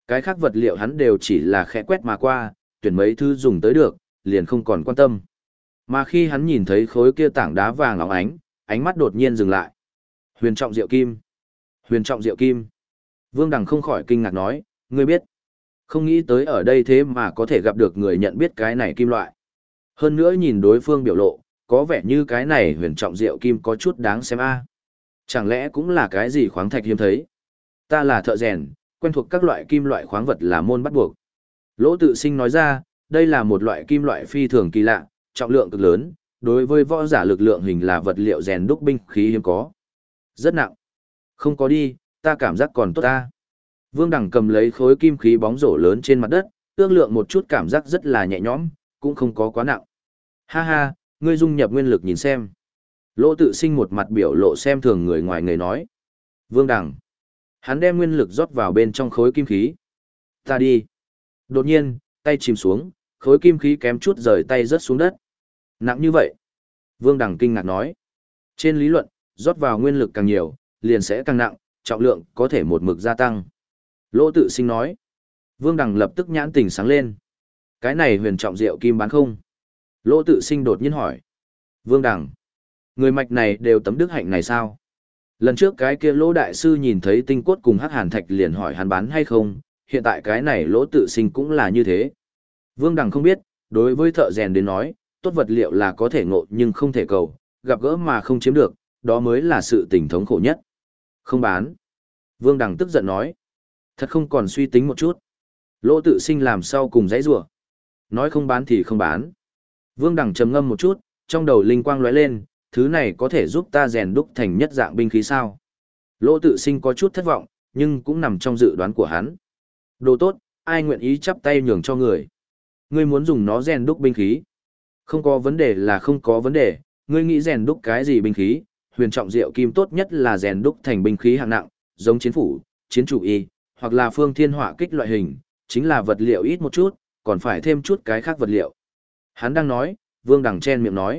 Cái khác vật liệu hắn đều chỉ là khẽ quét mà qua, tuyển mấy thứ dùng tới được, liền không còn quan tâm. Mà khi hắn nhìn thấy khối kia tảng đá vàng óng ánh, ánh mắt đột nhiên dừng lại. Huyền trọng diệu kim. Huyền trọng diệu kim. Vương Đằng không khỏi kinh ngạc nói, ngươi biết. Không nghĩ tới ở đây thế mà có thể gặp được người nhận biết cái này kim loại. Hơn nữa nhìn đối phương biểu lộ, có vẻ như cái này huyền trọng diệu kim có chút đáng xem a. Chẳng lẽ cũng là cái gì khoáng thạch hiếm thấy? Ta là thợ rèn, quen thuộc các loại kim loại khoáng vật là môn bắt buộc. Lỗ Tự Sinh nói ra, đây là một loại kim loại phi thường kỳ lạ, trọng lượng cực lớn, đối với võ giả lực lượng hình là vật liệu rèn đúc binh khí hiếm có. Rất nặng. Không có đi, ta cảm giác còn tốt ta. Vương Đằng cầm lấy khối kim khí bóng rổ lớn trên mặt đất, ước lượng một chút cảm giác rất là nhẹ nhõm, cũng không có quá nặng. Ha ha, ngươi dung nhập nguyên lực nhìn xem. Lỗ Tự Sinh một mặt biểu lộ xem thường người ngoài người nói. Vương Đằng. Hắn đem nguyên lực rót vào bên trong khối kim khí. Ta đi. Đột nhiên, tay chìm xuống, khối kim khí kém chút rời tay rớt xuống đất. Nặng như vậy. Vương Đằng kinh ngạc nói. Trên lý luận, rót vào nguyên lực càng nhiều, liền sẽ càng nặng, trọng lượng có thể một mực gia tăng. Lỗ Tự Sinh nói. Vương Đằng lập tức nhãn tình sáng lên. Cái này huyền trọng diệu kim bán không? Lỗ Tự Sinh đột nhiên hỏi. Vương Đằng. Người mạch này đều tấm đức hạnh này sao? Lần trước cái kia Lỗ đại sư nhìn thấy tinh cốt cùng hắc hàn thạch liền hỏi hắn bán hay không, hiện tại cái này Lỗ Tự Sinh cũng là như thế. Vương Đằng không biết, đối với thợ rèn đến nói, tốt vật liệu là có thể ngộ nhưng không thể cầu, gặp gỡ mà không chiếm được, đó mới là sự tình thống khổ nhất. Không bán. Vương Đằng tức giận nói. Thật không còn suy tính một chút. Lỗ Tự Sinh làm sao cùng dãy rủa. Nói không bán thì không bán. Vương Đằng trầm ngâm một chút, trong đầu linh quang lóe lên, thứ này có thể giúp ta rèn đúc thành nhất dạng binh khí sao? Lỗ Tự Sinh có chút thất vọng, nhưng cũng nằm trong dự đoán của hắn. Đồ tốt, ai nguyện ý chắp tay nhường cho người? Ngươi muốn dùng nó rèn đúc binh khí? Không có vấn đề là không có vấn đề, ngươi nghĩ rèn đúc cái gì binh khí? Huyền trọng diệu kim tốt nhất là rèn đúc thành binh khí hạng nặng, giống chiến phủ, chiến chủ y, hoặc là phương thiên hỏa kích loại hình, chính là vật liệu ít một chút, còn phải thêm chút cái khác vật liệu. Hắn đang nói, Vương Đằng chen miệng nói.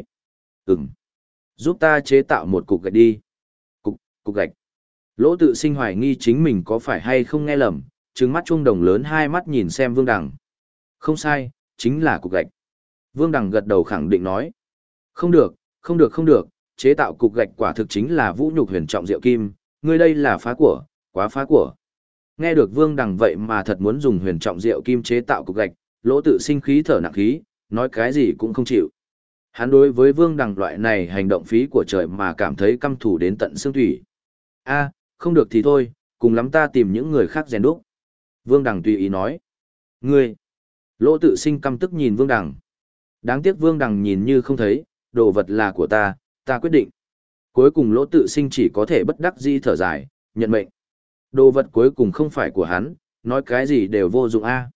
Giúp ta chế tạo một cục gạch đi. Cục gạch. Lỗ Tự Sinh hoài nghi chính mình có phải hay không nghe lầm, trừng mắt chuông đồng lớn hai mắt nhìn xem Vương Đằng. Không sai, chính là cục gạch. Vương Đằng gật đầu khẳng định nói. Không được, không được, chế tạo cục gạch quả thực chính là vũ nhục huyền trọng diệu kim, ngươi đây là phá của, quá phá của. Nghe được Vương Đằng vậy mà thật muốn dùng huyền trọng diệu kim chế tạo cục gạch, Lỗ Tự Sinh khí thở nặng khí, nói cái gì cũng không chịu. Hắn đối với Vương Đằng loại này hành động phí của trời mà cảm thấy căm thù đến tận xương thủy. A, không được thì thôi, cùng lắm ta tìm những người khác rèn đúc. Vương Đằng tùy ý nói. Ngươi. Lỗ Tự Sinh căm tức nhìn Vương Đằng. Đáng tiếc Vương Đằng nhìn như không thấy, đồ vật là của ta quyết định. Cuối cùng Lỗ Tự Sinh chỉ có thể bất đắc dĩ thở dài, nhận mệnh. Đồ vật cuối cùng không phải của hắn, nói cái gì đều vô dụng a.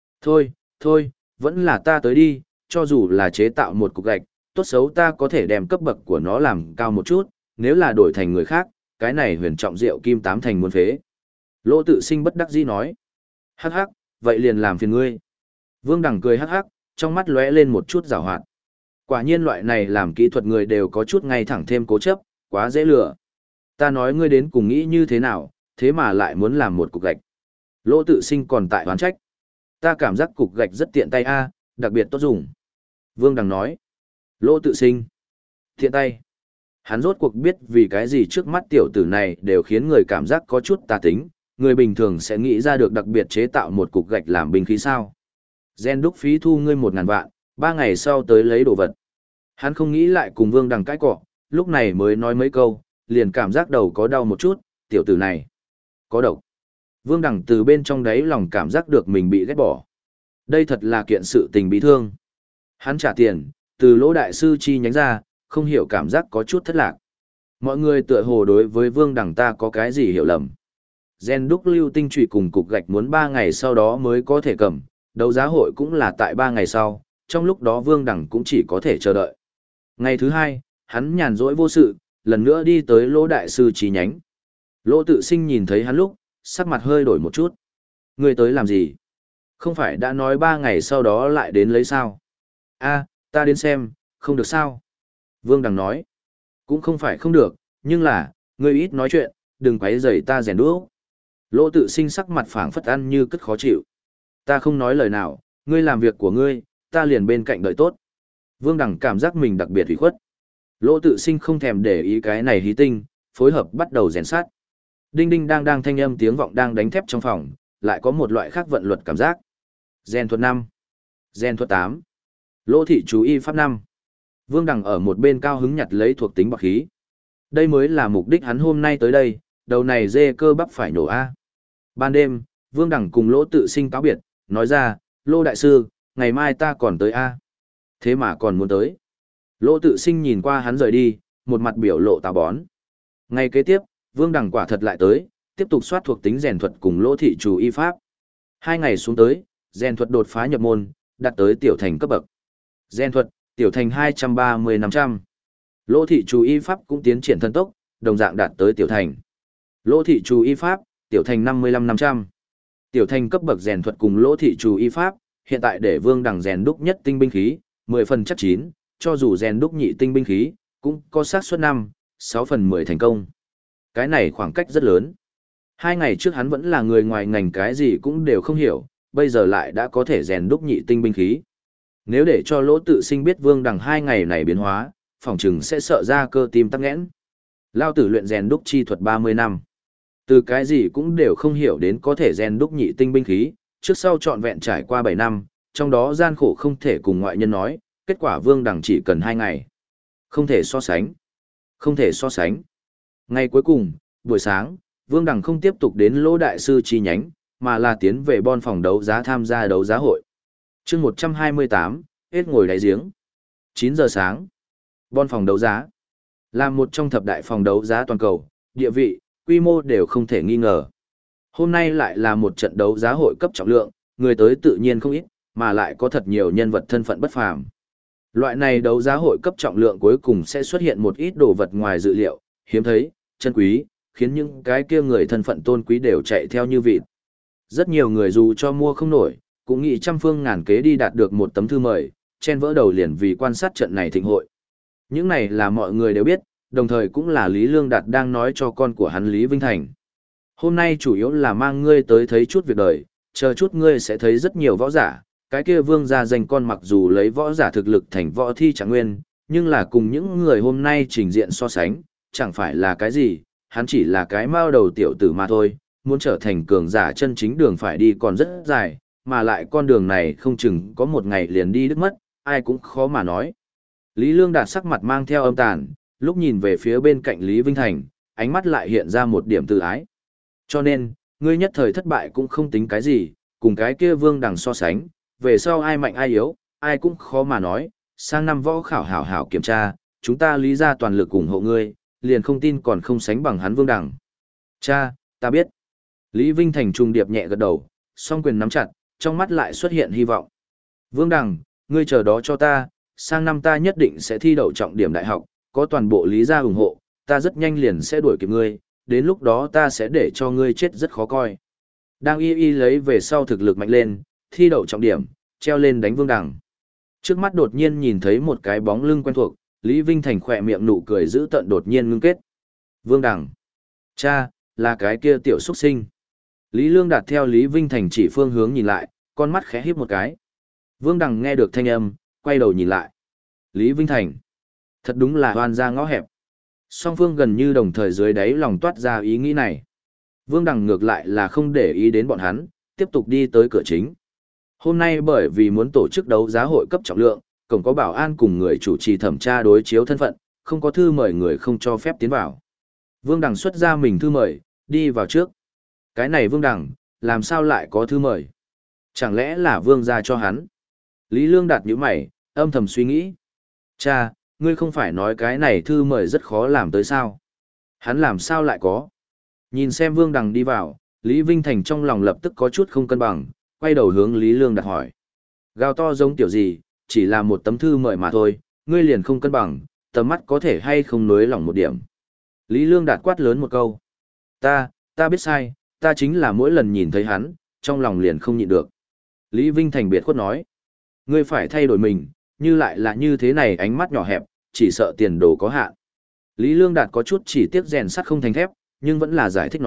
Thôi, vẫn là ta tới đi, cho dù là chế tạo một cục gạch, tốt xấu ta có thể đem cấp bậc của nó làm cao một chút, nếu là đổi thành người khác, cái này huyền trọng diệu kim tám thành muôn phế. Lỗ Tự Sinh bất đắc dĩ nói. Hắc hắc, vậy liền làm phiền ngươi. Vương Đằng cười hắc hắc, trong mắt lóe lên một chút giảo hoạt. Quả nhiên loại này làm kỹ thuật người đều có chút ngay thẳng thêm cố chấp, quá dễ lừa. Ta nói ngươi đến cùng nghĩ như thế nào, thế mà lại muốn làm một cục gạch. Lỗ Tự Sinh còn tại oán trách. Ta cảm giác cục gạch rất tiện tay a, đặc biệt tốt dùng. Vương Đằng nói. Lỗ Tự Sinh. Tiện tay. Hắn rốt cuộc biết vì cái gì trước mắt tiểu tử này đều khiến người cảm giác có chút tà tính, người bình thường sẽ nghĩ ra được đặc biệt chế tạo một cục gạch làm binh khí sao. Gen đúc phí thu ngươi 1.000 vạn, 3 ngày sau tới lấy đồ vật. Hắn không nghĩ lại cùng Vương Đằng cãi cọ, lúc này mới nói mấy câu, liền cảm giác đầu có đau một chút, tiểu tử này. Có độc. Vương Đằng từ bên trong đáy lòng cảm giác được mình bị ghét bỏ. Đây thật là kiện sự tình bí thương. Hắn trả tiền, từ Lỗ đại sư chi nhánh ra, không hiểu cảm giác có chút thất lạc. Mọi người tựa hồ đối với Vương Đằng ta có cái gì hiểu lầm. Gen đúc lưu tinh trụy cùng cục gạch muốn 3 ngày sau đó mới có thể cầm, đấu giá hội cũng là tại 3 ngày sau, trong lúc đó Vương Đằng cũng chỉ có thể chờ đợi. Ngày thứ 2, hắn nhàn rỗi vô sự, lần nữa đi tới Lỗ đại sư chi nhánh. Lỗ Tự Sinh nhìn thấy hắn lúc, sắc mặt hơi đổi một chút. Ngươi tới làm gì? Không phải đã nói 3 ngày sau đó lại đến lấy sao? A, ta đến xem, không được sao? Vương Đằng nói. Cũng không phải không được, nhưng là, ngươi ít nói chuyện, đừng quấy rầy ta rèn đúc. Lỗ Tự Sinh sắc mặt phảng phất ăn như cất khó chịu. Ta không nói lời nào, ngươi làm việc của ngươi, ta liền bên cạnh đợi tốt. Vương Đằng cảm giác mình đặc biệt ủy khuất. Lỗ Tự Sinh không thèm để ý cái này hí tinh, phối hợp bắt đầu rèn sát. Đinh đinh đang đang thanh âm tiếng vọng đang đánh thép trong phòng, lại có một loại khác vận luật cảm giác. Rèn thuật 5, rèn thuật 8, Lỗ thị chú y pháp 5. Vương Đằng ở một bên cao hứng nhặt lấy thuộc tính bạc khí. Đây mới là mục đích hắn hôm nay tới đây, đầu này dê cơ bắp phải nổ A. Ban đêm, Vương Đằng cùng Lỗ Tự Sinh cáo biệt, nói ra, Lỗ đại sư, ngày mai ta còn tới A. Thế mà còn muốn tới. Lỗ Tự Sinh nhìn qua hắn rời đi, một mặt biểu lộ tà bón. Ngày kế tiếp, Vương Đằng quả thật lại tới, tiếp tục soát thuộc tính rèn thuật cùng Lỗ thị chú y pháp. 2 ngày xuống tới, rèn thuật đột phá nhập môn, đạt tới tiểu thành cấp bậc. Rèn thuật, tiểu thành 230-500. Lỗ thị chú y pháp cũng tiến triển thần tốc, đồng dạng đạt tới tiểu thành. Lỗ thị chú y pháp, tiểu thành 55-500. Tiểu thành cấp bậc rèn thuật cùng Lỗ thị chú y pháp, hiện tại để Vương Đằng rèn đúc nhất tinh binh khí, 10 phần chắc chín, cho dù rèn đúc nhị tinh binh khí, cũng có xác suất 5-6 phần 10 thành công. Cái này khoảng cách rất lớn. 2 ngày trước hắn vẫn là người ngoài ngành cái gì cũng đều không hiểu, bây giờ lại đã có thể rèn đúc nhị tinh binh khí. Nếu để cho Lỗ Tự Sinh biết Vương Đằng 2 ngày này biến hóa, phỏng chừng sẽ sợ ra cơ tim tắc nghẽn. Lao tử luyện rèn đúc chi thuật 30 năm. Từ cái gì cũng đều không hiểu đến có thể rèn đúc nhị tinh binh khí, trước sau trọn vẹn trải qua 7 năm, trong đó gian khổ không thể cùng ngoại nhân nói, kết quả Vương Đằng chỉ cần 2 ngày. Không thể so sánh. Không thể so sánh. Ngày cuối cùng, buổi sáng, Vương Đằng không tiếp tục đến Lỗ đại sư chi nhánh, mà là tiến về bon phòng đấu giá tham gia đấu giá hội. Chương 128, hết ngồi đáy giếng. 9 giờ sáng. Bon phòng đấu giá. Là một trong thập đại phòng đấu giá toàn cầu, địa vị, quy mô đều không thể nghi ngờ. Hôm nay lại là một trận đấu giá hội cấp trọng lượng, người tới tự nhiên không ít, mà lại có thật nhiều nhân vật thân phận bất phàm. Loại này đấu giá hội cấp trọng lượng cuối cùng sẽ xuất hiện một ít đồ vật ngoài dự liệu, hiếm thấy, chân quý, khiến những cái kia người thân phận tôn quý đều chạy theo như vịt. Rất nhiều người dù cho mua không nổi, cũng nghĩ trăm phương ngàn kế đi đạt được một tấm thư mời, chen vỡ đầu liền vì quan sát trận này thịnh hội. Những này là mọi người đều biết, đồng thời cũng là Lý Lương Đạt đang nói cho con của hắn Lý Vinh Thành. Hôm nay chủ yếu là mang ngươi tới thấy chút việc đời, chờ chút ngươi sẽ thấy rất nhiều võ giả, cái kia Vương gia danh con mặc dù lấy võ giả thực lực thành võ thi trạng nguyên, nhưng là cùng những người hôm nay trình diện so sánh, chẳng phải là cái gì, hắn chỉ là cái mao đầu tiểu tử mà thôi, muốn trở thành cường giả chân chính đường phải đi còn rất dài, mà lại con đường này không chừng có một ngày liền đi đứt mất, ai cũng khó mà nói. Lý Lương Đạt sắc mặt mang theo âm tàn, lúc nhìn về phía bên cạnh Lý Vinh Thành, ánh mắt lại hiện ra một điểm tự ái. Cho nên, ngươi nhất thời thất bại cũng không tính cái gì, cùng cái kia Vương Đằng so sánh, về sau ai mạnh ai yếu, ai cũng khó mà nói, sang năm võ khảo hảo hảo kiểm tra, chúng ta Lý ra toàn lực ủng hộ ngươi, liền không tin còn không sánh bằng hắn Vương Đằng. Cha, ta biết. Lý Vinh Thành trung điệp nhẹ gật đầu, song quyền nắm chặt, trong mắt lại xuất hiện hy vọng. Vương Đằng, ngươi chờ đó cho ta, sang năm ta nhất định sẽ thi đậu trọng điểm đại học, có toàn bộ Lý gia ủng hộ, ta rất nhanh liền sẽ đuổi kịp ngươi, đến lúc đó ta sẽ để cho ngươi chết rất khó coi. Đang y lấy về sau thực lực mạnh lên, thi đậu trọng điểm, treo lên đánh Vương Đằng. Trước mắt đột nhiên nhìn thấy một cái bóng lưng quen thuộc, Lý Vinh Thành khỏe miệng nụ cười giữ tận đột nhiên ngưng kết. Vương Đằng. Cha, là cái kia tiểu xuất sinh. Lý Lương Đạt theo Lý Vinh Thành chỉ phương hướng nhìn lại, con mắt khẽ híp một cái. Vương Đằng nghe được thanh âm, quay đầu nhìn lại. Lý Vinh Thành. Thật đúng là hoan ra ngõ hẹp. Song phương gần như đồng thời dưới đáy lòng toát ra ý nghĩ này. Vương Đằng ngược lại là không để ý đến bọn hắn, tiếp tục đi tới cửa chính. Hôm nay bởi vì muốn tổ chức đấu giá hội cấp trọng lượng, cổng có bảo an cùng người chủ trì thẩm tra đối chiếu thân phận, không có thư mời người không cho phép tiến vào. Vương Đằng xuất ra mình thư mời, đi vào trước. Cái này Vương Đằng, làm sao lại có thư mời? Chẳng lẽ là Vương gia cho hắn? Lý Lương Đạt nhíu mày, âm thầm suy nghĩ. Cha, ngươi không phải nói cái này thư mời rất khó làm tới sao? Hắn làm sao lại có? Nhìn xem Vương Đằng đi vào, Lý Vinh Thành trong lòng lập tức có chút không cân bằng, quay đầu hướng Lý Lương Đạt hỏi. Gào to giống tiểu gì, chỉ là một tấm thư mời mà thôi, ngươi liền không cân bằng, tầm mắt có thể hay không nối lòng một điểm. Lý Lương Đạt quát lớn một câu. Ta biết sai, ta chính là mỗi lần nhìn thấy hắn, trong lòng liền không nhịn được. Lý Vinh Thành biệt khuất nói. Ngươi phải thay đổi mình, như lại là như thế này ánh mắt nhỏ hẹp, chỉ sợ tiền đồ có hạn. Lý Lương Đạt có chút chỉ tiếc rèn sắt không thành thép, nhưng vẫn là giải thích nói,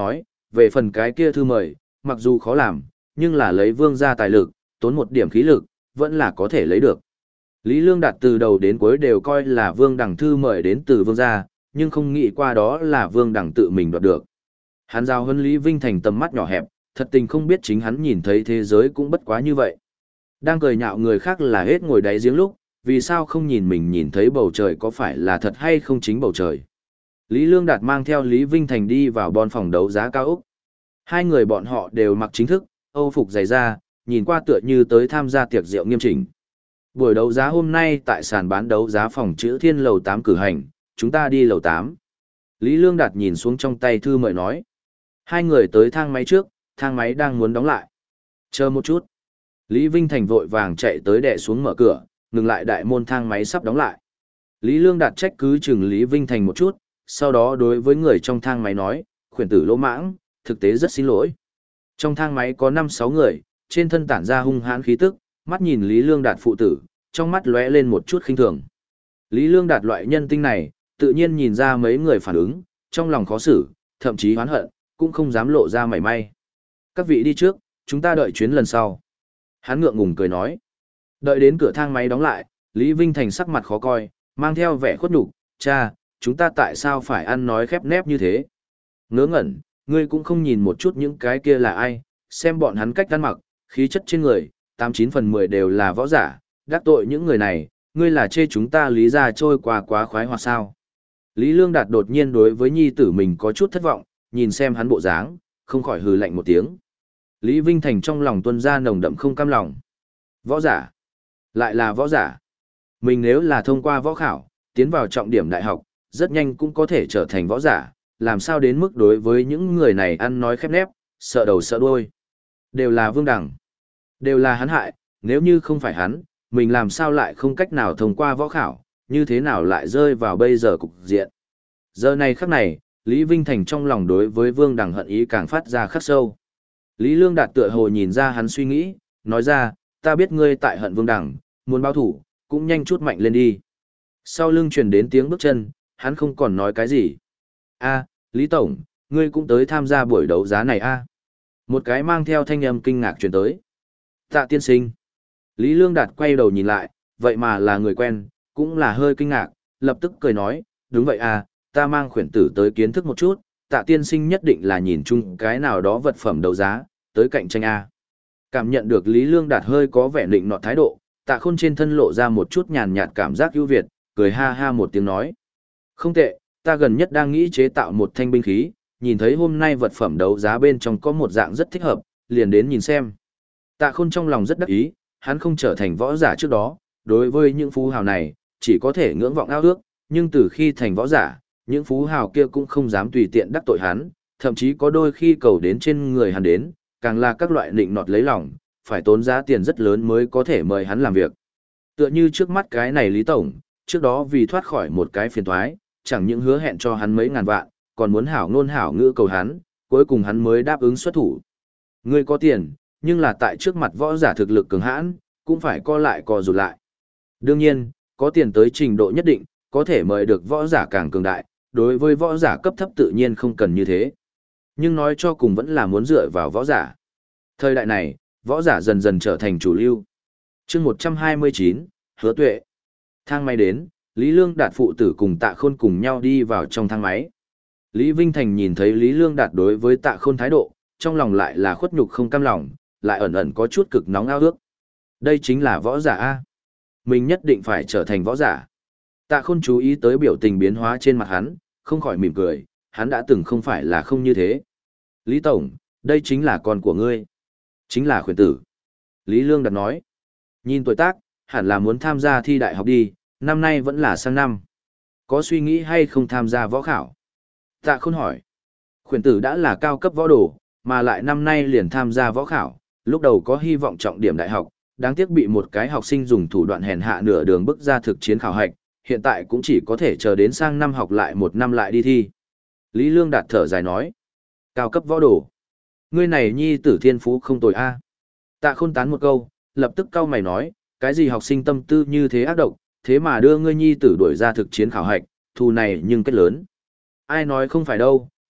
về phần cái kia thư mời, mặc dù khó làm, nhưng là lấy vương gia tài lực, tốn một điểm khí lực, vẫn là có thể lấy được. Lý Lương Đạt từ đầu đến cuối đều coi là Vương Đằng thư mời đến từ Vương gia, nhưng không nghĩ qua đó là Vương Đằng tự mình đoạt được. Hắn giao huấn Lý Vinh Thành tầm mắt nhỏ hẹp, thật tình không biết chính hắn nhìn thấy thế giới cũng bất quá như vậy. Đang cười nhạo người khác là hết ngồi đáy giếng lúc, vì sao không nhìn mình nhìn thấy bầu trời có phải là thật hay không chính bầu trời. Lý Lương Đạt mang theo Lý Vinh Thành đi vào bon phòng đấu giá cao ốc. Hai người bọn họ đều mặc chính thức, âu phục dày da, nhìn qua tựa như tới tham gia tiệc rượu nghiêm chỉnh. Buổi đấu giá hôm nay tại sàn bán đấu giá phòng chữ Thiên lầu 8 cử hành, chúng ta đi lầu 8. Lý Lương Đạt nhìn xuống trong tay thư mời nói. Hai người tới thang máy trước, thang máy đang muốn đóng lại. Chờ một chút. Lý Vinh Thành vội vàng chạy tới đè xuống mở cửa, ngừng lại đại môn thang máy sắp đóng lại. Lý Lương Đạt trách cứ chừng Lý Vinh Thành một chút, sau đó đối với người trong thang máy nói, khuyển tử lỗ mãng, thực tế rất xin lỗi. Trong thang máy có 5-6 người, trên thân tản ra hung hãn khí tức, mắt nhìn Lý Lương Đạt phụ tử, trong mắt lóe lên một chút khinh thường. Lý Lương Đạt loại nhân tinh này, tự nhiên nhìn ra mấy người phản ứng, trong lòng khó xử, thậm chí oán hận, cũng không dám lộ ra mảy may. Các vị đi trước, chúng ta đợi chuyến lần sau. Hắn ngượng ngùng cười nói. Đợi đến cửa thang máy đóng lại, Lý Vinh Thành sắc mặt khó coi, mang theo vẻ khuất nhục, cha, chúng ta tại sao phải ăn nói khép nép như thế? Ngớ ngẩn, ngươi cũng không nhìn một chút những cái kia là ai, xem bọn hắn cách ăn mặc, khí chất trên người, 89 phần 10 đều là võ giả, đắc tội những người này, ngươi là chê chúng ta Lý ra trôi qua quá khoái hoặc sao? Lý Lương Đạt đột nhiên đối với nhi tử mình có chút thất vọng, nhìn xem hắn bộ dáng, không khỏi hừ lạnh một tiếng. Lý Vinh Thành trong lòng tuôn ra nồng đậm không cam lòng. Võ giả. Lại là võ giả. Mình nếu là thông qua võ khảo, tiến vào trọng điểm đại học, rất nhanh cũng có thể trở thành võ giả, làm sao đến mức đối với những người này ăn nói khép nép, sợ đầu sợ đuôi. Đều là Vương Đằng. Đều là hắn hại, nếu như không phải hắn, mình làm sao lại không cách nào thông qua võ khảo, như thế nào lại rơi vào bây giờ cục diện. Giờ này khắc này, Lý Vinh Thành trong lòng đối với Vương Đằng hận ý càng phát ra khắc sâu. Lý Lương Đạt tựa hồ nhìn ra hắn suy nghĩ, nói ra, ta biết ngươi tại hận Vương Đằng, muốn báo thủ, cũng nhanh chút mạnh lên đi. Sau lưng truyền đến tiếng bước chân, hắn không còn nói cái gì. A, Lý Tổng, ngươi cũng tới tham gia buổi đấu giá này a? Một cái mang theo thanh âm kinh ngạc truyền tới. Tạ tiên sinh. Lý Lương Đạt quay đầu nhìn lại, vậy mà là người quen, cũng là hơi kinh ngạc, lập tức cười nói, đúng vậy à, ta mang khuyển tử tới kiến thức một chút, Tạ tiên sinh nhất định là nhìn chung cái nào đó vật phẩm đấu giá, tới cạnh tranh a. Cảm nhận được Lý Lương Đạt hơi có vẻ định nọ thái độ, Tạ Khôn trên thân lộ ra một chút nhàn nhạt cảm giác ưu việt, cười ha ha một tiếng nói. Không tệ, ta gần nhất đang nghĩ chế tạo một thanh binh khí, nhìn thấy hôm nay vật phẩm đấu giá bên trong có một dạng rất thích hợp, liền đến nhìn xem. Tạ Khôn trong lòng rất đắc ý, hắn không trở thành võ giả trước đó, đối với những phú hào này, chỉ có thể ngưỡng vọng ao ước, nhưng từ khi thành võ giả, những phú hào kia cũng không dám tùy tiện đắc tội hắn, thậm chí có đôi khi cầu đến trên người hắn đến, càng là các loại nịnh nọt lấy lòng, phải tốn giá tiền rất lớn mới có thể mời hắn làm việc. Tựa như trước mắt cái này Lý Tổng, trước đó vì thoát khỏi một cái phiền toái, chẳng những hứa hẹn cho hắn mấy ngàn vạn, còn muốn hảo ngôn hảo ngữ cầu hắn, cuối cùng hắn mới đáp ứng xuất thủ. Ngươi có tiền, nhưng là tại trước mặt võ giả thực lực cường hãn, cũng phải co lại co rụt lại. Đương nhiên, có tiền tới trình độ nhất định, có thể mời được võ giả càng cường đại, đối với võ giả cấp thấp tự nhiên không cần như thế. Nhưng nói cho cùng vẫn là muốn dựa vào võ giả. Thời đại này, võ giả dần dần trở thành chủ lưu. Chương 129, Hứa Tuệ. Thang máy đến, Lý Lương Đạt phụ tử cùng Tạ Khôn cùng nhau đi vào trong thang máy. Lý Vinh Thành nhìn thấy Lý Lương Đạt đối với Tạ Khôn thái độ, trong lòng lại là khuất nhục không cam lòng, lại ẩn ẩn có chút cực nóng ao ước. Đây chính là võ giả a. Mình nhất định phải trở thành võ giả. Tạ Khôn chú ý tới biểu tình biến hóa trên mặt hắn, không khỏi mỉm cười, hắn đã từng không phải là không như thế. Lý Tổng, đây chính là con của ngươi. Chính là khuyển tử. Lý Lương Đạt nói. Nhìn tuổi tác, hẳn là muốn tham gia thi đại học đi, năm nay vẫn là sang năm. Có suy nghĩ hay không tham gia võ khảo? Tạ Khôn hỏi. Khuyển tử đã là cao cấp võ đồ, mà lại năm nay liền tham gia võ khảo, lúc đầu có hy vọng trọng điểm đại học, đáng tiếc bị một cái học sinh dùng thủ đoạn hèn hạ nửa đường bức ra thực chiến khảo hạch, hiện tại cũng chỉ có thể chờ đến sang năm học lại một năm lại đi thi. Lý Lương Đạt thở dài nói. Cao cấp võ đồ. Ngươi này nhi tử thiên phú không tồi a. Tạ Khôn tán một câu, lập tức cau mày nói, cái gì học sinh tâm tư như thế ác độc, thế mà đưa ngươi nhi tử đuổi ra thực chiến khảo hạch, thù này nhưng kết lớn. Ai nói không phải đâu,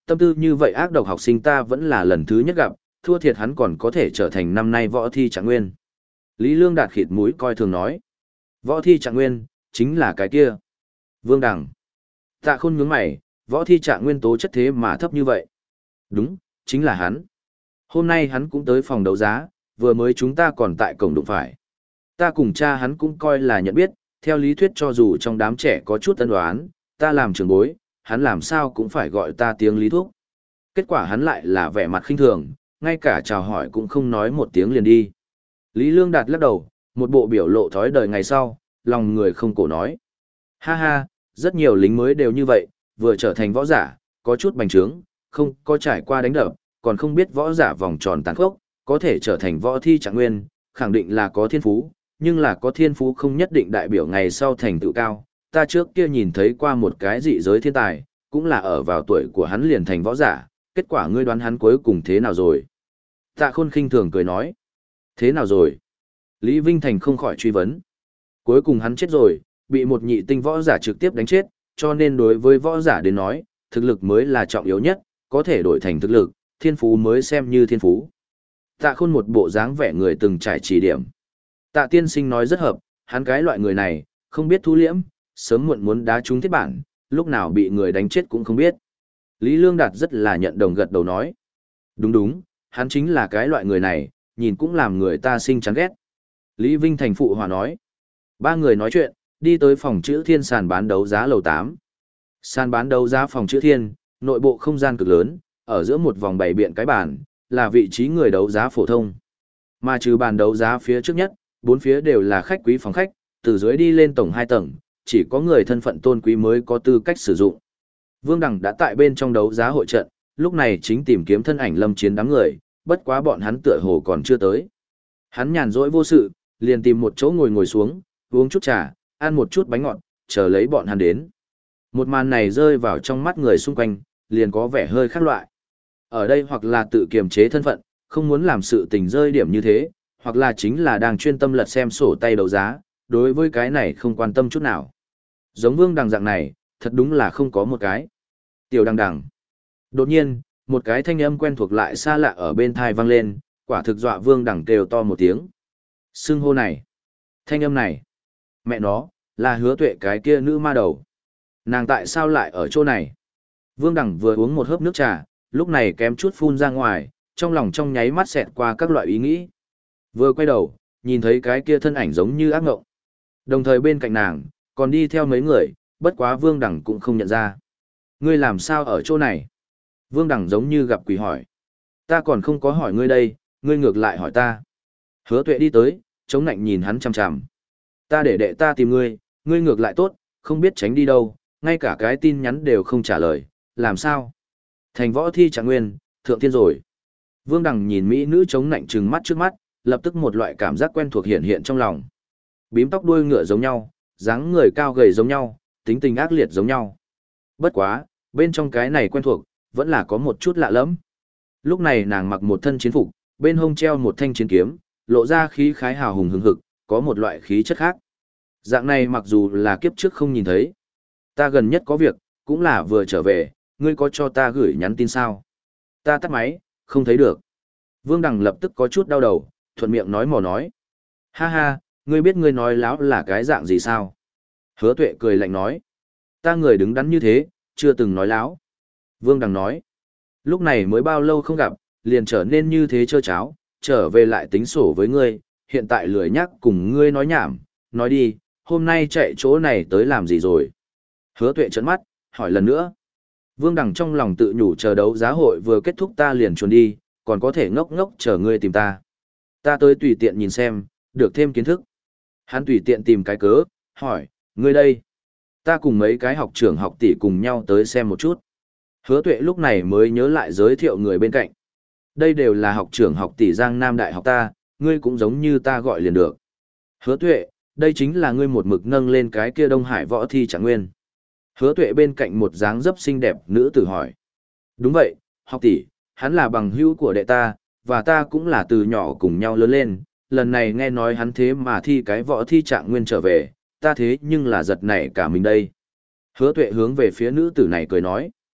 tâm tư như vậy ác độc học sinh ta vẫn là lần thứ nhất gặp, thua thiệt hắn còn có thể trở thành năm nay võ thi trạng nguyên. Lý Lương Đạt khịt mũi coi thường nói. Võ thi trạng nguyên, chính là cái kia. Vương Đằng. Tạ Khôn nhướng mày, võ thi trạng nguyên tố chất thế mà thấp như vậy. Đúng, chính là hắn. Hôm nay hắn cũng tới phòng đấu giá, vừa mới chúng ta còn tại cổng đụng phải. Ta cùng cha hắn cũng coi là nhận biết, theo lý thuyết cho dù trong đám trẻ có chút ân đoán, ta làm trưởng bối, hắn làm sao cũng phải gọi ta tiếng Lý Thúc. Kết quả hắn lại là vẻ mặt khinh thường, ngay cả chào hỏi cũng không nói một tiếng liền đi. Lý Lương Đạt lắc đầu, một bộ biểu lộ thói đời ngày sau, lòng người không cổ nói. Ha ha, rất nhiều lính mới đều như vậy, vừa trở thành võ giả, có chút bành trướng, không có trải qua đánh đập, còn không biết võ giả vòng tròn tàn khốc, có thể trở thành võ thi trạng nguyên, khẳng định là có thiên phú, nhưng là có thiên phú không nhất định đại biểu ngày sau thành tựu cao. Ta trước kia nhìn thấy qua một cái dị giới thiên tài, cũng là ở vào tuổi của hắn liền thành võ giả, kết quả ngươi đoán hắn cuối cùng thế nào rồi? Tạ Khôn khinh thường cười nói. Thế nào rồi? Lý Vinh Thành không khỏi truy vấn. Cuối cùng hắn chết rồi, bị một nhị tinh võ giả trực tiếp đánh chết, cho nên đối với võ giả đến nói, thực lực mới là trọng yếu nhất, có thể đổi thành thực lực, thiên phú mới xem như thiên phú. Tạ Khôn một bộ dáng vẻ người từng trải chỉ điểm. Tạ tiên sinh nói rất hợp, hắn cái loại người này, không biết thu liễm, sớm muộn muốn đá trúng thiết bản, lúc nào bị người đánh chết cũng không biết. Lý Lương Đạt rất là nhận đồng gật đầu nói. Đúng đúng, hắn chính là cái loại người này, nhìn cũng làm người ta sinh chán ghét. Lý Vinh Thành phụ hòa nói. Ba người nói chuyện, đi tới phòng chữ thiên sàn bán đấu giá lầu 8. Sàn bán đấu giá phòng chữ thiên, nội bộ không gian cực lớn, ở giữa một vòng bày biện cái bàn, là vị trí người đấu giá phổ thông. Mà trừ bàn đấu giá phía trước nhất, bốn phía đều là khách quý phòng khách, từ dưới đi lên tổng 2 tầng, chỉ có người thân phận tôn quý mới có tư cách sử dụng. Vương Đằng đã tại bên trong đấu giá hội trận, lúc này chính tìm kiếm thân ảnh Lâm Chiến đám người, bất quá bọn hắn tựa hồ còn chưa tới. Hắn nhàn rỗi vô sự, liền tìm một chỗ ngồi xuống, uống chút trà, ăn một chút bánh ngọt, chờ lấy bọn hắn đến. Một màn này rơi vào trong mắt người xung quanh, liền có vẻ hơi khác loại. Ở đây hoặc là tự kiềm chế thân phận, không muốn làm sự tình rơi điểm như thế, hoặc là chính là đang chuyên tâm lật xem sổ tay đấu giá, đối với cái này không quan tâm chút nào. Giống Vương Đằng dạng này, thật đúng là không có một cái. Tiểu Đằng Đằng. Đột nhiên, một cái thanh âm quen thuộc lại xa lạ ở bên thai vang lên, quả thực dọa Vương Đằng kêu to một tiếng. Xưng hô này, thanh âm này, mẹ nó, là Hứa Tuệ cái kia nữ ma đầu. Nàng tại sao lại ở chỗ này? Vương Đằng vừa uống một hớp nước trà, lúc này kém chút phun ra ngoài, trong lòng trong nháy mắt xẹt qua các loại ý nghĩ. Vừa quay đầu, nhìn thấy cái kia thân ảnh giống như ác ngộng. Đồng thời bên cạnh nàng, còn đi theo mấy người, bất quá Vương Đằng cũng không nhận ra. Ngươi làm sao ở chỗ này? Vương Đằng giống như gặp quỷ hỏi. Ta còn không có hỏi ngươi đây, ngươi ngược lại hỏi ta. Hứa Tuệ đi tới, chống nạnh nhìn hắn chằm chằm. Ta để đệ ta tìm ngươi, ngươi ngược lại tốt, không biết tránh đi đâu, ngay cả cái tin nhắn đều không trả lời, làm sao? Thành võ thi trạng nguyên, thượng thiên rồi. Vương Đằng nhìn mỹ nữ chống nạnh trừng mắt trước mắt, lập tức một loại cảm giác quen thuộc hiện hiện trong lòng. Bím tóc đuôi ngựa giống nhau, dáng người cao gầy giống nhau, tính tình ác liệt giống nhau. Bất quá, bên trong cái này quen thuộc, vẫn là có một chút lạ lẫm. Lúc này nàng mặc một thân chiến phục, bên hông treo một thanh chiến kiếm, lộ ra khí khái hào hùng hừng hực, có một loại khí chất khác. Dạng này mặc dù là kiếp trước không nhìn thấy. Ta gần nhất có việc, cũng là vừa trở về, ngươi có cho ta gửi nhắn tin sao? Ta tắt máy, không thấy được. Vương Đằng lập tức có chút đau đầu, thuận miệng nói mò nói. Ha ha, ngươi biết ngươi nói láo là cái dạng gì sao? Hứa Tuệ cười lạnh nói. Ta người đứng đắn như thế, chưa từng nói láo. Vương Đằng nói. Lúc này mới bao lâu không gặp, liền trở nên như thế trơ cháo, trở về lại tính sổ với ngươi, hiện tại lười nhắc cùng ngươi nói nhảm, nói đi, hôm nay chạy chỗ này tới làm gì rồi? Hứa Tuệ trợn mắt, hỏi lần nữa. Vương Đằng trong lòng tự nhủ chờ đấu giá hội vừa kết thúc ta liền chuồn đi, còn có thể ngốc ngốc chờ ngươi tìm ta. Ta tới tùy tiện nhìn xem, được thêm kiến thức. Hắn tùy tiện tìm cái cớ, hỏi, ngươi đây? Ta cùng mấy cái học trưởng học tỷ cùng nhau tới xem một chút. Hứa Tuệ lúc này mới nhớ lại giới thiệu người bên cạnh. Đây đều là học trưởng học tỷ Giang Nam Đại học ta, ngươi cũng giống như ta gọi liền được. Hứa Tuệ, đây chính là ngươi một mực nâng lên cái kia Đông Hải võ thi trạng nguyên. Hứa Tuệ bên cạnh một dáng dấp xinh đẹp nữ tử hỏi. Đúng vậy, học tỷ, hắn là bằng hữu của đệ ta, và ta cũng là từ nhỏ cùng nhau lớn lên, lần này nghe nói hắn thế mà thi cái võ thi trạng nguyên trở về, ta thế nhưng là giật nảy cả mình đây. Hứa Tuệ hướng về phía nữ tử này cười nói.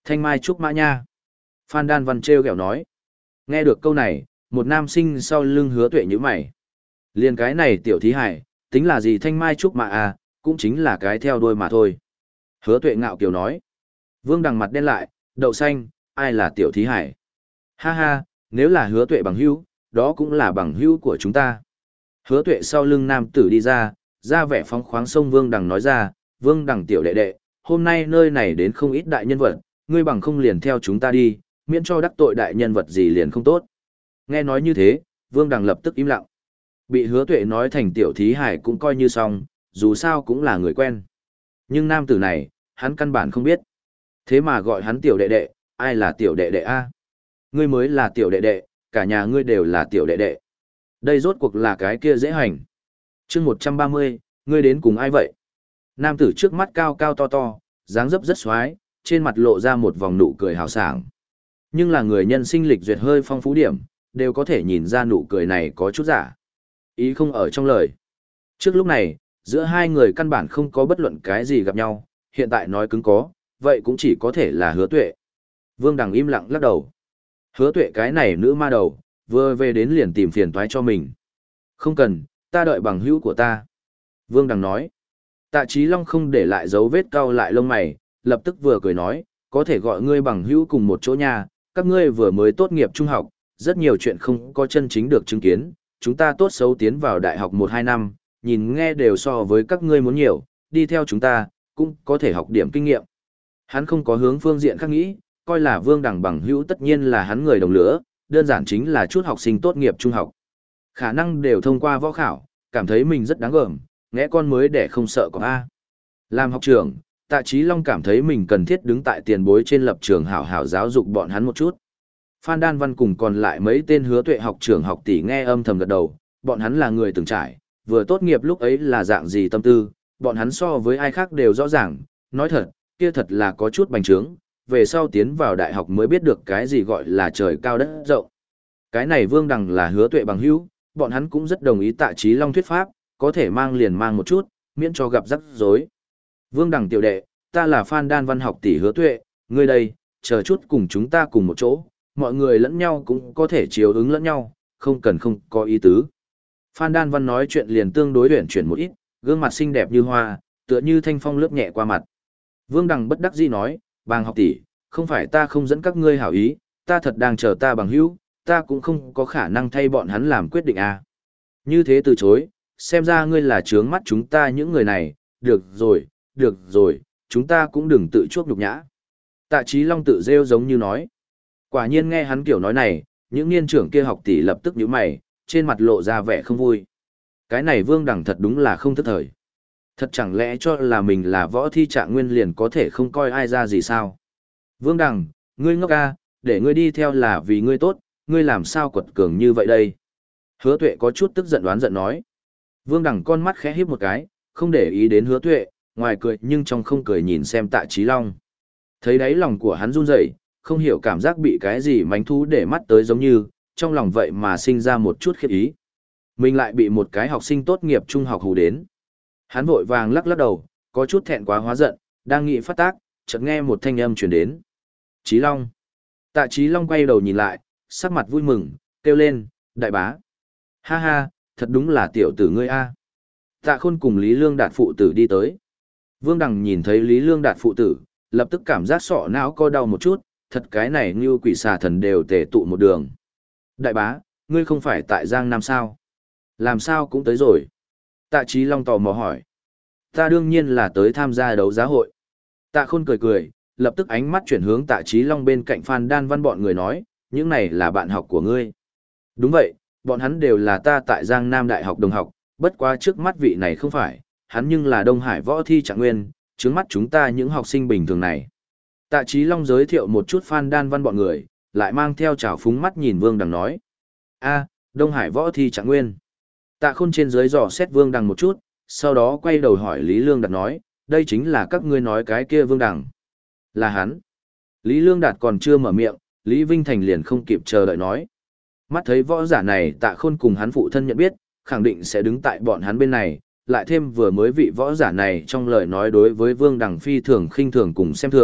Thanh mai trúc mã nha. Phan Đan Văn trêu ghẹo nói. Nghe được câu này, một nam sinh sau lưng Hứa Tuệ nhíu mày. Liên cái này tiểu thí hải, tính là gì thanh mai trúc mã à, cũng chính là cái theo đuôi mà thôi. Hứa Tuệ ngạo kiều nói. Vương Đằng mặt đen lại, đậu xanh, ai là tiểu thí hải? Ha ha, nếu là Hứa Tuệ bằng hữu, đó cũng là bằng hữu của chúng ta. Hứa Tuệ sau lưng nam tử đi ra vẻ phóng khoáng sông Vương Đằng nói ra, Vương Đằng tiểu đệ đệ, hôm nay nơi này đến không ít đại nhân vật, ngươi bằng không liền theo chúng ta đi, miễn cho đắc tội đại nhân vật gì liền không tốt. Nghe nói như thế, Vương Đằng lập tức im lặng. Bị Hứa Tuệ nói thành tiểu thí hải cũng coi như xong, dù sao cũng là người quen. Nhưng nam tử này, hắn căn bản không biết. Thế mà gọi hắn tiểu đệ đệ, ai là tiểu đệ đệ a? Ngươi mới là tiểu đệ đệ, cả nhà ngươi đều là tiểu đệ đệ. Đây rốt cuộc là cái kia dễ hành. Chương 130, ngươi đến cùng ai vậy? Nam tử trước mắt cao cao to to, dáng dấp rất xoái, trên mặt lộ ra một vòng nụ cười hào sảng. Nhưng là người nhân sinh lịch duyệt hơi phong phú điểm, đều có thể nhìn ra nụ cười này có chút giả. Ý không ở trong lời. Trước lúc này, giữa hai người căn bản không có bất luận cái gì gặp nhau, hiện tại nói cứng có, vậy cũng chỉ có thể là Hứa Tuệ. Vương Đằng im lặng lắc đầu. Hứa Tuệ cái này nữ ma đầu, vừa về đến liền tìm phiền toái cho mình. Không cần, ta đợi bằng hữu của ta. Vương Đằng nói. Tạ Chí Long không để lại dấu vết cau lại lông mày, lập tức vừa cười nói, có thể gọi ngươi bằng hữu cùng một chỗ nhà, các ngươi vừa mới tốt nghiệp trung học, rất nhiều chuyện không có chân chính được chứng kiến, chúng ta tốt xấu tiến vào đại học 1-2 năm, nhìn nghe đều so với các ngươi muốn nhiều, đi theo chúng ta, cũng có thể học điểm kinh nghiệm. Hắn không có hướng phương diện khác nghĩ, coi là Vương Đằng bằng hữu tất nhiên là hắn người đồng lứa, đơn giản chính là chút học sinh tốt nghiệp trung học. Khả năng đều thông qua võ khảo, cảm thấy mình rất đáng gờm, ngẽ con mới để không sợ có A. Làm học trưởng, Tạ Chí Long cảm thấy mình cần thiết đứng tại tiền bối trên lập trường hảo hảo giáo dục bọn hắn một chút. Phan Đan Văn cùng còn lại mấy tên Hứa Tuệ học trưởng học tỷ nghe âm thầm gật đầu, bọn hắn là người từng trải, vừa tốt nghiệp lúc ấy là dạng gì tâm tư, bọn hắn so với ai khác đều rõ ràng, nói thật, kia thật là có chút bành trướng, về sau tiến vào đại học mới biết được cái gì gọi là trời cao đất rộng. Cái này Vương Đằng là Hứa Tuệ bằng hữu, bọn hắn cũng rất đồng ý Tạ Chí Long thuyết pháp, có thể mang liền mang một chút, miễn cho gặp rắc rối. Vương Đằng tiểu đệ, ta là Phan Đan Văn học tỷ Hứa Tuệ, ngươi đây, chờ chút cùng chúng ta cùng một chỗ, mọi người lẫn nhau cũng có thể chiếu ứng lẫn nhau, không cần không có ý tứ. Phan Đan Văn nói chuyện liền tương đối uyển chuyển một ít, gương mặt xinh đẹp như hoa, tựa như thanh phong lướt nhẹ qua mặt. Vương Đằng bất đắc dĩ nói, Bàng học tỷ, không phải ta không dẫn các ngươi hảo ý, ta thật đang chờ ta bằng hữu, ta cũng không có khả năng thay bọn hắn làm quyết định à. Như thế từ chối, xem ra ngươi là trướng mắt chúng ta những người này, được rồi, chúng ta cũng đừng tự chuốc nhục nhã. Tạ Chí Long tự rêu giống như nói. Quả nhiên nghe hắn kiểu nói này, những niên trưởng kia học tỷ lập tức nhíu mày, trên mặt lộ ra vẻ không vui. Cái này Vương Đằng thật đúng là không thất thời. Thật chẳng lẽ cho là mình là võ thi trạng nguyên liền có thể không coi ai ra gì sao? Vương Đằng, ngươi ngốc ca, để ngươi đi theo là vì ngươi tốt, ngươi làm sao quật cường như vậy đây? Hứa Tuệ có chút tức giận đoán giận nói. Vương Đằng con mắt khẽ híp một cái, không để ý đến Hứa Tuệ, ngoài cười nhưng trong không cười nhìn xem Tạ Chí Long. Thấy đáy lòng của hắn run rẩy, không hiểu cảm giác bị cái gì mánh thú để mắt tới giống như, trong lòng vậy mà sinh ra một chút khiếp ý. Mình lại bị một cái học sinh tốt nghiệp trung học hù đến. Hắn vội vàng lắc lắc đầu, có chút thẹn quá hóa giận, đang nghĩ phát tác, chợt nghe một thanh âm truyền đến. Chí Long. Tạ Chí Long quay đầu nhìn lại, sắc mặt vui mừng, kêu lên, đại bá. Ha ha, thật đúng là tiểu tử ngươi a. Tạ Khôn cùng Lý Lương Đạt phụ tử đi tới. Vương Đằng nhìn thấy Lý Lương Đạt phụ tử, lập tức cảm giác sọ não co đau một chút, thật cái này như quỷ xà thần đều tề tụ một đường. Đại bá, ngươi không phải tại Giang Nam sao? Làm sao cũng tới rồi? Tạ Chí Long tò mò hỏi. Ta đương nhiên là tới tham gia đấu giá hội. Tạ Khôn cười cười, lập tức ánh mắt chuyển hướng Tạ Chí Long bên cạnh Phan Đan Văn bọn người nói, những này là bạn học của ngươi. Đúng vậy, bọn hắn đều là ta tại Giang Nam Đại học đồng học, bất quá trước mắt vị này không phải, hắn nhưng là Đông Hải võ thi trạng nguyên, trước mắt chúng ta những học sinh bình thường này. Tạ Chí Long giới thiệu một chút Phan Đan Văn bọn người, lại mang theo trào phúng mắt nhìn Vương Đằng nói. A, Đông Hải võ thi trạng nguyên. Tạ Khôn trên dưới dò xét Vương Đằng một chút, sau đó quay đầu hỏi Lý Lương Đạt nói, đây chính là các ngươi nói cái kia Vương Đằng. Là hắn. Lý Lương Đạt còn chưa mở miệng, Lý Vinh Thành liền không kịp chờ đợi nói. Mắt thấy võ giả này Tạ Khôn cùng hắn phụ thân nhận biết, khẳng định sẽ đứng tại bọn hắn bên này, lại thêm vừa mới vị võ giả này trong lời nói đối với Vương Đằng phi thường khinh thường cùng xem thường,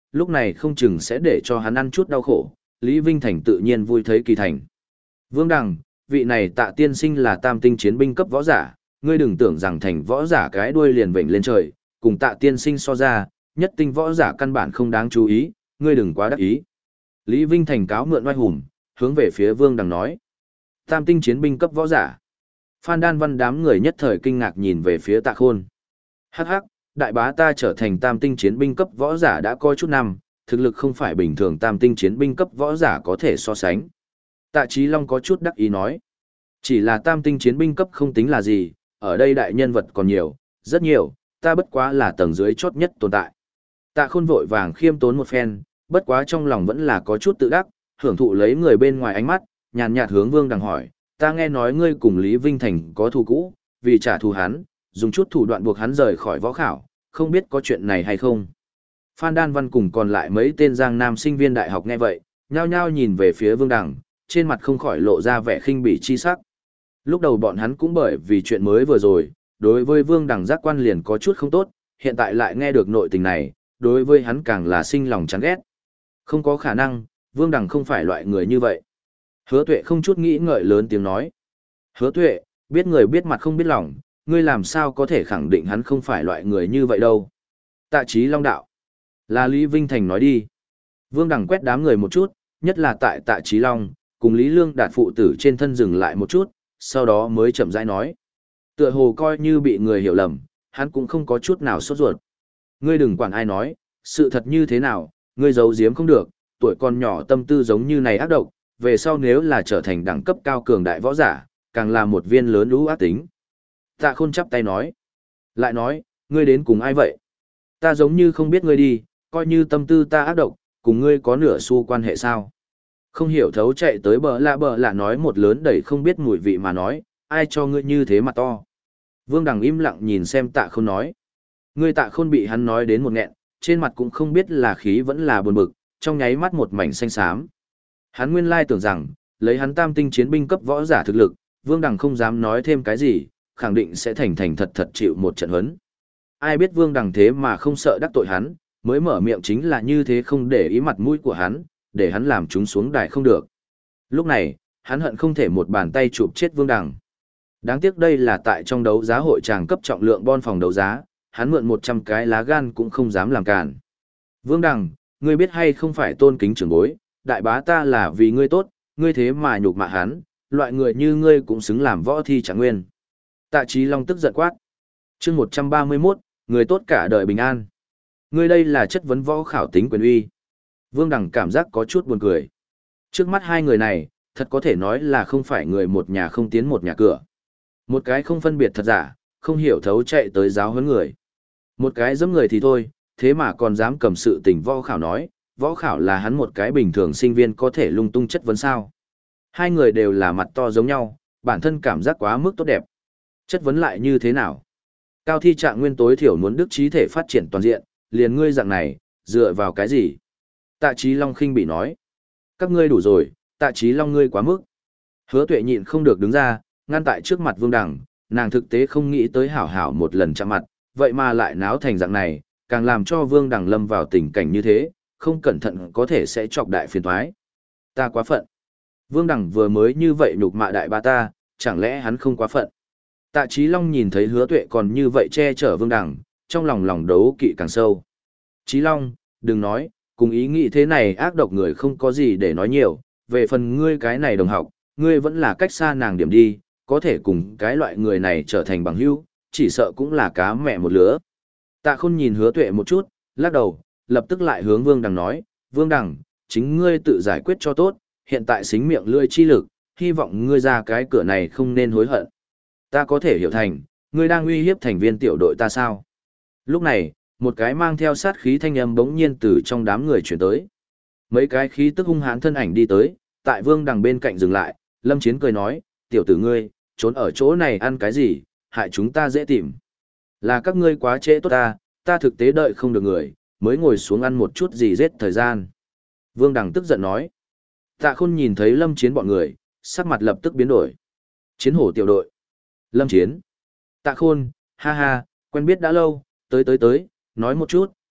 lúc này không chừng sẽ để cho hắn ăn chút đau khổ, Lý Vinh Thành tự nhiên vui thấy kỳ thành. Vương Đằng, vị này Tạ tiên sinh là tam tinh chiến binh cấp võ giả, ngươi đừng tưởng rằng thành võ giả cái đuôi liền vểnh lên trời, cùng Tạ tiên sinh so ra, nhất tinh võ giả căn bản không đáng chú ý, ngươi đừng quá đắc ý. Lý Vinh Thành cáo mượn oai hùng, hướng về phía Vương Đằng nói. Tam tinh chiến binh cấp võ giả. Phan Đan Văn đám người nhất thời kinh ngạc nhìn về phía Tạ Khôn. Hắc hắc, đại bá ta trở thành tam tinh chiến binh cấp võ giả đã có chút năm, thực lực không phải bình thường tam tinh chiến binh cấp võ giả có thể so sánh. Tạ Chí Long có chút đắc ý nói. Chỉ là tam tinh chiến binh cấp không tính là gì, ở đây đại nhân vật còn nhiều, rất nhiều, ta bất quá là tầng dưới chốt nhất tồn tại. Tạ Khôn vội vàng khiêm tốn một phen, bất quá trong lòng vẫn là có chút tự đắc, hưởng thụ lấy người bên ngoài ánh mắt, nhàn nhạt hướng Vương Đằng hỏi, ta nghe nói ngươi cùng Lý Vinh Thành có thù cũ, vì trả thù hắn, dùng chút thủ đoạn buộc hắn rời khỏi võ khảo, không biết có chuyện này hay không. Phan Đan Văn cùng còn lại mấy tên Giang Nam sinh viên đại học nghe vậy, nhao nhao nhìn về phía Vương Đằng, trên mặt không khỏi lộ ra vẻ khinh bỉ chi sắc. Lúc đầu bọn hắn cũng bởi vì chuyện mới vừa rồi, đối với Vương Đằng giác quan liền có chút không tốt, hiện tại lại nghe được nội tình này, đối với hắn càng là sinh lòng chán ghét. Không có khả năng, Vương Đằng không phải loại người như vậy. Hứa Tuệ không chút nghĩ ngợi lớn tiếng nói. Hứa Tuệ, biết người biết mặt không biết lòng, ngươi làm sao có thể khẳng định hắn không phải loại người như vậy đâu. Tạ Chí Long đạo. Là Lý Vinh Thành nói đi. Vương Đằng quét đám người một chút, nhất là tại Tạ Chí Long, cùng Lý Lương Đạt phụ tử trên thân dừng lại một chút, sau đó mới chậm rãi nói. Tựa hồ coi như bị người hiểu lầm, hắn cũng không có chút nào sốt ruột. Ngươi đừng quản ai nói, sự thật như thế nào, ngươi giấu giếm không được, tuổi còn nhỏ tâm tư giống như này ác độc, về sau nếu là trở thành đẳng cấp cao cường đại võ giả, càng là một viên lớn lũ ác tính. Tạ Khôn chắp tay nói. Lại nói, ngươi đến cùng ai vậy? Ta giống như không biết ngươi đi, coi như tâm tư ta ác độc, cùng ngươi có nửa xu quan hệ sao? Không hiểu thấu chạy tới bờ lạ nói một lớn đầy không biết mùi vị mà nói, ai cho ngươi như thế mà to. Vương Đằng im lặng nhìn xem Tạ Khôn nói. Ngươi Tạ Khôn bị hắn nói đến một nghẹn, trên mặt cũng không biết là khí vẫn là buồn bực, trong nháy mắt một mảnh xanh xám. Hắn nguyên lai tưởng rằng, lấy hắn tam tinh chiến binh cấp võ giả thực lực, Vương Đằng không dám nói thêm cái gì, khẳng định sẽ thành thành thật thật chịu một trận huấn. Ai biết Vương Đằng thế mà không sợ đắc tội hắn, mới mở miệng chính là như thế không để ý mặt mũi của hắn, để hắn làm chúng xuống đài không được. Lúc này, hắn hận không thể một bàn tay chụp chết Vương Đằng. Đáng tiếc đây là tại trong đấu giá hội tràng cấp trọng lượng bon phòng đấu giá, hắn mượn 100 cái lá gan cũng không dám làm cản. Vương Đằng, ngươi biết hay không phải tôn kính trưởng bối, đại bá ta là vì ngươi tốt, ngươi thế mà nhục mạ hắn, loại người như ngươi cũng xứng làm võ thi trạng nguyên. Tạ Chí Long tức giận quát. Chương 131, người tốt cả đời bình an. Ngươi đây là chất vấn võ khảo tính quyền uy. Vương Đằng cảm giác có chút buồn cười. Trước mắt hai người này, thật có thể nói là không phải người một nhà không tiến một nhà cửa. Một cái không phân biệt thật giả, không hiểu thấu chạy tới giáo huấn người. Một cái giẫm người thì thôi, thế mà còn dám cầm sự tình võ khảo nói, võ khảo là hắn một cái bình thường sinh viên có thể lung tung chất vấn sao. Hai người đều là mặt to giống nhau, bản thân cảm giác quá mức tốt đẹp. Chất vấn lại như thế nào? Cao thi trạng nguyên tối thiểu muốn đức trí thể phát triển toàn diện, liền ngươi dạng này, dựa vào cái gì? Tạ Chí Long khinh bị nói. Các ngươi đủ rồi, Tạ Chí Long ngươi quá mức. Hứa Tuệ nhịn không được đứng ra, ngăn tại trước mặt Vương Đằng, nàng thực tế không nghĩ tới hảo hảo một lần chạm mặt, vậy mà lại náo thành dạng này, càng làm cho Vương Đằng lâm vào tình cảnh như thế, không cẩn thận có thể sẽ chọc đại phiền toái. Ta quá phận. Vương Đằng vừa mới như vậy nhục mạ đại ba ta, chẳng lẽ hắn không quá phận? Tạ Chí Long nhìn thấy Hứa Tuệ còn như vậy che chở Vương Đằng, trong lòng đấu kỵ càng sâu. Chí Long, đừng nói, cùng ý nghĩ thế này ác độc người không có gì để nói nhiều, về phần ngươi cái này đồng học, ngươi vẫn là cách xa nàng điểm đi, có thể cùng cái loại người này trở thành bằng hữu, chỉ sợ cũng là cá mẹ một lứa. Tạ Khôn nhìn Hứa Tuệ một chút, lắc đầu, lập tức lại hướng Vương Đằng nói, Vương Đằng, chính ngươi tự giải quyết cho tốt, hiện tại xính miệng lưỡi chi lực, hy vọng ngươi ra cái cửa này không nên hối hận. Ta có thể hiểu thành, ngươi đang uy hiếp thành viên tiểu đội ta sao? Lúc này, một cái mang theo sát khí thanh âm bỗng nhiên từ trong đám người chuyển tới. Mấy cái khí tức hung hãn thân ảnh đi tới, tại Vương Đằng bên cạnh dừng lại, Lâm Chiến cười nói, tiểu tử ngươi, trốn ở chỗ này ăn cái gì, hại chúng ta dễ tìm. Là các ngươi quá trễ tốt ta thực tế đợi không được người, mới ngồi xuống ăn một chút gì giết thời gian. Vương Đằng tức giận nói. Tạ Khôn nhìn thấy Lâm Chiến bọn người, sắc mặt lập tức biến đổi. Chiến hổ tiểu đội. Lâm Chiến. Tạ Khôn, ha ha, quen biết đã lâu, tới, nói một chút,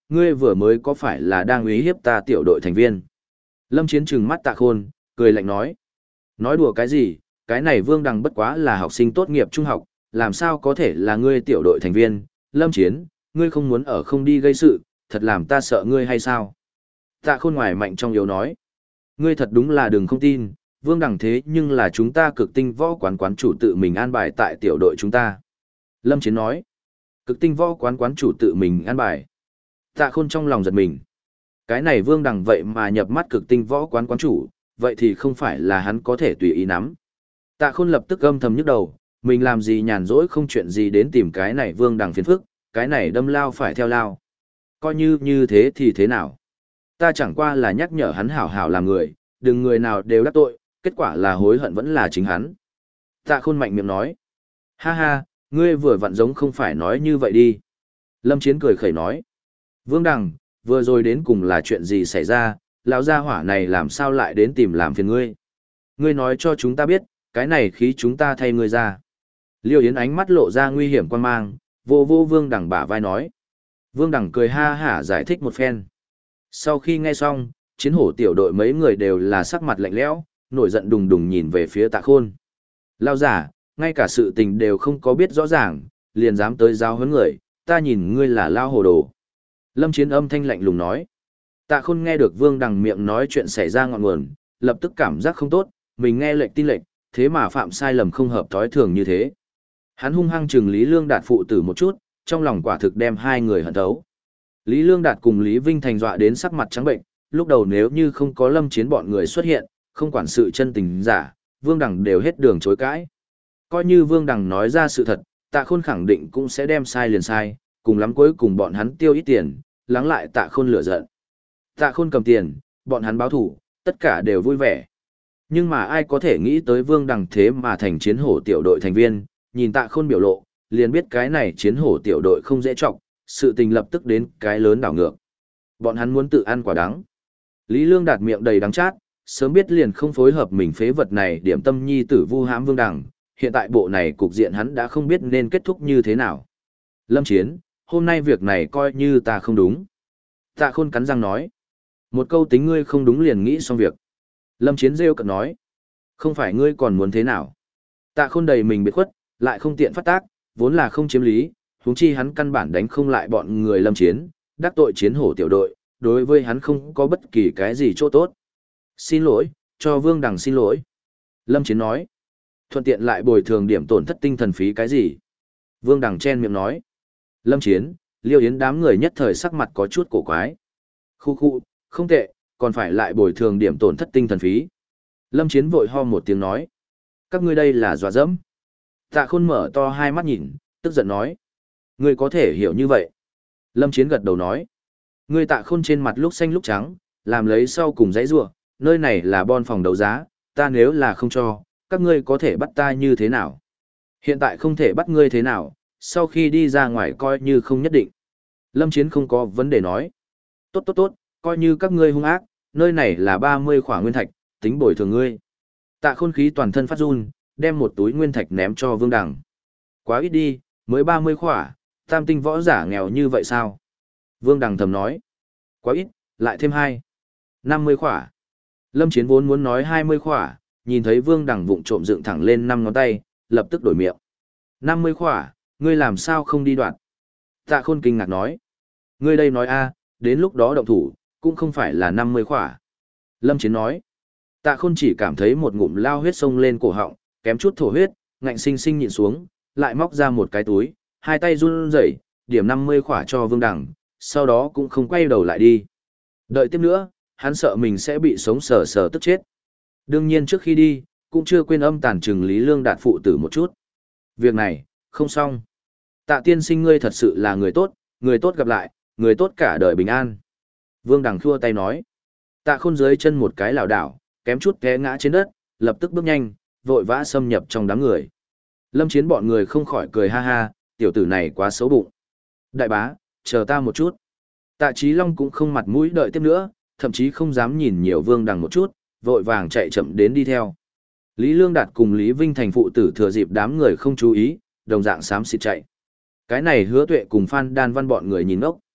ngươi vừa mới có phải là đang uy hiếp ta tiểu đội thành viên? Lâm Chiến trừng mắt Tạ Khôn, cười lạnh nói. Nói đùa cái gì, cái này Vương Đằng bất quá là học sinh tốt nghiệp trung học, làm sao có thể là ngươi tiểu đội thành viên? Lâm Chiến, ngươi không muốn ở không đi gây sự, thật làm ta sợ ngươi hay sao? Tạ Khôn ngoài mạnh trong yếu nói. Ngươi thật đúng là đừng không tin, Vương Đằng thế nhưng là chúng ta Cực Tinh Võ quán quán chủ tự mình an bài tại tiểu đội chúng ta. Lâm Chiến nói. Cực Tinh Võ quán quán chủ tự mình an bài. Tạ Khôn trong lòng giật mình. Cái này Vương Đằng vậy mà nhập mắt Cực Tinh Võ quán quán chủ, vậy thì không phải là hắn có thể tùy ý nắm. Tạ Khôn lập tức âm thầm nhức đầu, mình làm gì nhàn rỗi không chuyện gì đến tìm cái này Vương Đằng phiền phức, cái này đâm lao phải theo lao. Coi như thế thì thế nào? Ta chẳng qua là nhắc nhở hắn hảo hảo làm người, đừng người nào đều đắc tội, kết quả là hối hận vẫn là chính hắn. Tạ Khôn mạnh miệng nói. Ha ha, ngươi vừa vặn giống không phải nói như vậy đi. Lâm Chiến cười khẩy nói. Vương Đằng, vừa rồi đến cùng là chuyện gì xảy ra, lão gia hỏa này làm sao lại đến tìm làm phiền ngươi? Ngươi nói cho chúng ta biết, cái này khí chúng ta thay ngươi ra. Liêu Yến ánh mắt lộ ra nguy hiểm quan mang, vô vô Vương Đằng bả vai nói. Vương Đằng cười ha hả giải thích một phen. Sau khi nghe xong, chiến hổ tiểu đội mấy người đều là sắc mặt lạnh lẽo, nổi giận đùng đùng nhìn về phía Tạ Khôn. Lao giả, ngay cả sự tình đều không có biết rõ ràng, liền dám tới giao huấn người, ta nhìn ngươi là lao hồ đồ. Lâm Chiến âm thanh lạnh lùng nói. Tạ Khôn nghe được Vương Đằng miệng nói chuyện xảy ra ngọn nguồn, lập tức cảm giác không tốt, mình nghe lệnh tin lệnh, thế mà phạm sai lầm không hợp thói thường như thế. Hắn hung hăng trừng Lý Lương Đạt phụ tử một chút, trong lòng quả thực đem hai người hận thấu. Lý Lương Đạt cùng Lý Vinh Thành dọa đến sắc mặt trắng bệnh, lúc đầu nếu như không có Lâm Chiến bọn người xuất hiện, không quản sự chân tình giả, Vương Đằng đều hết đường chối cãi. Coi như Vương Đằng nói ra sự thật, Tạ Khôn khẳng định cũng sẽ đem sai liền sai, cùng lắm cuối cùng bọn hắn tiêu ít tiền, lắng lại Tạ Khôn lửa giận. Tạ Khôn cầm tiền, bọn hắn báo thủ, tất cả đều vui vẻ. Nhưng mà ai có thể nghĩ tới Vương Đằng thế mà thành chiến hổ tiểu đội thành viên, nhìn Tạ Khôn biểu lộ, liền biết cái này chiến hổ tiểu đội không dễ trọng, sự tình lập tức đến cái lớn đảo ngược. Bọn hắn muốn tự ăn quả đắng. Lý Lương Đạt miệng đầy đắng chát, sớm biết liền không phối hợp mình phế vật này điểm tâm nhi tử vu hãm Vương Đằng, hiện tại bộ này cục diện hắn đã không biết nên kết thúc như thế nào. Lâm Chiến, hôm nay việc này coi như ta không đúng. Tạ Khôn cắn răng nói. Một câu tính ngươi không đúng liền nghĩ xong việc. Lâm Chiến rêu cợt nói. Không phải ngươi còn muốn thế nào. Tạ Khôn đầy mình biệt khuất, lại không tiện phát tác, vốn là không chiếm lý, huống chi hắn căn bản đánh không lại bọn người Lâm Chiến, đắc tội chiến hổ tiểu đội, đối với hắn không có bất kỳ cái gì chỗ tốt. Xin lỗi, cho Vương Đằng xin lỗi. Lâm Chiến nói. Thuận tiện lại bồi thường điểm tổn thất tinh thần phí cái gì. Vương Đằng chen miệng nói. Lâm Chiến, Liêu Yến đám người nhất thời sắc mặt có chút cổ quái. Khu khu, không tệ, còn phải lại bồi thường điểm tổn thất tinh thần phí. Lâm Chiến vội ho một tiếng nói. Các ngươi đây là dọa dẫm. Tạ Khôn mở to hai mắt nhìn, tức giận nói. Ngươi có thể hiểu như vậy. Lâm Chiến gật đầu nói. Ngươi Tạ Khôn trên mặt lúc xanh lúc trắng, làm lấy sau cùng giấy rủa, nơi này là bon phòng đấu giá, ta nếu là không cho, các ngươi có thể bắt ta như thế nào? Hiện tại không thể bắt ngươi thế nào, sau khi đi ra ngoài coi như không nhất định. Lâm Chiến không có vấn đề nói. Tốt tốt tốt, coi như các ngươi hung ác, nơi này là 30 khỏa nguyên thạch, tính bồi thường ngươi. Tạ Khôn khí toàn thân phát run, đem một túi nguyên thạch ném cho Vương Đằng. Quá ít đi, mới 30 khỏa, tam tinh võ giả nghèo như vậy sao? Vương Đằng thầm nói. Quá ít, lại thêm 50 khỏa. Lâm Chiến vốn muốn nói 20 khỏa, nhìn thấy Vương Đằng vụng trộm dựng thẳng lên 5 ngón tay, lập tức đổi miệng. 50 khỏa, ngươi làm sao không đi đoạn? Tạ Khôn kinh ngạc nói. Ngươi đây nói a, đến lúc đó động thủ, cũng không phải là 50 khỏa. Lâm Chiến nói. Tạ Khôn chỉ cảm thấy một ngụm lao huyết sông lên cổ họng, kém chút thổ huyết, ngạnh sinh sinh nhịn xuống, lại móc ra một cái túi, hai tay run rẩy, điểm 50 khỏa cho Vương Đằng, sau đó cũng không quay đầu lại đi. Đợi tiếp nữa, hắn sợ mình sẽ bị sống sờ sờ tức chết. Đương nhiên trước khi đi, cũng chưa quên âm tàn trừng Lý Lương Đạt phụ tử một chút. Việc này, không xong. Tạ tiên sinh ngươi thật sự là người tốt gặp lại, người tốt cả đời bình an. Vương Đằng khua tay nói. Tạ Khôn dưới chân một cái lảo đảo, kém chút té ngã trên đất, lập tức bước nhanh, vội vã xâm nhập trong đám người. Lâm Chiến bọn người không khỏi cười ha ha, tiểu tử này quá xấu bụng. Đại bá, chờ ta một chút. Tạ Chí Long cũng không mặt mũi đợi tiếp nữa, thậm chí không dám nhìn nhiều Vương Đằng một chút, vội vàng chạy chậm đến đi theo. Lý Lương Đạt cùng Lý Vinh Thành phụ tử thừa dịp đám người không chú ý, đồng dạng xám xịt chạy. Cái này Hứa Tuệ cùng Phan Đan Văn bọn người nhìn ốc.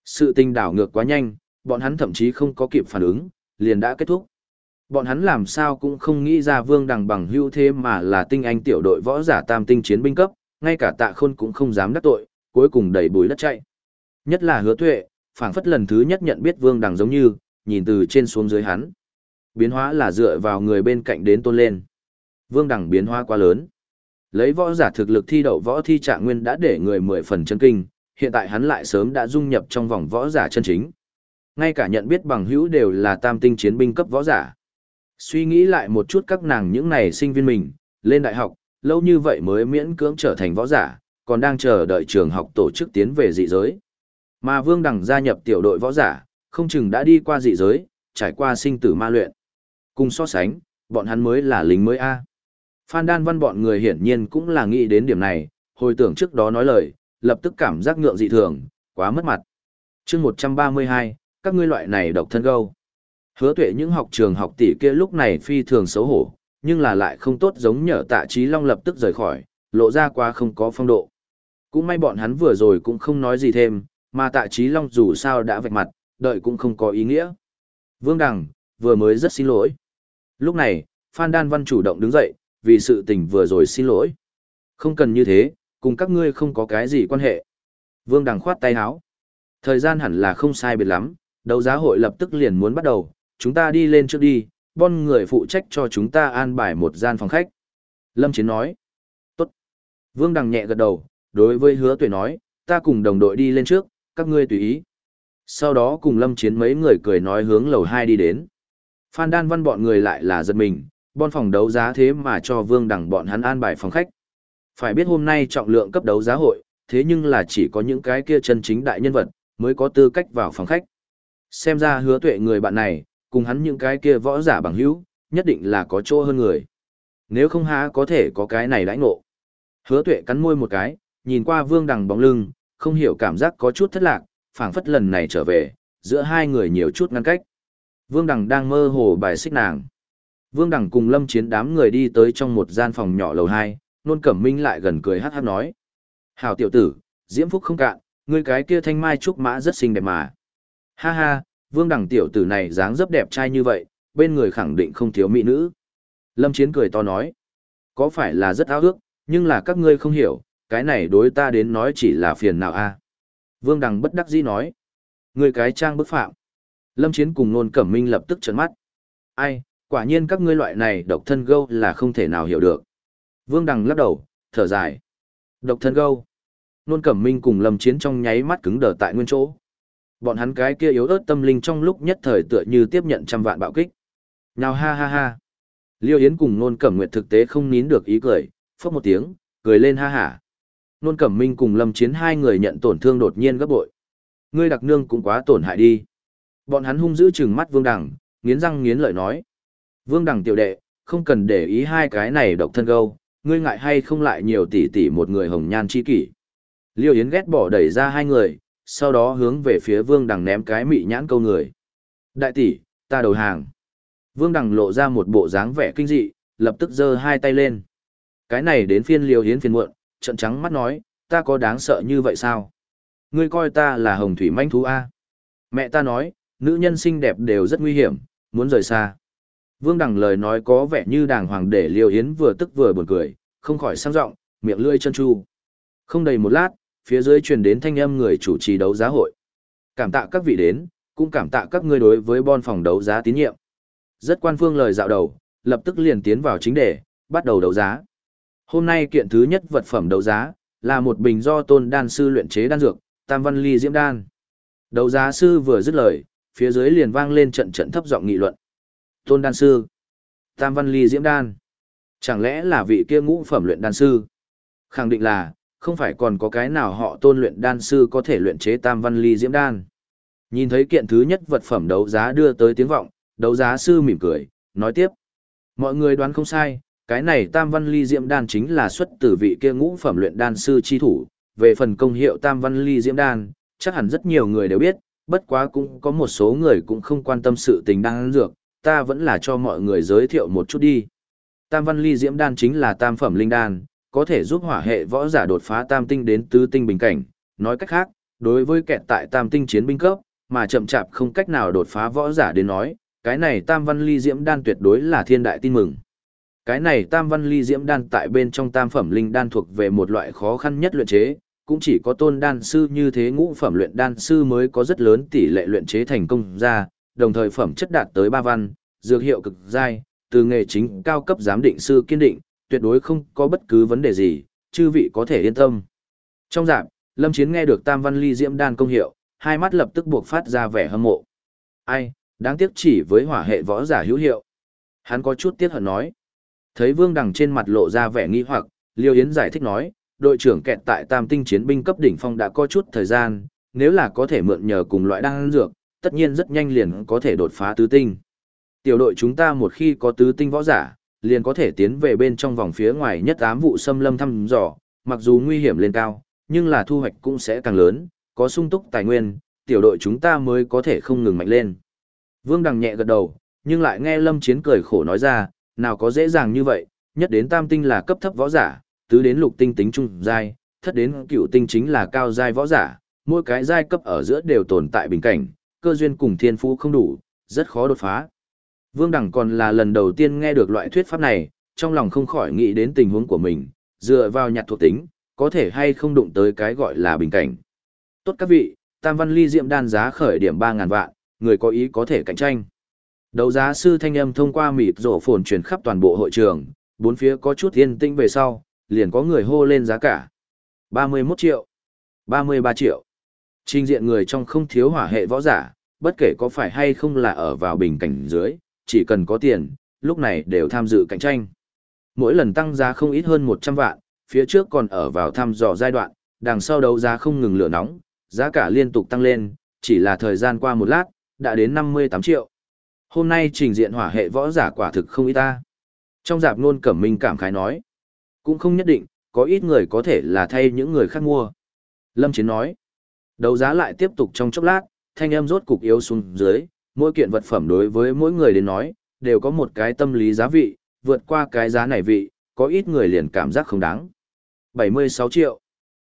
Sự tình đảo ngược quá nhanh, bọn hắn thậm chí không có kịp phản ứng, liền đã kết thúc. Bọn hắn làm sao cũng không nghĩ ra Vương Đằng bằng hữu thế mà là tinh anh tiểu đội võ giả tam tinh chiến binh cấp, ngay cả Tạ Khôn cũng không dám đắc tội, cuối cùng đẩy bùi đất chạy. Nhất là Hứa Tuệ, phảng phất lần thứ nhất nhận biết Vương Đằng giống như, nhìn từ trên xuống dưới hắn. Biến hóa là dựa vào người bên cạnh đến tôn lên. Vương Đằng biến hóa quá lớn. Lấy võ giả thực lực thi đậu võ thi trạng nguyên đã để người 10 phần chân kinh, hiện tại hắn lại sớm đã dung nhập trong vòng võ giả chân chính. Ngay cả nhận biết bằng hữu đều là tam tinh chiến binh cấp võ giả. Suy nghĩ lại một chút các nàng những này sinh viên mình, lên đại học, lâu như vậy mới miễn cưỡng trở thành võ giả, còn đang chờ đợi trường học tổ chức tiến về dị giới. Mà Vương Đằng gia nhập tiểu đội võ giả, không chừng đã đi qua dị giới, trải qua sinh tử ma luyện. Cùng so sánh, bọn hắn mới là lính mới A. Phan Đan Văn bọn người hiển nhiên cũng là nghĩ đến điểm này, hồi tưởng trước đó nói lời, lập tức cảm giác ngượng dị thường, quá mất mặt. chương 132, các ngươi loại này độc thân gâu. Hứa Tuệ những học trường học tỷ kia lúc này phi thường xấu hổ, nhưng là lại không tốt giống nhờ Tạ Chí Long lập tức rời khỏi, lộ ra quá không có phong độ. Cũng may bọn hắn vừa rồi cũng không nói gì thêm, mà Tạ Chí Long dù sao đã vạch mặt, đợi cũng không có ý nghĩa. Vương Đằng, vừa mới rất xin lỗi. Lúc này, Phan Đan Văn chủ động đứng dậy, vì sự tình vừa rồi xin lỗi. Không cần như thế, cùng các ngươi không có cái gì quan hệ. Vương Đằng khoát tay áo. Thời gian hẳn là không sai biệt lắm, đấu giá hội lập tức liền muốn bắt đầu, chúng ta đi lên trước đi, bon người phụ trách cho chúng ta an bài một gian phòng khách. Lâm Chiến nói. Tốt. Vương Đằng nhẹ gật đầu, đối với Hứa Tuệ nói, ta cùng đồng đội đi lên trước, các ngươi tùy ý. Sau đó cùng Lâm Chiến mấy người cười nói hướng lầu 2 đi đến. Phan Đan Văn bọn người lại là giật mình, bon phòng đấu giá thế mà cho Vương Đằng bọn hắn an bài phòng khách. Phải biết hôm nay trọng lượng cấp đấu giá hội, thế nhưng là chỉ có những cái kia chân chính đại nhân vật, mới có tư cách vào phòng khách. Xem ra Hứa Tuệ người bạn này, cùng hắn những cái kia võ giả bằng hữu, nhất định là có chỗ hơn người. Nếu không há có thể có cái này đãi ngộ. Hứa Tuệ cắn môi một cái, nhìn qua Vương Đằng bóng lưng, không hiểu cảm giác có chút thất lạc, phảng phất lần này trở về, giữa hai người nhiều chút ngăn cách. Vương Đằng đang mơ hồ bài xích nàng. Vương Đằng cùng Lâm Chiến đám người đi tới trong một gian phòng nhỏ lầu 2, Nôn Cẩm Minh lại gần cười hát hát nói. Hảo tiểu tử, diễm phúc không cạn, ngươi cái kia thanh mai trúc mã rất xinh đẹp mà. Ha ha, Vương Đằng tiểu tử này dáng dấp đẹp trai như vậy, bên người khẳng định không thiếu mỹ nữ. Lâm Chiến cười to nói. Có phải là rất ao ước, nhưng là các ngươi không hiểu, cái này đối ta đến nói chỉ là phiền nào a. Vương Đằng bất đắc dĩ nói. Ngươi cái trang bức phạm. Lâm Chiến cùng Nôn Cẩm Minh lập tức trợn mắt. Ai, quả nhiên các ngươi loại này độc thân gâu là không thể nào hiểu được. Vương Đằng lắc đầu, thở dài. Độc thân gâu. Nôn Cẩm Minh cùng Lâm Chiến trong nháy mắt cứng đờ tại nguyên chỗ. Bọn hắn cái kia yếu ớt tâm linh trong lúc nhất thời tựa như tiếp nhận trăm vạn bạo kích. Nào ha ha ha. Liêu Yến cùng Nôn Cẩm Nguyệt thực tế không nín được ý cười, phốc một tiếng, cười lên ha hả. Nôn Cẩm Minh cùng Lâm Chiến hai người nhận tổn thương đột nhiên gấp bội. Ngươi đặc nương cũng quá tổn hại đi. Bọn hắn hung dữ trừng mắt Vương Đằng, nghiến răng nghiến lợi nói. Vương Đằng tiểu đệ, không cần để ý hai cái này độc thân gâu, ngươi ngại hay không lại nhiều tỷ tỷ một người hồng nhan chi kỷ. Liêu Yến ghét bỏ đẩy ra hai người, sau đó hướng về phía Vương Đằng ném cái mị nhãn câu người. Đại tỷ, ta đầu hàng. Vương Đằng lộ ra một bộ dáng vẻ kinh dị, lập tức giơ hai tay lên. Cái này đến phiên Liêu Yến phiền muộn, trợn trắng mắt nói, ta có đáng sợ như vậy sao? Ngươi coi ta là hồng thủy manh thú a? Mẹ ta nói, nữ nhân xinh đẹp đều rất nguy hiểm, muốn rời xa. Vương Đằng lời nói có vẻ như đàng hoàng để Liêu Yến vừa tức vừa buồn cười, không khỏi sang giọng, miệng lưỡi chân chu. Không đầy một lát, phía dưới truyền đến thanh âm người chủ trì đấu giá hội. Cảm tạ các vị đến, cũng cảm tạ các ngươi đối với bon phòng đấu giá tín nhiệm. Rất quan phương lời dạo đầu, lập tức liền tiến vào chính đề, bắt đầu đấu giá. Hôm nay kiện thứ nhất vật phẩm đấu giá, là một bình do Tôn đan sư luyện chế đan dược, Tam Văn Ly Diễm Đan. Đấu giá sư vừa dứt lời, phía dưới liền vang lên trận trận thấp giọng nghị luận. Tôn đan sư, Tam Văn Ly Diễm Đan. Chẳng lẽ là vị kia ngũ phẩm luyện đan sư? Khẳng định là, không phải còn có cái nào họ Tôn luyện đan sư có thể luyện chế Tam Văn Ly Diễm Đan. Nhìn thấy kiện thứ nhất vật phẩm đấu giá đưa tới tiếng vọng, đấu giá sư mỉm cười, nói tiếp. Mọi người đoán không sai, cái này Tam Văn Ly Diễm Đan chính là xuất từ vị kia ngũ phẩm luyện đan sư chi thủ. Về phần công hiệu Tam Văn Ly Diễm Đan, chắc hẳn rất nhiều người đều biết, bất quá cũng có một số người cũng không quan tâm sự tình đan dược, ta vẫn là cho mọi người giới thiệu một chút đi. Tam Văn Ly Diễm Đan chính là tam phẩm linh đan, có thể giúp hỏa hệ võ giả đột phá tam tinh đến tứ tinh bình cảnh, nói cách khác, đối với kẹt tại tam tinh chiến binh cấp, mà chậm chạp không cách nào đột phá võ giả đến nói, cái này tam văn ly diễm đan tuyệt đối là thiên đại tin mừng. Cái này tam văn ly diễm đan tại bên trong tam phẩm linh đan thuộc về một loại khó khăn nhất luyện chế, cũng chỉ có tôn đan sư như thế ngũ phẩm luyện đan sư mới có rất lớn tỷ lệ luyện chế thành công ra, đồng thời phẩm chất đạt tới 3 văn, dược hiệu cực giai, từ nghề chính cao cấp giám định sư kiên định, tuyệt đối không có bất cứ vấn đề gì, chư vị có thể yên tâm. Trong dạp, Lâm Chiến nghe được tam văn ly diễm đan công hiệu, hai mắt lập tức buộc phát ra vẻ hâm mộ. Ai, đáng tiếc chỉ với hỏa hệ võ giả hữu hiệu. Hắn có chút tiếc hận nói. Thấy Vương Đằng trên mặt lộ ra vẻ nghi hoặc, Liêu Yến giải thích nói, đội trưởng kẹt tại tam tinh chiến binh cấp đỉnh phong đã có chút thời gian, nếu là có thể mượn nhờ cùng loại đan dược, tất nhiên rất nhanh liền có thể đột phá tứ tinh. Tiểu đội chúng ta một khi có tứ tinh võ giả, liền có thể tiến về bên trong vòng phía ngoài nhất ám vụ xâm lâm thăm dò, mặc dù nguy hiểm lên cao, nhưng là thu hoạch cũng sẽ càng lớn, có sung túc tài nguyên, tiểu đội chúng ta mới có thể không ngừng mạnh lên. Vương Đằng nhẹ gật đầu, nhưng lại nghe Lâm Chiến cười khổ nói ra, nào có dễ dàng như vậy, nhất đến tam tinh là cấp thấp võ giả, tứ đến lục tinh tính trung giai, thất đến cửu tinh chính là cao giai võ giả, mỗi cái giai cấp ở giữa đều tồn tại bình cảnh, cơ duyên cùng thiên phú không đủ, rất khó đột phá. Vương Đằng còn là lần đầu tiên nghe được loại thuyết pháp này, trong lòng không khỏi nghĩ đến tình huống của mình, dựa vào nhặt thuộc tính, có thể hay không đụng tới cái gọi là bình cảnh. Tốt các vị, tam văn ly diệm đan giá khởi điểm 3.000 vạn, người có ý có thể cạnh tranh. Đấu giá sư thanh âm thông qua mịt rổ phồn truyền khắp toàn bộ hội trường, bốn phía có chút yên tĩnh về sau, liền có người hô lên giá cả. 31 triệu, 33 triệu. Trình diện người trong không thiếu hỏa hệ võ giả, bất kể có phải hay không là ở vào bình cảnh dưới, chỉ cần có tiền, lúc này đều tham dự cạnh tranh. Mỗi lần tăng giá không ít hơn 100 vạn, phía trước còn ở vào thăm dò giai đoạn, đằng sau đấu giá không ngừng lửa nóng, giá cả liên tục tăng lên, chỉ là thời gian qua một lát, đã đến 58 triệu. Hôm nay trình diện hỏa hệ võ giả quả thực không ít ta. Trong dạp Nôn Cẩm Minh cảm khái nói, cũng không nhất định, có ít người có thể là thay những người khác mua. Lâm Chiến nói, đấu giá lại tiếp tục trong chốc lát, thanh âm rốt cục yếu xuống dưới, mỗi kiện vật phẩm đối với mỗi người đến nói, đều có một cái tâm lý giá vị, vượt qua cái giá này vị, có ít người liền cảm giác không đáng. 76 triệu,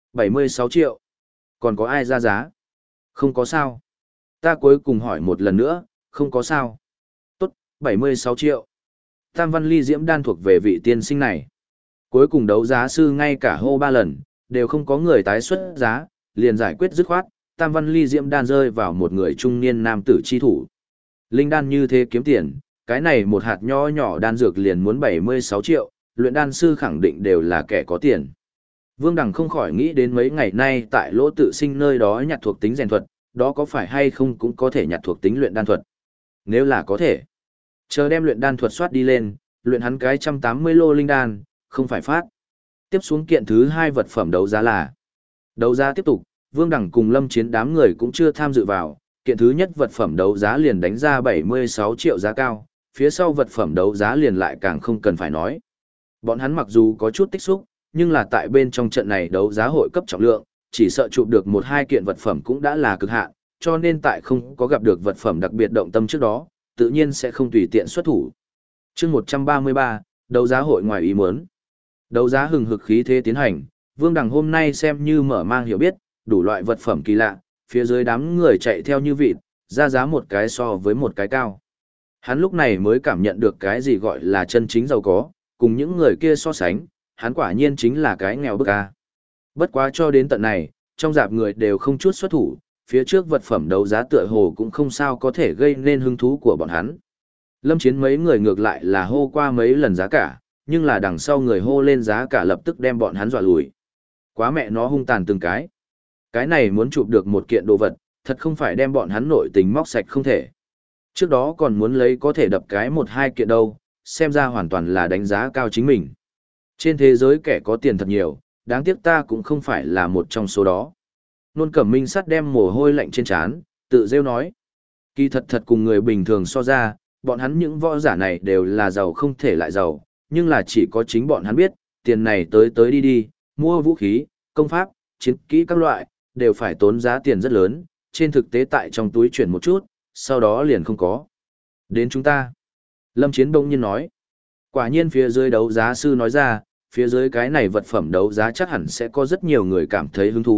76 triệu, còn có ai ra giá? Không có sao. Ta cuối cùng hỏi một lần nữa, không có sao. Tốt, 76 triệu. Tam văn ly diễm đan thuộc về vị tiên sinh này. Cuối cùng đấu giá sư ngay cả hô 3 lần, đều không có người tái xuất giá, liền giải quyết dứt khoát, tam văn ly diễm đan rơi vào một người trung niên nam tử chi thủ. Linh đan như thế kiếm tiền, cái này một hạt nho nhỏ đan dược liền muốn 76 triệu, luyện đan sư khẳng định đều là kẻ có tiền. Vương Đằng không khỏi nghĩ đến mấy ngày nay tại lỗ tự sinh nơi đó nhặt thuộc tính rèn thuật, đó có phải hay không cũng có thể nhặt thuộc tính luyện đan thuật. Nếu là có thể, chờ đem luyện đan thuật soát đi lên, luyện hắn cái 180 lô linh đan, không phải phát. Tiếp xuống kiện thứ 2 vật phẩm đấu giá là. Đấu giá tiếp tục, Vương Đằng cùng Lâm Chiến đám người cũng chưa tham dự vào, kiện thứ nhất vật phẩm đấu giá liền đánh ra 76 triệu giá cao, phía sau vật phẩm đấu giá liền lại càng không cần phải nói. Bọn hắn mặc dù có chút tích xúc, nhưng là tại bên trong trận này đấu giá hội cấp trọng lượng, chỉ sợ chụp được 1-2 kiện vật phẩm cũng đã là cực hạn, cho nên tại không có gặp được vật phẩm đặc biệt động tâm trước đó, tự nhiên sẽ không tùy tiện xuất thủ. Chương 133, đấu giá hội ngoài ý muốn. Đấu giá hừng hực khí thế tiến hành, Vương Đằng hôm nay xem như mở mang hiểu biết, đủ loại vật phẩm kỳ lạ, phía dưới đám người chạy theo như vịt, ra giá một cái so với một cái cao. Hắn lúc này mới cảm nhận được cái gì gọi là chân chính giàu có, cùng những người kia so sánh, hắn quả nhiên chính là cái nghèo bức a. Bất quá cho đến tận này, trong dạp người đều không chút xuất thủ, phía trước vật phẩm đấu giá tựa hồ cũng không sao có thể gây nên hứng thú của bọn hắn. Lâm Chiến mấy người ngược lại là hô qua mấy lần giá cả, nhưng là đằng sau người hô lên giá cả lập tức đem bọn hắn dọa lùi. Quá mẹ nó hung tàn từng cái. Cái này muốn chụp được một kiện đồ vật, thật không phải đem bọn hắn nội tình móc sạch không thể. Trước đó còn muốn lấy có thể đập cái 1-2 kiện đâu, xem ra hoàn toàn là đánh giá cao chính mình. Trên thế giới kẻ có tiền thật nhiều, đáng tiếc ta cũng không phải là một trong số đó. Nôn Cẩm Minh sắt đem mồ hôi lạnh trên trán, tự rêu nói. Kỳ thật cùng người bình thường so ra, bọn hắn những võ giả này đều là giàu không thể lại giàu, nhưng là chỉ có chính bọn hắn biết, tiền này tới đi, mua vũ khí, công pháp, chiến kỹ các loại, đều phải tốn giá tiền rất lớn, trên thực tế tại trong túi chuyển một chút, sau đó liền không có. Đến chúng ta. Lâm Chiến bỗng nhiên nói. Quả nhiên phía dưới đấu giá sư nói ra, phía dưới cái này vật phẩm đấu giá chắc hẳn sẽ có rất nhiều người cảm thấy hứng thú,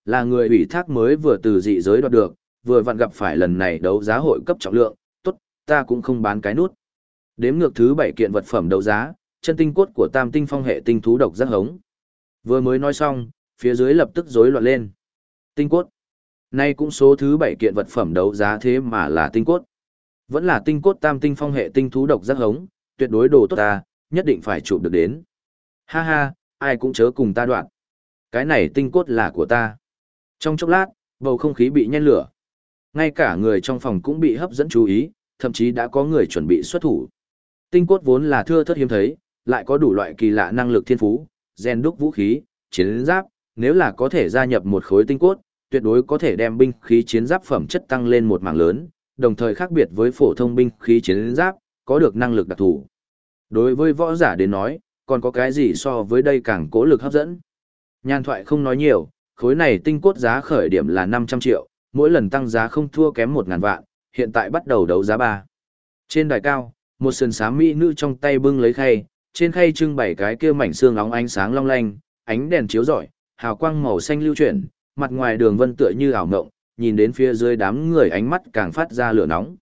là người ủy thác mới vừa từ dị giới đoạt được, vừa vặn gặp phải lần này đấu giá hội cấp trọng lượng, tốt, ta cũng không bán cái nút. Đếm ngược thứ 7 kiện vật phẩm đấu giá, chân tinh cốt của Tam Tinh Phong hệ tinh thú độc giác hống. Vừa mới nói xong, phía dưới lập tức rối loạn lên. Tinh cốt. Nay cũng số thứ 7 kiện vật phẩm đấu giá thế mà là tinh cốt. Vẫn là tinh cốt Tam Tinh Phong hệ tinh thú độc giác hống, tuyệt đối đồ tốt ta, nhất định phải chụp được đến. Ha ha, ai cũng chớ cùng ta đoạn. Cái này tinh cốt là của ta. Trong chốc lát, bầu không khí bị nhen lửa. Ngay cả người trong phòng cũng bị hấp dẫn chú ý, thậm chí đã có người chuẩn bị xuất thủ. Tinh cốt vốn là thưa thớt hiếm thấy, lại có đủ loại kỳ lạ năng lực thiên phú, gen đúc vũ khí, chiến giáp, nếu là có thể gia nhập một khối tinh cốt, tuyệt đối có thể đem binh khí chiến giáp phẩm chất tăng lên một mảng lớn, đồng thời khác biệt với phổ thông binh khí chiến giáp, có được năng lực đặc thù. Đối với võ giả đến nói, còn có cái gì so với đây càng cố lực hấp dẫn. Nhàn thoại không nói nhiều, khối này tinh cốt giá khởi điểm là 500 triệu, mỗi lần tăng giá không thua kém 1.000 vạn, hiện tại bắt đầu đấu giá 3. Trên đài cao, một sườn xám mỹ nữ trong tay bưng lấy khay, trên khay trưng bày cái kia mảnh xương óng ánh sáng long lanh, ánh đèn chiếu rọi, hào quang màu xanh lưu chuyển, mặt ngoài đường vân tựa như ảo ngộng, nhìn đến phía dưới đám người ánh mắt càng phát ra lửa nóng.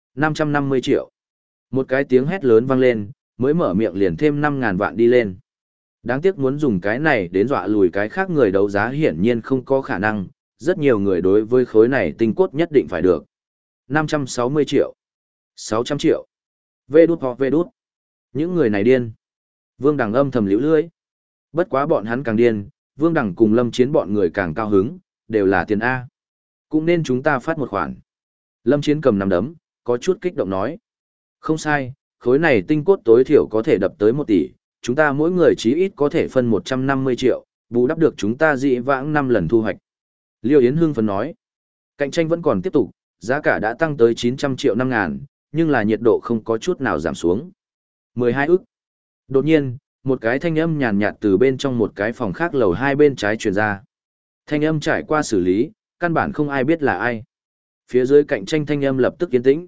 550 triệu. Một cái tiếng hét lớn vang lên, mới mở miệng liền thêm 5.000 vạn đi lên. Đáng tiếc muốn dùng cái này đến dọa lùi cái khác người đấu giá hiển nhiên không có khả năng, rất nhiều người đối với khối này tinh cốt nhất định phải được. 560 triệu. 600 triệu. Vê đút hoặc vê đút. Những người này điên. Vương Đằng âm thầm liễu lưỡi. Bất quá bọn hắn càng điên, Vương Đằng cùng Lâm Chiến bọn người càng cao hứng, đều là tiền A. Cũng nên chúng ta phát một khoản. Lâm Chiến cầm nắm đấm, có chút kích động nói. Không sai, khối này tinh cốt tối thiểu có thể đập tới 1 tỷ, chúng ta mỗi người chí ít có thể phân 150 triệu, bù đắp được chúng ta dị vãng 5 lần thu hoạch. Liêu Yến hưng phấn nói. Cạnh tranh vẫn còn tiếp tục, giá cả đã tăng tới 900 triệu 5 ngàn, nhưng là nhiệt độ không có chút nào giảm xuống. 12 ức. Đột nhiên, một cái thanh âm nhàn nhạt từ bên trong một cái phòng khác lầu 2 bên trái truyền ra. Thanh âm trải qua xử lý, căn bản không ai biết là ai. Phía dưới cạnh tranh thanh âm lập tức yên tĩnh.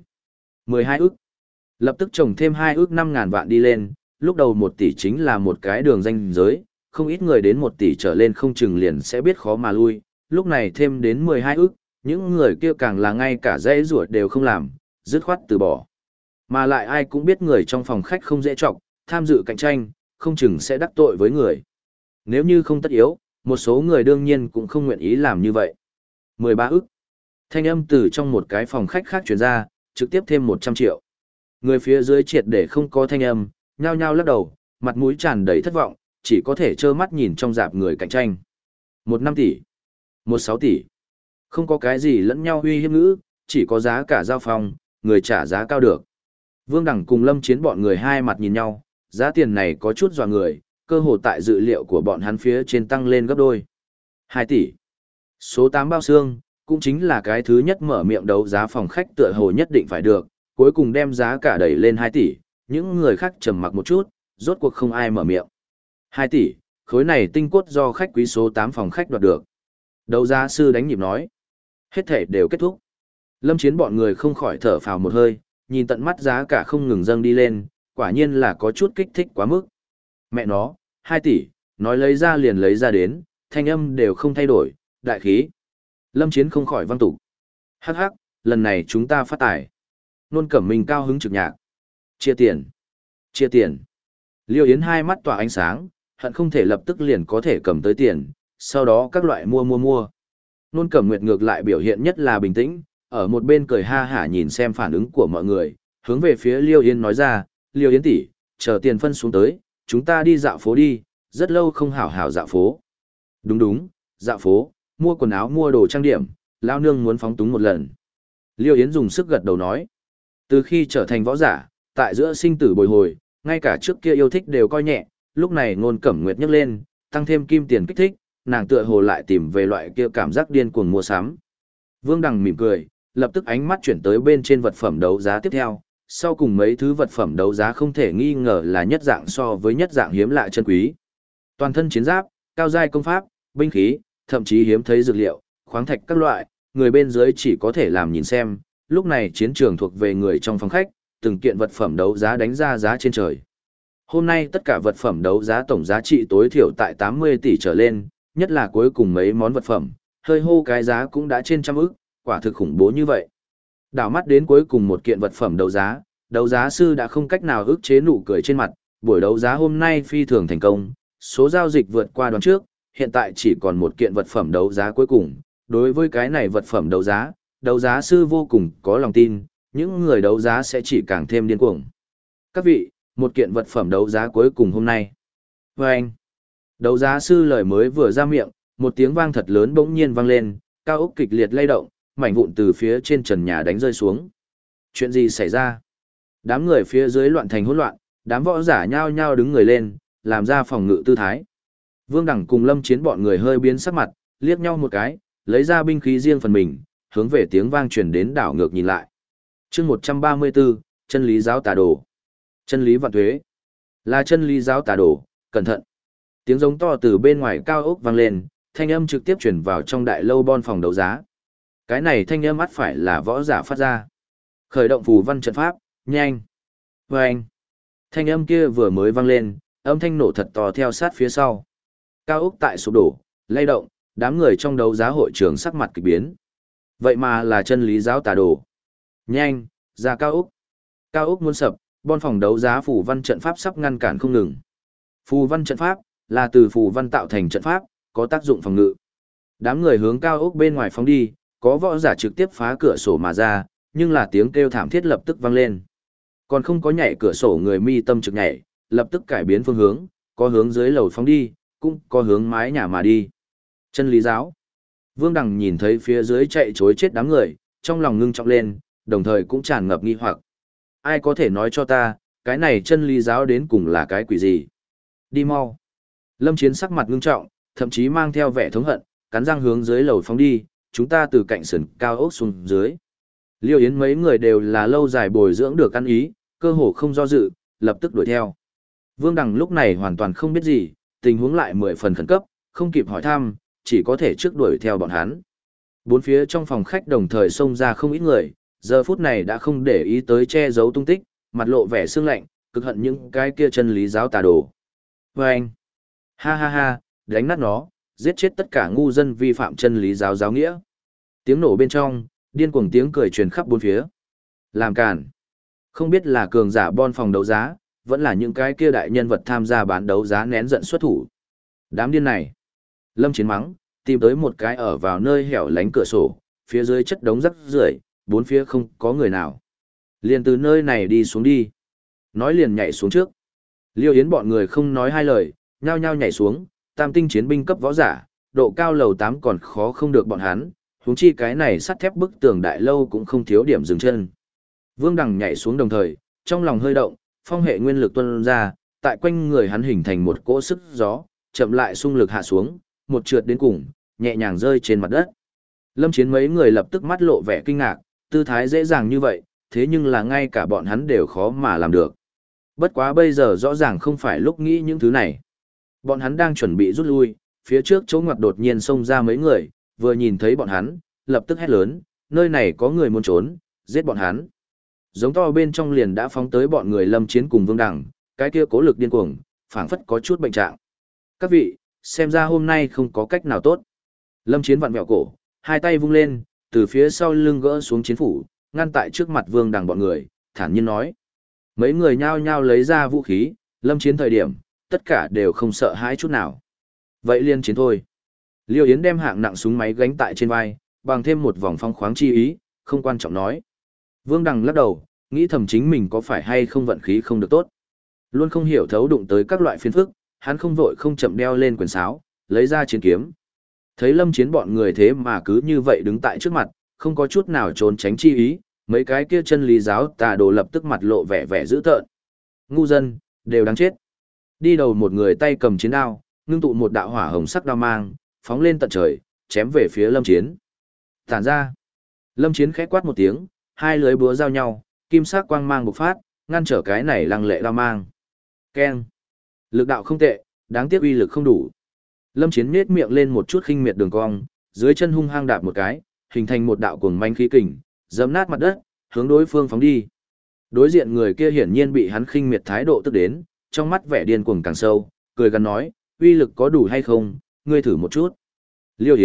12 ức. Lập tức trồng thêm 2 ức 5 ngàn vạn đi lên, lúc đầu 1 tỷ chính là một cái đường ranh giới, không ít người đến 1 tỷ trở lên không chừng liền sẽ biết khó mà lui, lúc này thêm đến 12 ức, những người kia càng là ngay cả dãy ruột đều không làm, dứt khoát từ bỏ. Mà lại ai cũng biết người trong phòng khách không dễ trọng, tham dự cạnh tranh, không chừng sẽ đắc tội với người. Nếu như không tất yếu, một số người đương nhiên cũng không nguyện ý làm như vậy. 13 ức. Thanh âm từ trong một cái phòng khách khác truyền ra, trực tiếp thêm 100 triệu. Người phía dưới triệt để không có thanh âm, nhao nhao lắc đầu, mặt mũi tràn đầy thất vọng, chỉ có thể trơ mắt nhìn trong dạp người cạnh tranh. 1,5 tỷ, 1,6 tỷ. Không có cái gì lẫn nhau uy hiếp ngữ, chỉ có giá cả giao phòng, người trả giá cao được. Vương Đẳng cùng Lâm Chiến bọn người hai mặt nhìn nhau, giá tiền này có chút dọa người, cơ hồ tại dự liệu của bọn hắn phía trên tăng lên gấp đôi. 2 tỷ. Số 8 bao xương, cũng chính là cái thứ nhất mở miệng đấu giá phòng khách tựa hồ nhất định phải được, cuối cùng đem giá cả đẩy lên 2 tỷ, những người khác trầm mặc một chút, rốt cuộc không ai mở miệng. 2 tỷ, khối này tinh cốt do khách quý số 8 phòng khách đoạt được. Đấu giá sư đánh nhịp nói. Hết thể đều kết thúc. Lâm Chiến bọn người không khỏi thở phào một hơi, nhìn tận mắt giá cả không ngừng dâng đi lên, quả nhiên là có chút kích thích quá mức. Mẹ nó, 2 tỷ, nói lấy ra liền lấy ra đến, thanh âm đều không thay đổi, đại khí. Lâm Chiến không khỏi văng tục. Hắc hắc, lần này chúng ta phát tài. Nôn Cẩm Minh cao hứng trực nhạc. Chia tiền. Chia tiền. Liêu Yến hai mắt tỏa ánh sáng, hận không thể lập tức liền có thể cầm tới tiền, sau đó các loại mua. Nôn Cẩm Nguyệt ngược lại biểu hiện nhất là bình tĩnh, ở một bên cười ha hả nhìn xem phản ứng của mọi người, hướng về phía Liêu Yến nói ra, Liêu Yến tỷ, chờ tiền phân xuống tới, chúng ta đi dạo phố đi, rất lâu không hảo hảo dạo phố. Đúng, dạo phố, mua quần áo mua đồ trang điểm, lao nương muốn phóng túng một lần. Liêu Yến dùng sức gật đầu nói, từ khi trở thành võ giả, tại giữa sinh tử bồi hồi, ngay cả trước kia yêu thích đều coi nhẹ, lúc này Nôn Cẩm Nguyệt nhấc lên, tăng thêm kim tiền kích thích, nàng tựa hồ lại tìm về loại kia cảm giác điên cuồng mua sắm. Vương Đằng mỉm cười, lập tức ánh mắt chuyển tới bên trên vật phẩm đấu giá tiếp theo, sau cùng mấy thứ vật phẩm đấu giá không thể nghi ngờ là nhất dạng so với nhất dạng hiếm lạ chân quý. Toàn thân chiến giáp, cao giai công pháp, binh khí, thậm chí hiếm thấy dược liệu, khoáng thạch các loại, người bên dưới chỉ có thể làm nhìn xem, lúc này chiến trường thuộc về người trong phòng khách, từng kiện vật phẩm đấu giá đánh ra giá trên trời. Hôm nay tất cả vật phẩm đấu giá tổng giá trị tối thiểu tại 80 tỷ trở lên, nhất là cuối cùng mấy món vật phẩm, hơi hô cái giá cũng đã trên trăm ức, quả thực khủng bố như vậy. Đảo mắt đến cuối cùng một kiện vật phẩm đấu giá sư đã không cách nào ức chế nụ cười trên mặt, buổi đấu giá hôm nay phi thường thành công, số giao dịch vượt qua đoán trước, hiện tại chỉ còn một kiện vật phẩm đấu giá cuối cùng. Đối với cái này vật phẩm đấu giá sư vô cùng có lòng tin, những người đấu giá sẽ chỉ càng thêm điên cuồng. Các vị, một kiện vật phẩm đấu giá cuối cùng hôm nay. Và anh, đấu giá sư lời mới vừa ra miệng, một tiếng vang thật lớn bỗng nhiên vang lên, cao ốc kịch liệt lay động, mảnh vụn từ phía trên trần nhà đánh rơi xuống. Chuyện gì xảy ra? Đám người phía dưới loạn thành hỗn loạn, đám võ giả nhao nhao đứng người lên, làm ra phòng ngự tư thái. Vương Đẳng cùng Lâm Chiến bọn người hơi biến sắc mặt, liếc nhau một cái, lấy ra binh khí riêng phần mình, hướng về tiếng vang truyền đến đảo ngược nhìn lại. Chương 134, chân lý giáo tà đồ. Chân lý vạn tuế. Là chân lý giáo tà đồ, cẩn thận. Tiếng giống to từ bên ngoài cao ốc vang lên, thanh âm trực tiếp truyền vào trong đại lâu bon phòng đấu giá. Cái này thanh âm ắt phải là võ giả phát ra. Khởi động phù văn trận pháp, nhanh. Vâng. Thanh âm kia vừa mới vang lên, âm thanh nổ thật to theo sát phía sau. Cao ốc tại sụp đổ, lay động, đám người trong đấu giá hội trường sắc mặt kỳ biến. Vậy mà là chân lý giáo tà đồ. Nhanh, ra cao ốc. Cao ốc muốn sập, bon phòng đấu giá phù văn trận pháp sắp ngăn cản không ngừng. Phù văn trận pháp là từ phù văn tạo thành trận pháp, có tác dụng phòng ngự. Đám người hướng cao ốc bên ngoài phóng đi, có võ giả trực tiếp phá cửa sổ mà ra, nhưng là tiếng kêu thảm thiết lập tức vang lên. Còn không có nhảy cửa sổ người mi tâm trực nhảy, lập tức cải biến phương hướng, có hướng dưới lầu phóng đi, cũng có hướng mái nhà mà đi. Chân lý giáo. Vương Đằng nhìn thấy phía dưới chạy chối chết đám người, trong lòng ngưng trọng lên, đồng thời cũng tràn ngập nghi hoặc. Ai có thể nói cho ta, cái này chân lý giáo đến cùng là cái quỷ gì? Đi mau. Lâm Chiến sắc mặt ngưng trọng, thậm chí mang theo vẻ thống hận, cắn răng hướng dưới lầu phóng đi, chúng ta từ cạnh sườn cao ốc xuống dưới. Liêu Yến mấy người đều là lâu dài bồi dưỡng được ăn ý, cơ hồ không do dự, lập tức đuổi theo. Vương Đằng lúc này hoàn toàn không biết gì, tình huống lại 10 phần khẩn cấp, không kịp hỏi thăm, chỉ có thể trước đuổi theo bọn hắn. Bốn phía trong phòng khách đồng thời xông ra không ít người, giờ phút này đã không để ý tới che giấu tung tích, mặt lộ vẻ sương lạnh, cực hận những cái kia chân lý giáo tà đồ. Và anh, ha ha ha, đánh nát nó, giết chết tất cả ngu dân vi phạm chân lý giáo giáo nghĩa. Tiếng nổ bên trong, điên cuồng tiếng cười truyền khắp bốn phía. Làm cản. Không biết là cường giả bon phòng đấu giá, vẫn là những cái kia đại nhân vật tham gia bán đấu giá nén giận xuất thủ. Đám điên này. Lâm Chiến mắng, tìm tới một cái ở vào nơi hẻo lánh cửa sổ, phía dưới chất đống rác rưởi, bốn phía không có người nào. Liền từ nơi này đi xuống đi. Nói liền nhảy xuống trước. Liêu Yến bọn người không nói hai lời, nhao nhao nhảy xuống, tam tinh chiến binh cấp võ giả, độ cao lầu 8 còn khó không được bọn hắn, huống chi cái này sắt thép bức tường đại lâu cũng không thiếu điểm dừng chân. Vương Đằng nhảy xuống đồng thời, trong lòng hơi động, phong hệ nguyên lực tuôn ra, tại quanh người hắn hình thành một cỗ sức gió, chậm lại xung lực hạ xuống, một trượt đến cùng, nhẹ nhàng rơi trên mặt đất. Lâm Chiến mấy người lập tức mắt lộ vẻ kinh ngạc, tư thái dễ dàng như vậy, thế nhưng là ngay cả bọn hắn đều khó mà làm được. Bất quá bây giờ rõ ràng không phải lúc nghĩ những thứ này. Bọn hắn đang chuẩn bị rút lui, phía trước chỗ ngoặt đột nhiên xông ra mấy người, vừa nhìn thấy bọn hắn, lập tức hét lớn, nơi này có người muốn trốn, giết bọn hắn. Giống to bên trong liền đã phóng tới bọn người Lâm Chiến cùng Vương Đằng, cái kia cố lực điên cuồng, phảng phất có chút bệnh trạng. Các vị, xem ra hôm nay không có cách nào tốt. Lâm Chiến vặn vẹo cổ, hai tay vung lên, từ phía sau lưng gỡ xuống chiến phủ, ngăn tại trước mặt Vương Đằng bọn người, thản nhiên nói. Mấy người nhao nhao lấy ra vũ khí, Lâm Chiến thời điểm, tất cả đều không sợ hãi chút nào. Vậy liên chiến thôi. Liêu Yến đem hạng nặng súng máy gánh tại trên vai, bằng thêm một vòng phong khoáng chi ý, không quan trọng nói. Vương Đằng lắc đầu, nghĩ thầm chính mình có phải hay không vận khí không được tốt. Luôn không hiểu thấu đụng tới các loại phiền phức, hắn không vội không chậm đeo lên quyền sáo, lấy ra chiến kiếm. Thấy Lâm Chiến bọn người thế mà cứ như vậy đứng tại trước mặt, không có chút nào trốn tránh chi ý, mấy cái kia chân lý giáo tà đồ lập tức mặt lộ vẻ vẻ dữ tợn. Ngu dân, đều đáng chết. Đi đầu một người tay cầm chiến đao, ngưng tụ một đạo hỏa hồng sắc đao mang, phóng lên tận trời, chém về phía Lâm Chiến. Tản ra. Lâm Chiến khẽ quát một tiếng, hai lưới búa giao nhau, kim sắc quang mang bộc phát, ngăn trở cái này lăng lệ đao mang. Keng. Lực đạo không tệ, đáng tiếc uy lực không đủ. Lâm Chiến nhếch miệng lên một chút khinh miệt đường cong, dưới chân hung hăng đạp một cái, hình thành một đạo cuồng manh khí kình, giẫm nát mặt đất, hướng đối phương phóng đi. Đối diện người kia hiển nhiên bị hắn khinh miệt thái độ tức đến, trong mắt vẻ điên cuồng càng sâu, cười gằn nói, uy lực có đủ hay không, ngươi thử một chút. Liêu Yến,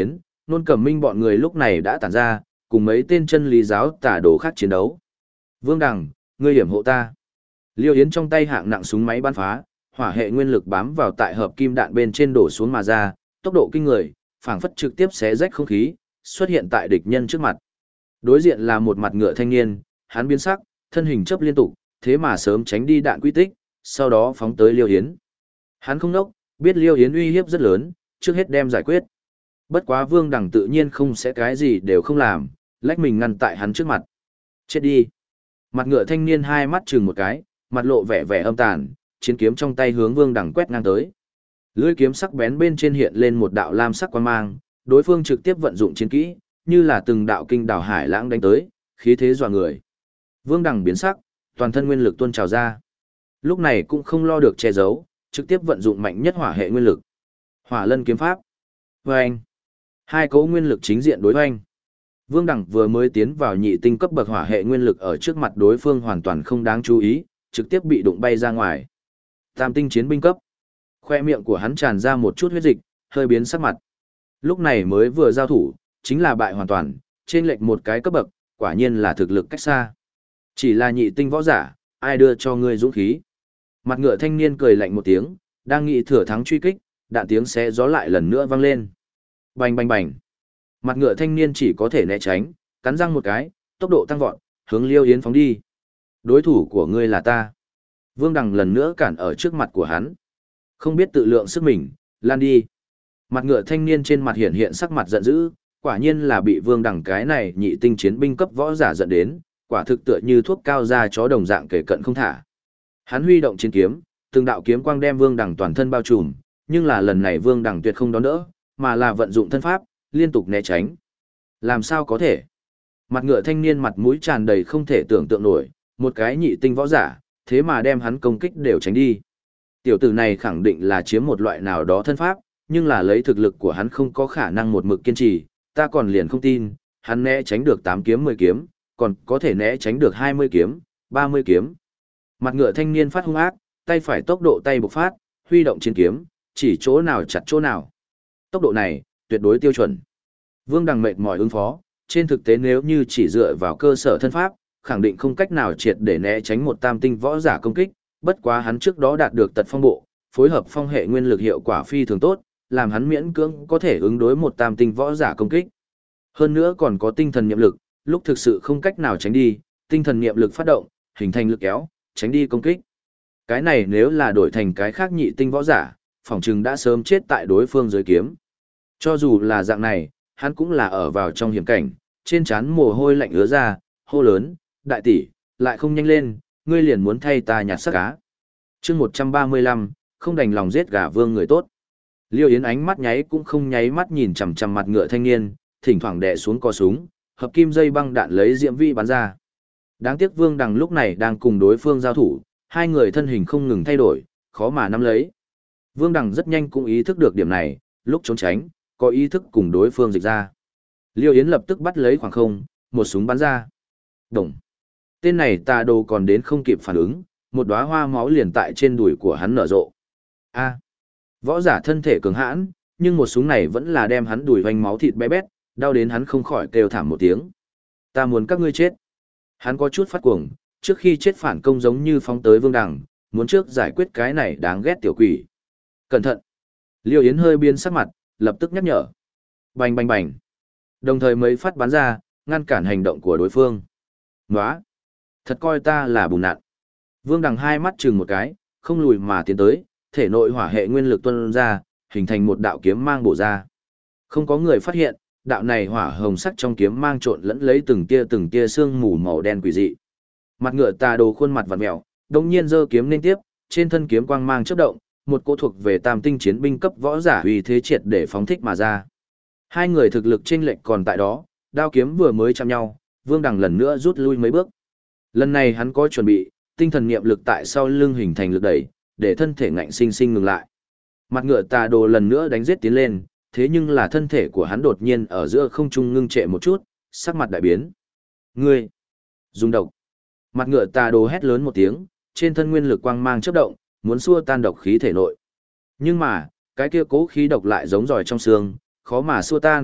Nôn Cẩm Minh bọn người lúc này đã tản ra, cùng mấy tên chân lý giáo tả đồ khác chiến đấu. Vương Đằng, ngươi hiểm hộ ta. Liêu Yến trong tay hạng nặng súng máy bắn phá, hỏa hệ nguyên lực bám vào tại hợp kim đạn bên trên đổ xuống mà ra, tốc độ kinh người, phảng phất trực tiếp xé rách không khí, xuất hiện tại địch nhân trước mặt. Đối diện là một mặt ngựa thanh niên, hắn biến sắc, thân hình chớp liên tục, thế mà sớm tránh đi đạn quy tích, sau đó phóng tới Liêu Yến. Hắn không nốc, biết Liêu Yến uy hiếp rất lớn, trước hết đem giải quyết. Bất quá Vương Đằng tự nhiên không sẽ cái gì đều không làm, lách mình ngăn tại hắn trước mặt. Chết đi. Mặt ngựa thanh niên hai mắt chừng một cái, mặt lộ vẻ vẻ âm tàn, chiến kiếm trong tay hướng Vương Đằng quét ngang tới. Lưỡi kiếm sắc bén bên trên hiện lên một đạo lam sắc quang mang, đối phương trực tiếp vận dụng chiến kỹ, như là từng đạo kinh đảo hải lãng đánh tới, khí thế dọa người. Vương Đằng biến sắc, toàn thân nguyên lực tuôn trào ra. Lúc này cũng không lo được che giấu, trực tiếp vận dụng mạnh nhất hỏa hệ nguyên lực. Hỏa Lân kiếm pháp. Oeng. Hai cấu nguyên lực chính diện đối oanh. Vương Đằng vừa mới tiến vào nhị tinh cấp bậc hỏa hệ nguyên lực ở trước mặt đối phương hoàn toàn không đáng chú ý, trực tiếp bị đụng bay ra ngoài. Tam tinh chiến binh cấp. Khoe miệng của hắn tràn ra một chút huyết dịch, hơi biến sắc mặt. Lúc này mới vừa giao thủ, chính là bại hoàn toàn, trên lệch một cái cấp bậc, quả nhiên là thực lực cách xa. Chỉ là nhị tinh võ giả, ai đưa cho ngươi dũng khí. Mặt ngựa thanh niên cười lạnh một tiếng, đang nghĩ thừa thắng truy kích, đạn tiếng xé gió lại lần nữa vang lên. Bành bành bành. Mặt ngựa thanh niên chỉ có thể né tránh, cắn răng một cái, tốc độ tăng vọt, hướng Liêu Yến phóng đi. Đối thủ của ngươi là ta. Vương Đằng lần nữa cản ở trước mặt của hắn. Không biết tự lượng sức mình, lan đi. Mặt ngựa thanh niên trên mặt hiện hiện sắc mặt giận dữ, quả nhiên là bị Vương Đằng cái này nhị tinh chiến binh cấp võ giả giận đến, quả thực tựa như thuốc cao ra chó đồng dạng kể cận không thả. Hắn huy động chiến kiếm, từng đạo kiếm quang đem Vương Đằng toàn thân bao trùm, nhưng là lần này Vương Đằng tuyệt không đón đỡ, mà là vận dụng thân pháp, liên tục né tránh. Làm sao có thể? Mặt ngựa thanh niên mặt mũi tràn đầy không thể tưởng tượng nổi, một cái nhị tinh võ giả, thế mà đem hắn công kích đều tránh đi. Tiểu tử này khẳng định là chiếm một loại nào đó thân pháp, nhưng là lấy thực lực của hắn không có khả năng một mực kiên trì, ta còn liền không tin, hắn né tránh được 8 kiếm 10 kiếm, còn có thể né tránh được 20 kiếm, 30 kiếm. Mặt ngựa thanh niên phát hung ác, tay phải tốc độ tay bộc phát, huy động chiến kiếm, chỉ chỗ nào chặt chỗ nào. Tốc độ này, tuyệt đối tiêu chuẩn. Vương Đằng mệt mỏi ứng phó, trên thực tế nếu như chỉ dựa vào cơ sở thân pháp, khẳng định không cách nào triệt để né tránh một tam tinh võ giả công kích, bất quá hắn trước đó đạt được tật phong bộ, phối hợp phong hệ nguyên lực hiệu quả phi thường tốt, làm hắn miễn cưỡng có thể ứng đối một tam tinh võ giả công kích. Hơn nữa còn có tinh thần niệm lực, lúc thực sự không cách nào tránh đi, tinh thần niệm lực phát động, hình thành lực kéo, tránh đi công kích. Cái này nếu là đổi thành cái khác nhị tinh võ giả, phỏng chừng đã sớm chết tại đối phương dưới kiếm. Cho dù là dạng này, hắn cũng là ở vào trong hiểm cảnh, trên trán mồ hôi lạnh ứa ra, hô lớn, đại tỷ, lại không nhanh lên, ngươi liền muốn thay ta nhặt xác cá. chương 135, không đành lòng giết gà vương người tốt. Liêu Yến ánh mắt nháy cũng không nháy mắt nhìn chằm chằm mặt ngựa thanh niên, thỉnh thoảng đè xuống cò súng, hợp kim dây băng đạn lấy diễm vi bắn ra. Đáng tiếc Vương Đằng lúc này đang cùng đối phương giao thủ, hai người thân hình không ngừng thay đổi, khó mà nắm lấy. Vương Đằng rất nhanh cũng ý thức được điểm này, lúc trốn tránh, có ý thức cùng đối phương dịch ra. Liêu Yến lập tức bắt lấy khoảng không, một súng bắn ra. Đồng. Tên này tà đồ còn đến không kịp phản ứng, một đóa hoa máu liền tại trên đùi của hắn nở rộ. A. Võ giả thân thể cường hãn, nhưng một súng này vẫn là đem hắn đùi vành máu thịt bé bét, đau đến hắn không khỏi kêu thảm một tiếng. Ta muốn các ngươi chết. Hắn có chút phát cuồng, trước khi chết phản công giống như phóng tới Vương Đằng, muốn trước giải quyết cái này đáng ghét tiểu quỷ. Cẩn thận. Liêu Yến hơi biến sắc mặt, lập tức nhắc nhở. Bành bành bành. Đồng thời mấy phát bắn ra, ngăn cản hành động của đối phương. Nóa. Thật coi ta là bùn nạn. Vương Đằng hai mắt chừng một cái, không lùi mà tiến tới, thể nội hỏa hệ nguyên lực tuôn ra, hình thành một đạo kiếm mang bổ ra. Không có người phát hiện, đạo này hỏa hồng sắc trong kiếm mang trộn lẫn lấy từng tia sương mù màu đen quỷ dị. Mặt ngựa tà đồ khuôn mặt vặn mèo, đồng nhiên giơ kiếm lên tiếp, trên thân kiếm quang mang chớp động, một cỗ thuộc về tam tinh chiến binh cấp võ giả uy thế triệt để phóng thích mà ra. Hai người thực lực chênh lệch còn tại đó, đao kiếm vừa mới chạm nhau, Vương Đằng lần nữa rút lui mấy bước. Lần này hắn có chuẩn bị, tinh thần niệm lực tại sau lưng hình thành lực đẩy, để thân thể ngạnh sinh sinh ngừng lại. Mặt ngựa tà đồ lần nữa đánh giết tiến lên, thế nhưng là thân thể của hắn đột nhiên ở giữa không trung ngưng trệ một chút, sắc mặt đại biến. Ngươi! Dùng độc! Mặt ngựa tà đồ hét lớn một tiếng, trên thân nguyên lực quang mang chớp động, muốn xua tan độc khí thể nội. Nhưng mà, cái kia cố khí độc lại giống giỏi trong xương, khó mà xua tan,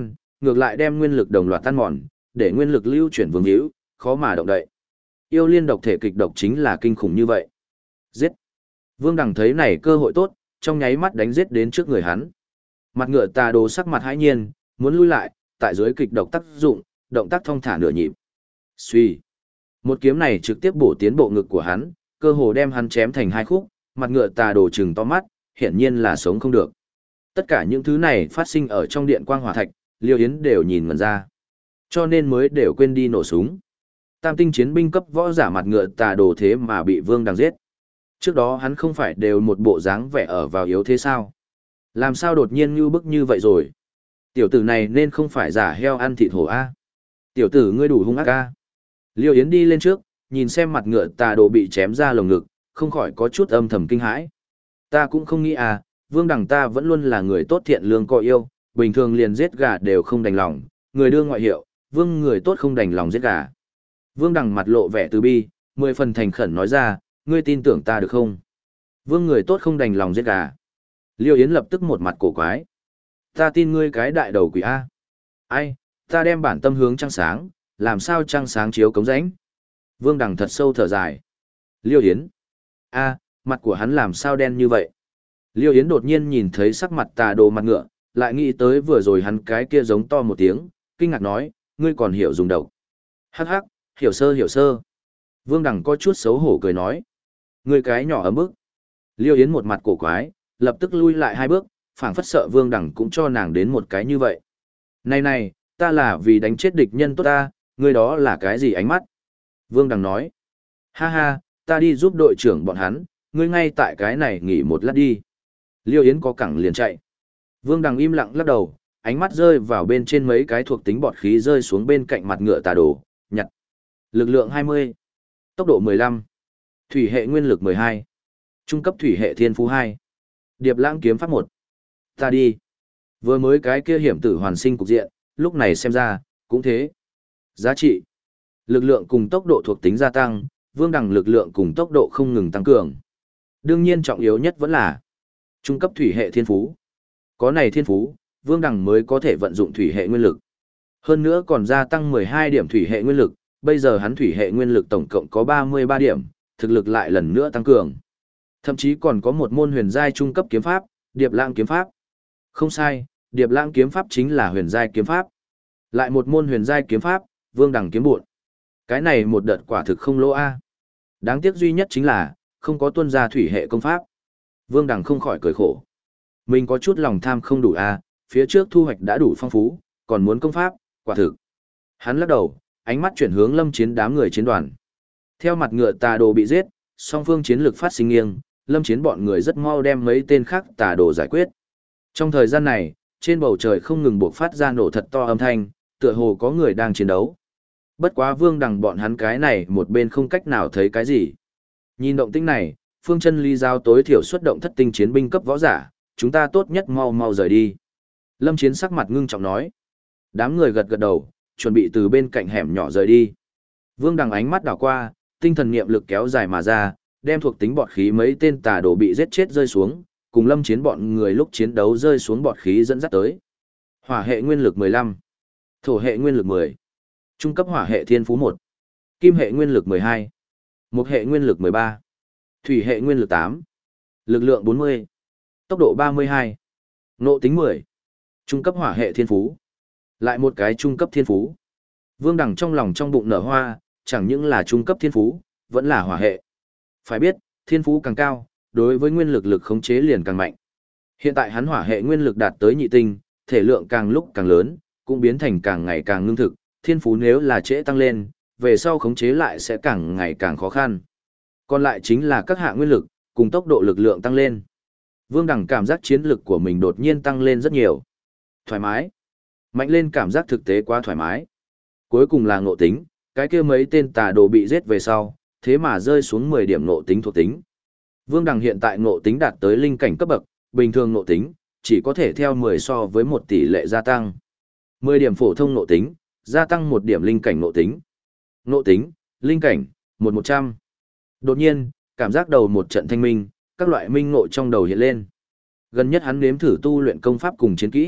ngược lại đem nguyên lực đồng loạt tan mòn, để nguyên lực lưu chuyển vương hữu, khó mà động đậy. Yêu liên độc thể kịch độc chính là kinh khủng như vậy. Giết! Vương Đằng thấy này cơ hội tốt, trong nháy mắt đánh giết đến trước người hắn. Mặt ngựa tà đồ sắc mặt hãi nhiên, muốn lui lại, tại dưới kịch độc tác dụng, động tác thong thả nửa nhịp. Suy! Một kiếm này trực tiếp bổ tiến bộ ngực của hắn, cơ hồ đem hắn chém thành hai khúc, mặt ngựa tà đồ trừng to mắt, hiển nhiên là sống không được. Tất cả những thứ này phát sinh ở trong điện quang hỏa thạch, Liêu Yến đều nhìn ngẩn ra. Cho nên mới đều quên đi nổ súng. Tam tinh chiến binh cấp võ giả mặt ngựa tà đồ thế mà bị Vương Đằng giết. Trước đó hắn không phải đều một bộ dáng vẻ ở vào yếu thế sao? Làm sao đột nhiên như bức như vậy rồi? Tiểu tử này nên không phải giả heo ăn thịt hổ a. Tiểu tử ngươi đủ hung ác a. Liêu Yến đi lên trước, nhìn xem mặt ngựa tà đồ bị chém ra lồng ngực, không khỏi có chút âm thầm kinh hãi. Ta cũng không nghĩ à, Vương Đằng ta vẫn luôn là người tốt thiện lương có yêu, bình thường liền giết gà đều không đành lòng, người đưa ngoại hiệu, Vương người tốt không đành lòng giết gà. Vương Đằng mặt lộ vẻ từ bi, 10 phần thành khẩn nói ra, ngươi tin tưởng ta được không? Vương người tốt không đành lòng giết gà. Liêu Yến lập tức một mặt cổ quái. Ta tin ngươi cái đại đầu quỷ A. Ai, ta đem bản tâm hướng trăng sáng, làm sao trăng sáng chiếu cống rãnh? Vương Đằng thật sâu thở dài. Liêu Yến. A, mặt của hắn làm sao đen như vậy? Liêu Yến đột nhiên nhìn thấy sắc mặt tà đồ mặt ngựa, lại nghĩ tới vừa rồi hắn cái kia giống to một tiếng, kinh ngạc nói, ngươi còn hiểu dùng độc. Hắc hắc, hiểu sơ hiểu sơ. Vương Đằng có chút xấu hổ cười nói. Ngươi cái nhỏ ấm bức. Liêu Yến một mặt cổ quái, lập tức lui lại 2 bước, phảng phất sợ Vương Đằng cũng cho nàng đến một cái như vậy. Này này, ta là vì đánh chết địch nhân tốt ta, ngươi đó là cái gì ánh mắt? Vương Đằng nói. Ha ha, ta đi giúp đội trưởng bọn hắn, ngươi ngay tại cái này nghỉ một lát đi. Liêu Yến có cẳng liền chạy. Vương Đằng im lặng lắc đầu, ánh mắt rơi vào bên trên mấy cái thuộc tính bọt khí rơi xuống bên cạnh mặt ngựa tà đồ, nhặt. Lực lượng 20, tốc độ 15, thủy hệ nguyên lực 12, trung cấp thủy hệ thiên phú 2, điệp lãng kiếm pháp 1. Ta đi. Vừa mới cái kia hiểm tử hoàn sinh cục diện, lúc này xem ra, cũng thế. Giá trị. Lực lượng cùng tốc độ thuộc tính gia tăng, Vương Đằng lực lượng cùng tốc độ không ngừng tăng cường. Đương nhiên trọng yếu nhất vẫn là trung cấp thủy hệ thiên phú. Có này thiên phú, Vương Đằng mới có thể vận dụng thủy hệ nguyên lực. Hơn nữa còn gia tăng 12 điểm thủy hệ nguyên lực, bây giờ hắn thủy hệ nguyên lực tổng cộng có 33 điểm, thực lực lại lần nữa tăng cường. Thậm chí còn có một môn huyền giai trung cấp kiếm pháp, Điệp Lãng kiếm pháp. Không sai, Điệp Lãng kiếm pháp chính là huyền giai kiếm pháp. Lại một môn huyền giai kiếm pháp, Vương Đằng kiếm bộn. Cái này một đợt quả thực không lỗ a. Đáng tiếc duy nhất chính là không có tuân ra thủy hệ công pháp. Vương Đằng không khỏi cười khổ. Mình có chút lòng tham không đủ a, phía trước thu hoạch đã đủ phong phú, còn muốn công pháp, quả thực. Hắn lắc đầu, ánh mắt chuyển hướng Lâm Chiến đám người chiến đoàn. Theo mặt ngựa tà đồ bị giết, song phương chiến lực phát sinh nghiêng, Lâm Chiến bọn người rất mau đem mấy tên khác tà đồ giải quyết. Trong thời gian này, trên bầu trời không ngừng bộc phát ra nổ thật to âm thanh, tựa hồ có người đang chiến đấu. Bất quá Vương Đằng bọn hắn cái này một bên không cách nào thấy cái gì. Nhìn động tĩnh này, Phương Chân Ly giao tối thiểu xuất động thất tinh chiến binh cấp võ giả, chúng ta tốt nhất mau mau rời đi. Lâm Chiến sắc mặt ngưng trọng nói. Đám người gật gật đầu, chuẩn bị từ bên cạnh hẻm nhỏ rời đi. Vương Đằng ánh mắt đảo qua, tinh thần niệm lực kéo dài mà ra, đem thuộc tính bọt khí mấy tên tà đồ bị giết chết rơi xuống, cùng Lâm Chiến bọn người lúc chiến đấu rơi xuống bọt khí dẫn dắt tới. Hỏa hệ nguyên lực 15, thổ hệ nguyên lực 10, trung cấp hỏa hệ thiên phú 1, kim hệ nguyên lực 12, mộc hệ nguyên lực 13, thủy hệ nguyên lực 8, lực lượng 40, tốc độ 32, ngộ tính 10, trung cấp hỏa hệ thiên phú. Lại một cái trung cấp thiên phú. Vương Đằng trong lòng trong bụng nở hoa, chẳng những là trung cấp thiên phú, vẫn là hỏa hệ. Phải biết, thiên phú càng cao, đối với nguyên lực lực khống chế liền càng mạnh. Hiện tại hắn hỏa hệ nguyên lực đạt tới nhị tinh, thể lượng càng lúc càng lớn, cũng biến thành càng ngày càng ngưng thực, thiên phú nếu là trễ tăng lên, về sau khống chế lại sẽ càng ngày càng khó khăn. Còn lại chính là các hạ nguyên lực, cùng tốc độ lực lượng tăng lên. Vương Đằng cảm giác chiến lực của mình đột nhiên tăng lên rất nhiều. Thoải mái. Mạnh lên cảm giác thực tế quá thoải mái. Cuối cùng là ngộ tính, cái kia mấy tên tà đồ bị giết về sau, thế mà rơi xuống 10 điểm ngộ tính thuộc tính. Vương Đằng hiện tại ngộ tính đạt tới linh cảnh cấp bậc, bình thường ngộ tính, chỉ có thể theo 10 so với một tỷ lệ gia tăng. 10 điểm phổ thông ngộ tính, gia tăng 1 điểm linh cảnh ngộ tính. Ngộ tính, linh cảnh, 100. Đột nhiên, cảm giác đầu một trận thanh minh, các loại minh ngộ trong đầu hiện lên. Gần nhất hắn nếm thử tu luyện công pháp cùng chiến kỹ,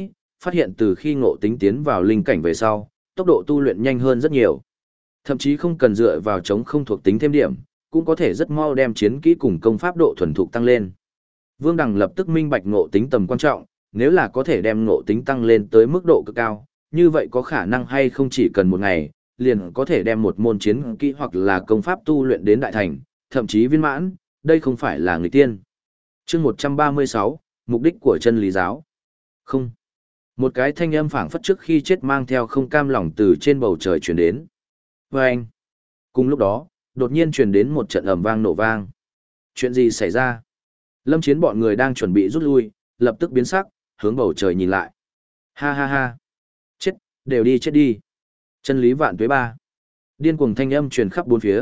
phát hiện từ khi ngộ tính tiến vào linh cảnh về sau, tốc độ tu luyện nhanh hơn rất nhiều. Thậm chí không cần dựa vào chống không thuộc tính thêm điểm, cũng có thể rất mau đem chiến kỹ cùng công pháp độ thuần thục tăng lên. Vương Đằng lập tức minh bạch ngộ tính tầm quan trọng, nếu là có thể đem ngộ tính tăng lên tới mức độ cực cao, như vậy có khả năng hay không chỉ cần một ngày, liền có thể đem một môn chiến kỹ hoặc là công pháp tu luyện đến đại thành, thậm chí viên mãn, đây không phải là người tiên. Chương 136, mục đích của chân lý giáo. Không. Một cái thanh âm phảng phất trước khi chết mang theo không cam lòng từ trên bầu trời truyền đến. Và anh. Cùng lúc đó, đột nhiên truyền đến một trận ầm vang nổ vang. Chuyện gì xảy ra? Lâm Chiến bọn người đang chuẩn bị rút lui, lập tức biến sắc, hướng bầu trời nhìn lại. Ha ha ha. Chết, đều đi chết đi. Chân lý vạn tuế ba. Điên cuồng thanh âm truyền khắp bốn phía.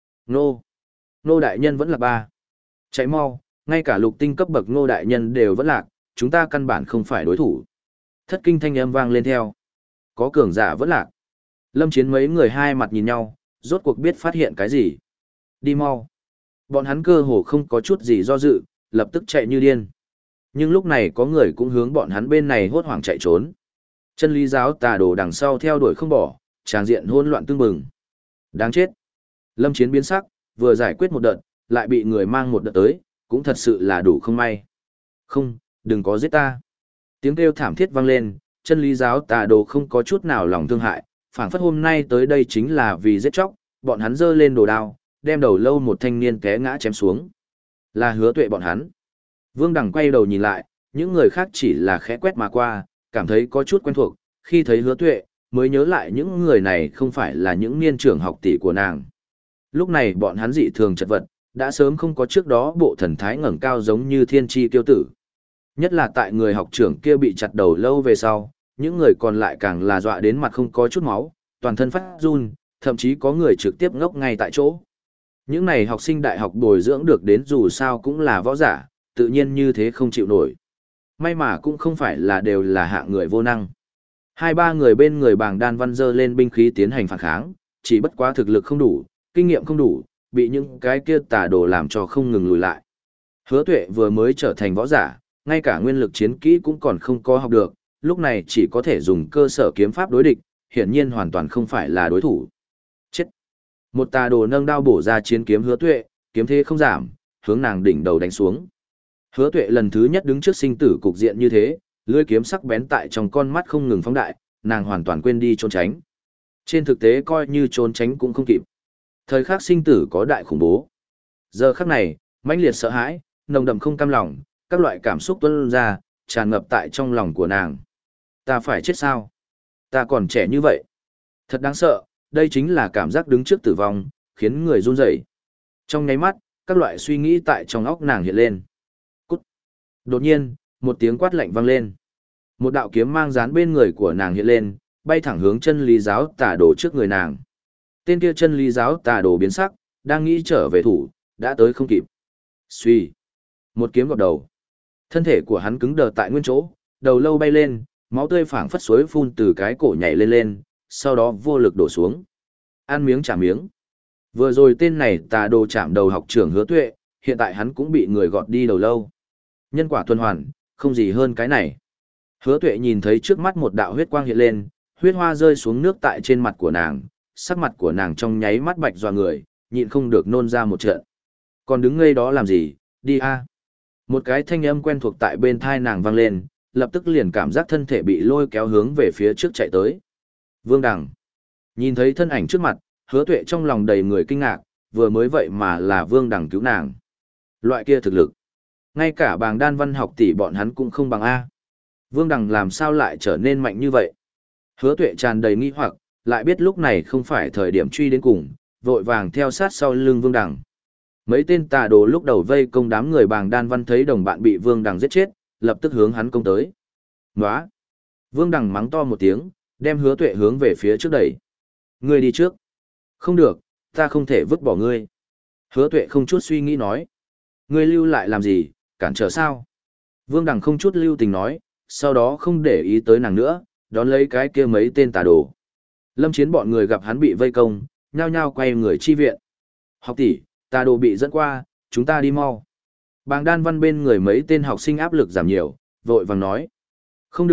Nô. Nô đại nhân vẫn là ba. Chạy mau, ngay cả lục tinh cấp bậc Ngô đại nhân đều vẫn lạc, chúng ta căn bản không phải đối thủ. Thất kinh thanh âm vang lên theo. Có cường giả vẫn lạc. Lâm Chiến mấy người hai mặt nhìn nhau, rốt cuộc biết phát hiện cái gì. Đi mau. Bọn hắn cơ hồ không có chút gì do dự, lập tức chạy như điên. Nhưng lúc này có người cũng hướng bọn hắn bên này hốt hoảng chạy trốn. Chân lý giáo tà đồ đằng sau theo đuổi không bỏ, tràng diện hỗn loạn tương bừng. Đáng chết. Lâm Chiến biến sắc, vừa giải quyết một đợt, lại bị người mang một đợt tới, cũng thật sự là đủ không may. Không, đừng có giết ta. Tiếng kêu thảm thiết vang lên, chân lý giáo tà đồ không có chút nào lòng thương hại, phảng phất hôm nay tới đây chính là vì giết chóc, bọn hắn giơ lên đồ đao, đem đầu lâu một thanh niên té ngã chém xuống. Là Hứa Tuệ bọn hắn. Vương Đằng quay đầu nhìn lại, những người khác chỉ là khẽ quét mà qua, cảm thấy có chút quen thuộc, khi thấy Hứa Tuệ, mới nhớ lại những người này không phải là những niên trưởng học tỷ của nàng. Lúc này bọn hắn dị thường chật vật, đã sớm không có trước đó bộ thần thái ngẩng cao giống như thiên tri tiêu tử. Nhất là tại người học trưởng kia bị chặt đầu lâu về sau, những người còn lại càng là dọa đến mặt không có chút máu, toàn thân phát run, thậm chí có người trực tiếp ngốc ngay tại chỗ. Những này học sinh đại học bồi dưỡng được đến dù sao cũng là võ giả, tự nhiên như thế không chịu nổi. May mà cũng không phải là đều là hạng người vô năng. Hai ba người bên người Bàng Đan Văn dơ lên binh khí tiến hành phản kháng, chỉ bất quá thực lực không đủ, kinh nghiệm không đủ, bị những cái kia tà đồ làm cho không ngừng lùi lại. Hứa Tuệ vừa mới trở thành võ giả, ngay cả nguyên lực chiến kỹ cũng còn không có học được, lúc này chỉ có thể dùng cơ sở kiếm pháp đối địch, hiển nhiên hoàn toàn không phải là đối thủ. Chết! Một tà đồ nâng đao bổ ra chiến kiếm Hứa Tuệ, kiếm thế không giảm, hướng nàng đỉnh đầu đánh xuống. Hứa Tuệ lần thứ nhất đứng trước sinh tử cục diện như thế, lưỡi kiếm sắc bén tại trong con mắt không ngừng phóng đại, nàng hoàn toàn quên đi trốn tránh. Trên thực tế coi như trốn tránh cũng không kịp. Thời khắc sinh tử có đại khủng bố. Giờ khắc này, mãnh liệt sợ hãi, nồng đậm không cam lòng, các loại cảm xúc tuôn ra, tràn ngập tại trong lòng của nàng. Ta phải chết sao? Ta còn trẻ như vậy. Thật đáng sợ, đây chính là cảm giác đứng trước tử vong, khiến người run rẩy. Trong nháy mắt, các loại suy nghĩ tại trong óc nàng hiện lên. Cút. Đột nhiên, một tiếng quát lạnh vang lên. Một đạo kiếm mang dán bên người của nàng hiện lên, bay thẳng hướng chân lý giáo tà đồ trước người nàng. Tên kia chân lý giáo tà đồ biến sắc, đang nghĩ trở về thủ, đã tới không kịp. Suy. Một kiếm gọt đầu. Thân thể của hắn cứng đờ tại nguyên chỗ, đầu lâu bay lên, máu tươi phảng phất suối phun từ cái cổ nhảy lên lên, sau đó vô lực đổ xuống. Ăn miếng trả miếng. Vừa rồi tên này tà đồ chạm đầu học trưởng Hứa Tuệ, hiện tại hắn cũng bị người gọt đi đầu lâu. Nhân quả tuần hoàn, không gì hơn cái này. Hứa Tuệ nhìn thấy trước mắt một đạo huyết quang hiện lên, huyết hoa rơi xuống nước tại trên mặt của nàng, sắc mặt của nàng trong nháy mắt bạch dọa người, nhịn không được nôn ra một trận. Còn đứng ngây đó làm gì, đi a. Một cái thanh âm quen thuộc tại bên thai nàng vang lên, lập tức liền cảm giác thân thể bị lôi kéo hướng về phía trước chạy tới. Vương Đằng. Nhìn thấy thân ảnh trước mặt, Hứa Tuệ trong lòng đầy người kinh ngạc, vừa mới vậy mà là Vương Đằng cứu nàng. Loại kia thực lực. Ngay cả Bàng Đan Văn học tỷ bọn hắn cũng không bằng A. Vương Đằng làm sao lại trở nên mạnh như vậy? Hứa Tuệ tràn đầy nghi hoặc, lại biết lúc này không phải thời điểm truy đến cùng, vội vàng theo sát sau lưng Vương Đằng. Mấy tên tà đồ lúc đầu vây công đám người Bàng Đan Văn thấy đồng bạn bị Vương Đằng giết chết, lập tức hướng hắn công tới. Nóa! Vương Đằng mắng to một tiếng, đem Hứa Tuệ hướng về phía trước đẩy. Ngươi đi trước. Không được, ta không thể vứt bỏ ngươi. Hứa Tuệ không chút suy nghĩ nói. Ngươi lưu lại làm gì, cản trở sao? Vương Đằng không chút lưu tình nói, sau đó không để ý tới nàng nữa, đón lấy cái kia mấy tên tà đồ. Lâm Chiến bọn người gặp hắn bị vây công, nhao nhao quay người chi viện. Học tỷ, tà đồ bị dẫn qua, chúng ta đi mau. Bàng Đan Văn bên người mấy tên học sinh áp lực giảm nhiều, vội vàng nói. Không được,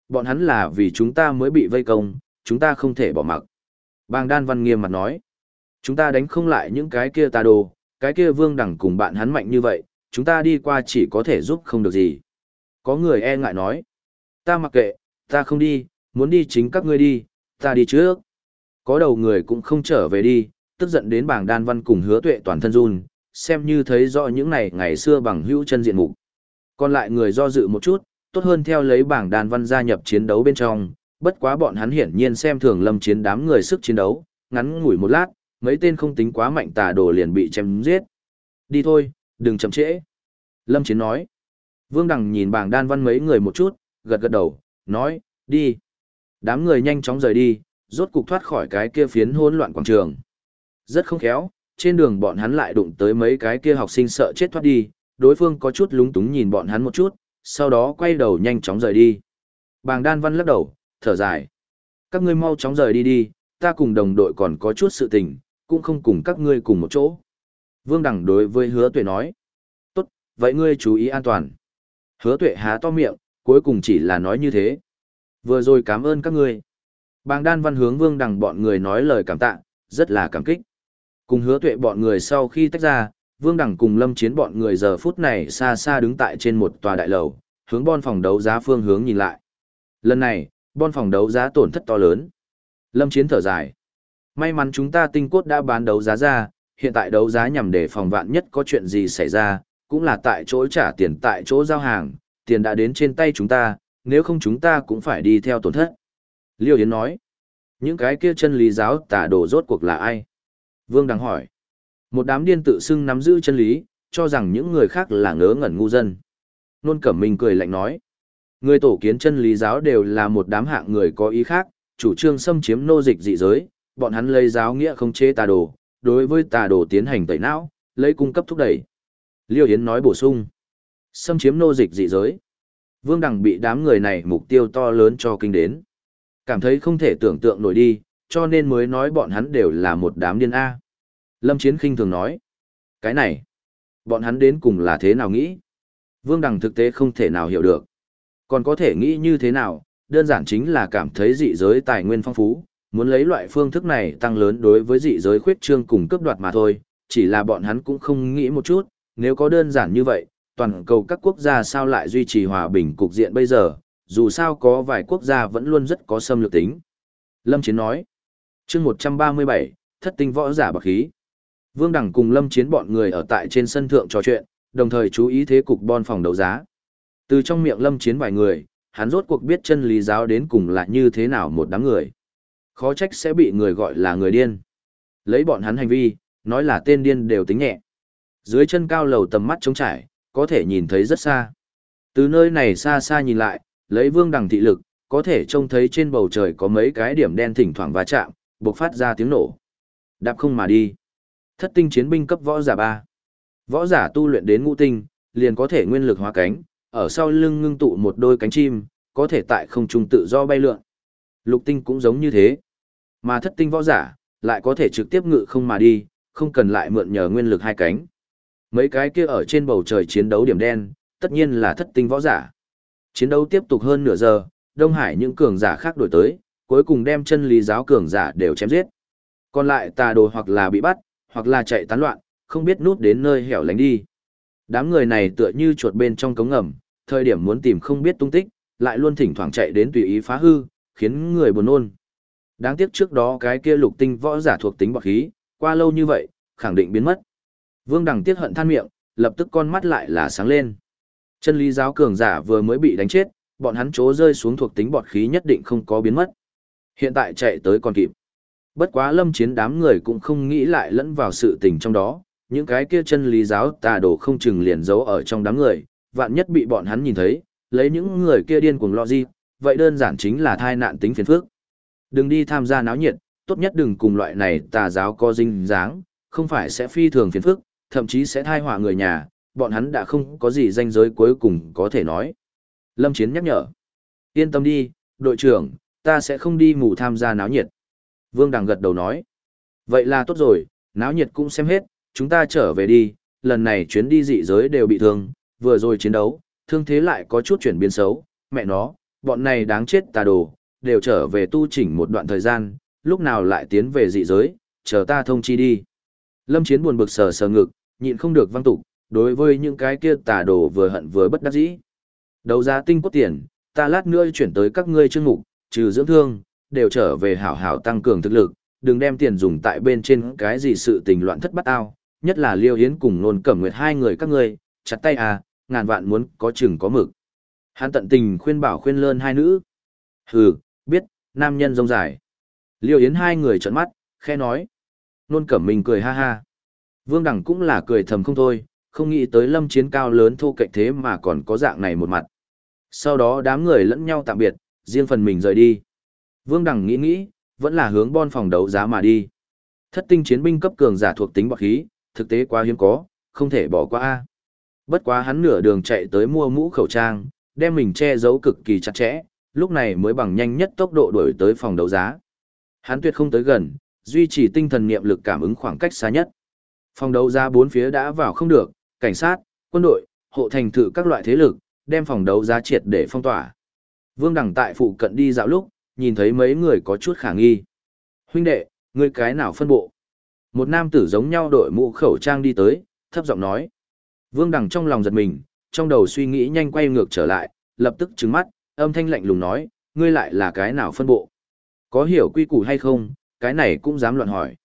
Bọn hắn là vì chúng ta mới bị vây công, chúng ta không thể bỏ mặc. Bàng Đan Văn nghiêm mặt nói. Chúng ta đánh không lại những cái kia tà đồ, cái kia Vương Đẳng cùng bạn hắn mạnh như vậy, chúng ta đi qua chỉ có thể giúp không được gì. Có người e ngại nói. Ta mặc kệ, ta không đi, muốn đi chính các ngươi đi, ta đi trước. Có đầu người cũng không trở về đi, tức giận đến Bàng Đan Văn cùng Hứa Tuệ toàn thân run, xem như thấy rõ những này ngày xưa bằng hữu chân diện mục. Còn lại người do dự một chút, tốt hơn theo lấy Bàng Đan Văn gia nhập chiến đấu bên trong, bất quá bọn hắn hiển nhiên xem thường Lâm Chiến đám người sức chiến đấu, ngắn ngủi một lát, mấy tên không tính quá mạnh tà đồ liền bị chém giết. Đi thôi, đừng chậm trễ. Lâm Chiến nói. Vương Đằng nhìn Bàng Đan Văn mấy người một chút, gật gật đầu, nói, đi. Đám người nhanh chóng rời đi, rốt cục thoát khỏi cái kia phiến hỗn loạn quảng trường. Rất không khéo, trên đường bọn hắn lại đụng tới mấy cái kia học sinh sợ chết thoát đi, đối phương có chút lúng túng nhìn bọn hắn một chút, sau đó quay đầu nhanh chóng rời đi. Bàng Đan Văn lắc đầu, thở dài. Các ngươi mau chóng rời đi đi, ta cùng đồng đội còn có chút sự tình, cũng không cùng các ngươi cùng một chỗ. Vương Đằng đối với Hứa Tuệ nói. Tốt, vậy ngươi chú ý an toàn. Hứa Tuệ há to miệng, cuối cùng chỉ là nói như thế. Vừa rồi cảm ơn các ngươi. Bàng Đan Văn hướng Vương Đằng bọn người nói lời cảm tạ, rất là cảm kích. Cùng Hứa Tuệ bọn người sau khi tách ra, Vương Đằng cùng Lâm Chiến bọn người giờ phút này xa xa đứng tại trên một tòa đại lầu, hướng bon phòng đấu giá phương hướng nhìn lại. Lần này, bon phòng đấu giá tổn thất to lớn. Lâm Chiến thở dài. May mắn chúng ta tinh cốt đã bán đấu giá ra, hiện tại đấu giá nhằm để phòng vạn nhất có chuyện gì xảy ra, cũng là tại chỗ trả tiền tại chỗ giao hàng, tiền đã đến trên tay chúng ta, nếu không chúng ta cũng phải đi theo tổn thất. Liêu Yến nói. Những cái kia chân lý giáo tà đồ rốt cuộc là ai? Vương Đằng hỏi. Một đám điên tự xưng nắm giữ chân lý, cho rằng những người khác là ngớ ngẩn ngu dân. Nôn Cẩm Minh cười lạnh nói. Người tổ kiến chân lý giáo đều là một đám hạng người có ý khác, chủ trương xâm chiếm nô dịch dị giới, bọn hắn lấy giáo nghĩa không chế tà đồ, đối với tà đồ tiến hành tẩy não, lấy cung cấp thúc đẩy. Liêu Yến nói bổ sung. Xâm chiếm nô dịch dị giới. Vương Đằng bị đám người này mục tiêu to lớn cho kinh đến. Cảm thấy không thể tưởng tượng nổi đi, cho nên mới nói bọn hắn đều là một đám điên A. Lâm Chiến khinh thường nói. Cái này, bọn hắn đến cùng là thế nào nghĩ? Vương Đằng thực tế không thể nào hiểu được. Còn có thể nghĩ như thế nào, đơn giản chính là cảm thấy dị giới tài nguyên phong phú, muốn lấy loại phương thức này tăng lớn đối với dị giới khuyết trương cùng cướp đoạt mà thôi, chỉ là bọn hắn cũng không nghĩ một chút, nếu có đơn giản như vậy, toàn cầu các quốc gia sao lại duy trì hòa bình cục diện bây giờ, dù sao có vài quốc gia vẫn luôn rất có xâm lược tính. Lâm Chiến nói, chương 137, thất tinh võ giả bạc khí. Vương Đằng cùng Lâm Chiến bọn người ở tại trên sân thượng trò chuyện, đồng thời chú ý thế cục bon phòng đấu giá. Từ trong miệng Lâm Chiến vài người, hắn rốt cuộc biết chân lý giáo đến cùng là như thế nào một đám người. Khó trách sẽ bị người gọi là người điên. Lấy bọn hắn hành vi, nói là tên điên đều tính nhẹ. Dưới chân cao lầu tầm mắt trống trải, có thể nhìn thấy rất xa. Từ nơi này xa xa nhìn lại, lấy Vương Đằng thị lực, có thể trông thấy trên bầu trời có mấy cái điểm đen thỉnh thoảng va chạm, bộc phát ra tiếng nổ. Đạp không mà đi. Thất tinh chiến binh cấp võ giả 3. Võ giả tu luyện đến ngũ tinh, liền có thể nguyên lực hóa cánh, ở sau lưng ngưng tụ một đôi cánh chim, có thể tại không trung tự do bay lượn. Lục tinh cũng giống như thế. Mà thất tinh võ giả, lại có thể trực tiếp ngự không mà đi, không cần lại mượn nhờ nguyên lực hai cánh. Mấy cái kia ở trên bầu trời chiến đấu điểm đen, tất nhiên là thất tinh võ giả. Chiến đấu tiếp tục hơn nửa giờ, Đông Hải những cường giả khác đổi tới, cuối cùng đem chân lý giáo cường giả đều chém giết. Còn lại tà đồ hoặc là bị bắt, hoặc là chạy tán loạn, không biết núp đến nơi hẻo lánh đi. Đám người này tựa như chuột bên trong cống ngầm, thời điểm muốn tìm không biết tung tích, lại luôn thỉnh thoảng chạy đến tùy ý phá hư, khiến người buồn nôn. Đáng tiếc trước đó cái kia lục tinh võ giả thuộc tính bạc khí, qua lâu như vậy, khẳng định biến mất. Vương Đằng tiếc hận than miệng, lập tức con mắt lại là sáng lên. Chân lý giáo cường giả vừa mới bị đánh chết, bọn hắn trố rơi xuống thuộc tính bọt khí nhất định không có biến mất. Hiện tại chạy tới còn kịp. Bất quá Lâm Chiến đám người cũng không nghĩ lại lẫn vào sự tình trong đó, những cái kia chân lý giáo tà đồ không chừng liền giấu ở trong đám người, vạn nhất bị bọn hắn nhìn thấy, lấy những người kia điên cuồng lo gì, vậy đơn giản chính là thai nạn tính phiền phức. Đừng đi tham gia náo nhiệt, tốt nhất đừng cùng loại này tà giáo có dinh dáng, không phải sẽ phi thường phiền phức, thậm chí sẽ thai họa người nhà, bọn hắn đã không có gì danh giới cuối cùng có thể nói. Lâm Chiến nhắc nhở. Yên tâm đi, đội trưởng, ta sẽ không đi mù tham gia náo nhiệt. Vương Đằng gật đầu nói. Vậy là tốt rồi, náo nhiệt cũng xem hết, chúng ta trở về đi, lần này chuyến đi dị giới đều bị thương, vừa rồi chiến đấu, thương thế lại có chút chuyển biến xấu, mẹ nó, bọn này đáng chết tà đồ, đều trở về tu chỉnh một đoạn thời gian, lúc nào lại tiến về dị giới, chờ ta thông chi đi. Lâm Chiến buồn bực sờ sờ ngực, nhịn không được văng tục, đối với những cái kia tà đồ vừa hận vừa bất đắc dĩ. Đấu giá tinh cốt tiền, ta lát nữa chuyển tới các ngươi chương mục, trừ dưỡng thương, đều trở về hảo hảo tăng cường thực lực, đừng đem tiền dùng tại bên trên cái gì sự tình loạn thất bắt ao, nhất là Liêu Yến cùng Nôn Cẩm Nguyệt hai người các ngươi, chặt tay à, ngàn vạn muốn có chừng có mực. Hắn tận tình khuyên bảo khuyên lơn hai nữ. Hừ, biết, nam nhân rông dài. Liêu Yến hai người trợn mắt, khẽ nói. Nôn Cẩm Minh cười ha ha. Vương Đẳng cũng là cười thầm không thôi, không nghĩ tới Lâm Chiến cao lớn thô kệch thế mà còn có dạng này một mặt. Sau đó đám người lẫn nhau tạm biệt, riêng phần mình rời đi. Vương Đẳng nghĩ, vẫn là hướng bon phòng đấu giá mà đi. Thất tinh chiến binh cấp cường giả thuộc tính bạc khí, thực tế quá hiếm có, không thể bỏ qua a. Bất quá hắn nửa đường chạy tới mua mũ khẩu trang, đem mình che giấu cực kỳ chặt chẽ, lúc này mới bằng nhanh nhất tốc độ đuổi tới phòng đấu giá. Hắn tuyệt không tới gần, duy trì tinh thần niệm lực cảm ứng khoảng cách xa nhất. Phòng đấu giá bốn phía đã vào không được, cảnh sát, quân đội, hộ thành thự các loại thế lực, đem phòng đấu giá triệt để phong tỏa. Vương Đẳng tại phụ cận đi dạo lúc, nhìn thấy mấy người có chút khả nghi. Huynh đệ, ngươi cái nào phân bộ? Một nam tử giống nhau đội mũ khẩu trang đi tới, thấp giọng nói. Vương Đẳng trong lòng giật mình, trong đầu suy nghĩ nhanh quay ngược trở lại, lập tức trừng mắt, âm thanh lạnh lùng nói, ngươi lại là cái nào phân bộ? Có hiểu quy củ hay không, cái này cũng dám loạn hỏi.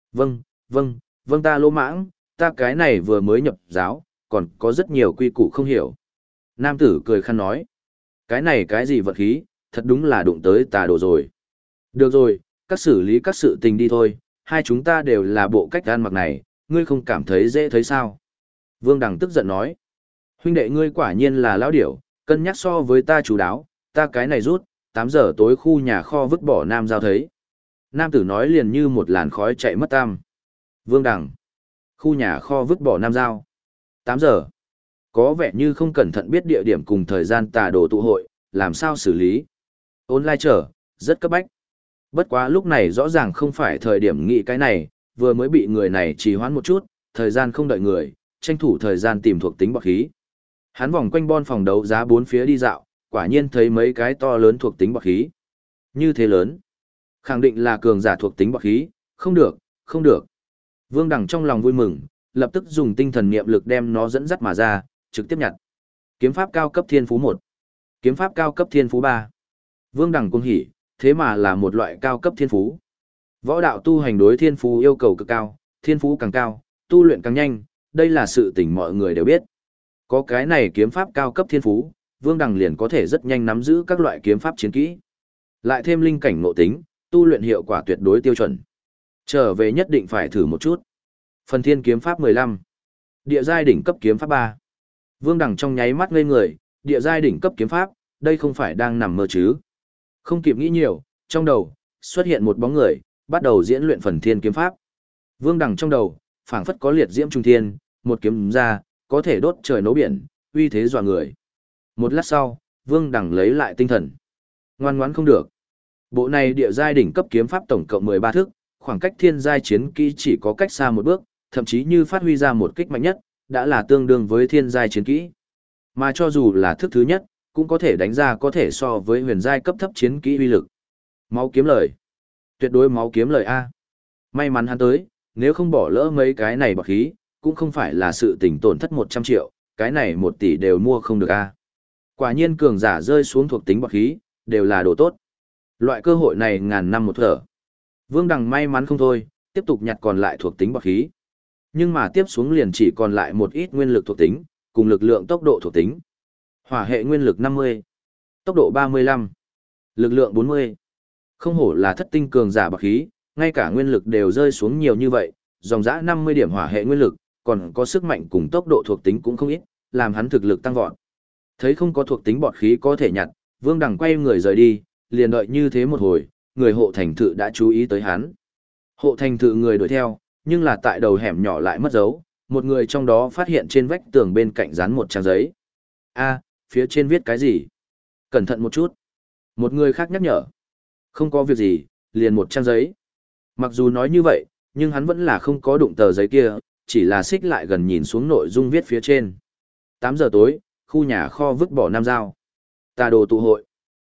Vâng, ta lỗ mãng, ta cái này vừa mới nhập giáo, còn có rất nhiều quy củ không hiểu. Nam tử cười khăn nói, cái này cái gì vật khí, thật đúng là đụng tới tà đồ rồi. Được rồi, các xử lý các sự tình đi thôi, hai chúng ta đều là bộ cách ăn mặc này, ngươi không cảm thấy dễ thấy sao? Vương Đằng tức giận nói, huynh đệ ngươi quả nhiên là lão điểu, cân nhắc so với ta chú đáo, ta cái này rút, 8 giờ tối khu nhà kho vứt bỏ nam giao thấy. Nam tử nói liền như một làn khói chạy mất tăm. Vương Đằng, khu nhà kho vứt bỏ nam giao. 8 giờ. Có vẻ như không cẩn thận biết địa điểm cùng thời gian tà đồ tụ hội, làm sao xử lý. Online chờ, rất cấp bách. Bất quá lúc này rõ ràng không phải thời điểm nghĩ cái này, vừa mới bị người này trì hoãn một chút, thời gian không đợi người, tranh thủ thời gian tìm thuộc tính bạc khí. Hắn vòng quanh bon phòng đấu giá bốn phía đi dạo, quả nhiên thấy mấy cái to lớn thuộc tính bạc khí. Như thế lớn. Khẳng định là cường giả thuộc tính bạc khí, không được. Vương Đằng trong lòng vui mừng, lập tức dùng tinh thần niệm lực đem nó dẫn dắt mà ra, trực tiếp nhặt. Kiếm pháp cao cấp thiên phú 1. Kiếm pháp cao cấp thiên phú 3. Vương Đằng cung hỉ, thế mà là một loại cao cấp thiên phú. Võ đạo tu hành đối thiên phú yêu cầu cực cao, thiên phú càng cao, tu luyện càng nhanh, đây là sự tình mọi người đều biết. Có cái này kiếm pháp cao cấp thiên phú, Vương Đằng liền có thể rất nhanh nắm giữ các loại kiếm pháp chiến kỹ. Lại thêm linh cảnh ngộ tính, tu luyện hiệu quả tuyệt đối tiêu chuẩn. Trở về nhất định phải thử một chút. Phần thiên kiếm pháp 15. Địa giai đỉnh cấp kiếm pháp 3. Vương Đằng trong nháy mắt ngây người, địa giai đỉnh cấp kiếm pháp, đây không phải đang nằm mơ chứ. Không kịp nghĩ nhiều, trong đầu, xuất hiện một bóng người, bắt đầu diễn luyện phần thiên kiếm pháp. Vương Đằng trong đầu, phảng phất có liệt diễm trung thiên, một kiếm ra, có thể đốt trời nấu biển, uy thế dọa người. Một lát sau, Vương Đằng lấy lại tinh thần. Ngoan ngoãn không được. Bộ này địa giai đỉnh cấp kiếm pháp tổng cộng 13 thức, khoảng cách thiên giai chiến kỹ chỉ có cách xa một bước, thậm chí như phát huy ra một kích mạnh nhất, đã là tương đương với thiên giai chiến kỹ. Mà cho dù là thức thứ nhất, cũng có thể đánh ra có thể so với huyền giai cấp thấp chiến kỹ uy lực. Máu kiếm lời. Tuyệt đối máu kiếm lời A. May mắn hắn tới, nếu không bỏ lỡ mấy cái này bạc khí, cũng không phải là sự tình tổn thất 100 triệu, cái này 1 tỷ đều mua không được A. Quả nhiên cường giả rơi xuống thuộc tính bạc khí, đều là đồ tốt. Loại cơ hội này ngàn năm một thở. Vương Đằng may mắn không thôi, tiếp tục nhặt còn lại thuộc tính bạc khí. Nhưng mà tiếp xuống liền chỉ còn lại một ít nguyên lực thuộc tính, cùng lực lượng tốc độ thuộc tính. Hỏa hệ nguyên lực 50, tốc độ 35, lực lượng 40. Không hổ là thất tinh cường giả bạc khí, ngay cả nguyên lực đều rơi xuống nhiều như vậy, dòng dã 50 điểm hỏa hệ nguyên lực, còn có sức mạnh cùng tốc độ thuộc tính cũng không ít, làm hắn thực lực tăng vọt. Thấy không có thuộc tính bọt khí có thể nhặt, Vương Đằng quay người rời đi, liền đợi như thế một hồi, người hộ thành thự đã chú ý tới hắn. Hộ thành thự người đuổi theo, nhưng là tại đầu hẻm nhỏ lại mất dấu, một người trong đó phát hiện trên vách tường bên cạnh dán một trang giấy. A, phía trên viết cái gì? Cẩn thận một chút. Một người khác nhắc nhở. Không có việc gì, liền một trang giấy. Mặc dù nói như vậy, nhưng hắn vẫn là không có đụng tờ giấy kia, chỉ là xích lại gần nhìn xuống nội dung viết phía trên. 8 giờ tối, khu nhà kho vứt bỏ nam dao. Tà đồ tụ hội.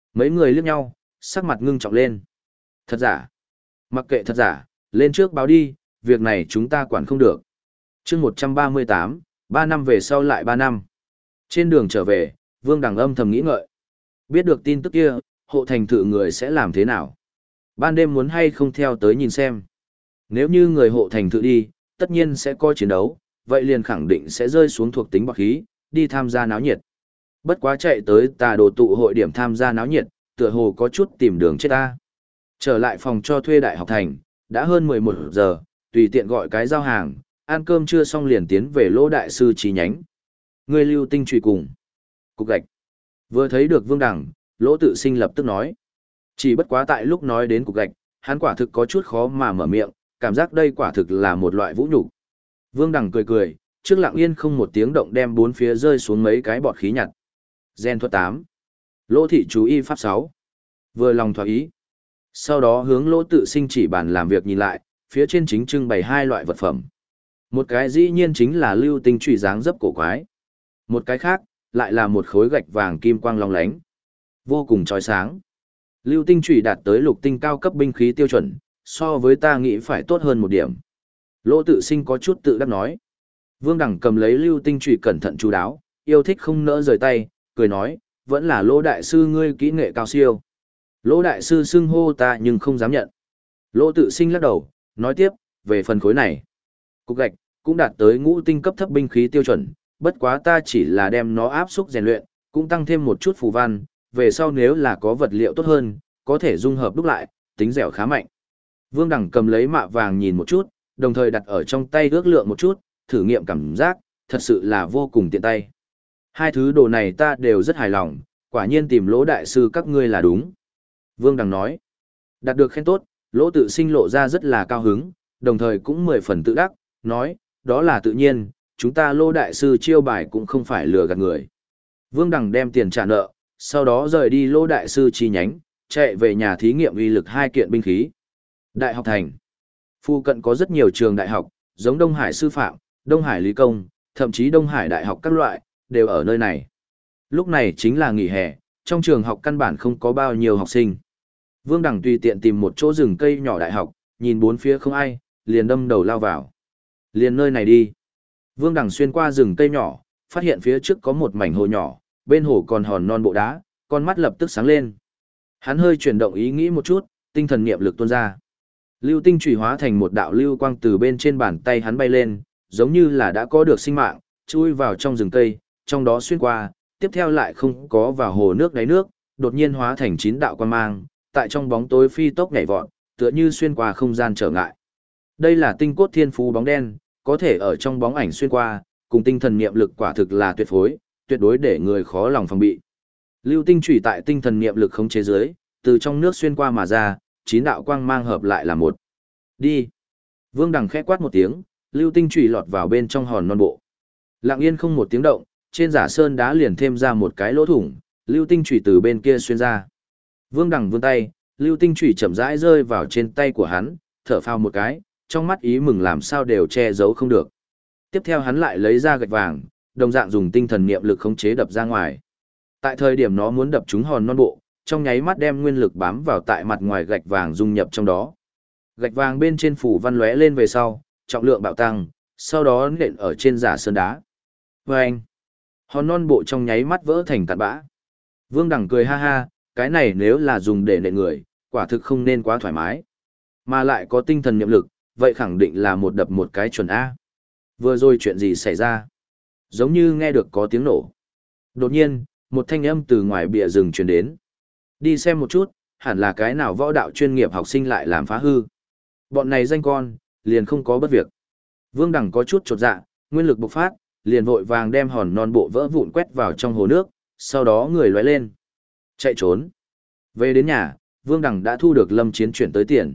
Mấy người liếc nhau, sắc mặt ngưng trọng lên. Thật giả? Mặc kệ thật giả, lên trước báo đi, việc này chúng ta quản không được. chương 138, 3 năm về sau lại 3 năm. Trên đường trở về, Vương Đằng âm thầm nghĩ ngợi. Biết được tin tức kia, hộ thành thự người sẽ làm thế nào? Ban đêm muốn hay không theo tới nhìn xem. Nếu như người hộ thành thự đi, tất nhiên sẽ có chiến đấu, vậy liền khẳng định sẽ rơi xuống thuộc tính bạc khí, đi tham gia náo nhiệt. Bất quá chạy tới tà đồ tụ hội điểm tham gia náo nhiệt, tựa hồ có chút tìm đường chết ta. Trở lại phòng cho thuê đại học thành, đã hơn 11 giờ, tùy tiện gọi cái giao hàng, ăn cơm trưa xong liền tiến về Lỗ đại sư chi nhánh. Người Lưu Tinh trùy cùng. Cục gạch. Vừa thấy được Vương Đằng, Lỗ Tự Sinh lập tức nói. Chỉ bất quá tại lúc nói đến cục gạch, hắn quả thực có chút khó mà mở miệng, cảm giác đây quả thực là một loại vũ nhục. Vương Đằng cười cười, trước lặng yên không một tiếng động đem bốn phía rơi xuống mấy cái bọt khí nhặt. Gen thuật 8. Lỗ thị chú y pháp 6. Vừa lòng thỏa ý. Sau đó hướng Lỗ Tự Sinh chỉ bàn làm việc nhìn lại, phía trên chính trưng bày hai loại vật phẩm. Một cái dĩ nhiên chính là lưu tinh trùy dáng dấp cổ quái. Một cái khác, lại là một khối gạch vàng kim quang long lánh. Vô cùng chói sáng. Lưu tinh trùy đạt tới lục tinh cao cấp binh khí tiêu chuẩn, so với ta nghĩ phải tốt hơn một điểm. Lỗ Tự Sinh có chút tự đắc nói. Vương Đằng cầm lấy lưu tinh trùy cẩn thận chú đáo, yêu thích không nỡ rời tay, cười nói, vẫn là Lỗ đại sư ngươi kỹ nghệ cao siêu. Lỗ đại sư xưng hô ta nhưng không dám nhận. Lỗ Tự Sinh lắc đầu, nói tiếp, về phần khối này. Cục gạch, cũng đạt tới ngũ tinh cấp thấp binh khí tiêu chuẩn, bất quá ta chỉ là đem nó áp xúc rèn luyện, cũng tăng thêm một chút phù văn, về sau nếu là có vật liệu tốt hơn, có thể dung hợp đúc lại, tính dẻo khá mạnh. Vương Đằng cầm lấy mạ vàng nhìn một chút, đồng thời đặt ở trong tay ước lượng một chút, thử nghiệm cảm giác, thật sự là vô cùng tiện tay. Hai thứ đồ này ta đều rất hài lòng, quả nhiên tìm Lỗ đại sư các ngươi là đúng. Vương Đằng nói, đạt được khen tốt, Lỗ Tự Sinh lộ ra rất là cao hứng, đồng thời cũng 10 phần tự đắc, nói, đó là tự nhiên, chúng ta Lỗ đại sư chiêu bài cũng không phải lừa gạt người. Vương Đằng đem tiền trả nợ, sau đó rời đi Lỗ đại sư chi nhánh, chạy về nhà thí nghiệm uy lực 2 kiện binh khí. Đại học thành. Phu cận có rất nhiều trường đại học, giống Đông Hải Sư phạm, Đông Hải Lý công, thậm chí Đông Hải Đại học các loại, đều ở nơi này. Lúc này chính là nghỉ hè, trong trường học căn bản không có bao nhiêu học sinh. Vương Đằng tùy tiện tìm một chỗ rừng cây nhỏ đại học, nhìn bốn phía không ai, liền đâm đầu lao vào. Liền nơi này đi. Vương Đằng xuyên qua rừng cây nhỏ, phát hiện phía trước có một mảnh hồ nhỏ, bên hồ còn hòn non bộ đá, con mắt lập tức sáng lên. Hắn hơi chuyển động ý nghĩ một chút, tinh thần niệm lực tuôn ra. Lưu tinh chủy hóa thành một đạo lưu quang từ bên trên bàn tay hắn bay lên, giống như là đã có được sinh mạng, chui vào trong rừng cây, trong đó xuyên qua, tiếp theo lại không có vào hồ nước đáy nước, đột nhiên hóa thành 9 đạo quang mang, tại trong bóng tối phi tốc nhảy vọt, tựa như xuyên qua không gian trở ngại. Đây là tinh cốt thiên phú bóng đen, có thể ở trong bóng ảnh xuyên qua, cùng tinh thần niệm lực quả thực là tuyệt phối, tuyệt đối để người khó lòng phòng bị. Lưu tinh chủy tại tinh thần niệm lực khống chế dưới, từ trong nước xuyên qua mà ra, 9 đạo quang mang hợp lại là một. Đi. Vương Đằng khẽ quát một tiếng, lưu tinh chủy lọt vào bên trong hòn non bộ. Lặng yên không một tiếng động, trên giả sơn đá liền thêm ra một cái lỗ thủng, lưu tinh chủy từ bên kia xuyên ra. Vương Đằng vươn tay, lưu tinh chủy chậm rãi rơi vào trên tay của hắn, thở phào một cái, trong mắt ý mừng làm sao đều che giấu không được. Tiếp theo hắn lại lấy ra gạch vàng, đồng dạng dùng tinh thần niệm lực khống chế đập ra ngoài. Tại thời điểm nó muốn đập trúng hòn non bộ, trong nháy mắt đem nguyên lực bám vào tại mặt ngoài gạch vàng dung nhập trong đó. Gạch vàng bên trên phủ văn lóe lên về sau, trọng lượng bạo tăng, sau đó nện ở trên giả sơn đá. Vâng! Hòn non bộ trong nháy mắt vỡ thành cặn bã. Vương Đằng cười ha ha, cái này nếu là dùng để nện người, quả thực không nên quá thoải mái. Mà lại có tinh thần niệm lực, vậy khẳng định là một đập một cái chuẩn A. Vừa rồi chuyện gì xảy ra? Giống như nghe được có tiếng nổ. Đột nhiên, một thanh âm từ ngoài bìa rừng truyền đến. Đi xem một chút, hẳn là cái nào võ đạo chuyên nghiệp học sinh lại làm phá hư. Bọn này danh con, liền không có bất việc. Vương Đằng có chút chột dạ, nguyên lực bộc phát, liền vội vàng đem hòn non bộ vỡ vụn quét vào trong hồ nước, sau đó người lóe lên. Chạy trốn. Về đến nhà, Vương Đằng đã thu được Lâm Chiến chuyển tới tiền.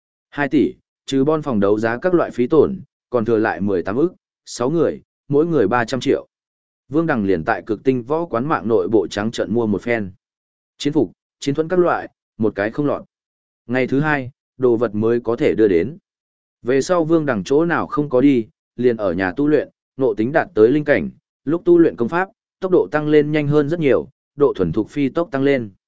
2 tỷ, trừ bon phòng đấu giá các loại phí tổn, còn thừa lại 18 ức, 6 người, mỗi người 300 triệu. Vương Đằng liền tại Cực Tinh võ quán mạng nội bộ trắng trợn mua một phen. Chiến phục, chiến thuẫn các loại, một cái không lọt. Ngày thứ 2, đồ vật mới có thể đưa đến. Về sau Vương Đằng chỗ nào không có đi, liền ở nhà tu luyện, nộ tính đạt tới linh cảnh, lúc tu luyện công pháp, tốc độ tăng lên nhanh hơn rất nhiều, độ thuần thục phi tốc tăng lên.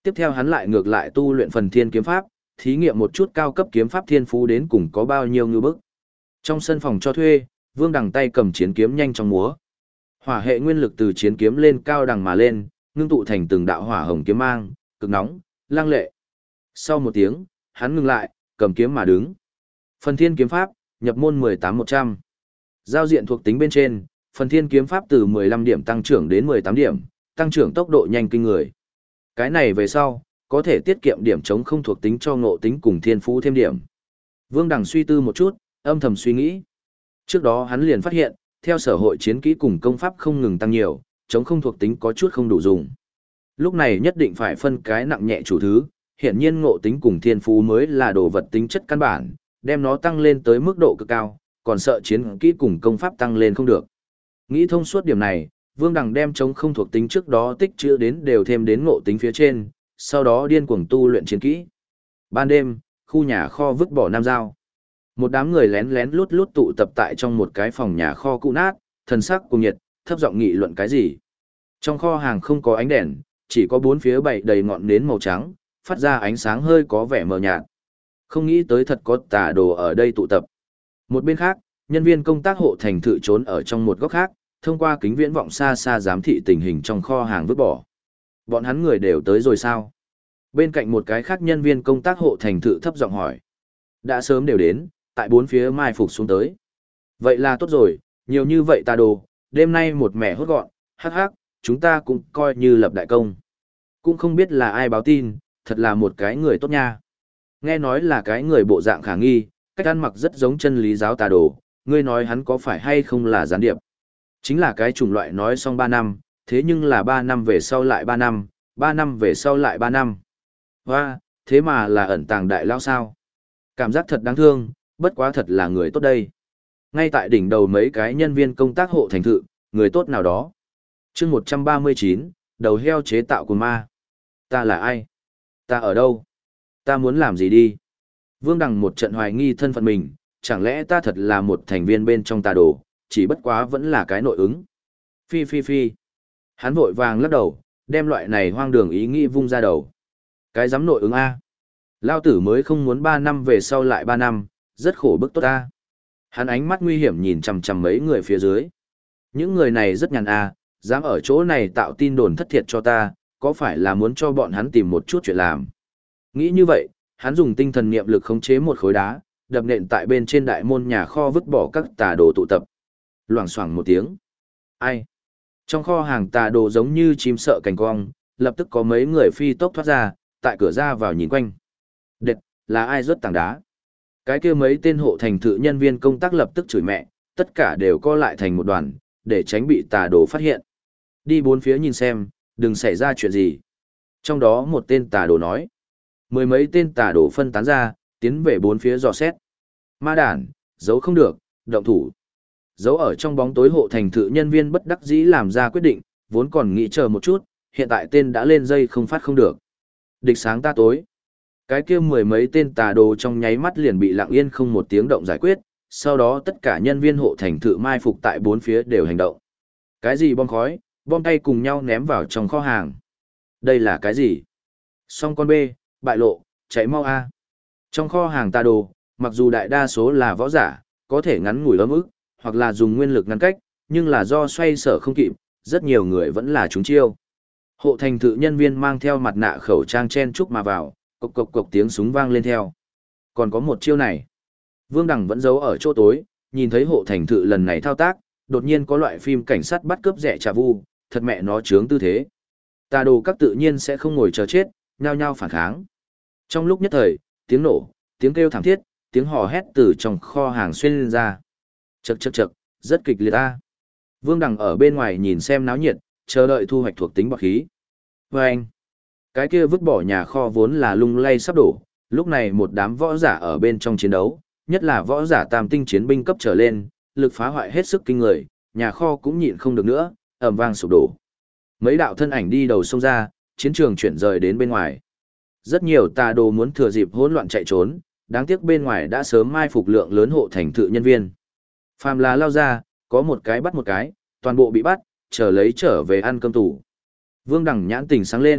Tiếp theo hắn lại ngược lại tu luyện phần thiên kiếm pháp, thí nghiệm một chút cao cấp kiếm pháp thiên phú đến cùng có bao nhiêu ngư bức. Trong sân phòng cho thuê, Vương Đằng tay cầm chiến kiếm nhanh trong múa. Hỏa hệ nguyên lực từ chiến kiếm lên cao đằng mà lên, ngưng tụ thành từng đạo hỏa hồng kiếm mang, cực nóng, lang lệ. Sau một tiếng, hắn ngừng lại, cầm kiếm mà đứng. Phần thiên kiếm pháp, nhập môn 18-100. Giao diện thuộc tính bên trên, phần thiên kiếm pháp từ 15 điểm tăng trưởng đến 18 điểm, tăng trưởng tốc độ nhanh kinh người. Cái này về sau, có thể tiết kiệm điểm chống không thuộc tính cho ngộ tính cùng thiên phú thêm điểm. Vương Đằng suy tư một chút, âm thầm suy nghĩ. Trước đó hắn liền phát hiện, theo sở hội chiến kỹ cùng công pháp không ngừng tăng nhiều, chống không thuộc tính có chút không đủ dùng. Lúc này nhất định phải phân cái nặng nhẹ chủ thứ, hiển nhiên ngộ tính cùng thiên phú mới là đồ vật tính chất căn bản, đem nó tăng lên tới mức độ cực cao, còn sợ chiến kỹ cùng công pháp tăng lên không được. Nghĩ thông suốt điểm này, Vương Đằng đem chống không thuộc tính trước đó tích trữ đến đều thêm đến ngộ tính phía trên, sau đó điên cuồng tu luyện chiến kỹ. Ban đêm, khu nhà kho vứt bỏ nam dao. Một đám người lén lén lút lút tụ tập tại trong một cái phòng nhà kho cũ nát, thần sắc cùng nhiệt, thấp giọng nghị luận cái gì. Trong kho hàng không có ánh đèn, chỉ có bốn phía bày đầy ngọn nến màu trắng, phát ra ánh sáng hơi có vẻ mờ nhạt. Không nghĩ tới thật có tà đồ ở đây tụ tập. Một bên khác, nhân viên công tác hộ thành thự trốn ở trong một góc khác, thông qua kính viễn vọng xa xa giám thị tình hình trong kho hàng vứt bỏ. Bọn hắn người đều tới rồi sao? Bên cạnh một cái khác nhân viên công tác hộ thành thự thấp giọng hỏi. Đã sớm đều đến, tại bốn phía mai phục xuống tới. Vậy là tốt rồi, nhiều như vậy tà đồ, đêm nay một mẻ hốt gọn, hắc hắc, chúng ta cũng coi như lập đại công. Cũng không biết là ai báo tin, thật là một cái người tốt nha. Nghe nói là cái người bộ dạng khả nghi, cách ăn mặc rất giống chân lý giáo tà đồ, ngươi nói hắn có phải hay không là gián điệp. Chính là cái chủng loại nói xong 3 năm, thế nhưng là 3 năm về sau lại 3 năm, 3 năm về sau lại 3 năm. Hoa, thế mà là ẩn tàng đại lao sao. Cảm giác thật đáng thương, bất quá thật là người tốt đây. Ngay tại đỉnh đầu mấy cái nhân viên công tác hộ thành thự, người tốt nào đó. chương 139, đầu heo chế tạo của ma. Ta là ai? Ta ở đâu? Ta muốn làm gì đi? Vương Đằng một trận hoài nghi thân phận mình, chẳng lẽ ta thật là một thành viên bên trong tà đồ, chỉ bất quá vẫn là cái nội ứng. Phi phi phi. Hắn vội vàng lắc đầu, đem loại này hoang đường ý nghĩ vung ra đầu. Cái giám nội ứng A. Lao tử mới không muốn 3 năm về sau lại 3 năm, rất khổ bức tốt ta. Hắn ánh mắt nguy hiểm nhìn chằm chằm mấy người phía dưới. Những người này rất nhàn A, dám ở chỗ này tạo tin đồn thất thiệt cho ta, có phải là muốn cho bọn hắn tìm một chút chuyện làm. Nghĩ như vậy, hắn dùng tinh thần niệm lực khống chế một khối đá, đập nện tại bên trên đại môn nhà kho vứt bỏ các tà đồ tụ tập. Loảng xoảng một tiếng. Ai? Trong kho hàng tà đồ giống như chim sợ cành cong, lập tức có mấy người phi tốc thoát ra, tại cửa ra vào nhìn quanh. Đệt, là ai rớt tảng đá? Cái kia mấy tên hộ thành thự nhân viên công tác lập tức chửi mẹ, tất cả đều co lại thành một đoàn, để tránh bị tà đồ phát hiện. Đi bốn phía nhìn xem, đừng xảy ra chuyện gì. Trong đó một tên tà đồ nói. 10 mấy tên tà đồ phân tán ra, tiến về bốn phía dò xét. Ma đản, giấu không được, động thủ. Giấu ở trong bóng tối hộ thành thự nhân viên bất đắc dĩ làm ra quyết định, vốn còn nghĩ chờ một chút, hiện tại tên đã lên dây không phát không được. Địch sáng ta tối. Cái kia 10 mấy tên tà đồ trong nháy mắt liền bị lặng yên không một tiếng động giải quyết, sau đó tất cả nhân viên hộ thành thự mai phục tại bốn phía đều hành động. Cái gì bom khói, bom tay cùng nhau ném vào trong kho hàng. Đây là cái gì? Xong con B, bại lộ, chạy mau A. Trong kho hàng tà đồ, mặc dù đại đa số là võ giả, có thể ngắn ngủi ấm ức, hoặc là dùng nguyên lực ngăn cách, nhưng là do xoay sở không kịp, rất nhiều người vẫn là trúng chiêu. Hộ thành thự nhân viên mang theo mặt nạ khẩu trang chen chúc mà vào, cộc cộc cộc tiếng súng vang lên theo. Còn có một chiêu này. Vương Đằng vẫn giấu ở chỗ tối, nhìn thấy hộ thành thự lần này thao tác, đột nhiên có loại phim cảnh sát bắt cướp rẻ trà vu, thật mẹ nó chướng tư thế. Tà đồ các tự nhiên sẽ không ngồi chờ chết, nhao nhao phản kháng. Trong lúc nhất thời, tiếng nổ, tiếng kêu thảm thiết, tiếng hò hét từ trong kho hàng xuyên lên ra. Chậc chậc chậc, rất kịch liệt ta. Vương Đằng ở bên ngoài nhìn xem náo nhiệt, chờ đợi thu hoạch thuộc tính bọt khí. Vâng! Cái kia vứt bỏ nhà kho vốn là lung lay sắp đổ, lúc này một đám võ giả ở bên trong chiến đấu, nhất là võ giả tam tinh chiến binh cấp trở lên, lực phá hoại hết sức kinh người, nhà kho cũng nhịn không được nữa, ầm vang sụp đổ. Mấy đạo thân ảnh đi đầu sông ra, chiến trường chuyển rời đến bên ngoài. Rất nhiều tà đồ muốn thừa dịp hỗn loạn chạy trốn, đáng tiếc bên ngoài đã sớm mai phục lượng lớn hộ thành thự nhân viên. Phàm là lao ra, có một cái bắt một cái, toàn bộ bị bắt, chờ lấy trở về ăn cơm tủ. Vương Đằng nhãn tình sáng lên,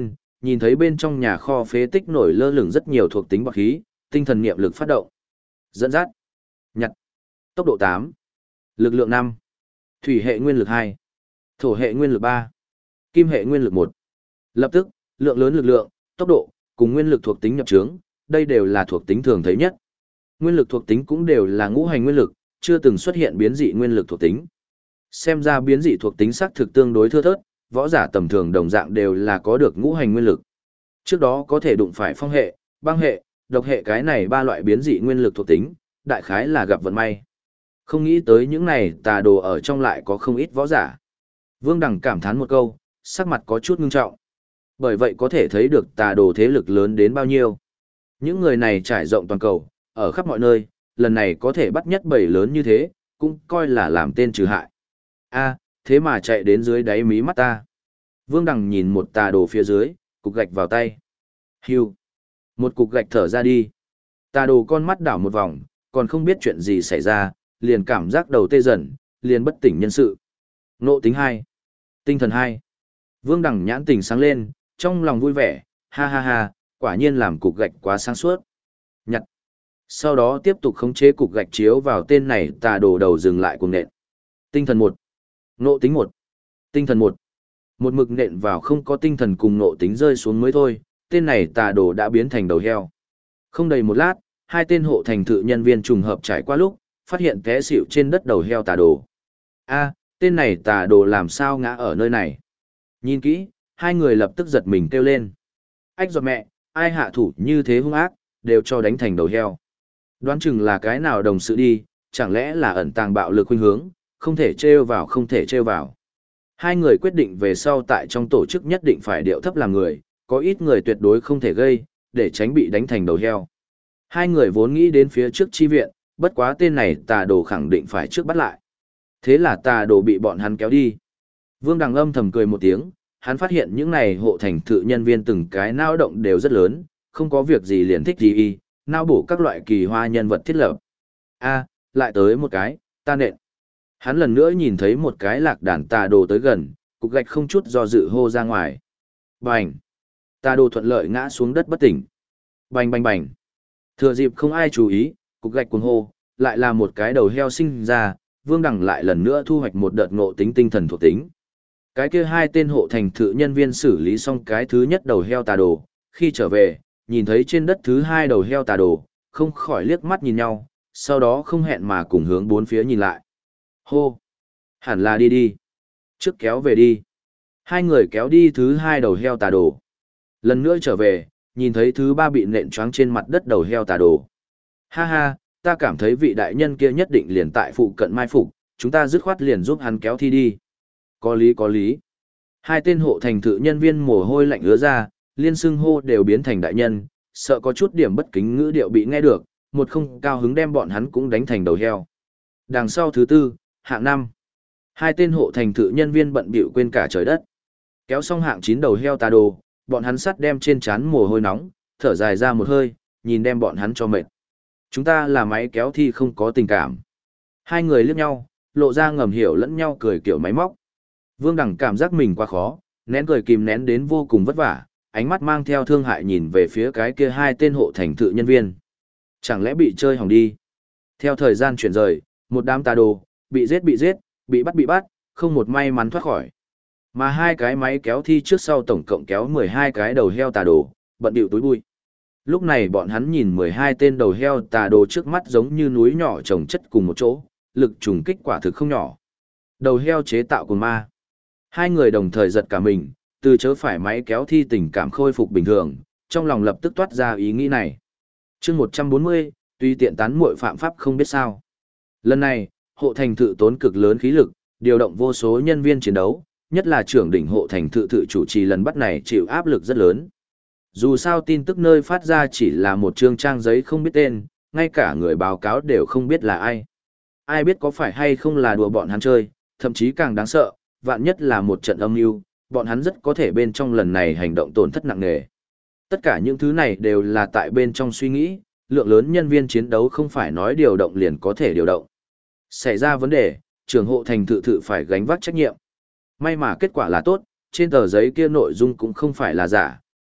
nhìn thấy bên trong nhà kho phế tích nổi lơ lửng rất nhiều thuộc tính bọt khí, tinh thần niệm lực phát động. Dẫn dắt, nhặt, tốc độ 8, lực lượng 5, thủy hệ nguyên lực 2, thổ hệ nguyên lực 3, kim hệ nguyên lực 1. Lập tức, lượng lớn lực lượng, tốc độ, cùng nguyên lực thuộc tính nhập trướng, đây đều là thuộc tính thường thấy nhất. Nguyên lực thuộc tính cũng đều là ngũ hành nguyên lực, chưa từng xuất hiện biến dị nguyên lực thuộc tính. Xem ra biến dị thuộc tính xác thực tương đối thưa thớt, võ giả tầm thường đồng dạng đều là có được ngũ hành nguyên lực. Trước đó có thể đụng phải phong hệ, băng hệ, độc hệ cái này ba loại biến dị nguyên lực thuộc tính, đại khái là gặp vận may. Không nghĩ tới những này tà đồ ở trong lại có không ít võ giả. Vương Đằng cảm thán một câu, sắc mặt có chút ngưng trọng. Bởi vậy có thể thấy được tà đồ thế lực lớn đến bao nhiêu. Những người này trải rộng toàn cầu, ở khắp mọi nơi, lần này có thể bắt nhất bầy lớn như thế, cũng coi là làm tên trừ hại. A, thế mà chạy đến dưới đáy mí mắt ta. Vương Đằng nhìn một tà đồ phía dưới, cục gạch vào tay. Hưu. Một cục gạch thở ra đi. Tà đồ con mắt đảo một vòng, còn không biết chuyện gì xảy ra, liền cảm giác đầu tê dần, liền bất tỉnh nhân sự. Nộ tính 2. Tinh thần 2. Vương Đằng nhãn tình sáng lên, trong lòng vui vẻ, ha ha ha, quả nhiên làm cục gạch quá sáng suốt. Nhặt. Sau đó tiếp tục khống chế cục gạch chiếu vào tên này tà đồ đầu dừng lại cùng nện. Tinh thần 1. Nộ tính 1. Tinh thần 1. Một mực nện vào không có tinh thần cùng nộ tính rơi xuống mới thôi, tên này tà đồ đã biến thành đầu heo. Không đầy một lát, hai tên hộ thành thự nhân viên trùng hợp trải qua lúc, phát hiện té xỉu trên đất đầu heo tà đồ. A, tên này tà đồ làm sao ngã ở nơi này? Nhìn kỹ, hai người lập tức giật mình kêu lên. Ách giọt mẹ, ai hạ thủ như thế hung ác, đều cho đánh thành đầu heo. Đoán chừng là cái nào đồng sự đi, chẳng lẽ là ẩn tàng bạo lực khuynh hướng, không thể trêu vào không thể trêu vào. Hai người quyết định về sau tại trong tổ chức nhất định phải điệu thấp làm người, có ít người tuyệt đối không thể gây, để tránh bị đánh thành đầu heo. Hai người vốn nghĩ đến phía trước chi viện, bất quá tên này tà đồ khẳng định phải trước bắt lại. Thế là tà đồ bị bọn hắn kéo đi. Vương Đằng âm thầm cười một tiếng, hắn phát hiện những này hộ thành thự nhân viên từng cái nao động đều rất lớn, không có việc gì liền thích gì y, nao bổ các loại kỳ hoa nhân vật thiết lập. A, lại tới một cái, ta nện. Hắn lần nữa nhìn thấy một cái lạc đàn tà đồ tới gần, cục gạch không chút do dự hô ra ngoài. Bành! Tà đồ thuận lợi ngã xuống đất bất tỉnh. Bành bành bành! Thừa dịp không ai chú ý, cục gạch cuồng hô, lại là một cái đầu heo sinh ra, Vương Đằng lại lần nữa thu hoạch một đợt ngộ tính tinh thần thuộc tính. Cái kia hai tên hộ thành thự nhân viên xử lý xong cái thứ nhất đầu heo tà đồ, khi trở về, nhìn thấy trên đất thứ hai đầu heo tà đồ, không khỏi liếc mắt nhìn nhau, sau đó không hẹn mà cùng hướng bốn phía nhìn lại. Hô! Hẳn là đi đi. Trước kéo về đi. Hai người kéo đi thứ hai đầu heo tà đồ. Lần nữa trở về, nhìn thấy thứ ba bị nện choáng trên mặt đất đầu heo tà đồ. Ha ha, ta cảm thấy vị đại nhân kia nhất định liền tại phụ cận mai phục, chúng ta dứt khoát liền giúp hắn kéo thi đi. Có lý có lý. Hai tên hộ thành thự nhân viên mồ hôi lạnh ứa ra, liên xưng hô đều biến thành đại nhân, sợ có chút điểm bất kính ngữ điệu bị nghe được, một không cao hứng đem bọn hắn cũng đánh thành đầu heo. Đằng sau thứ tư, hạng 5. Hai tên hộ thành thự nhân viên bận bịu quên cả trời đất. Kéo xong hạng 9 đầu heo tà đồ, bọn hắn sắt đem trên trán mồ hôi nóng, thở dài ra một hơi, nhìn đem bọn hắn cho mệt. Chúng ta là máy kéo thi không có tình cảm. Hai người liếc nhau, lộ ra ngầm hiểu lẫn nhau cười kiểu máy móc. Vương Đằng cảm giác mình quá khó, nén cười kìm nén đến vô cùng vất vả, ánh mắt mang theo thương hại nhìn về phía cái kia hai tên hộ thành thự nhân viên. Chẳng lẽ bị chơi hỏng đi? Theo thời gian chuyển rời, một đám tà đồ, bị giết, bị bắt, không một may mắn thoát khỏi. Mà hai cái máy kéo thi trước sau tổng cộng kéo 12 cái đầu heo tà đồ, bận điệu túi bụi. Lúc này bọn hắn nhìn 12 tên đầu heo tà đồ trước mắt giống như núi nhỏ chồng chất cùng một chỗ, lực trùng kích quả thực không nhỏ. Đầu heo chế tạo của ma. Hai người đồng thời giật cả mình, từ chớ phải máy kéo thi tình cảm khôi phục bình thường, trong lòng lập tức toát ra ý nghĩ này. Chương 140, tuy tiện tán muội phạm pháp không biết sao. Lần này, hộ thành thự tốn cực lớn khí lực, điều động vô số nhân viên chiến đấu, nhất là trưởng đỉnh hộ thành thự thự chủ trì lần bắt này chịu áp lực rất lớn. Dù sao tin tức nơi phát ra chỉ là một chương trang giấy không biết tên, ngay cả người báo cáo đều không biết là ai. Ai biết có phải hay không là đùa bọn hắn chơi, thậm chí càng đáng sợ, vạn nhất là một trận âm mưu, bọn hắn rất có thể bên trong lần này hành động tổn thất nặng nề. Tất cả những thứ này đều là tại bên trong suy nghĩ, lượng lớn nhân viên chiến đấu không phải nói điều động liền có thể điều động. Xảy ra vấn đề, trưởng hộ thành thự thự phải gánh vác trách nhiệm. May mà kết quả là tốt, trên tờ giấy kia nội dung cũng không phải là giả,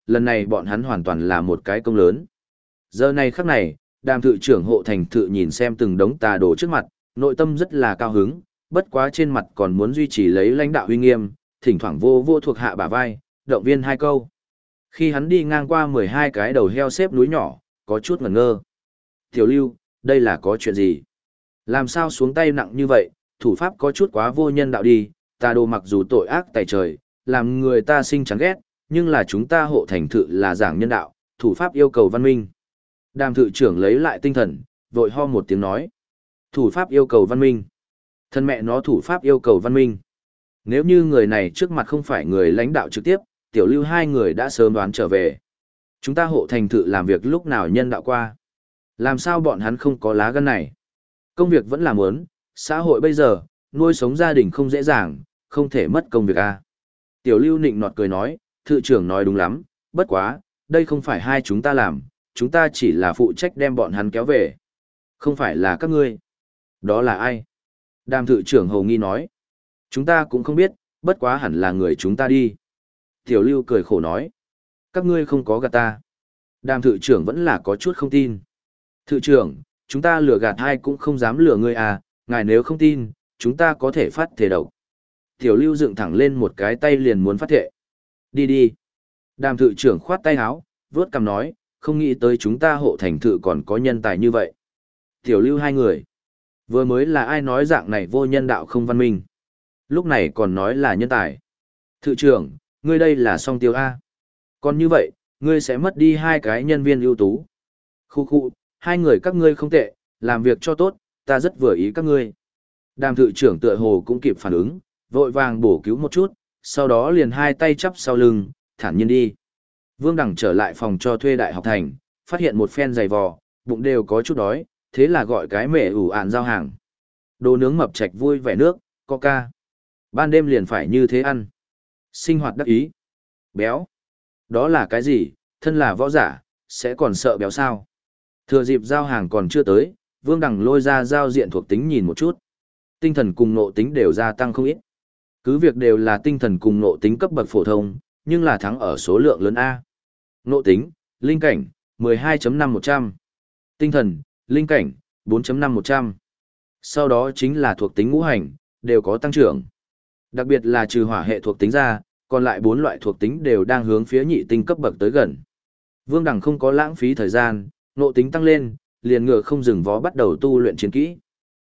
lần này bọn hắn hoàn toàn là một cái công lớn. Giờ này khắc này, Đàm thự trưởng hộ thành thự nhìn xem từng đống tà đồ trước mặt, nội tâm rất là cao hứng, bất quá trên mặt còn muốn duy trì lấy lãnh đạo uy nghiêm, thỉnh thoảng vô vô thuộc hạ bả vai, động viên hai câu. Khi hắn đi ngang qua 12 cái đầu heo xếp núi nhỏ, có chút ngẩn ngơ. Tiểu Lưu, đây là có chuyện gì? Làm sao xuống tay nặng như vậy, thủ pháp có chút quá vô nhân đạo đi, tà đồ mặc dù tội ác tày trời, làm người ta sinh chán ghét, nhưng là chúng ta hộ thành thự là giảng nhân đạo, thủ pháp yêu cầu văn minh. Đàm thự trưởng lấy lại tinh thần, vội ho một tiếng nói. Thủ pháp yêu cầu văn minh. Thân mẹ nó thủ pháp yêu cầu văn minh. Nếu như người này trước mặt không phải người lãnh đạo trực tiếp, Tiểu Lưu hai người đã sớm đoán trở về. Chúng ta hộ thành thự làm việc lúc nào nhân đạo qua. Làm sao bọn hắn không có lá gan này? Công việc vẫn làm muốn, xã hội bây giờ, nuôi sống gia đình không dễ dàng, không thể mất công việc a. Tiểu Lưu nịnh nọt cười nói, thự trưởng nói đúng lắm, bất quá, đây không phải hai chúng ta làm, chúng ta chỉ là phụ trách đem bọn hắn kéo về. Không phải là các ngươi. Đó là ai? Đàm thự trưởng hầu nghi nói. Chúng ta cũng không biết, bất quá hẳn là người chúng ta đi. Tiểu Lưu cười khổ nói. Các ngươi không có gạt ta. Đàm thự trưởng vẫn là có chút không tin. Thự trưởng, chúng ta lừa gạt ai cũng không dám lừa ngươi à, ngài nếu không tin, chúng ta có thể phát thể độc. Tiểu Lưu dựng thẳng lên một cái tay liền muốn phát thệ. Đi đi. Đàm thự trưởng khoát tay áo, vớt cằm nói, không nghĩ tới chúng ta hộ thành thự còn có nhân tài như vậy. Tiểu Lưu hai người. Vừa mới là ai nói dạng này vô nhân đạo không văn minh. Lúc này còn nói là nhân tài. Thự trưởng, ngươi đây là song tiêu A. Còn như vậy, ngươi sẽ mất đi hai cái nhân viên ưu tú. Khu khu, hai người các ngươi không tệ, làm việc cho tốt, ta rất vừa ý các ngươi. Đàm thự trưởng tựa hồ cũng kịp phản ứng, vội vàng bổ cứu một chút, sau đó liền hai tay chắp sau lưng, thản nhiên đi. Vương Đằng trở lại phòng cho thuê đại học thành, phát hiện một phen giày vò, bụng đều có chút đói, thế là gọi cái mẹ ủ ạn giao hàng. Đồ nướng mập chạch vui vẻ nước, coca. Ban đêm liền phải như thế ăn. Sinh hoạt đắc ý. Béo. Đó là cái gì, thân là võ giả, sẽ còn sợ béo sao? Thừa dịp giao hàng còn chưa tới, Vương Đằng lôi ra giao diện thuộc tính nhìn một chút. Tinh thần cùng nộ tính đều gia tăng không ít. Cứ việc đều là tinh thần cùng nộ tính cấp bậc phổ thông, nhưng là thắng ở số lượng lớn A. Nộ tính, linh cảnh, 12.5-100. Tinh thần, linh cảnh, 4.5-100. Sau đó chính là thuộc tính ngũ hành, đều có tăng trưởng. Đặc biệt là trừ hỏa hệ thuộc tính ra, còn lại 4 loại thuộc tính đều đang hướng phía nhị tinh cấp bậc tới gần. Vương Đằng không có lãng phí thời gian, nộ tính tăng lên, liền ngựa không dừng vó bắt đầu tu luyện chiến kỹ.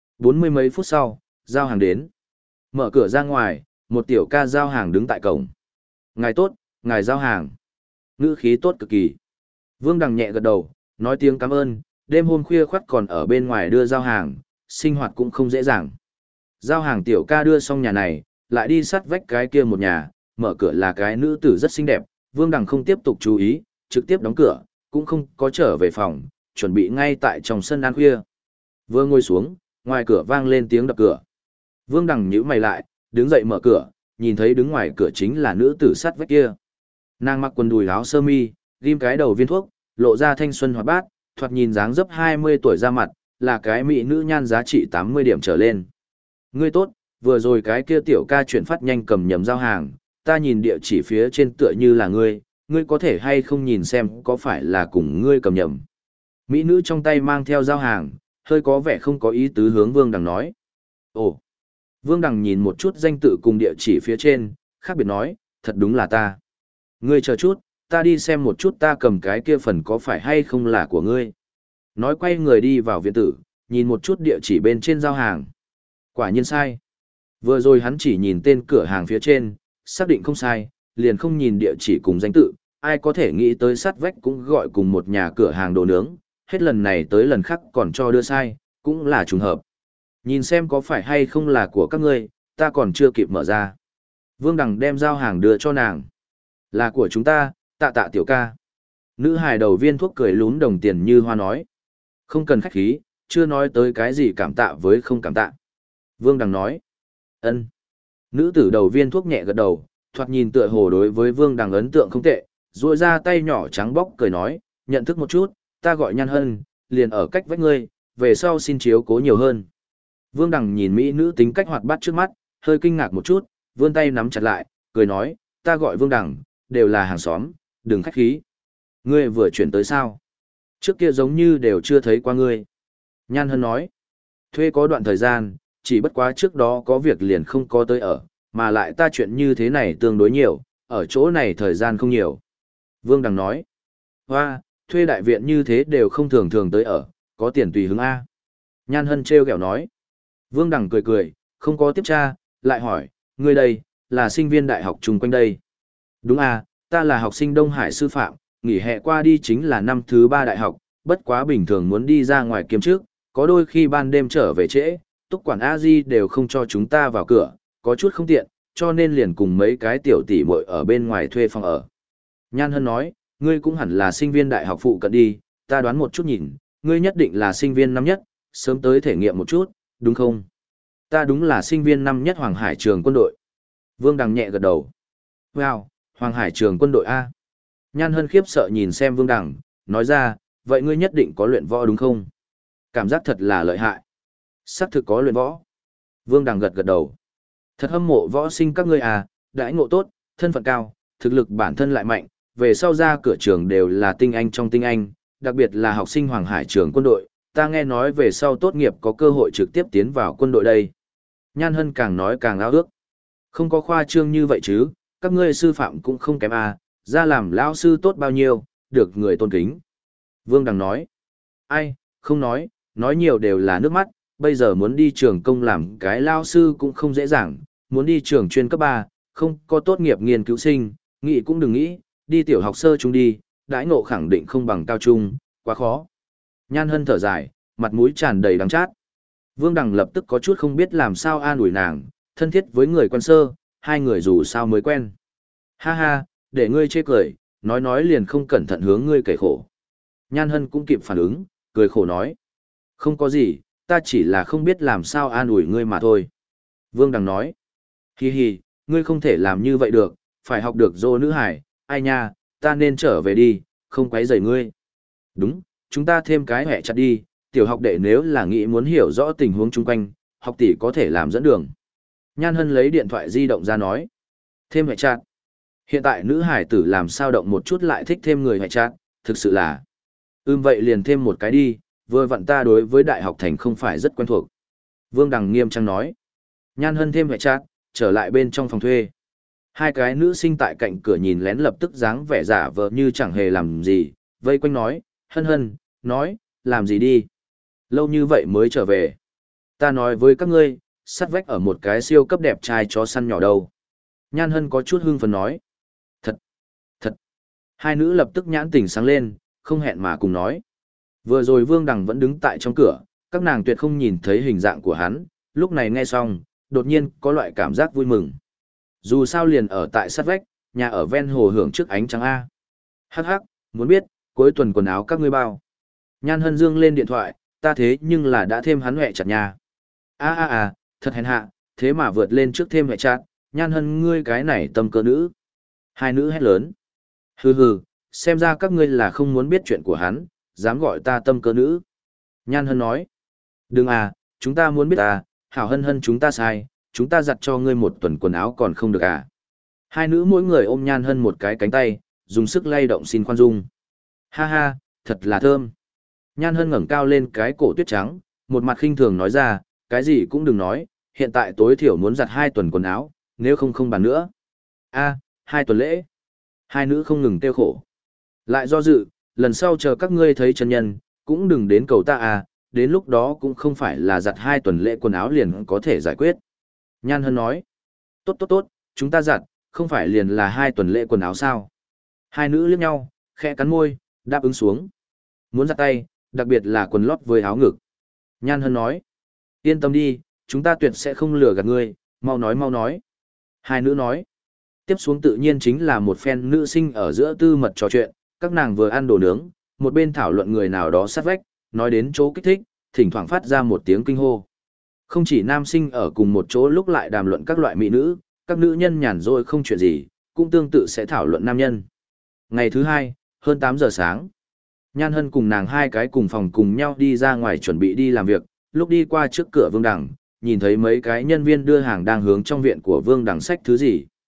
40 mấy phút sau, giao hàng đến. Mở cửa ra ngoài, một tiểu ca giao hàng đứng tại cổng. Ngài tốt, ngài giao hàng. Ngữ khí tốt cực kỳ. Vương Đằng nhẹ gật đầu, nói tiếng cảm ơn, đêm hôm khuya khoắt còn ở bên ngoài đưa giao hàng, sinh hoạt cũng không dễ dàng. Giao hàng tiểu ca đưa xong nhà này, lại đi sát vách cái kia một nhà, mở cửa là cái nữ tử rất xinh đẹp, Vương Đằng không tiếp tục chú ý, trực tiếp đóng cửa, cũng không có trở về phòng, chuẩn bị ngay tại trong sân ăn khuya. Vừa ngồi xuống, ngoài cửa vang lên tiếng đập cửa. Vương Đằng nhíu mày lại, đứng dậy mở cửa, nhìn thấy đứng ngoài cửa chính là nữ tử sát vách kia. Nàng mặc quần đùi áo sơ mi, ghim cái đầu viên thuốc, lộ ra thanh xuân hoạt bát, thoạt nhìn dáng dấp 20 tuổi ra mặt, là cái mỹ nữ nhan giá trị 80 điểm trở lên. Ngươi tốt, vừa rồi cái kia tiểu ca chuyển phát nhanh cầm nhầm giao hàng, ta nhìn địa chỉ phía trên tựa như là ngươi, ngươi có thể hay không nhìn xem có phải là cùng ngươi cầm nhầm. Mỹ nữ trong tay mang theo giao hàng, hơi có vẻ không có ý tứ hướng Vương Đằng nói. Ồ! Vương Đằng nhìn một chút danh tự cùng địa chỉ phía trên, khác biệt nói, thật đúng là ta. Ngươi chờ chút, ta đi xem một chút ta cầm cái kia phần có phải hay không là của ngươi. Nói quay người đi vào viện tử, nhìn một chút địa chỉ bên trên giao hàng. Quả nhiên sai. Vừa rồi hắn chỉ nhìn tên cửa hàng phía trên, xác định không sai, liền không nhìn địa chỉ cùng danh tự, ai có thể nghĩ tới sát vách cũng gọi cùng một nhà cửa hàng đồ nướng, hết lần này tới lần khác còn cho đưa sai, cũng là trùng hợp. Nhìn xem có phải hay không là của các ngươi, ta còn chưa kịp mở ra. Vương Đằng đem giao hàng đưa cho nàng. Là của chúng ta, tạ tạ tiểu ca. Nữ hài đầu viên thuốc cười lún đồng tiền như hoa nói. Không cần khách khí, chưa nói tới cái gì cảm tạ với không cảm tạ. Vương Đằng nói. Ân. Nữ tử đầu viên thuốc nhẹ gật đầu, thoạt nhìn tựa hồ đối với Vương Đằng ấn tượng không tệ, duỗi ra tay nhỏ trắng bóc cười nói, nhận thức một chút, ta gọi Nhan Hân, liền ở cách vách ngươi, về sau xin chiếu cố nhiều hơn. Vương Đằng nhìn mỹ nữ tính cách hoạt bát trước mắt, hơi kinh ngạc một chút, vươn tay nắm chặt lại, cười nói, ta gọi Vương Đằng, đều là hàng xóm, đừng khách khí. Ngươi vừa chuyển tới sao? Trước kia giống như đều chưa thấy qua ngươi. Nhan Hân nói, thuê có đoạn thời gian, chỉ bất quá trước đó có việc liền không có tới ở, mà lại ta chuyện như thế này tương đối nhiều, ở chỗ này thời gian không nhiều. Vương Đằng nói, hoa, thuê đại viện như thế đều không thường thường tới ở, có tiền tùy hứng A. Nhan Hân trêu ghẹo nói. Vương Đằng cười cười, không có tiếp tra, lại hỏi, ngươi đây, là sinh viên đại học chung quanh đây. Đúng à, ta là học sinh Đông Hải sư phạm, nghỉ hè qua đi chính là năm thứ 3 đại học, bất quá bình thường muốn đi ra ngoài kiếm trước, có đôi khi ban đêm trở về trễ, túc quản A-di đều không cho chúng ta vào cửa, có chút không tiện, cho nên liền cùng mấy cái tiểu tỷ muội ở bên ngoài thuê phòng ở. Nhan Hân nói, ngươi cũng hẳn là sinh viên đại học phụ cận đi, ta đoán một chút nhìn, ngươi nhất định là sinh viên năm nhất, sớm tới thể nghiệm một chút, đúng không? Ta đúng là sinh viên năm nhất Hoàng Hải trường quân đội. Vương Đằng nhẹ gật đầu. Wow, Hoàng Hải trường quân đội A. Nhan Hân khiếp sợ nhìn xem Vương Đằng, nói ra, vậy ngươi nhất định có luyện võ đúng không? Cảm giác thật là lợi hại. Xác thực có luyện võ. Vương Đằng gật gật đầu. Thật hâm mộ võ sinh các ngươi à, đãi ngộ tốt, thân phận cao, thực lực bản thân lại mạnh, về sau ra cửa trường đều là tinh anh trong tinh anh, đặc biệt là học sinh Hoàng Hải trường quân đội, ta nghe nói về sau tốt nghiệp có cơ hội trực tiếp tiến vào quân đội đây. Nhan Hân càng nói càng ao ước. Không có khoa trương như vậy chứ, các ngươi sư phạm cũng không kém à, ra làm lão sư tốt bao nhiêu, được người tôn kính. Vương Đằng nói, ai, không nói nhiều đều là nước mắt, bây giờ muốn đi trường công làm cái lao sư cũng không dễ dàng, muốn đi trường chuyên cấp 3, không có tốt nghiệp nghiên cứu sinh, nghĩ cũng đừng nghĩ, đi tiểu học sơ trung đi, đãi ngộ khẳng định không bằng cao trung, quá khó. Nhan Hân thở dài, mặt mũi tràn đầy đắng chát. Vương Đằng lập tức có chút không biết làm sao an ủi nàng, thân thiết với người quen sơ, hai người dù sao mới quen. Ha ha, để ngươi chê cười, nói liền không cẩn thận hướng ngươi kể khổ. Nhan Hân cũng kịp phản ứng, cười khổ nói. Không có gì, ta chỉ là không biết làm sao an ủi ngươi mà thôi. Vương Đằng nói. Hi hi, ngươi không thể làm như vậy được, phải học được dô nữ hải, ai nha, ta nên trở về đi, không quấy rầy ngươi. Đúng, chúng ta thêm cái hẹ chặt đi, tiểu học đệ nếu là nghĩ muốn hiểu rõ tình huống chung quanh, học tỷ có thể làm dẫn đường. Nhan Hân lấy điện thoại di động ra nói. Thêm hẹ chặt. Hiện tại nữ hải tử làm sao động một chút lại thích thêm người hẹ chặt, thực sự là. Vậy liền thêm một cái đi, vừa vặn ta đối với đại học thành không phải rất quen thuộc. Vương Đằng nghiêm trang nói. Nhan Hân thêm hẹ chặt, trở lại bên trong phòng thuê. Hai cái nữ sinh tại cạnh cửa nhìn lén lập tức dáng vẻ giả vờ như chẳng hề làm gì, vây quanh nói, Hân Hân, nói, làm gì đi. Lâu như vậy mới trở về. Ta nói với các ngươi, sắt vách ở một cái siêu cấp đẹp trai chó săn nhỏ đâu. Nhan Hân có chút hưng phấn nói. Thật, thật. Hai nữ lập tức nhãn tỉnh sáng lên, không hẹn mà cùng nói. Vừa rồi Vương Đằng vẫn đứng tại trong cửa, các nàng tuyệt không nhìn thấy hình dạng của hắn, lúc này nghe xong, đột nhiên có loại cảm giác vui mừng. Dù sao liền ở tại sát vách, nhà ở ven hồ hưởng trước ánh trăng A. Hắc hắc, muốn biết, cuối tuần quần áo các ngươi bao. Nhan Hân dương lên điện thoại, ta thế nhưng là đã thêm hắn hẹ chặt nhà. Thật hèn hạ, thế mà vượt lên trước thêm hẹ chặt, Nhan Hân ngươi cái này tâm cơ nữ. Hai nữ hét lớn. Hừ hừ, xem ra các ngươi là không muốn biết chuyện của hắn, dám gọi ta tâm cơ nữ. Nhan Hân nói. Đừng à, chúng ta muốn biết à, hảo Hân Hân chúng ta sai, chúng ta giặt cho ngươi một tuần quần áo còn không được à. Hai nữ mỗi người ôm Nhan Hân một cái cánh tay, dùng sức lay động xin khoan dung. Ha ha, thật là thơm. Nhan Hân ngẩng cao lên cái cổ tuyết trắng, một mặt khinh thường nói ra, cái gì cũng đừng nói, hiện tại tối thiểu muốn giặt 2 tuần quần áo, nếu không không bàn nữa. 2 tuần lễ. Hai nữ không ngừng tiêu khổ. Lại do dự, lần sau chờ các ngươi thấy chân nhân, cũng đừng đến cầu ta à, đến lúc đó cũng không phải là giặt 2 tuần lễ quần áo liền có thể giải quyết. Nhan Hân nói, tốt, chúng ta giặt, không phải liền là 2 tuần lễ quần áo sao. Hai nữ liếc nhau, khẽ cắn môi, đáp ứng xuống. Muốn giặt tay, đặc biệt là quần lót với áo ngực. Nhan Hân nói, yên tâm đi, chúng ta tuyệt sẽ không lừa gạt ngươi, mau nói. Hai nữ nói, tiếp xuống tự nhiên chính là một phen nữ sinh ở giữa tư mật trò chuyện, các nàng vừa ăn đồ nướng, một bên thảo luận người nào đó sát vách, nói đến chỗ kích thích, thỉnh thoảng phát ra một tiếng kinh hô. Không chỉ nam sinh ở cùng một chỗ lúc lại đàm luận các loại mỹ nữ, các nữ nhân nhàn rỗi không chuyện gì, cũng tương tự sẽ thảo luận nam nhân. Ngày thứ hai, hơn 8 giờ sáng, Nhan Hân cùng nàng hai cái cùng phòng cùng nhau đi ra ngoài chuẩn bị đi làm việc, lúc đi qua trước cửa Vương Đằng, nhìn thấy mấy cái nhân viên đưa hàng đang hướng trong viện của Vương Đằng xách thứ gì.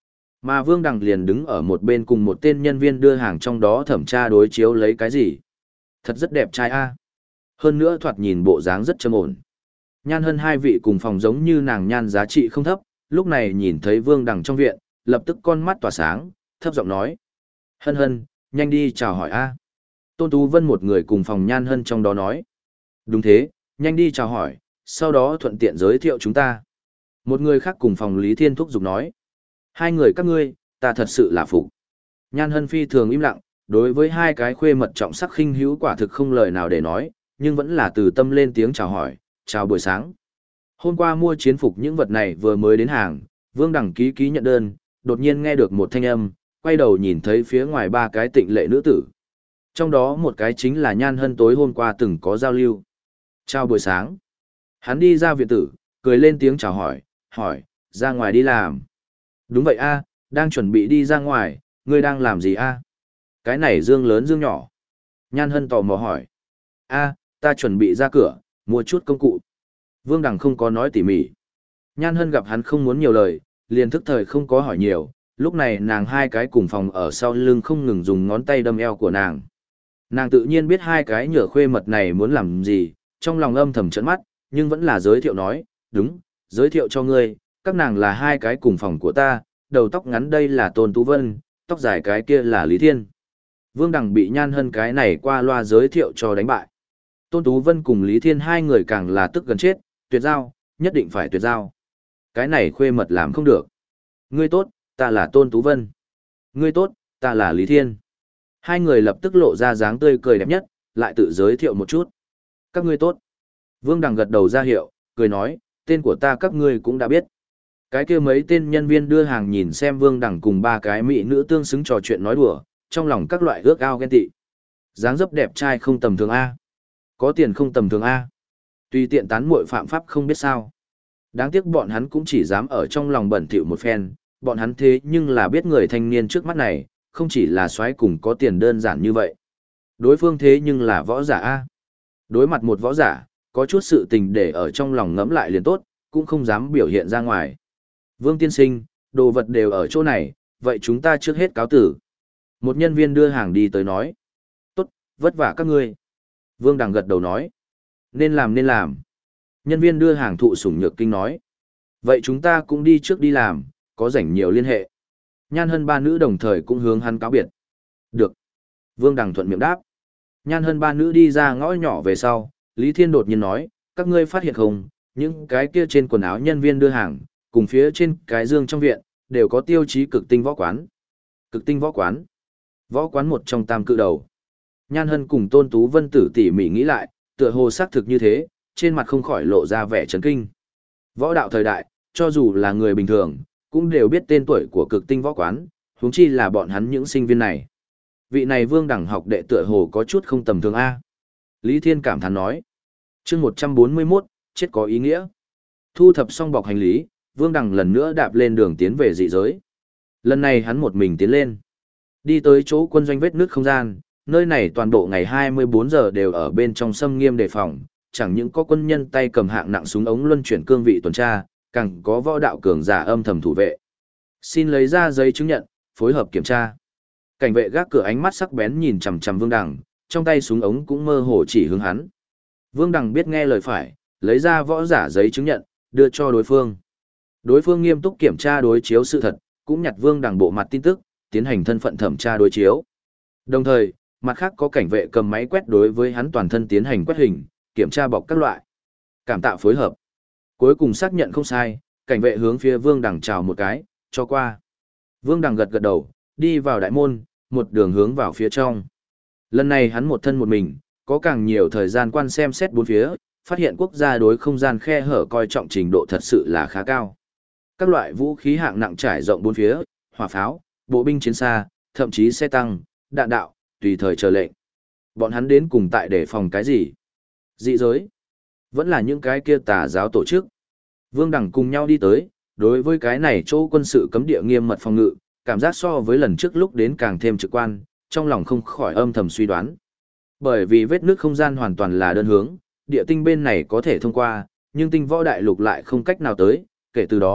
Mà Vương Đằng liền đứng ở một bên cùng một tên nhân viên đưa hàng trong đó thẩm tra đối chiếu lấy cái gì. Thật rất đẹp trai a. Hơn nữa thoạt nhìn bộ dáng rất trầm ổn. Nhan Hân hai vị cùng phòng giống như nàng nhan giá trị không thấp, lúc này nhìn thấy Vương Đằng trong viện, lập tức con mắt tỏa sáng, thấp giọng nói. Hân Hân, nhanh đi chào hỏi a. Tôn Tú Vân một người cùng phòng Nhan Hân trong đó nói. Đúng thế, nhanh đi chào hỏi, sau đó thuận tiện giới thiệu chúng ta. Một người khác cùng phòng Lý Thiên thúc giục nói. Hai người các ngươi, ta thật sự là phục. Nhan Hân phi thường im lặng, đối với hai cái khuê mật trọng sắc khinh hữu quả thực không lời nào để nói, nhưng vẫn là từ tâm lên tiếng chào hỏi, chào buổi sáng. Hôm qua mua chiến phục những vật này vừa mới đến hàng, Vương Đằng ký nhận đơn, đột nhiên nghe được một thanh âm, quay đầu nhìn thấy phía ngoài ba cái tịnh lệ nữ tử. Trong đó một cái chính là Nhan Hân tối hôm qua từng có giao lưu. Chào buổi sáng. Hắn đi ra viện tử, cười lên tiếng chào hỏi, ra ngoài đi làm. Đúng vậy a, đang chuẩn bị đi ra ngoài, ngươi đang làm gì a? Cái này dương lớn dương nhỏ. Nhan Hân tò mò hỏi. A, ta chuẩn bị ra cửa, mua chút công cụ. Vương Đằng không có nói tỉ mỉ. Nhan Hân gặp hắn không muốn nhiều lời, liền thức thời không có hỏi nhiều, lúc này nàng hai cái cùng phòng ở sau lưng không ngừng dùng ngón tay đâm eo của nàng. Nàng tự nhiên biết hai cái nhở khuê mật này muốn làm gì, trong lòng âm thầm trợn mắt, nhưng vẫn là giới thiệu nói, đúng, giới thiệu cho ngươi, các nàng là hai cái cùng phòng của ta, đầu tóc ngắn đây là Tôn Tú Vân, tóc dài cái kia là Lý Thiên. Vương Đằng bị Nhan Hân cái này qua loa giới thiệu cho đánh bại. Tôn Tú Vân cùng Lý Thiên hai người càng là tức gần chết, tuyệt giao, nhất định phải tuyệt giao. Cái này khuê mật làm không được. Ngươi tốt, ta là Tôn Tú Vân. Ngươi tốt, ta là Lý Thiên. Hai người lập tức lộ ra dáng tươi cười đẹp nhất, lại tự giới thiệu một chút. Các ngươi tốt. Vương Đằng gật đầu ra hiệu, cười nói, tên của ta các ngươi cũng đã biết. Cái kia mấy tên nhân viên đưa hàng nhìn xem Vương Đằng cùng ba cái mỹ nữ tương xứng trò chuyện nói đùa, trong lòng các loại ước ao ghen tị. Dáng dấp đẹp trai không tầm thường A. Có tiền không tầm thường A. Tùy tiện tán muội phạm pháp không biết sao. Đáng tiếc bọn hắn cũng chỉ dám ở trong lòng bẩn thỉu một phen, bọn hắn thế nhưng là biết người thanh niên trước mắt này, không chỉ là soái cùng có tiền đơn giản như vậy. Đối phương thế nhưng là võ giả A. Đối mặt một võ giả, có chút sự tình để ở trong lòng ngẫm lại liền tốt, cũng không dám biểu hiện ra ngoài. Vương tiên sinh, đồ vật đều ở chỗ này, vậy chúng ta trước hết cáo tử. Một nhân viên đưa hàng đi tới nói. Tốt, vất vả các ngươi. Vương Đằng gật đầu nói. Nên làm nên làm. Nhân viên đưa hàng thụ sủng nhược kinh nói. Vậy chúng ta cũng đi trước đi làm, có rảnh nhiều liên hệ. Nhan Hân ba nữ đồng thời cũng hướng hắn cáo biệt. Được. Vương Đằng thuận miệng đáp. Nhan Hân ba nữ đi ra ngõ nhỏ về sau, Lý Thiên đột nhiên nói, các ngươi phát hiện không, những cái kia trên quần áo nhân viên đưa hàng, cùng phía trên cái dương trong viện, đều có tiêu chí cực tinh võ quán. Cực tinh võ quán. Võ quán một trong tam cự đầu. Nhan Hân cùng Tôn Tú Vân tử tỉ mỉ nghĩ lại, tựa hồ xác thực như thế, trên mặt không khỏi lộ ra vẻ chấn kinh. Võ đạo thời đại, cho dù là người bình thường, cũng đều biết tên tuổi của cực tinh võ quán, huống chi là bọn hắn những sinh viên này. Vị này Vương Đẳng học đệ tựa hồ có chút không tầm thường A. Lý Thiên cảm thán nói. Chương 141, chết có ý nghĩa. Thu thập xong bọc hành lý, Vương Đằng lần nữa đạp lên đường tiến về dị giới. Lần này hắn một mình tiến lên. Đi tới chỗ quân doanh vết nước không gian, nơi này toàn bộ ngày 24 giờ đều ở bên trong xâm nghiêm đề phòng, chẳng những có quân nhân tay cầm hạng nặng súng ống luân chuyển cương vị tuần tra, càng có võ đạo cường giả âm thầm thủ vệ. Xin lấy ra giấy chứng nhận, phối hợp kiểm tra. Cảnh vệ gác cửa ánh mắt sắc bén nhìn chằm chằm Vương Đằng, trong tay súng ống cũng mơ hồ chỉ hướng hắn. Vương Đằng biết nghe lời phải, lấy ra võ giả giấy chứng nhận, đưa cho đối phương. Đối phương nghiêm túc kiểm tra đối chiếu sự thật, cũng nhặt Vương Đằng bộ mặt tin tức, tiến hành thân phận thẩm tra đối chiếu. Đồng thời, mặt khác có cảnh vệ cầm máy quét đối với hắn toàn thân tiến hành quét hình, kiểm tra bọc các loại. Cảm tạ phối hợp. Cuối cùng xác nhận không sai, cảnh vệ hướng phía Vương Đằng chào một cái, cho qua. Vương Đằng gật gật đầu, đi vào đại môn, một đường hướng vào phía trong. Lần này hắn một thân một mình, có càng nhiều thời gian quan xem xét bốn phía, phát hiện quốc gia đối không gian khe hở coi trọng trình độ thật sự là khá cao. Các loại vũ khí hạng nặng trải rộng bốn phía, hỏa pháo, bộ binh chiến xa, thậm chí xe tăng, đạn đạo, tùy thời chờ lệnh. Bọn hắn đến cùng tại để phòng cái gì? Dị giới? Vẫn là những cái kia tà giáo tổ chức. Vương Đằng cùng nhau đi tới, đối với cái này chỗ quân sự cấm địa nghiêm mật phòng ngự, cảm giác so với lần trước lúc đến càng thêm trực quan, trong lòng không khỏi âm thầm suy đoán. Bởi vì vết nước không gian hoàn toàn là đơn hướng, địa tinh bên này có thể thông qua, nhưng tinh võ đại lục lại không cách nào tới, kể từ đó,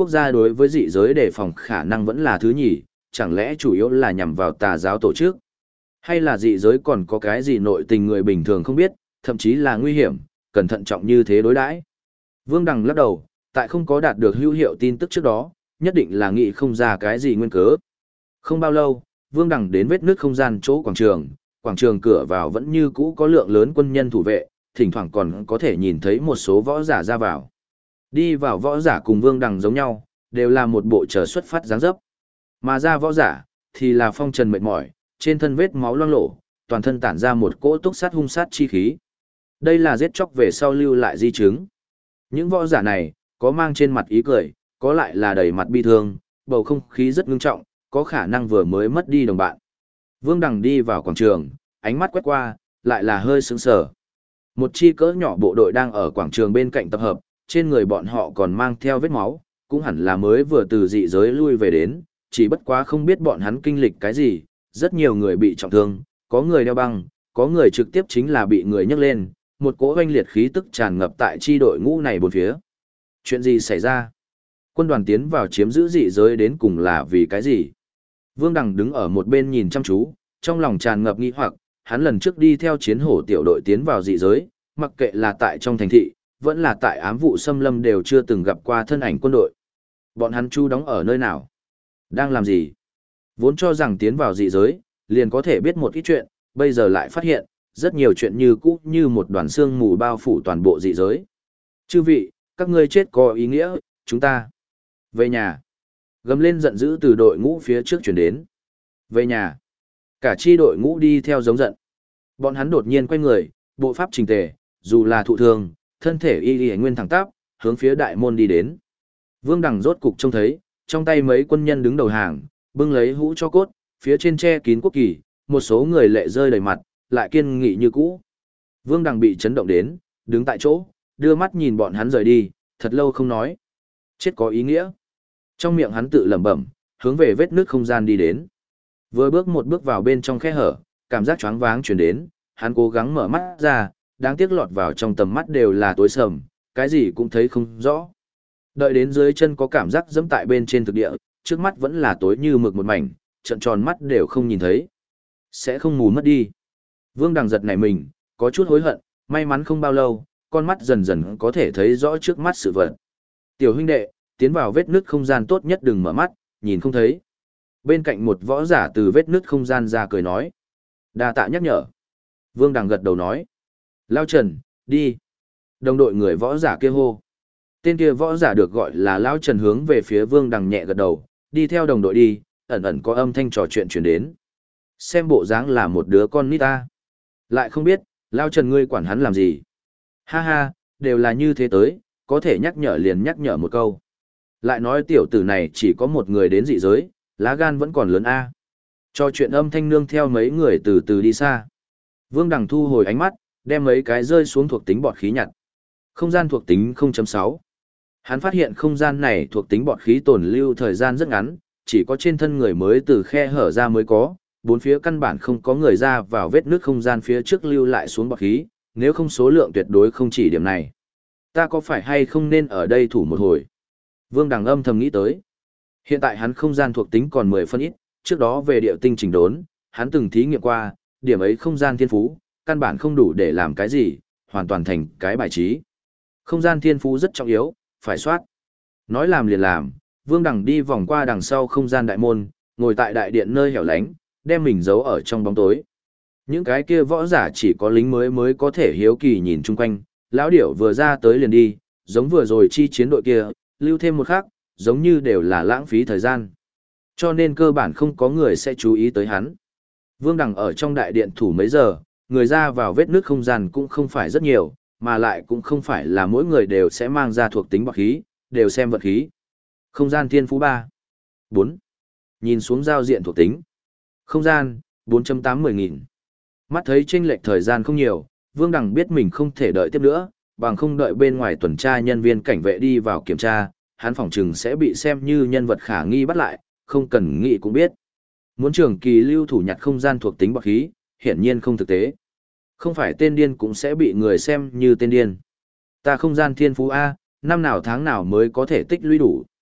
quốc gia đối với dị giới đề phòng khả năng vẫn là thứ nhì, chẳng lẽ chủ yếu là nhằm vào tà giáo tổ chức? Hay là dị giới còn có cái gì nội tình người bình thường không biết, thậm chí là nguy hiểm, cần thận trọng như thế đối đãi? Vương Đằng lắc đầu, tại không có đạt được hữu hiệu tin tức trước đó, nhất định là nghĩ không ra cái gì nguyên cớ. Không bao lâu, Vương Đằng đến vết nứt không gian chỗ quảng trường cửa vào vẫn như cũ có lượng lớn quân nhân thủ vệ, thỉnh thoảng còn có thể nhìn thấy một số võ giả ra vào. Đi vào võ giả cùng Vương Đằng giống nhau, đều là một bộ chờ xuất phát dáng dấp. Mà ra võ giả, thì là phong trần mệt mỏi, trên thân vết máu loang lổ, toàn thân tản ra một cỗ túc sát hung sát chi khí. Đây là giết chóc về sau lưu lại di chứng. Những võ giả này, có mang trên mặt ý cười, có lại là đầy mặt bi thương, bầu không khí rất ngưng trọng, có khả năng vừa mới mất đi đồng bạn. Vương Đằng đi vào quảng trường, ánh mắt quét qua, lại là hơi sững sờ. Một chi cỡ nhỏ bộ đội đang ở quảng trường bên cạnh tập hợp, trên người bọn họ còn mang theo vết máu, cũng hẳn là mới vừa từ dị giới lui về đến, chỉ bất quá không biết bọn hắn kinh lịch cái gì, rất nhiều người bị trọng thương, có người đeo băng, có người trực tiếp chính là bị người nhấc lên, một cỗ oanh liệt khí tức tràn ngập tại chi đội ngũ này bốn phía. Chuyện gì xảy ra? Quân đoàn tiến vào chiếm giữ dị giới đến cùng là vì cái gì? Vương Đằng đứng ở một bên nhìn chăm chú, trong lòng tràn ngập nghi hoặc, hắn lần trước đi theo chiến hổ tiểu đội tiến vào dị giới, mặc kệ là tại trong thành thị, vẫn là tại ám vụ xâm lâm đều chưa từng gặp qua thân ảnh quân đội. Bọn hắn chu đóng ở nơi nào? Đang làm gì? Vốn cho rằng tiến vào dị giới, liền có thể biết một ít chuyện, bây giờ lại phát hiện, rất nhiều chuyện như cũ như một đoàn xương mù bao phủ toàn bộ dị giới. Chư vị, các ngươi chết có ý nghĩa, chúng ta về nhà. Gầm lên giận dữ từ đội ngũ phía trước chuyển đến. Về nhà. Cả chi đội ngũ đi theo giống giận. Bọn hắn đột nhiên quay người, bộ pháp chỉnh tề, dù là thụ thương, thân thể y nguyên thẳng tắp, hướng phía đại môn đi đến. Vương Đằng rốt cục trông thấy, trong tay mấy quân nhân đứng đầu hàng, bưng lấy hũ cho cốt, phía trên che kín quốc kỳ, một số người lệ rơi đầy mặt, lại kiên nghị như cũ. Vương Đằng bị chấn động đến, đứng tại chỗ, đưa mắt nhìn bọn hắn rời đi, thật lâu không nói. Chết có ý nghĩa. Trong miệng hắn tự lẩm bẩm, hướng về vết nước không gian đi đến. Vừa bước một bước vào bên trong khe hở, cảm giác choáng váng truyền đến, hắn cố gắng mở mắt ra, đáng tiếc lọt vào trong tầm mắt đều là tối sầm, cái gì cũng thấy không rõ. Đợi đến dưới chân có cảm giác dẫm tại bên trên thực địa, trước mắt vẫn là tối như mực một mảnh, trận tròn mắt đều không nhìn thấy. Sẽ không mù mất đi. Vương Đằng giật nảy mình, có chút hối hận, may mắn không bao lâu, con mắt dần dần có thể thấy rõ trước mắt sự vật. Tiểu huynh đệ, tiến vào vết nứt không gian tốt nhất đừng mở mắt, nhìn không thấy. Bên cạnh một võ giả từ vết nứt không gian ra cười nói. Đa tạ nhắc nhở. Vương Đằng gật đầu nói. Lao Trần, đi. Đồng đội người võ giả kia hô. Tên kia võ giả được gọi là Lao Trần hướng về phía Vương Đằng nhẹ gật đầu, đi theo đồng đội đi, ẩn ẩn có âm thanh trò chuyện truyền đến. Xem bộ dáng là một đứa con nít ta. Lại không biết, Lao Trần ngươi quản hắn làm gì. Ha ha, đều là như thế tới, có thể nhắc nhở liền nhắc nhở một câu. Lại nói tiểu tử này chỉ có một người đến dị giới, lá gan vẫn còn lớn a. Cho chuyện âm thanh nương theo mấy người từ từ đi xa. Vương Đằng thu hồi ánh mắt, đem mấy cái rơi xuống thuộc tính bọt khí nhặt. Không gian thuộc tính 0.6. Hắn phát hiện không gian này thuộc tính bọt khí tồn lưu thời gian rất ngắn, chỉ có trên thân người mới từ khe hở ra mới có, bốn phía căn bản không có người ra vào vết nước không gian phía trước lưu lại xuống bọt khí, nếu không số lượng tuyệt đối không chỉ điểm này. Ta có phải hay không nên ở đây thủ một hồi? Vương Đằng âm thầm nghĩ tới. Hiện tại hắn không gian thuộc tính còn 10 phân ít, trước đó về địa tinh chỉnh đốn, hắn từng thí nghiệm qua, điểm ấy không gian thiên phú, căn bản không đủ để làm cái gì, hoàn toàn thành cái bài trí. Không gian thiên phú rất trọng yếu, phải soát. Nói làm liền làm, Vương Đằng đi vòng qua đằng sau không gian đại môn, ngồi tại đại điện nơi hẻo lánh, đem mình giấu ở trong bóng tối. Những cái kia võ giả chỉ có lính mới có thể hiếu kỳ nhìn chung quanh, lão điểu vừa ra tới liền đi, giống vừa rồi chi chiến đội kia, lưu thêm một khắc, giống như đều là lãng phí thời gian. Cho nên cơ bản không có người sẽ chú ý tới hắn. Vương Đằng ở trong đại điện thủ mấy giờ, người ra vào vết nước không gian cũng không phải rất nhiều, mà lại cũng không phải là mỗi người đều sẽ mang ra thuộc tính bạc khí, đều xem vật khí. Không gian thiên phú 3. 4. Nhìn xuống giao diện thuộc tính. Không gian, 4.8 10.000. Mắt thấy chênh lệch thời gian không nhiều, Vương Đằng biết mình không thể đợi tiếp nữa, bằng không đợi bên ngoài tuần tra nhân viên cảnh vệ đi vào kiểm tra, hắn phỏng chừng sẽ bị xem như nhân vật khả nghi bắt lại, không cần nghĩ cũng biết. Muốn trường kỳ lưu thủ nhặt không gian thuộc tính bạc khí, hiển nhiên không thực tế. Không phải tên điên cũng sẽ bị người xem như tên điên. Ta không gian thiên phú A, năm nào tháng nào mới có thể tích lũy đủ.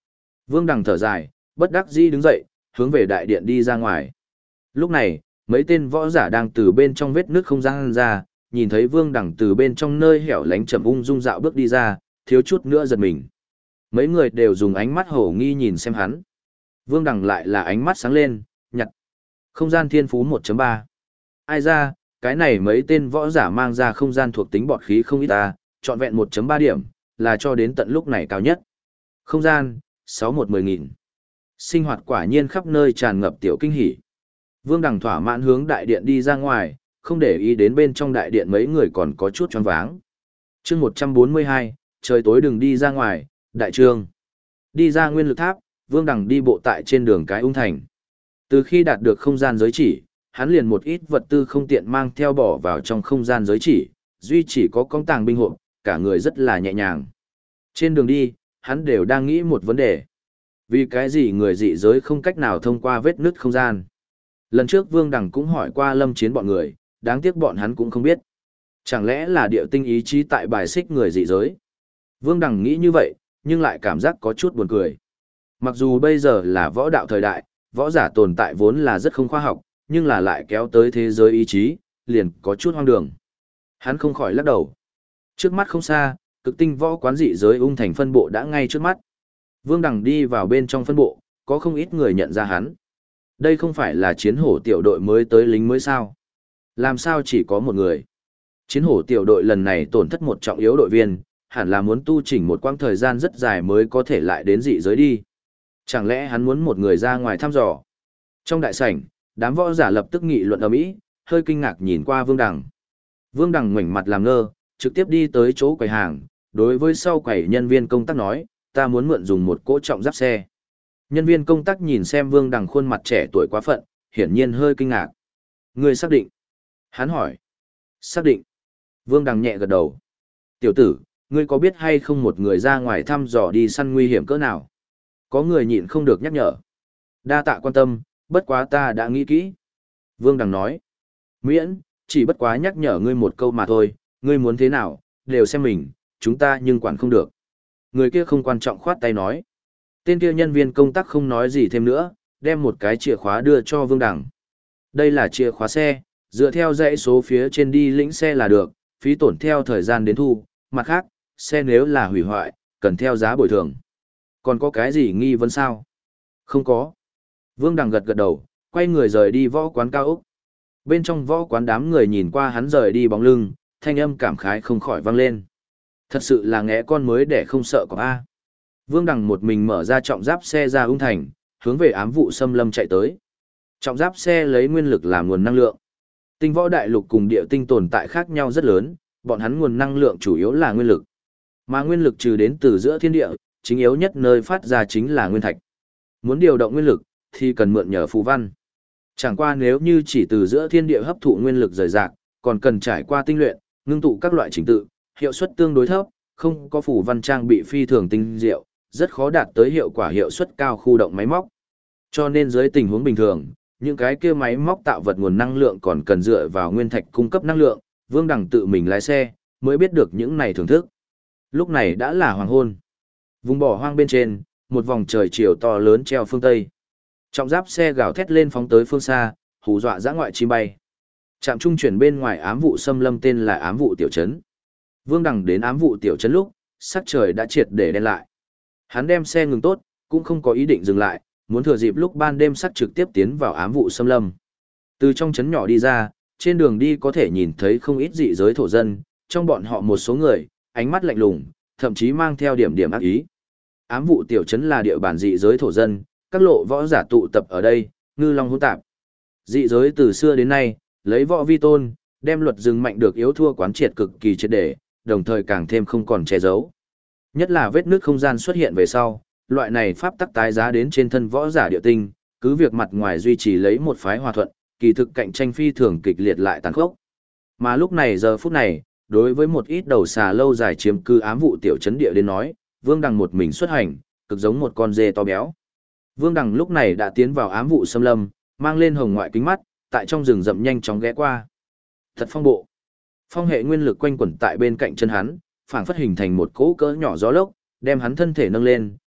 Vương Đằng thở dài, bất đắc dĩ đứng dậy, hướng về đại điện đi ra ngoài. Lúc này, mấy tên võ giả đang từ bên trong vết nước không gian ra, nhìn thấy Vương Đằng từ bên trong nơi hẻo lánh chậm ung dung dạo bước đi ra, thiếu chút nữa giật mình. Mấy người đều dùng ánh mắt hổ nghi nhìn xem hắn. Vương Đằng lại là ánh mắt sáng lên, nhặt. Không gian thiên phú 1.3. Ai ra, cái này mấy tên võ giả mang ra không gian thuộc tính bọt khí không ít ta, trọn vẹn 1.3 điểm, là cho đến tận lúc này cao nhất. Không gian, 61-10.000. Sinh hoạt quả nhiên khắp nơi tràn ngập tiểu kinh hỉ. Vương Đằng thỏa mãn hướng đại điện đi ra ngoài, không để ý đến bên trong đại điện mấy người còn có chút choáng váng. Chương 142, trời tối đừng đi ra ngoài, đại trương. Đi ra nguyên lực tháp, Vương Đằng đi bộ tại trên đường cái ung thành. Từ khi đạt được không gian giới chỉ, hắn liền một ít vật tư không tiện mang theo bỏ vào trong không gian giới chỉ, duy chỉ có công tàng binh hộp, cả người rất là nhẹ nhàng. Trên đường đi, hắn đều đang nghĩ một vấn đề. Vì cái gì người dị giới không cách nào thông qua vết nứt không gian? Lần trước Vương Đằng cũng hỏi qua Lâm Chiến bọn người, đáng tiếc bọn hắn cũng không biết. Chẳng lẽ là điệu tinh ý chí tại bài xích người dị giới? Vương Đằng nghĩ như vậy, nhưng lại cảm giác có chút buồn cười. Mặc dù bây giờ là võ đạo thời đại, võ giả tồn tại vốn là rất không khoa học, nhưng là lại kéo tới thế giới ý chí, liền có chút hoang đường. Hắn không khỏi lắc đầu. Trước mắt không xa, cực tinh võ quán dị giới ung thành phân bộ đã ngay trước mắt. Vương Đằng đi vào bên trong phân bộ, có không ít người nhận ra hắn. Đây không phải là chiến hổ tiểu đội mới tới lính mới sao? Làm sao chỉ có một người? Chiến hổ tiểu đội lần này tổn thất một trọng yếu đội viên, hẳn là muốn tu chỉnh một quãng thời gian rất dài mới có thể lại đến dị giới đi. Chẳng lẽ hắn muốn một người ra ngoài thăm dò? Trong đại sảnh, đám võ giả lập tức nghị luận ầm ĩ, hơi kinh ngạc nhìn qua Vương Đằng. Vương Đằng ngoảnh mặt làm ngơ, trực tiếp đi tới chỗ quầy hàng, đối với sau quầy nhân viên công tác nói, ta muốn mượn dùng một cỗ trọng giáp xe. Nhân viên công tác nhìn xem Vương Đằng khuôn mặt trẻ tuổi quá phận, hiển nhiên hơi kinh ngạc. Ngươi xác định? Hắn hỏi. Xác định. Vương Đằng nhẹ gật đầu. Tiểu tử, ngươi có biết hay không một người ra ngoài thăm dò đi săn nguy hiểm cỡ nào? Có người nhịn không được nhắc nhở. Đa tạ quan tâm, bất quá ta đã nghĩ kỹ. Vương Đằng nói. Miễn, chỉ bất quá nhắc nhở ngươi một câu mà thôi, ngươi muốn thế nào, đều xem mình, chúng ta nhưng quản không được. Người kia không quan trọng khoát tay nói. Tên kia nhân viên công tác không nói gì thêm nữa, đem một cái chìa khóa đưa cho Vương Đằng. Đây là chìa khóa xe, dựa theo dãy số phía trên đi lĩnh xe là được, phí tổn theo thời gian đến thu, mặt khác, xe nếu là hủy hoại, cần theo giá bồi thường. Còn có cái gì nghi vấn sao? Không có. Vương Đằng gật gật đầu, quay người rời đi võ quán cao ốc. Bên trong võ quán đám người nhìn qua hắn rời đi bóng lưng, thanh âm cảm khái không khỏi vang lên. Thật sự là ngẽ con mới để không sợ có A. Vương Đằng một mình mở ra trọng giáp xe ra ung thành, hướng về ám vụ xâm lâm chạy tới. Trọng giáp xe lấy nguyên lực làm nguồn năng lượng. Tinh võ đại lục cùng địa tinh tồn tại khác nhau rất lớn, bọn hắn nguồn năng lượng chủ yếu là nguyên lực. Mà nguyên lực trừ đến từ giữa thiên địa, chính yếu nhất nơi phát ra chính là nguyên thạch. Muốn điều động nguyên lực, thì cần mượn nhờ phù văn. Chẳng qua nếu như chỉ từ giữa thiên địa hấp thụ nguyên lực rời rạc, còn cần trải qua tinh luyện, ngưng tụ các loại trình tự, hiệu suất tương đối thấp, không có phù văn trang bị phi thường tinh diệu, rất khó đạt tới hiệu quả hiệu suất cao khu động máy móc. Cho nên dưới tình huống bình thường, những cái kia máy móc tạo vật nguồn năng lượng còn cần dựa vào nguyên thạch cung cấp năng lượng, Vương Đằng tự mình lái xe, mới biết được những này thưởng thức. Lúc này đã là hoàng hôn. Vùng bỏ hoang bên trên, một vòng trời chiều to lớn treo phương Tây. Trọng giáp xe gào thét lên phóng tới phương xa, hù dọa dã ngoại chim bay. Trạm trung chuyển bên ngoài ám vụ xâm lâm tên là ám vụ tiểu trấn. Vương Đằng đến ám vụ tiểu trấn lúc, sắc trời đã triệt để đen lại. Hắn đem xe ngừng tốt, cũng không có ý định dừng lại, muốn thừa dịp lúc ban đêm sắc trực tiếp tiến vào ám vụ xâm lâm. Từ trong trấn nhỏ đi ra, trên đường đi có thể nhìn thấy không ít dị giới thổ dân, trong bọn họ một số người, ánh mắt lạnh lùng, thậm chí mang theo điểm điểm ác ý. Ám vụ tiểu trấn là địa bàn dị giới thổ dân, các lộ võ giả tụ tập ở đây, ngư long hỗn tạp. Dị giới từ xưa đến nay, lấy võ vi tôn, đem luật rừng mạnh được yếu thua quán triệt cực kỳ triệt để, đồng thời càng thêm không còn che giấu. Nhất là vết nước không gian xuất hiện về sau, loại này pháp tắc tái giá đến trên thân võ giả địa tinh, cứ việc mặt ngoài duy trì lấy một phái hòa thuận, kỳ thực cạnh tranh phi thường kịch liệt lại tàn khốc. Mà lúc này giờ phút này, đối với một ít đầu xà lâu dài chiếm cư ám vụ tiểu trấn địa đến nói, Vương Đằng một mình xuất hành, cực giống một con dê to béo. Vương Đằng lúc này đã tiến vào ám vụ xâm lâm, mang lên hồng ngoại kính mắt, tại trong rừng rậm nhanh chóng ghé qua. Thật phong bộ. Phong hệ nguyên lực quanh quẩn tại bên cạnh chân hắn, phảng phất hình thành một cỗ cỡ nhỏ gió lốc, đem hắn thân thể nâng lên,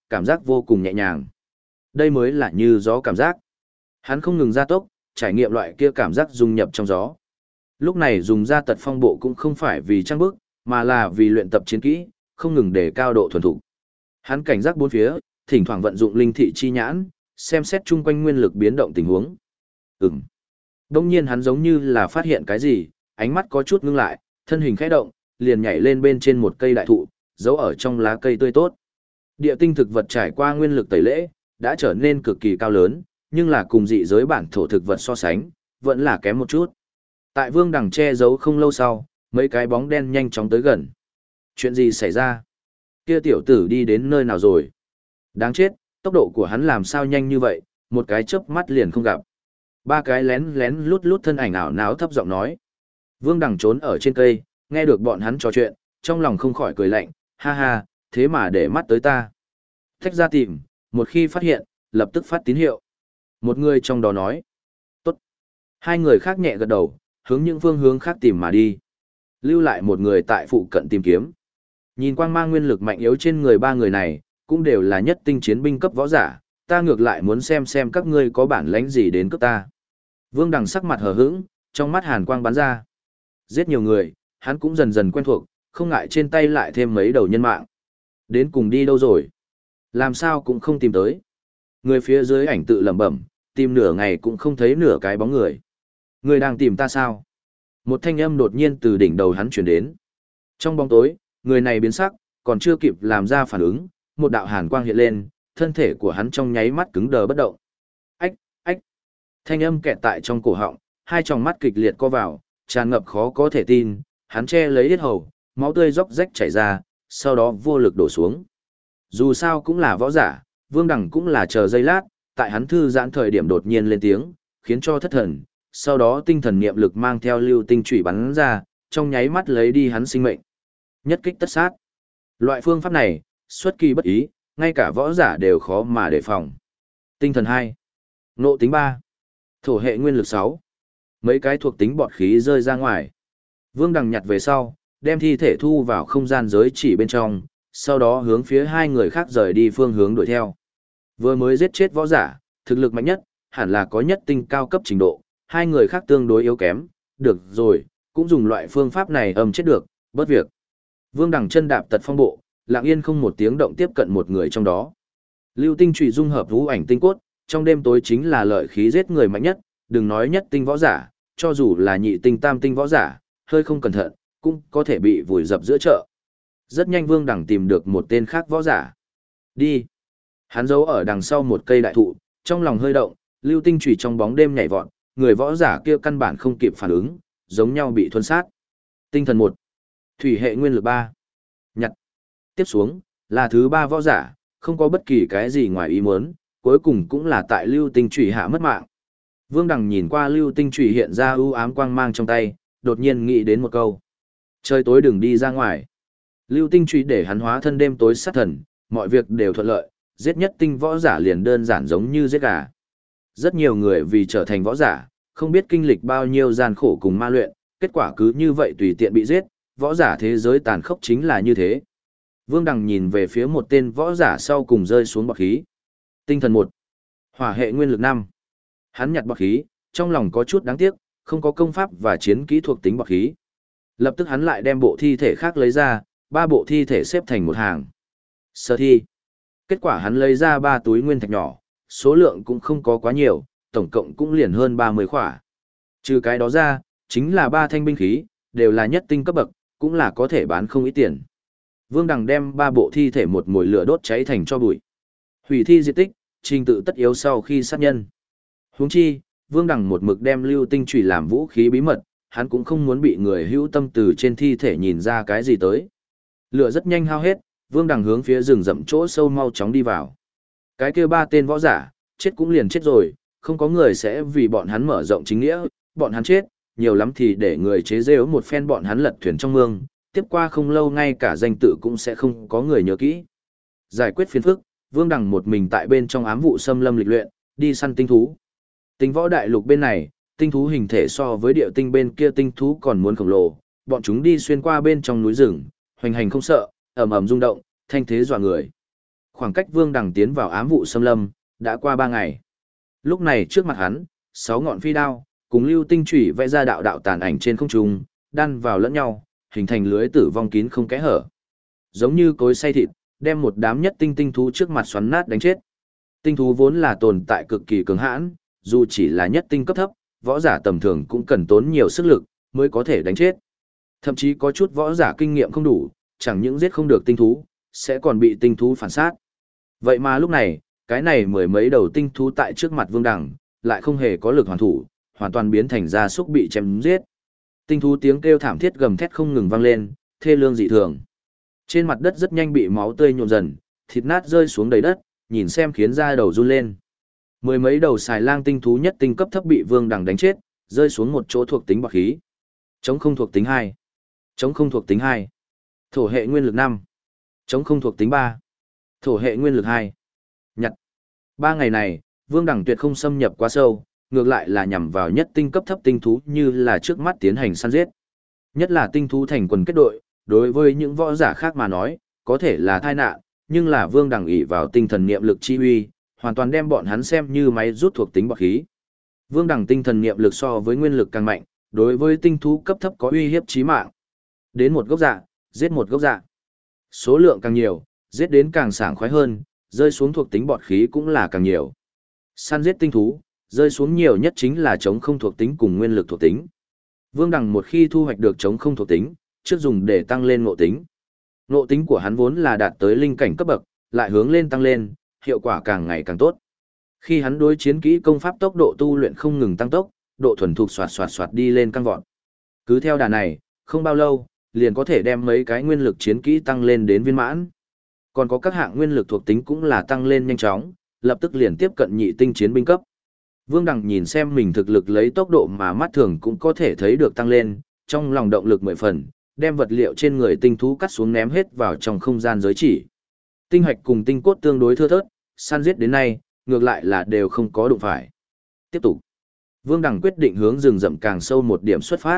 cảm giác vô cùng nhẹ nhàng. Đây mới là như gió cảm giác. Hắn không ngừng gia tốc, trải nghiệm loại kia cảm giác dung nhập trong gió. Lúc này dùng ra tật phong bộ cũng không phải vì trang bức, mà là vì luyện tập chiến kỹ, không ngừng để cao độ thuần thục. Hắn cảnh giác bốn phía, thỉnh thoảng vận dụng linh thị chi nhãn, xem xét chung quanh nguyên lực biến động tình huống. Đông nhiên hắn giống như là phát hiện cái gì, ánh mắt có chút ngưng lại, thân hình khẽ động, liền nhảy lên bên trên một cây đại thụ, giấu ở trong lá cây tươi tốt. Địa tinh thực vật trải qua nguyên lực tẩy lễ, đã trở nên cực kỳ cao lớn, nhưng là cùng dị giới bản thổ thực vật so sánh, vẫn là kém một chút. Tại Vương Đằng che giấu không lâu sau, mấy cái bóng đen nhanh chóng tới gần. Chuyện gì xảy ra? Kia tiểu tử đi đến nơi nào rồi? Đáng chết, tốc độ của hắn làm sao nhanh như vậy, một cái chớp mắt liền không gặp. Ba cái lén lén lút lút thân ảnh ảo náo thấp giọng nói. Vương Đằng trốn ở trên cây, nghe được bọn hắn trò chuyện, trong lòng không khỏi cười lạnh, ha ha, thế mà để mắt tới ta. Thách ra tìm, một khi phát hiện, lập tức phát tín hiệu. Một người trong đó nói. Tốt. Hai người khác nhẹ gật đầu, hướng những phương hướng khác tìm mà đi. Lưu lại một người tại phụ cận tìm kiếm. Nhìn quang mang nguyên lực mạnh yếu trên người ba người này, cũng đều là nhất tinh chiến binh cấp võ giả, ta ngược lại muốn xem các ngươi có bản lãnh gì đến cướp ta. Vương Đằng sắc mặt hờ hững, trong mắt hàn quang bắn ra. Giết nhiều người, hắn cũng dần dần quen thuộc, không ngại trên tay lại thêm mấy đầu nhân mạng. Đến cùng đi đâu rồi? Làm sao cũng không tìm tới. Người phía dưới ảnh tự lẩm bẩm, tìm nửa ngày cũng không thấy nửa cái bóng người. Người đang tìm ta sao? Một thanh âm đột nhiên từ đỉnh đầu hắn chuyển đến. Trong bóng tối, người này biến sắc, còn chưa kịp làm ra phản ứng, một đạo hàn quang hiện lên, thân thể của hắn trong nháy mắt cứng đờ bất động. Ách, ách. Thanh âm kẹt tại trong cổ họng, hai tròng mắt kịch liệt co vào, tràn ngập khó có thể tin, hắn che lấy yết hầu, máu tươi róc rách chảy ra, sau đó vô lực đổ xuống. Dù sao cũng là võ giả, Vương Đằng cũng là chờ giây lát, tại hắn thư giãn thời điểm đột nhiên lên tiếng, khiến cho thất thần, sau đó tinh thần niệm lực mang theo lưu tinh chủy bắn ra, trong nháy mắt lấy đi hắn sinh mệnh. Nhất kích tất sát. Loại phương pháp này, xuất kỳ bất ý, ngay cả võ giả đều khó mà đề phòng. Tinh thần 2, nộ tính 3, thổ hệ nguyên lực 6. Mấy cái thuộc tính bọt khí rơi ra ngoài. Vương Đằng nhặt về sau, đem thi thể thu vào không gian giới chỉ bên trong, sau đó hướng phía hai người khác rời đi phương hướng đuổi theo. Vừa mới giết chết võ giả, thực lực mạnh nhất, hẳn là có nhất tinh cao cấp trình độ, hai người khác tương đối yếu kém, được rồi, cũng dùng loại phương pháp này chết được, bớt việc. Vương Đằng chân đạp tật phong bộ, lặng yên không một tiếng động tiếp cận một người trong đó. Lưu tinh trụy dung hợp vũ ảnh tinh cốt, trong đêm tối chính là lợi khí giết người mạnh nhất, đừng nói nhất tinh võ giả, cho dù là nhị tinh tam tinh võ giả, hơi không cẩn thận, cũng có thể bị vùi dập giữa chợ. Rất nhanh Vương Đằng tìm được một tên khác võ giả. Đi. Hắn giấu ở đằng sau một cây đại thụ, trong lòng hơi động, lưu tinh chủy trong bóng đêm nhảy vọt, người võ giả kia căn bản không kịp phản ứng, giống nhau bị thuần sát. Tinh thần 1, thủy hệ nguyên lực 3. Nhặt. Tiếp xuống, là thứ 3 võ giả, không có bất kỳ cái gì ngoài ý muốn, cuối cùng cũng là tại lưu tinh chủy hạ mất mạng. Vương Đằng nhìn qua lưu tinh chủy hiện ra ưu ám quang mang trong tay, đột nhiên nghĩ đến một câu. Trời tối đừng đi ra ngoài. Lưu tinh chủy để hắn hóa thân đêm tối sát thần, mọi việc đều thuận lợi, giết nhất tinh võ giả liền đơn giản giống như giết gà. Rất nhiều người vì trở thành võ giả, không biết kinh lịch bao nhiêu gian khổ cùng ma luyện, kết quả cứ như vậy tùy tiện bị giết, võ giả thế giới tàn khốc chính là như thế. Vương Đằng nhìn về phía một tên võ giả sau cùng rơi xuống bọt khí. Tinh thần 1, hỏa hệ nguyên lực 5. Hắn nhặt bọt khí, trong lòng có chút đáng tiếc, không có công pháp và chiến kỹ thuộc tính bọt khí. Lập tức hắn lại đem bộ thi thể khác lấy ra, 3 bộ thi thể xếp thành một hàng. Sơ thi. Kết quả hắn lấy ra 3 túi nguyên thạch nhỏ, số lượng cũng không có quá nhiều, tổng cộng cũng liền hơn 30 khỏa. Trừ cái đó ra, chính là 3 thanh binh khí, đều là nhất tinh cấp bậc, cũng là có thể bán không ít tiền. Vương Đằng đem 3 bộ thi thể một mồi lửa đốt cháy thành cho bụi. Hủy thi diệt tích, trình tự tất yếu sau khi sát nhân. Huống chi, Vương Đằng một mực đem lưu tinh chủy làm vũ khí bí mật, hắn cũng không muốn bị người hữu tâm từ trên thi thể nhìn ra cái gì tới. Lửa rất nhanh hao hết, Vương Đằng hướng phía rừng rậm chỗ sâu mau chóng đi vào. Cái kia 3 tên võ giả, chết cũng liền chết rồi, không có người sẽ vì bọn hắn mở rộng chính nghĩa, bọn hắn chết, nhiều lắm thì để người chế giễu một phen bọn hắn lật thuyền trong mương, tiếp qua không lâu ngay cả danh tự cũng sẽ không có người nhớ kỹ. Giải quyết phiền phức, Vương Đằng một mình tại bên trong ám vụ xâm lâm lịch luyện, đi săn tinh thú. Tinh võ đại lục bên này, tinh thú hình thể so với địa tinh bên kia tinh thú còn muốn khổng lồ, bọn chúng đi xuyên qua bên trong núi rừng, hoành hành không sợ, ầm ầm rung động, thanh thế dọa người. Khoảng cách Vương Đằng tiến vào ám vụ xâm lâm, đã qua 3 ngày. Lúc này trước mặt hắn, 6 ngọn phi đao, cùng lưu tinh chủy vẽ ra đạo đạo tàn ảnh trên không trung, đan vào lẫn nhau, hình thành lưới tử vong kín không kẽ hở. Giống như cối xay thịt, đem một đám nhất tinh tinh thú trước mặt xoắn nát đánh chết. Tinh thú vốn là tồn tại cực kỳ cứng hãn, dù chỉ là nhất tinh cấp thấp, võ giả tầm thường cũng cần tốn nhiều sức lực mới có thể đánh chết. Thậm chí có chút võ giả kinh nghiệm không đủ, chẳng những giết không được tinh thú, sẽ còn bị tinh thú phản sát. Vậy mà lúc này, cái này mười mấy đầu tinh thú tại trước mặt Vương Đằng, lại không hề có lực hoàn thủ, hoàn toàn biến thành gia súc bị chém giết. Tinh thú tiếng kêu thảm thiết gầm thét không ngừng vang lên, thê lương dị thường. Trên mặt đất rất nhanh bị máu tươi nhuộm dần, thịt nát rơi xuống đầy đất, nhìn xem khiến da đầu run lên. Mười mấy đầu xài lang tinh thú nhất tinh cấp thấp bị Vương Đằng đánh chết, rơi xuống một chỗ thuộc tính bạc khí. Chống không thuộc tính 2. Chống không thuộc tính 2. Thổ hệ nguyên lực 5. Chống không thuộc tính 3. Thổ hệ nguyên lực 2. Nhặt. 3 ngày này, Vương Đằng tuyệt không xâm nhập quá sâu, ngược lại là nhằm vào nhất tinh cấp thấp tinh thú như là trước mắt tiến hành săn giết. Nhất là tinh thú thành quần kết đội, đối với những võ giả khác mà nói, có thể là tai nạn, nhưng là Vương Đằng ỷ vào tinh thần niệm lực chi uy, hoàn toàn đem bọn hắn xem như máy rút thuộc tính bạc khí. Vương Đằng tinh thần niệm lực so với nguyên lực càng mạnh, đối với tinh thú cấp thấp có uy hiếp chí mạng. Đến một gốc dạ, giết một gốc dạ. Số lượng càng nhiều, giết đến càng sảng khoái hơn, rơi xuống thuộc tính bọt khí cũng là càng nhiều. Săn giết tinh thú, rơi xuống nhiều nhất chính là chống không thuộc tính cùng nguyên lực thuộc tính. Vương Đằng một khi thu hoạch được chống không thuộc tính, trước dùng để tăng lên ngộ tính. Ngộ tính của hắn vốn là đạt tới linh cảnh cấp bậc, lại hướng lên tăng lên, hiệu quả càng ngày càng tốt. Khi hắn đối chiến kỹ công pháp tốc độ tu luyện không ngừng tăng tốc, độ thuần thục xoạt đi lên căng vọt. Cứ theo đà này, không bao lâu, liền có thể đem mấy cái nguyên lực chiến kỹ tăng lên đến viên mãn. Còn có các hạng nguyên lực thuộc tính cũng là tăng lên nhanh chóng, lập tức liền tiếp cận nhị tinh chiến binh cấp. Vương Đằng nhìn xem mình thực lực lấy tốc độ mà mắt thường cũng có thể thấy được tăng lên, trong lòng động lực 10 phần, đem vật liệu trên người tinh thú cắt xuống ném hết vào trong không gian giới chỉ. Tinh hạch cùng tinh cốt tương đối thưa thớt, săn giết đến nay, ngược lại là đều không có đụng phải. Tiếp tục. Vương Đằng quyết định hướng rừng rậm càng sâu một điểm xuất phát.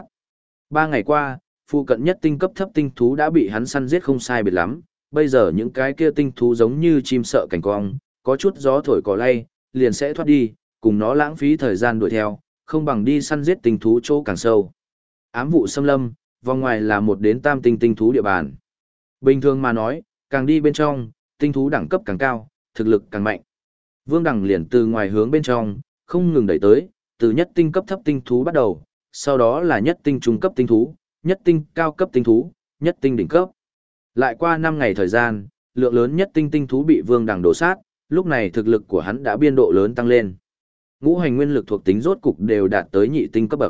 3 ngày qua, phụ cận nhất tinh cấp thấp tinh thú đã bị hắn săn giết không sai biệt lắm, bây giờ những cái kia tinh thú giống như chim sợ cảnh cong, có chút gió thổi cỏ lay, liền sẽ thoát đi, cùng nó lãng phí thời gian đuổi theo, không bằng đi săn giết tinh thú chỗ càng sâu. Ám vụ xâm lâm, vòng ngoài là 1 đến 3 tinh tinh thú địa bàn. Bình thường mà nói, càng đi bên trong, tinh thú đẳng cấp càng cao, thực lực càng mạnh. Vương Đằng liền từ ngoài hướng bên trong, không ngừng đẩy tới, từ nhất tinh cấp thấp tinh thú bắt đầu, sau đó là nhất tinh trung cấp tinh thú, nhất tinh cao cấp tinh thú, nhất tinh đỉnh cấp. Lại qua 5 ngày thời gian, lượng lớn nhất tinh tinh thú bị Vương Đằng đổ sát, lúc này thực lực của hắn đã biên độ lớn tăng lên. Ngũ hành nguyên lực thuộc tính rốt cục đều đạt tới nhị tinh cấp bậc.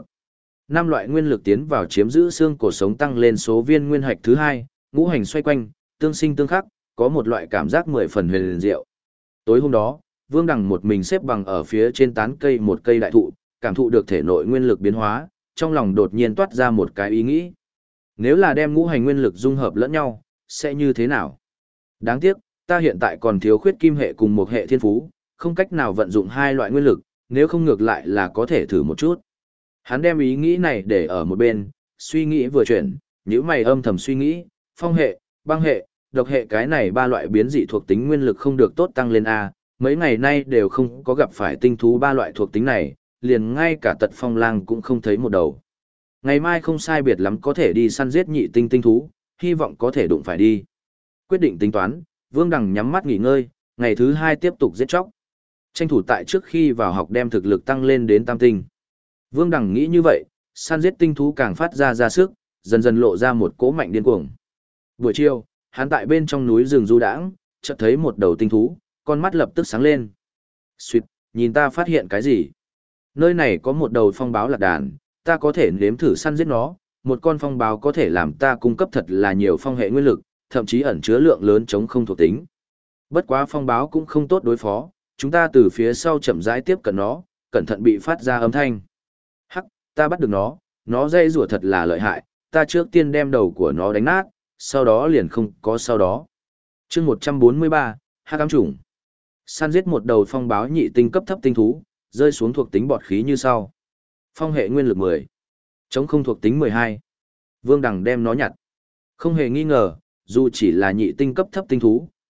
5 loại nguyên lực tiến vào chiếm giữ xương cổ sống tăng lên số viên nguyên hạch thứ 2, ngũ hành xoay quanh, tương sinh tương khắc, có một loại cảm giác 10 phần huyền diệu. Tối hôm đó, Vương Đằng một mình xếp bằng ở phía trên tán cây một cây đại thụ, cảm thụ được thể nội nguyên lực biến hóa, trong lòng đột nhiên toát ra một cái ý nghĩ. Nếu là đem ngũ hành nguyên lực dung hợp lẫn nhau, sẽ như thế nào? Đáng tiếc, ta hiện tại còn thiếu khuyết kim hệ cùng một hệ thiên phú, không cách nào vận dụng 2 loại nguyên lực, nếu không ngược lại là có thể thử một chút. Hắn đem ý nghĩ này để ở một bên, suy nghĩ vừa chuyển, nhíu mày âm thầm suy nghĩ, phong hệ, băng hệ, độc hệ cái này 3 loại biến dị thuộc tính nguyên lực không được tốt tăng lên A, mấy ngày nay đều không có gặp phải tinh thú 3 loại thuộc tính này, liền ngay cả tật phong lang cũng không thấy một đầu. Ngày mai không sai biệt lắm có thể đi săn giết nhị tinh tinh thú, hy vọng có thể đụng phải đi. Quyết định tính toán, Vương Đằng nhắm mắt nghỉ ngơi, ngày thứ 2 tiếp tục giết chóc. Tranh thủ tại trước khi vào học đem thực lực tăng lên đến tam tinh. Vương Đằng nghĩ như vậy, săn giết tinh thú càng phát ra sức, dần dần lộ ra một cỗ mạnh điên cuồng. Buổi chiều, hắn tại bên trong núi rừng du đãng, chợt thấy một đầu tinh thú, con mắt lập tức sáng lên. Xuyệt, nhìn ta phát hiện cái gì? Nơi này có một đầu phong báo lạc đàn, ta có thể nếm thử săn giết nó, một con phong báo có thể làm ta cung cấp thật là nhiều phong hệ nguyên lực, thậm chí ẩn chứa lượng lớn chống không thuộc tính. Bất quá phong báo cũng không tốt đối phó, chúng ta từ phía sau chậm rãi tiếp cận nó, cẩn thận bị phát ra âm thanh. Hắc, ta bắt được nó dây rùa thật là lợi hại, ta trước tiên đem đầu của nó đánh nát, sau đó liền không có sau đó. Chương 143, Hắc ám chủng. Săn giết một đầu phong báo nhị tinh cấp thấp tinh thú, rơi xuống thuộc tính bọt khí như sau. Phong hệ nguyên lực 10, chống không thuộc tính 12. Vương Đằng đem nó nhặt. Không hề nghi ngờ, dù chỉ là nhị tinh cấp thấp tinh thú,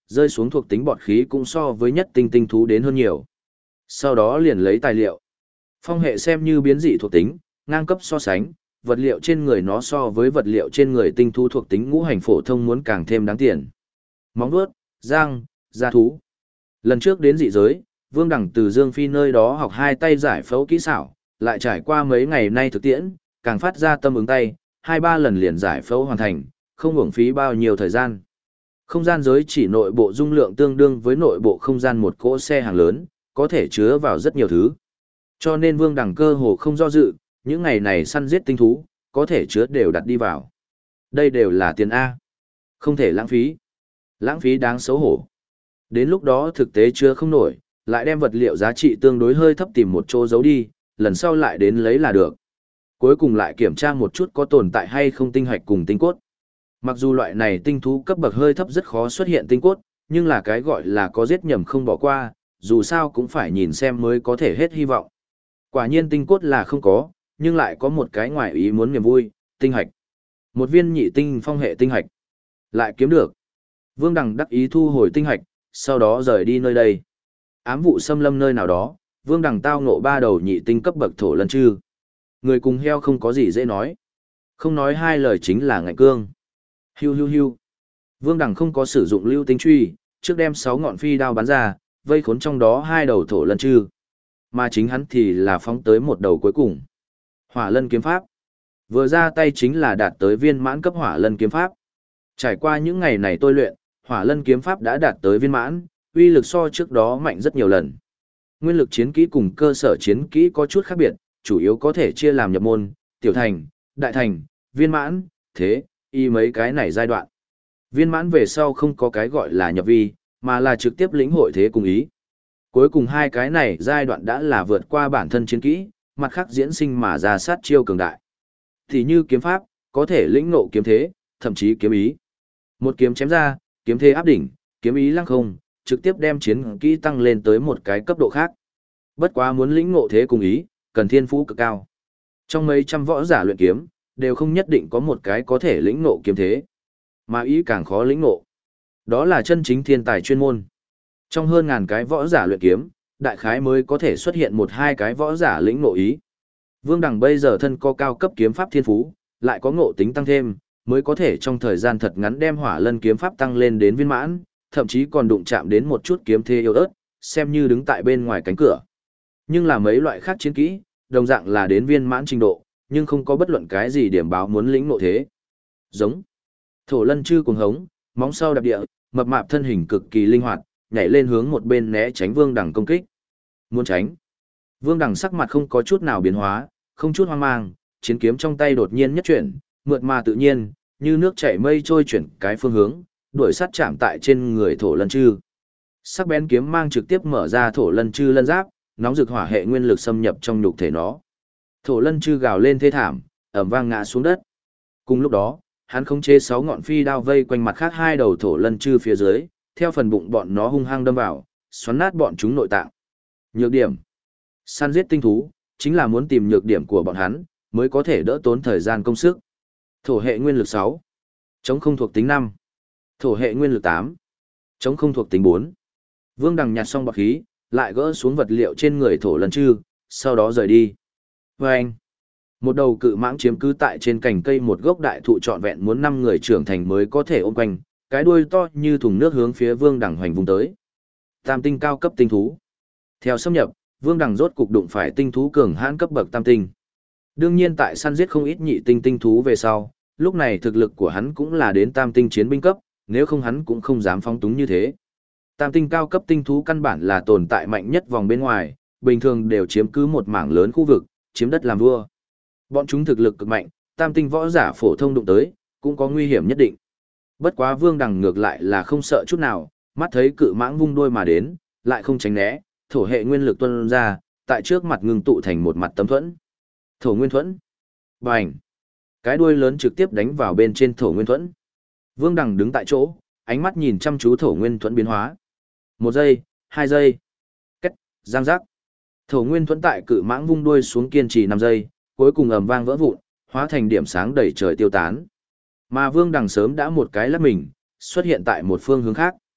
rơi xuống thuộc tính bọt khí cũng so với nhất tinh tinh thú đến hơn nhiều. Sau đó liền lấy tài liệu. Phong hệ xem như biến dị thuộc tính, ngang cấp so sánh, vật liệu trên người nó so với vật liệu trên người tinh thú thuộc tính ngũ hành phổ thông muốn càng thêm đáng tiền. Móng vuốt, răng, da thú. Lần trước đến dị giới, Vương Đẳng từ Dương Phi nơi đó học hai tay giải phẫu kỹ xảo, lại trải qua mấy ngày nay thực tiễn, càng phát ra tâm ứng tay, 2-3 lần liền giải phẫu hoàn thành, không uổng phí bao nhiêu thời gian. Không gian giới chỉ nội bộ dung lượng tương đương với nội bộ không gian một cỗ xe hàng lớn, có thể chứa vào rất nhiều thứ. Cho nên Vương Đẳng cơ hồ không do dự, những ngày này săn giết tinh thú, có thể chứa đều đặt đi vào. Đây đều là tiền A. Không thể lãng phí. Lãng phí đáng xấu hổ. Đến lúc đó thực tế chứa không nổi, lại đem vật liệu giá trị tương đối hơi thấp tìm một chỗ giấu đi, lần sau lại đến lấy là được. Cuối cùng lại kiểm tra một chút có tồn tại hay không tinh hạch cùng tinh cốt. Mặc dù loại này tinh thú cấp bậc hơi thấp rất khó xuất hiện tinh cốt, nhưng là cái gọi là có giết nhầm không bỏ qua, dù sao cũng phải nhìn xem mới có thể hết hy vọng. Quả nhiên tinh cốt là không có, nhưng lại có một cái ngoài ý muốn niềm vui, tinh hạch. Một viên nhị tinh phong hệ tinh hạch. Lại kiếm được. Vương Đằng đắc ý thu hồi tinh hạch, sau đó rời đi nơi đây. Ám vụ xâm lâm nơi nào đó, Vương Đằng tao ngộ 3 đầu nhị tinh cấp bậc thổ lân chư. Người cùng heo không có gì dễ nói. Không nói hai lời chính là ngạnh cương. Hiu hiu hiu. Vương Đằng không có sử dụng lưu tinh truy, trước đem 6 ngọn phi đao bắn ra, vây khốn trong đó 2 đầu thổ lân chư. Mà chính hắn thì là phóng tới một đầu cuối cùng. Hỏa lân kiếm pháp. Vừa ra tay chính là đạt tới viên mãn cấp hỏa lân kiếm pháp. Trải qua những ngày này tôi luyện, hỏa lân kiếm pháp đã đạt tới viên mãn, uy lực so trước đó mạnh rất nhiều lần. Nguyên lực chiến kỹ cùng cơ sở chiến kỹ có chút khác biệt, chủ yếu có thể chia làm nhập môn, tiểu thành, đại thành, viên mãn, thế, y mấy cái này giai đoạn. Viên mãn về sau không có cái gọi là nhập vi, mà là trực tiếp lĩnh hội thế cùng ý. Cuối cùng hai cái này giai đoạn đã là vượt qua bản thân chiến kỹ, mặt khác diễn sinh mà ra sát chiêu cường đại. Thì như kiếm pháp, có thể lĩnh ngộ kiếm thế, thậm chí kiếm ý. Một kiếm chém ra, kiếm thế áp đỉnh, kiếm ý lăng không, trực tiếp đem chiến kỹ tăng lên tới một cái cấp độ khác. Bất quá muốn lĩnh ngộ thế cùng ý, cần thiên phú cực cao. Trong mấy trăm võ giả luyện kiếm, đều không nhất định có một cái có thể lĩnh ngộ kiếm thế, mà ý càng khó lĩnh ngộ. Đó là chân chính thiên tài chuyên môn. Trong hơn ngàn cái võ giả luyện kiếm, đại khái mới có thể xuất hiện 1-2 cái võ giả lĩnh ngộ ý. Vương Đằng bây giờ thân có cao cấp kiếm pháp thiên phú, lại có ngộ tính tăng thêm, mới có thể trong thời gian thật ngắn đem hỏa lân kiếm pháp tăng lên đến viên mãn, thậm chí còn đụng chạm đến một chút kiếm thế yếu ớt, xem như đứng tại bên ngoài cánh cửa. Nhưng là mấy loại khác chiến kỹ, đồng dạng là đến viên mãn trình độ, nhưng không có bất luận cái gì điểm báo muốn lĩnh ngộ thế. Giống thổ lân chư cuồng hống, móng sau đạp địa, mập mạp thân hình cực kỳ linh hoạt, nhảy lên hướng một bên né tránh Vương Đằng công kích. Muốn tránh. Vương Đằng sắc mặt không có chút nào biến hóa, không chút hoang mang, chiến kiếm trong tay đột nhiên nhất chuyển, mượt mà tự nhiên, như nước chảy mây trôi chuyển cái phương hướng, đuổi sát chạm tại trên người thổ lân chư. Sắc bén kiếm mang trực tiếp mở ra thổ lân chư lân giáp, nóng rực hỏa hệ nguyên lực xâm nhập trong nhục thể nó. Thổ lân chư gào lên thê thảm, ầm vang ngã xuống đất. Cùng lúc đó, hắn khống chế 6 ngọn phi đao vây quanh mặt khác 2 đầu thổ lân chư phía dưới, theo phần bụng bọn nó hung hăng đâm vào, xoắn nát bọn chúng nội tạng. Nhược điểm. Săn giết tinh thú, chính là muốn tìm nhược điểm của bọn hắn, mới có thể đỡ tốn thời gian công sức. Thổ hệ nguyên lực 6. Chống không thuộc tính 5. Thổ hệ nguyên lực 8. Chống không thuộc tính 4. Vương Đằng nhặt xong bọt khí, lại gỡ xuống vật liệu trên người thổ lân chư, sau đó rời đi. Vâng! Một đầu cự mãng chiếm cứ tại trên cành cây một gốc đại thụ trọn vẹn muốn 5 người trưởng thành mới có thể ôm quanh, cái đuôi to như thùng nước hướng phía Vương Đằng hoành vùng tới. Tam tinh cao cấp tinh thú. Theo xâm nhập, Vương Đằng rốt cục đụng phải tinh thú cường hãn cấp bậc tam tinh. Đương nhiên tại săn giết không ít nhị tinh tinh thú về sau, lúc này thực lực của hắn cũng là đến tam tinh chiến binh cấp, nếu không hắn cũng không dám phóng túng như thế. Tam tinh cao cấp tinh thú căn bản là tồn tại mạnh nhất vòng bên ngoài, bình thường đều chiếm cứ một mảng lớn khu vực, chiếm đất làm vua. Bọn chúng thực lực cực mạnh, tam tinh võ giả phổ thông đụng tới, cũng có nguy hiểm nhất định. Bất quá Vương Đằng ngược lại là không sợ chút nào, mắt thấy cự mãng vung đuôi mà đến, lại không tránh né, thổ hệ nguyên lực tuôn ra, tại trước mặt ngưng tụ thành một mặt tấm thuẫn. Thổ nguyên thuẫn. Bành. Cái đuôi lớn trực tiếp đánh vào bên trên thổ nguyên thuẫn. Vương Đằng đứng tại chỗ, ánh mắt nhìn chăm chú thổ nguyên thuẫn biến hóa. 1 giây, 2 giây. Cách, giang giác. Thổ nguyên thuẫn tại cự mãng vung đuôi xuống kiên trì 5 giây, cuối cùng ầm vang vỡ vụn, hóa thành điểm sáng đầy trời tiêu tán. Mà Vương Đằng sớm đã một cái lắc mình, xuất hiện tại một phương hướng khác.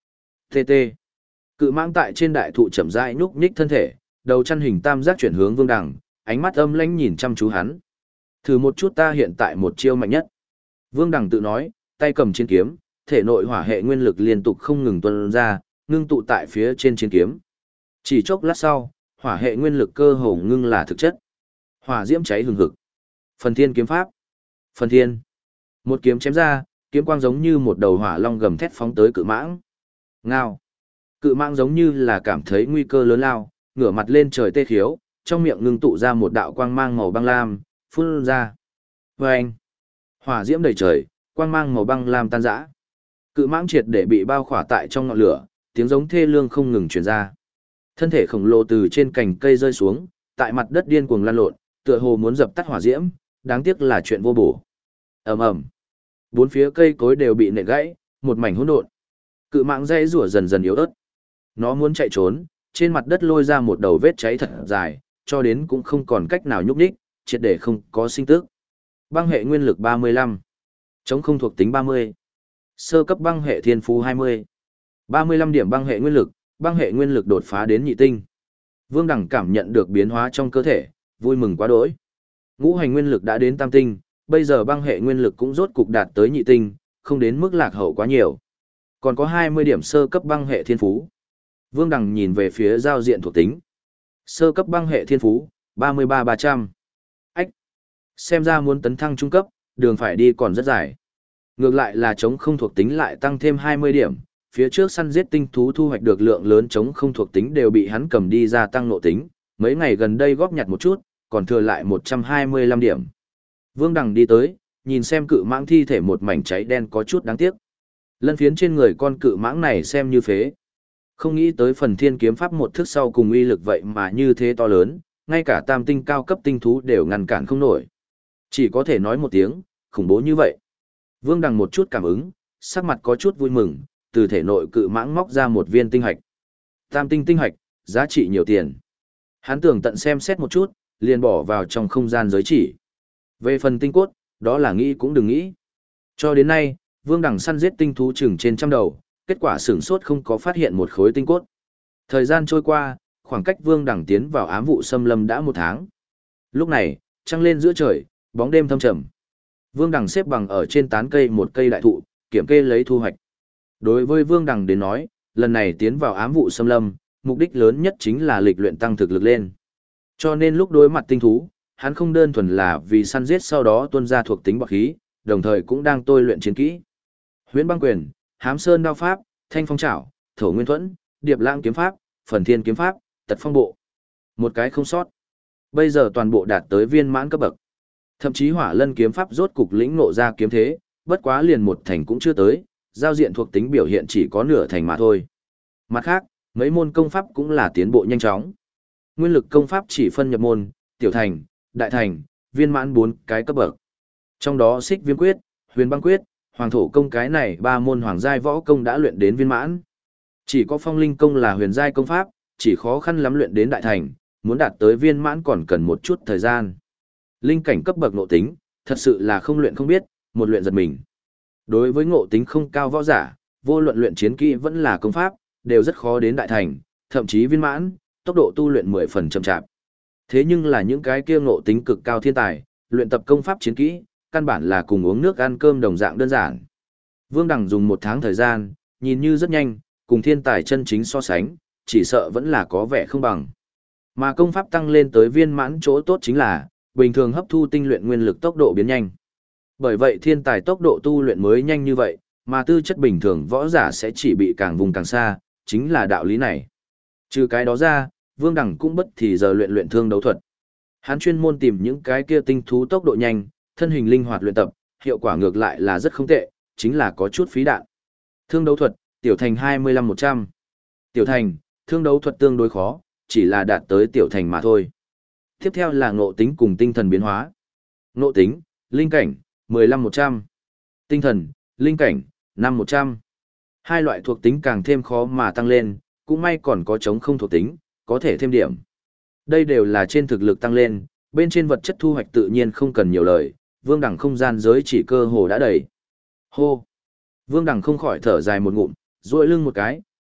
TT. Cự mãng tại trên đại thụ chậm rãi nhúc nhích thân thể, đầu chăn hình tam giác chuyển hướng Vương Đằng, ánh mắt âm lãnh nhìn chăm chú hắn. Thử một chút ta hiện tại một chiêu mạnh nhất. Vương Đằng tự nói, tay cầm chiến kiếm, thể nội hỏa hệ nguyên lực liên tục không ngừng tuôn ra, ngưng tụ tại phía trên chiến kiếm. Chỉ chốc lát sau, hỏa hệ nguyên lực cơ hồ ngưng là thực chất. Hỏa diễm cháy hừng hực. Phần Thiên kiếm pháp. Phần Thiên. Một kiếm chém ra, kiếm quang giống như một đầu hỏa long gầm thét phóng tới cự mãng. Ngao. Cự mãng giống như là cảm thấy nguy cơ lớn lao, ngửa mặt lên trời tê khiếu, trong miệng ngưng tụ ra một đạo quang mang màu băng lam, phun ra. Vâng! Hỏa diễm đầy trời, quang mang màu băng lam tan rã. Cự mãng triệt để bị bao khỏa tại trong ngọn lửa, tiếng giống thê lương không ngừng truyền ra. Thân thể khổng lồ từ trên cành cây rơi xuống, tại mặt đất điên cuồng lăn lộn, tựa hồ muốn dập tắt hỏa diễm, đáng tiếc là chuyện vô bổ. Ầm ầm. Bốn phía cây cối đều bị nện gãy, một mảnh hỗn độn. Cự mãng dây rủa dần dần yếu ớt. Nó muốn chạy trốn, trên mặt đất lôi ra một đầu vết cháy thật dài, cho đến cũng không còn cách nào nhúc nhích, triệt để không có sinh tức. Băng hệ nguyên lực 35, chống không thuộc tính 30, sơ cấp băng hệ thiên phú 20, 35 điểm băng hệ nguyên lực đột phá đến nhị tinh. Vương Đằng cảm nhận được biến hóa trong cơ thể, vui mừng quá đỗi. Ngũ hành nguyên lực đã đến tam tinh, bây giờ băng hệ nguyên lực cũng rốt cục đạt tới nhị tinh, không đến mức lạc hậu quá nhiều. Còn có 20 điểm sơ cấp băng hệ thiên phú. Vương Đằng nhìn về phía giao diện thuộc tính. Sơ cấp băng hệ thiên phú, 33-300. Ách! Xem ra muốn tấn thăng trung cấp, đường phải đi còn rất dài. Ngược lại là chống không thuộc tính lại tăng thêm 20 điểm, phía trước săn giết tinh thú thu hoạch được lượng lớn chống không thuộc tính đều bị hắn cầm đi gia tăng nộ tính, mấy ngày gần đây góp nhặt một chút, còn thừa lại 125 điểm. Vương Đằng đi tới, nhìn xem cự mãng thi thể một mảnh cháy đen có chút đáng tiếc. Lân phiến trên người con cự mãng này xem như phế. Không nghĩ tới Phần Thiên kiếm pháp một thức sau cùng uy lực vậy mà như thế to lớn, ngay cả tam tinh cao cấp tinh thú đều ngăn cản không nổi. Chỉ có thể nói một tiếng, khủng bố như vậy. Vương Đằng một chút cảm ứng, sắc mặt có chút vui mừng, từ thể nội cự mãng móc ra một viên tinh hạch. Tam tinh tinh hạch, giá trị nhiều tiền. Hắn tưởng tận xem xét một chút, liền bỏ vào trong không gian giới chỉ. Về phần tinh cốt, đó là nghĩ cũng đừng nghĩ. Cho đến nay, Vương Đằng săn giết tinh thú chừng trên trăm đầu, kết quả sửng sốt không có phát hiện một khối tinh cốt. Thời gian trôi qua, khoảng cách Vương Đằng tiến vào ám vụ xâm lâm đã 1 tháng. Lúc này, trăng lên giữa trời, bóng đêm thâm trầm. Vương Đằng xếp bằng ở trên tán cây một cây đại thụ, kiểm kê lấy thu hoạch. Đối với Vương Đằng đến nói, lần này tiến vào ám vụ xâm lâm, mục đích lớn nhất chính là lịch luyện tăng thực lực lên. Cho nên lúc đối mặt tinh thú, hắn không đơn thuần là vì săn giết sau đó tuôn ra thuộc tính bạc khí, đồng thời cũng đang tôi luyện chiến kỹ. Huyễn băng quyền, hám sơn đao pháp, thanh phong trảo, thổ nguyên thuẫn, điệp lãng kiếm pháp, phần thiên kiếm pháp, tật phong bộ. Một cái không sót. Bây giờ toàn bộ đạt tới viên mãn cấp bậc. Thậm chí hỏa lân kiếm pháp rốt cục lĩnh ngộ ra kiếm thế, bất quá liền 1 thành cũng chưa tới, giao diện thuộc tính biểu hiện chỉ có nửa thành mà thôi. Mặt khác, mấy môn công pháp cũng là tiến bộ nhanh chóng. Nguyên lực công pháp chỉ phân nhập môn, tiểu thành, đại thành, viên mãn 4 cái cấp bậc. Trong đó Xích Viêm quyết, Huyền băng quyết, Hoàng thổ công cái này 3 môn hoàng giai võ công đã luyện đến viên mãn. Chỉ có Phong linh công là huyền giai công pháp, chỉ khó khăn lắm luyện đến đại thành, muốn đạt tới viên mãn còn cần một chút thời gian. Linh cảnh cấp bậc ngộ tính, thật sự là không luyện không biết, một luyện giật mình. Đối với ngộ tính không cao võ giả, vô luận luyện chiến kỹ vẫn là công pháp, đều rất khó đến đại thành, thậm chí viên mãn, tốc độ tu luyện 10 phần chậm chạp. Thế nhưng là những cái kia ngộ tính cực cao thiên tài, luyện tập công pháp chiến kỹ, căn bản là cùng uống nước ăn cơm đồng dạng đơn giản. Vương Đằng dùng 1 tháng thời gian, nhìn như rất nhanh, cùng thiên tài chân chính so sánh, chỉ sợ vẫn là có vẻ không bằng. Mà công pháp tăng lên tới viên mãn chỗ tốt chính là, bình thường hấp thu tinh luyện nguyên lực tốc độ biến nhanh. Bởi vậy thiên tài tốc độ tu luyện mới nhanh như vậy, mà tư chất bình thường võ giả sẽ chỉ bị càng vùng càng xa, chính là đạo lý này. Trừ cái đó ra, Vương Đằng cũng bất thì giờ luyện thương đấu thuật. Hắn chuyên môn tìm những cái kia tinh thú tốc độ nhanh, thân hình linh hoạt luyện tập, hiệu quả ngược lại là rất không tệ, chính là có chút phí đạn. Thương đấu thuật, tiểu thành 25-100. Tiểu thành, thương đấu thuật tương đối khó, chỉ là đạt tới tiểu thành mà thôi. Tiếp theo là ngộ tính cùng tinh thần biến hóa. Ngộ tính, linh cảnh, 15-100. Tinh thần, linh cảnh, 5-100. Hai loại thuộc tính càng thêm khó mà tăng lên, cũng may còn có chống không thuộc tính, có thể thêm điểm. Đây đều là trên thực lực tăng lên, bên trên vật chất thu hoạch tự nhiên không cần nhiều lời, Vương Đằng không gian giới chỉ cơ hồ đã đầy. Hô! Vương Đằng không khỏi thở dài một ngụm, duỗi lưng một cái,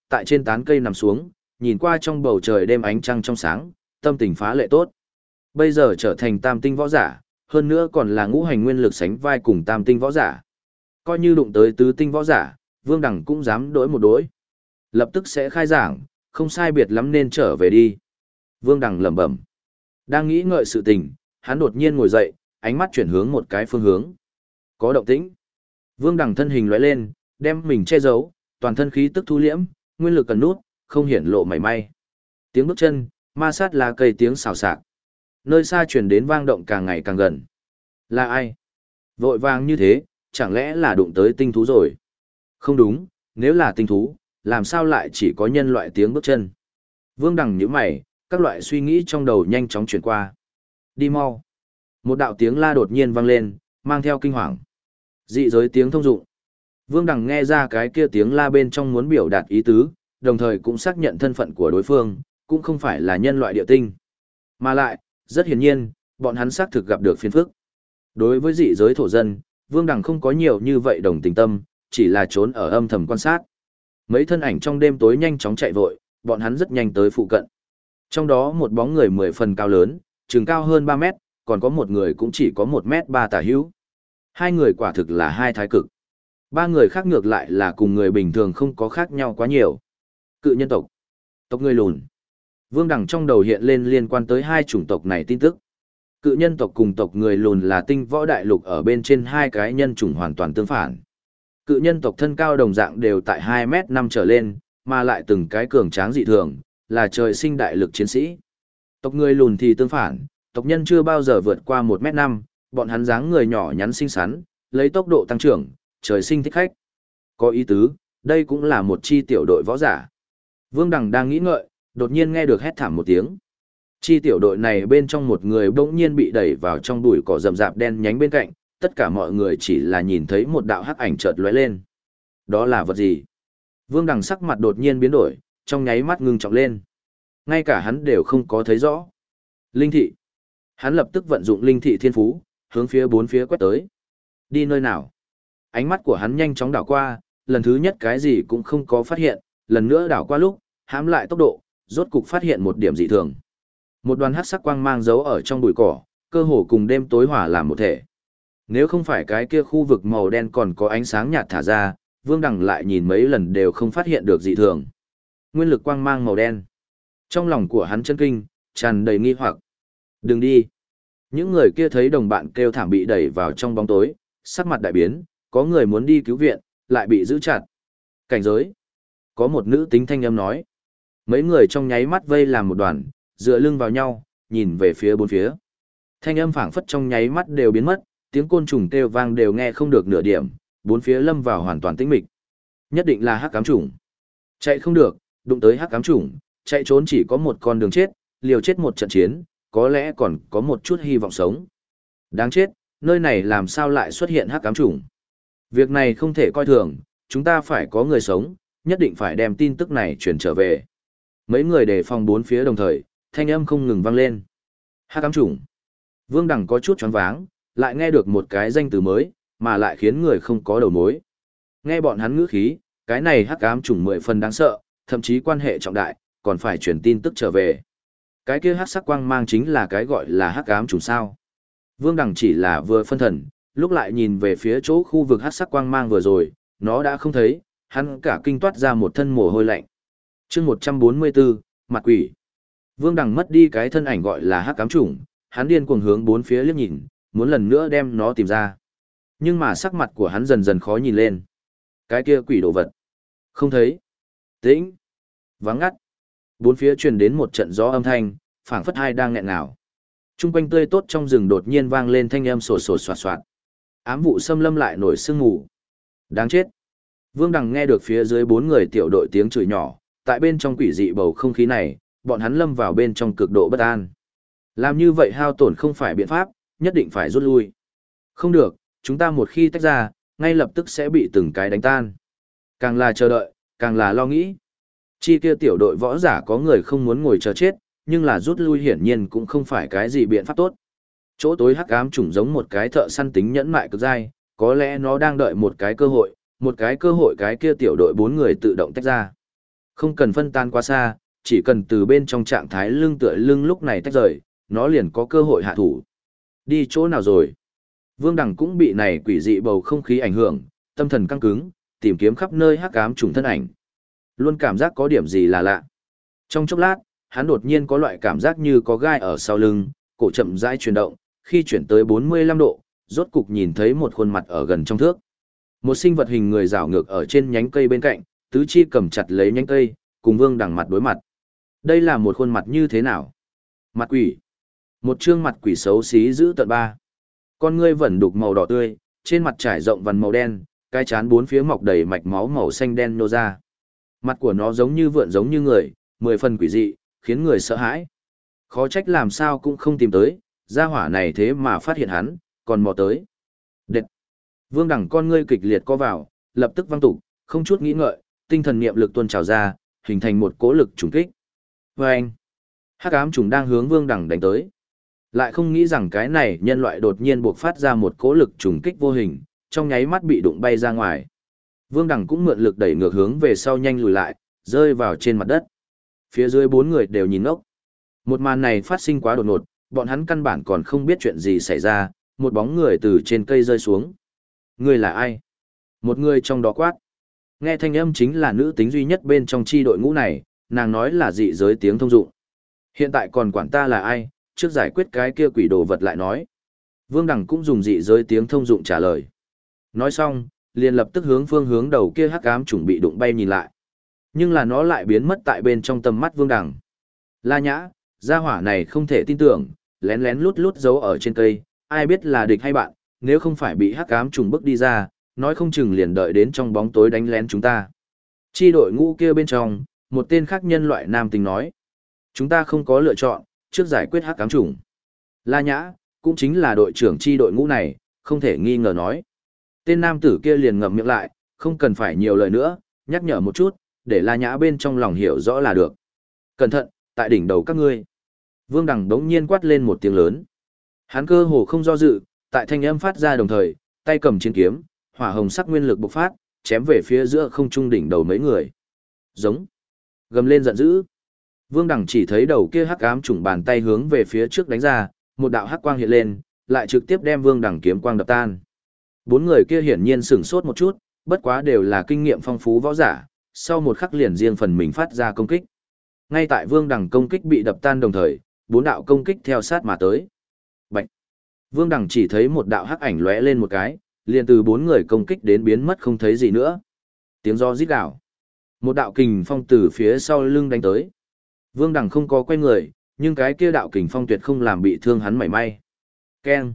tại trên tán cây nằm xuống, nhìn qua trong bầu trời đêm ánh trăng trong sáng, tâm tình phá lệ tốt. Bây giờ trở thành tam tinh võ giả, hơn nữa còn là ngũ hành nguyên lực sánh vai cùng tam tinh võ giả. Coi như đụng tới tứ tinh võ giả, Vương Đằng cũng dám đối một đối. Lập tức sẽ khai giảng, không sai biệt lắm nên trở về đi. Vương Đằng lẩm bẩm. Đang nghĩ ngợi sự tình, hắn đột nhiên ngồi dậy, ánh mắt chuyển hướng một cái phương hướng. Có động tĩnh. Vương Đằng thân hình lóe lên, đem mình che giấu, toàn thân khí tức thu liễm, nguyên lực cần nút, không hiển lộ mảy may. Tiếng bước chân, ma sát lá cây tiếng xào xạc. Nơi xa truyền đến vang động càng ngày càng gần. Là ai? Vội vàng như thế, chẳng lẽ là đụng tới tinh thú rồi? Không đúng, nếu là tinh thú, làm sao lại chỉ có nhân loại tiếng bước chân? Vương Đằng nhíu mày, các loại suy nghĩ trong đầu nhanh chóng chuyển qua. Đi mau. Một đạo tiếng la đột nhiên vang lên, mang theo kinh hoàng. Dị giới tiếng thông dụng. Vương Đằng nghe ra cái kia tiếng la bên trong muốn biểu đạt ý tứ, đồng thời cũng xác nhận thân phận của đối phương, cũng không phải là nhân loại địa tinh. Mà lại, rất hiển nhiên, bọn hắn xác thực gặp được phiền phức. Đối với dị giới thổ dân, Vương Đằng không có nhiều như vậy đồng tình tâm, chỉ là trốn ở âm thầm quan sát. Mấy thân ảnh trong đêm tối nhanh chóng chạy vội, bọn hắn rất nhanh tới phụ cận. Trong đó một bóng người 10 phần cao lớn, chừng cao hơn 3 mét, còn có một người cũng chỉ có 1m3 tả hữu. Hai người quả thực là hai thái cực. Ba người khác ngược lại là cùng người bình thường không có khác nhau quá nhiều. Cự nhân tộc, tộc người lùn. Vương Đằng trong đầu hiện lên liên quan tới hai chủng tộc này tin tức. Cự nhân tộc cùng tộc người lùn là tinh võ đại lục ở bên trên hai cái nhân chủng hoàn toàn tương phản. Cự nhân tộc thân cao đồng dạng đều tại 2m5 trở lên, mà lại từng cái cường tráng dị thường, là trời sinh đại lực chiến sĩ. Tộc người lùn thì tương phản, tộc nhân chưa bao giờ vượt qua 1m5, bọn hắn dáng người nhỏ nhắn xinh xắn, lấy tốc độ tăng trưởng, trời sinh thích khách. Có ý tứ, đây cũng là một chi tiểu đội võ giả. Vương Đằng đang nghĩ ngợi, đột nhiên nghe được hét thảm một tiếng. Chi tiểu đội này bên trong một người bỗng nhiên bị đẩy vào trong bụi cỏ rậm rạp đen nhánh bên cạnh, tất cả mọi người chỉ là nhìn thấy một đạo hắc ảnh chợt lóe lên. Đó là vật gì? Vương Đằng sắc mặt đột nhiên biến đổi, trong nháy mắt ngưng trọng lên. Ngay cả hắn đều không có thấy rõ. Linh thị. Hắn lập tức vận dụng linh thị thiên phú, hướng phía bốn phía quét tới. Đi nơi nào? Ánh mắt của hắn nhanh chóng đảo qua, lần thứ nhất cái gì cũng không có phát hiện, lần nữa đảo qua lúc, hãm lại tốc độ, rốt cục phát hiện một điểm dị thường. Một đoàn hắc sắc quang mang giấu ở trong bụi cỏ, cơ hồ cùng đêm tối hỏa làm một thể. Nếu không phải cái kia khu vực màu đen còn có ánh sáng nhạt thả ra, Vương Đằng lại nhìn mấy lần đều không phát hiện được dị thường. Nguyên lực quang mang màu đen. Trong lòng của hắn chân kinh, tràn đầy nghi hoặc. Đừng đi. Những người kia thấy đồng bạn kêu thảm bị đẩy vào trong bóng tối, sắc mặt đại biến, có người muốn đi cứu viện, lại bị giữ chặt. Cảnh giới. Có một nữ tính thanh âm nói. Mấy người trong nháy mắt vây làm một đoàn, dựa lưng vào nhau, nhìn về phía bốn phía. Thanh âm phảng phất trong nháy mắt đều biến mất, tiếng côn trùng kêu vang đều nghe không được nửa điểm, bốn phía lâm vào hoàn toàn tĩnh mịch. Nhất định là hắc ám trùng. Chạy không được, đụng tới hắc ám trùng, chạy trốn chỉ có một con đường chết, liều chết một trận chiến, có lẽ còn có một chút hy vọng sống. Đáng chết, nơi này làm sao lại xuất hiện hắc ám trùng? Việc này không thể coi thường, chúng ta phải có người sống, nhất định phải đem tin tức này truyền trở về. Mấy người đề phòng bốn phía đồng thời, thanh âm không ngừng vang lên. Hắc ám trùng. Vương Đằng có chút choáng váng, lại nghe được một cái danh từ mới, mà lại khiến người không có đầu mối. Nghe bọn hắn ngữ khí, cái này hắc ám trùng 10 phần đáng sợ, thậm chí quan hệ trọng đại, còn phải truyền tin tức trở về. Cái kia hắc sắc quang mang chính là cái gọi là hắc ám trùng sao? Vương Đằng chỉ là vừa phân thần, lúc lại nhìn về phía chỗ khu vực hắc sắc quang mang vừa rồi, nó đã không thấy, hắn cả kinh toát ra một thân mồ hôi lạnh. Chương 144, mặt quỷ. Vương Đằng mất đi cái thân ảnh gọi là hắc ám trùng, hắn điên cuồng hướng bốn phía liếc nhìn, muốn lần nữa đem nó tìm ra. Nhưng mà sắc mặt của hắn dần dần khó nhìn lên. Cái kia quỷ đồ vật. Không thấy. Tĩnh. Vắng ngắt. Bốn phía truyền đến một trận gió âm thanh, phảng phất hai đang nghẹn ngào. Trung quanh tươi tốt trong rừng đột nhiên vang lên thanh âm sột sột soạt soạt. Ám vụ xâm lâm lại nổi sương mù. Đáng chết. Vương Đằng nghe được phía dưới 4 người tiểu đội tiếng chửi nhỏ, tại bên trong quỷ dị bầu không khí này, bọn hắn lâm vào bên trong cực độ bất an. Làm như vậy hao tổn không phải biện pháp, nhất định phải rút lui. Không được, chúng ta một khi tách ra, ngay lập tức sẽ bị từng cái đánh tan. Càng là chờ đợi, càng là lo nghĩ. Chi kia tiểu đội võ giả có người không muốn ngồi chờ chết, nhưng là rút lui hiển nhiên cũng không phải cái gì biện pháp tốt. Chỗ tối hắc ám trùng giống một cái thợ săn tính nhẫn mại cực dai, có lẽ nó đang đợi một cái cơ hội cái kia tiểu đội 4 người tự động tách ra. Không cần phân tan quá xa, chỉ cần từ bên trong trạng thái lưng tựa lưng lúc này tách rời, nó liền có cơ hội hạ thủ. Đi chỗ nào rồi? Vương Đằng cũng bị này quỷ dị bầu không khí ảnh hưởng, tâm thần căng cứng, tìm kiếm khắp nơi hắc ám trùng thân ảnh. Luôn cảm giác có điểm gì là lạ. Trong chốc lát, hắn đột nhiên có loại cảm giác như có gai ở sau lưng, cổ chậm rãi chuyển động, khi chuyển tới 45 độ, rốt cục nhìn thấy một khuôn mặt ở gần trong thước. Một sinh vật hình người rảo ngược ở trên nhánh cây bên cạnh, tứ chi cầm chặt lấy nhánh cây, cùng Vương Đằng mặt đối mặt. Đây là một khuôn mặt như thế nào? Mặt quỷ. Một trương mặt quỷ xấu xí giữ tận ba. Con ngươi vẫn đục màu đỏ tươi, trên mặt trải rộng vằn màu đen, cái trán bốn phía mọc đầy mạch máu màu xanh đen nô ra. Mặt của nó giống như vượn giống như người, 10 phần quỷ dị, khiến người sợ hãi. Khó trách làm sao cũng không tìm tới, gia hỏa này thế mà phát hiện hắn, còn mò tới. Đệt! Vương Đằng con ngươi kịch liệt co vào, lập tức văng tục, không chút nghĩ ngợi, tinh thần niệm lực tuôn trào ra, hình thành một cỗ lực trùng kích. Vâng! Hắc ám trùng đang hướng Vương Đằng đánh tới. Lại không nghĩ rằng cái này nhân loại đột nhiên buộc phát ra một cỗ lực trùng kích vô hình, trong nháy mắt bị đụng bay ra ngoài. Vương Đằng cũng mượn lực đẩy ngược hướng về sau nhanh lùi lại, rơi vào trên mặt đất. Phía dưới 4 người đều nhìn ngốc. Một màn này phát sinh quá đột ngột, bọn hắn căn bản còn không biết chuyện gì xảy ra, một bóng người từ trên cây rơi xuống. Người là ai? Một người trong đó quát. Nghe thanh âm chính là nữ tính duy nhất bên trong chi đội ngũ này, nàng nói là dị giới tiếng thông dụng. Hiện tại còn quản ta là ai, trước giải quyết cái kia quỷ đồ vật lại nói. Vương Đằng cũng dùng dị giới tiếng thông dụng trả lời. Nói xong, liền lập tức hướng phương hướng đầu kia hắc ám chuẩn bị đụng bay nhìn lại. Nhưng là nó lại biến mất tại bên trong tầm mắt Vương Đằng. La Nhã, gia hỏa này không thể tin tưởng, lén lén lút lút giấu ở trên cây, ai biết là địch hay bạn, nếu không phải bị hắc ám trùng bước đi ra, nói không chừng liền đợi đến trong bóng tối đánh lén chúng ta. Chi đội ngũ kia bên trong, một tên khác nhân loại nam tính nói. Chúng ta không có lựa chọn, trước giải quyết hắc ám trùng. La Nhã, cũng chính là đội trưởng chi đội ngũ này, không thể nghi ngờ nói. Tên nam tử kia liền ngậm miệng lại, không cần phải nhiều lời nữa, nhắc nhở một chút, để La Nhã bên trong lòng hiểu rõ là được. Cẩn thận, tại đỉnh đầu các ngươi. Vương Đằng đống nhiên quát lên một tiếng lớn. Hắn cơ hồ không do dự, tại thanh âm phát ra đồng thời, tay cầm chiến kiếm, hỏa hồng sắc nguyên lực bộc phát, chém về phía giữa không trung đỉnh đầu mấy người. Giống. Gầm lên giận dữ. Vương Đằng chỉ thấy đầu kia hắc ám trùng bàn tay hướng về phía trước đánh ra, một đạo hắc quang hiện lên, lại trực tiếp đem Vương Đằng kiếm quang đập tan. 4 người kia hiển nhiên sửng sốt một chút, bất quá đều là kinh nghiệm phong phú võ giả, sau một khắc liền riêng phần mình phát ra công kích. Ngay tại Vương Đằng công kích bị đập tan đồng thời, 4 đạo công kích theo sát mà tới. Bạch. Vương Đằng chỉ thấy một đạo hắc ảnh lóe lên một cái, liền từ 4 người công kích đến biến mất không thấy gì nữa. Tiếng gió rít gào. Một đạo kình phong từ phía sau lưng đánh tới. Vương Đằng không có quay người, nhưng cái kia đạo kình phong tuyệt không làm bị thương hắn mảy may. Keng.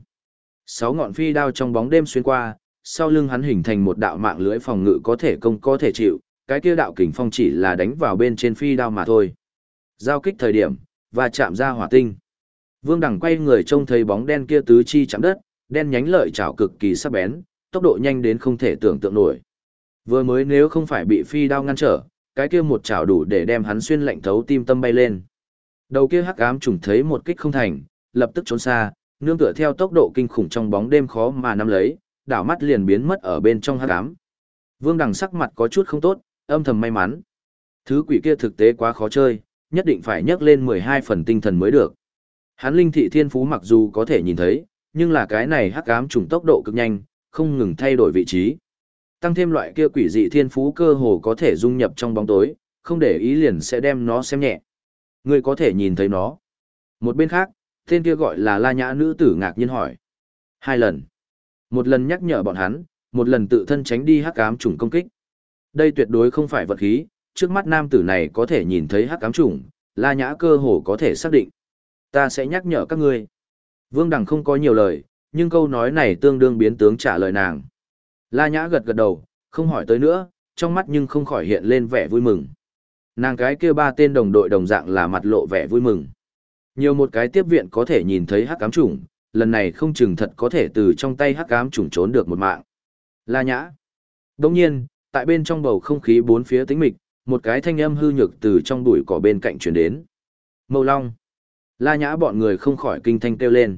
6 ngọn phi đao trong bóng đêm xuyên qua, sau lưng hắn hình thành một đạo mạng lưới phòng ngự có thể công có thể chịu, cái kia đạo kình phong chỉ là đánh vào bên trên phi đao mà thôi. Giao kích thời điểm, và chạm ra hỏa tinh. Vương Đằng quay người trông thấy bóng đen kia tứ chi chạm đất, đen nhánh lợi chảo cực kỳ sắc bén, tốc độ nhanh đến không thể tưởng tượng nổi. Vừa mới nếu không phải bị phi đao ngăn trở, cái kia một chảo đủ để đem hắn xuyên lạnh thấu tim tâm bay lên. Đầu kia hắc ám trùng thấy một kích không thành, lập tức trốn xa, nương tựa theo tốc độ kinh khủng trong bóng đêm khó mà nắm lấy, đảo mắt liền biến mất ở bên trong hắc ám. Vương Đằng sắc mặt có chút không tốt, âm thầm may mắn. Thứ quỷ kia thực tế quá khó chơi, nhất định phải nhấc lên 12 phần tinh thần mới được. Hắn linh thị thiên phú mặc dù có thể nhìn thấy, nhưng là cái này hắc ám trùng tốc độ cực nhanh, không ngừng thay đổi vị trí. Tăng thêm loại kia quỷ dị thiên phú cơ hồ có thể dung nhập trong bóng tối, không để ý liền sẽ đem nó xem nhẹ. Ngươi có thể nhìn thấy nó. Một bên khác, tên kia gọi là La Nhã nữ tử ngạc nhiên hỏi. 2 lần. Một lần nhắc nhở bọn hắn, một lần tự thân tránh đi hắc ám trùng công kích. Đây tuyệt đối không phải vật khí, trước mắt nam tử này có thể nhìn thấy hắc ám trùng, La Nhã cơ hồ có thể xác định. Ta sẽ nhắc nhở các ngươi. Vương Đằng không có nhiều lời, nhưng câu nói này tương đương biến tướng trả lời nàng. La Nhã gật gật đầu, không hỏi tới nữa, trong mắt nhưng không khỏi hiện lên vẻ vui mừng. Nàng cái kia 3 tên đồng đội đồng dạng là mặt lộ vẻ vui mừng. Nhiều một cái tiếp viện có thể nhìn thấy hắc ám trùng, lần này không chừng thật có thể từ trong tay hắc ám trùng trốn được một mạng. La Nhã. Đồng nhiên, tại bên trong bầu không khí bốn phía tĩnh mịch, một cái thanh âm hư nhược từ trong bụi cỏ bên cạnh truyền đến. Mâu Long. La Nhã bọn người không khỏi kinh thanh kêu lên.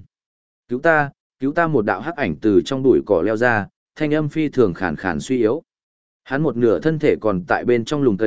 Cứu ta một đạo hắc ảnh từ trong bụi cỏ leo ra, thanh âm phi thường khàn khàn suy yếu. Hắn một nửa thân thể còn tại bên trong lùm cây,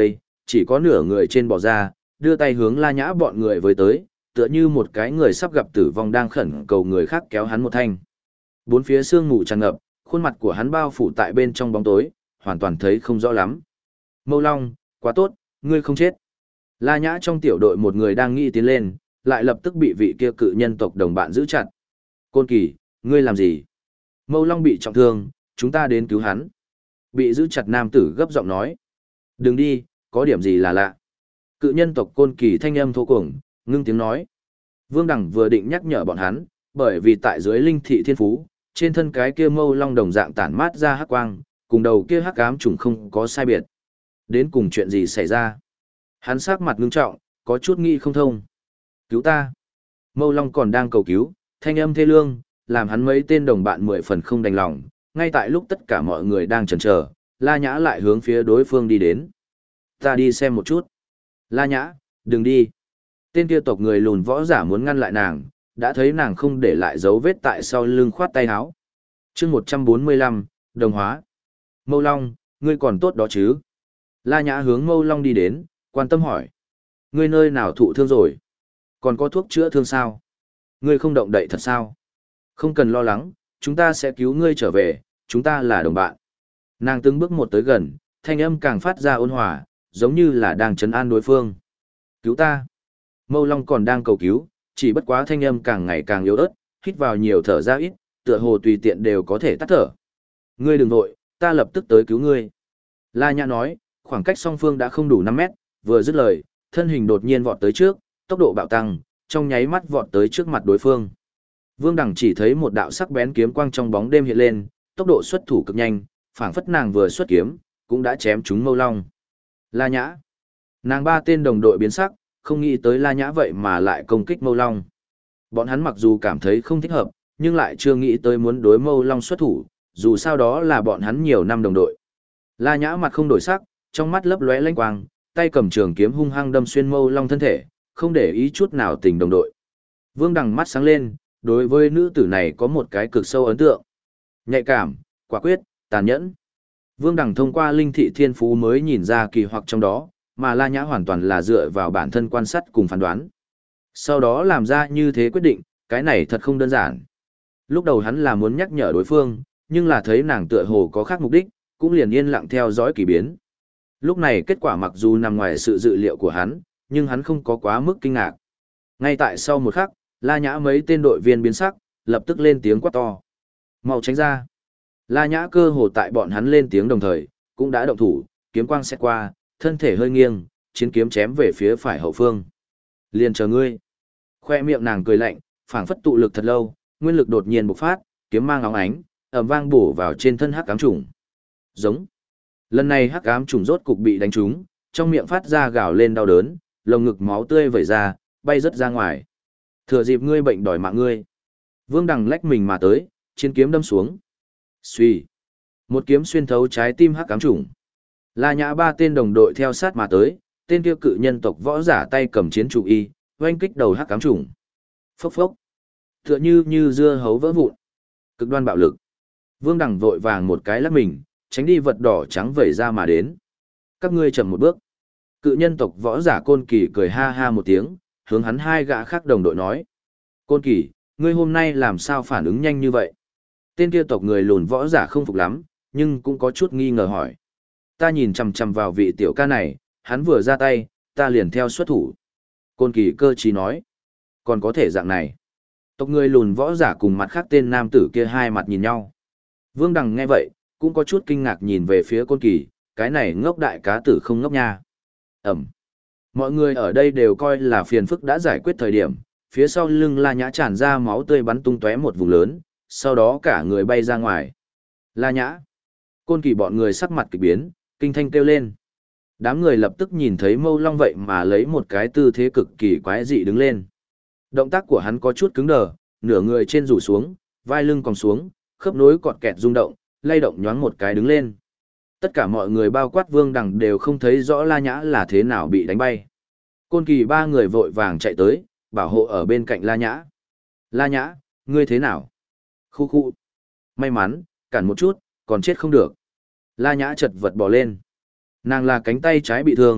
chỉ có nửa người trên bò ra, đưa tay hướng La Nhã bọn người với tới, tựa như một cái người sắp gặp tử vong đang khẩn cầu người khác kéo hắn một thanh. Bốn phía sương mù tràn ngập, khuôn mặt của hắn bao phủ tại bên trong bóng tối, hoàn toàn thấy không rõ lắm. Mâu Long, quá tốt, ngươi không chết. La Nhã trong tiểu đội một người đang nghĩ tiến lên, lại lập tức bị vị kia cự nhân tộc đồng bạn giữ chặt. Côn Kỳ, ngươi làm gì? Mâu Long bị trọng thương, chúng ta đến cứu hắn. Bị giữ chặt nam tử gấp giọng nói. Đừng đi, có điểm gì là lạ. Cự nhân tộc Côn Kỳ thanh âm thô cuồng, ngưng tiếng nói. Vương Đằng vừa định nhắc nhở bọn hắn, bởi vì tại dưới linh thị thiên phú, trên thân cái kia Mâu Long đồng dạng tản mát ra hắc quang, cùng đầu kia hắc ám trùng không có sai biệt. Đến cùng chuyện gì xảy ra? Hắn sắc mặt ngưng trọng, có chút nghĩ không thông. Cứu ta! Mâu Long còn đang cầu cứu, thanh âm thê lương, làm hắn mấy tên đồng bạn 10 phần không đành lòng. Ngay tại lúc tất cả mọi người đang chần chờ, La Nhã lại hướng phía đối phương đi đến. Ta đi xem một chút. La Nhã, đừng đi. Tên kia tộc người lùn võ giả muốn ngăn lại nàng, đã thấy nàng không để lại dấu vết tại sau lưng khoát tay áo. Chương 145, đồng hóa. Mâu Long, ngươi còn tốt đó chứ? La Nhã hướng Mâu Long đi đến, quan tâm hỏi. Ngươi nơi nào thụ thương rồi? Còn có thuốc chữa thương sao? Ngươi không động đậy thật sao? Không cần lo lắng, chúng ta sẽ cứu ngươi trở về, chúng ta là đồng bạn. Nàng từng bước một tới gần, thanh âm càng phát ra ôn hòa, giống như là đang trấn an đối phương. Cứu ta! Mâu Long còn đang cầu cứu, chỉ bất quá thanh âm càng ngày càng yếu ớt, hít vào nhiều thở ra ít, tựa hồ tùy tiện đều có thể tắt thở. Ngươi đừng vội, ta lập tức tới cứu ngươi. La Nhã nói, khoảng cách song phương đã không đủ 5 mét, vừa dứt lời, thân hình đột nhiên vọt tới trước, tốc độ bạo tăng, trong nháy mắt vọt tới trước mặt đối phương. Vương Đằng chỉ thấy một đạo sắc bén kiếm quang trong bóng đêm hiện lên, tốc độ xuất thủ cực nhanh, phảng phất nàng vừa xuất kiếm, cũng đã chém trúng Mâu Long. La Nhã. Nàng ba tên đồng đội biến sắc, không nghĩ tới La Nhã vậy mà lại công kích Mâu Long. Bọn hắn mặc dù cảm thấy không thích hợp, nhưng lại chưa nghĩ tới muốn đối Mâu Long xuất thủ, dù sao đó là bọn hắn nhiều năm đồng đội. La Nhã mặt không đổi sắc, trong mắt lấp lóe lanh quang, tay cầm trường kiếm hung hăng đâm xuyên Mâu Long thân thể, không để ý chút nào tình đồng đội. Vương Đằng mắt sáng lên, đối với nữ tử này có một cái cực sâu ấn tượng. Nhạy cảm, quả quyết, tàn nhẫn. Vương Đằng thông qua linh thị thiên phú mới nhìn ra kỳ hoặc trong đó, mà La Nhã hoàn toàn là dựa vào bản thân quan sát cùng phán đoán. Sau đó làm ra như thế quyết định, cái này thật không đơn giản. Lúc đầu hắn là muốn nhắc nhở đối phương, nhưng là thấy nàng tựa hồ có khác mục đích, cũng liền yên lặng theo dõi kỳ biến. Lúc này kết quả mặc dù nằm ngoài sự dự liệu của hắn, nhưng hắn không có quá mức kinh ngạc. Ngay tại sau một khắc, La Nhã mấy tên đội viên biến sắc, lập tức lên tiếng quát to. Mau tránh ra. La Nhã cơ hồ tại bọn hắn lên tiếng đồng thời, cũng đã động thủ, kiếm quang xét qua, thân thể hơi nghiêng, chiến kiếm chém về phía phải hậu phương. Liền chờ ngươi. Khoe miệng nàng cười lạnh, phảng phất tụ lực thật lâu, nguyên lực đột nhiên bộc phát, kiếm mang óng ánh, ầm vang bổ vào trên thân hắc ám trùng. Giống. Lần này hắc ám trùng rốt cục bị đánh trúng, trong miệng phát ra gào lên đau đớn, lồng ngực máu tươi vẩy ra, bay rất ra ngoài. Thừa dịp ngươi bệnh đòi mạng ngươi. Vương Đằng lách mình mà tới, chiến kiếm đâm xuống. Xuy. Một kiếm xuyên thấu trái tim hắc ám trùng. La Nhã ba tên đồng đội theo sát mà tới, tên kia cự nhân tộc võ giả tay cầm chiến trụ y, oanh kích đầu hắc ám trùng. Phốc phốc. Tựa như dưa hấu vỡ vụn. Cực đoan bạo lực. Vương Đằng vội vàng một cái lắc mình, tránh đi vật đỏ trắng vẩy ra mà đến. Các ngươi chậm một bước. Cự nhân tộc võ giả Côn Kỳ cười ha ha một tiếng, hướng hắn hai gã khác đồng đội nói. Côn Kỳ, ngươi hôm nay làm sao phản ứng nhanh như vậy? Tên kia tộc người lùn võ giả không phục lắm, nhưng cũng có chút nghi ngờ hỏi. Ta nhìn chằm chằm vào vị tiểu ca này, hắn vừa ra tay, ta liền theo xuất thủ. Côn Kỳ cơ trí nói. Còn có thể dạng này. Tộc người lùn võ giả cùng mặt khác tên nam tử kia hai mặt nhìn nhau. Vương Đằng nghe vậy, cũng có chút kinh ngạc nhìn về phía Côn Kỳ, cái này ngốc đại cá tử không ngốc nha. Ẩm. Mọi người ở đây đều coi là phiền phức đã giải quyết thời điểm, phía sau lưng La Nhã tràn ra máu tươi bắn tung tóe một vùng lớn, sau đó cả người bay ra ngoài. La Nhã. Côn Kỳ bọn người sắc mặt kỳ biến, kinh thanh kêu lên. Đám người lập tức nhìn thấy Mâu Long vậy mà lấy một cái tư thế cực kỳ quái dị đứng lên. Động tác của hắn có chút cứng đờ, nửa người trên rủ xuống, vai lưng còng xuống, khớp nối cọt kẹt rung động, lay động nhoáng một cái đứng lên. Tất cả mọi người bao quát Vương Đằng đều không thấy rõ La Nhã là thế nào bị đánh bay. Côn Kỳ ba người vội vàng chạy tới, bảo hộ ở bên cạnh La Nhã. La Nhã, ngươi thế nào? Khu khu. May mắn, cản một chút, còn chết không được. La Nhã chật vật bò lên. Nàng là cánh tay trái bị thương,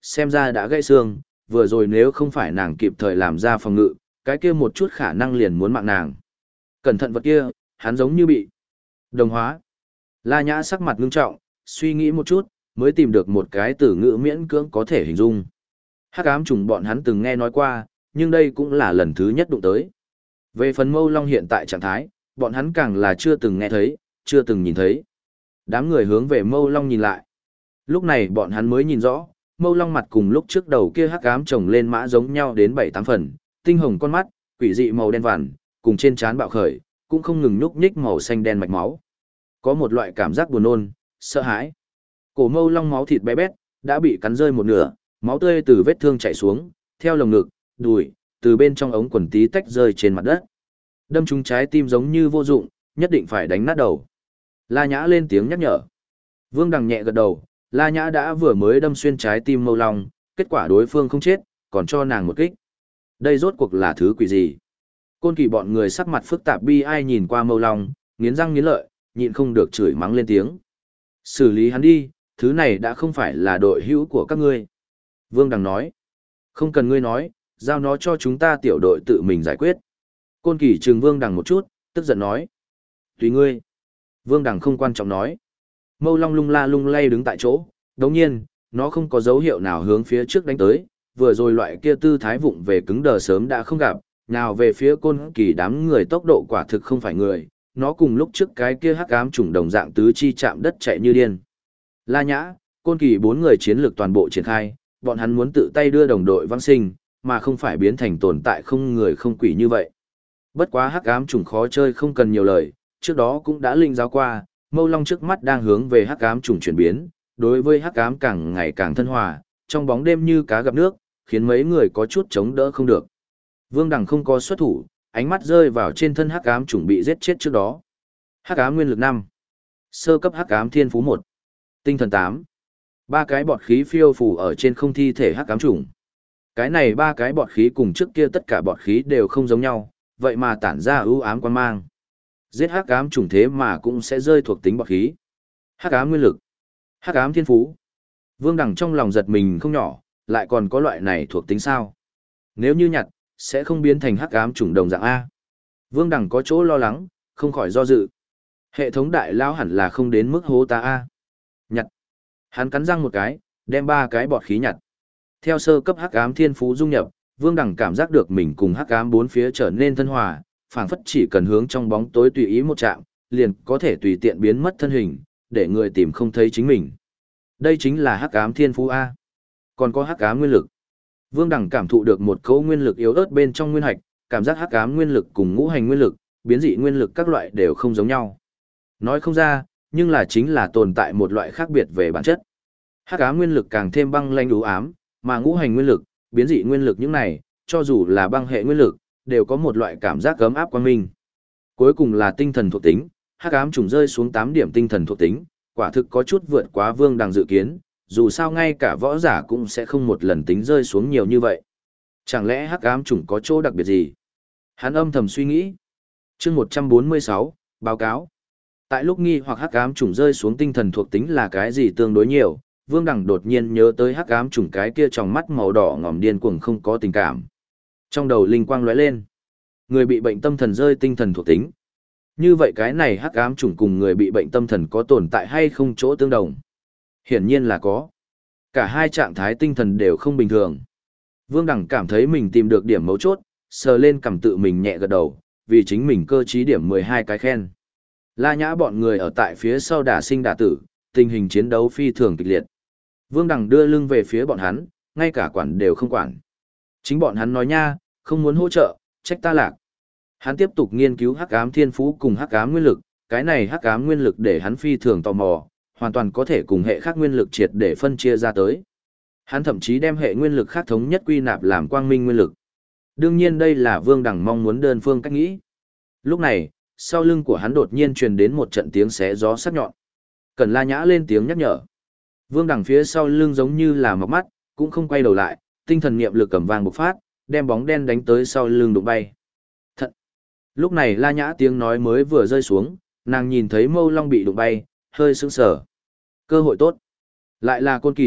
xem ra đã gãy xương, vừa rồi nếu không phải nàng kịp thời làm ra phòng ngự, cái kia một chút khả năng liền muốn mạng nàng. Cẩn thận vật kia, hắn giống như bị đồng hóa. La Nhã sắc mặt ngưng trọng, suy nghĩ một chút, mới tìm được một cái từ ngữ miễn cưỡng có thể hình dung. Hắc ám trùng bọn hắn từng nghe nói qua, nhưng đây cũng là lần thứ nhất đụng tới. Về phần Mâu Long hiện tại trạng thái, bọn hắn càng là chưa từng nghe thấy, chưa từng nhìn thấy. Đám người hướng về Mâu Long nhìn lại. Lúc này bọn hắn mới nhìn rõ, Mâu Long mặt cùng lúc trước đầu kia hắc ám chồng lên mã giống nhau đến 7-8 phần, tinh hồng con mắt, quỷ dị màu đen vằn, cùng trên trán bạo khởi, cũng không ngừng nhúc nhích màu xanh đen mạch máu. Có một loại cảm giác buồn nôn, sợ hãi. Cổ Mâu Long máu thịt bé bét, đã bị cắn rơi một nửa, máu tươi từ vết thương chảy xuống, theo lồng ngực, đùi, từ bên trong ống quần tí tách rơi trên mặt đất. Đâm trúng trái tim giống như vô dụng, nhất định phải đánh nát đầu. La Nhã lên tiếng nhắc nhở. Vương Đằng nhẹ gật đầu, La Nhã đã vừa mới đâm xuyên trái tim Mâu Long, kết quả đối phương không chết, còn cho nàng một kích. Đây rốt cuộc là thứ quỷ gì? Côn Kỳ bọn người sắc mặt phức tạp bi ai nhìn qua Mâu Long, nghiến răng nghiến lợi, nhịn không được chửi mắng lên tiếng. Xử lý hắn đi, thứ này đã không phải là đội hữu của các ngươi. Vương Đằng nói. Không cần ngươi nói, giao nó cho chúng ta tiểu đội tự mình giải quyết. Côn Kỳ trừng Vương Đằng một chút, tức giận nói. Tùy ngươi. Vương Đằng không quan trọng nói. Mâu Long lung la lung lay đứng tại chỗ, đồng nhiên, nó không có dấu hiệu nào hướng phía trước đánh tới, vừa rồi loại kia tư thái vụng về cứng đờ sớm đã không gặp, nào về phía Côn Kỳ đám người tốc độ quả thực không phải người, nó cùng lúc trước cái kia hắc ám trùng đồng dạng tứ chi chạm đất chạy như điên. La Nhã, Côn Kỳ bốn người chiến lược toàn bộ triển khai, bọn hắn muốn tự tay đưa đồng đội vãng sinh, mà không phải biến thành tồn tại không người không quỷ như vậy. Bất quá hắc ám trùng khó chơi không cần nhiều lời, trước đó cũng đã linh giáo qua, Mâu Long trước mắt đang hướng về hắc ám trùng chuyển biến, đối với hắc ám càng ngày càng thân hòa, trong bóng đêm như cá gặp nước, khiến mấy người có chút chống đỡ không được. Vương Đằng không có xuất thủ, ánh mắt rơi vào trên thân hắc ám trùng bị giết chết trước đó. Hắc ám nguyên lực 5, sơ cấp hắc ám thiên phú 1, tinh thần 8. Ba cái bọt khí phiêu phù ở trên không thi thể hắc ám trùng. Cái này ba cái bọt khí cùng trước kia tất cả bọt khí đều không giống nhau, vậy mà tản ra ưu ám quan mang. Giết hắc ám trùng thế mà cũng sẽ rơi thuộc tính bọt khí. Hắc ám nguyên lực, hắc ám thiên phú. Vương Đằng trong lòng giật mình không nhỏ, lại còn có loại này thuộc tính sao? Nếu như nhặt, sẽ không biến thành hắc ám trùng đồng dạng A. Vương Đằng có chỗ lo lắng, không khỏi do dự. Hệ thống đại lao hẳn là không đến mức hố ta A. Nhặt. Hắn cắn răng một cái, đem ba cái bọt khí nhặt. Theo sơ cấp hắc ám thiên phú dung nhập, Vương Đằng cảm giác được mình cùng hắc ám bốn phía trở nên thân hòa, phảng phất chỉ cần hướng trong bóng tối tùy ý một chạm, liền có thể tùy tiện biến mất thân hình, để người tìm không thấy chính mình. Đây chính là hắc ám thiên phú A. Còn có hắc ám nguyên lực. Vương Đằng cảm thụ được một cấu nguyên lực yếu ớt bên trong nguyên hạch, cảm giác hắc ám nguyên lực cùng ngũ hành nguyên lực, biến dị nguyên lực các loại đều không giống nhau. Nói không ra, nhưng là chính là tồn tại một loại khác biệt về bản chất. Hắc ám nguyên lực càng thêm băng lãnh u ám, mà ngũ hành nguyên lực, biến dị nguyên lực những này, cho dù là băng hệ nguyên lực, đều có một loại cảm giác ấm áp quang minh. Cuối cùng là tinh thần thuộc tính, hắc ám trùng rơi xuống 8 điểm tinh thần thuộc tính, quả thực có chút vượt quá Vương Đằng dự kiến, dù sao ngay cả võ giả cũng sẽ không một lần tính rơi xuống nhiều như vậy. Chẳng lẽ hắc ám trùng có chỗ đặc biệt gì? Hắn âm thầm suy nghĩ. Chương 146, báo cáo. Tại lúc nghi hoặc hắc ám trùng rơi xuống tinh thần thuộc tính là cái gì tương đối nhiều, Vương Đằng đột nhiên nhớ tới hắc ám trùng cái kia trong mắt màu đỏ ngòm điên cuồng không có tình cảm. Trong đầu linh quang lóe lên. Người bị bệnh tâm thần rơi tinh thần thuộc tính. Như vậy cái này hắc ám trùng cùng người bị bệnh tâm thần có tồn tại hay không chỗ tương đồng? Hiển nhiên là có. Cả hai trạng thái tinh thần đều không bình thường. Vương Đằng cảm thấy mình tìm được điểm mấu chốt, sờ lên cằm tự mình nhẹ gật đầu, vì chính mình cơ trí điểm 12 cái khen. La Nhã bọn người ở tại phía sau đả sinh đả tử, tình hình chiến đấu phi thường kịch liệt. Vương Đằng đưa lưng về phía bọn hắn, ngay cả quản đều không quản. Chính bọn hắn nói nha, không muốn hỗ trợ, trách ta lạc. Hắn tiếp tục nghiên cứu hắc ám thiên phú cùng hắc ám nguyên lực, cái này hắc ám nguyên lực để hắn phi thường tò mò, hoàn toàn có thể cùng hệ khác nguyên lực triệt để phân chia ra tới. Hắn thậm chí đem hệ nguyên lực khác thống nhất quy nạp làm quang minh nguyên lực. Đương nhiên đây là Vương Đằng mong muốn đơn phương cách nghĩ. Lúc này, sau lưng của hắn đột nhiên truyền đến một trận tiếng xé gió sắc nhọn. Cần La Nhã lên tiếng nhắc nhở. Vương Đằng phía sau lưng giống như là mọc mắt, cũng không quay đầu lại, tinh thần niệm lực cầm vàng bộc phát, đem bóng đen đánh tới sau lưng đụng bay. Thật. Lúc này La Nhã tiếng nói mới vừa rơi xuống, nàng nhìn thấy Mâu Long bị đụng bay, hơi sững sờ. Cơ hội tốt. Lại là Côn Kỳ,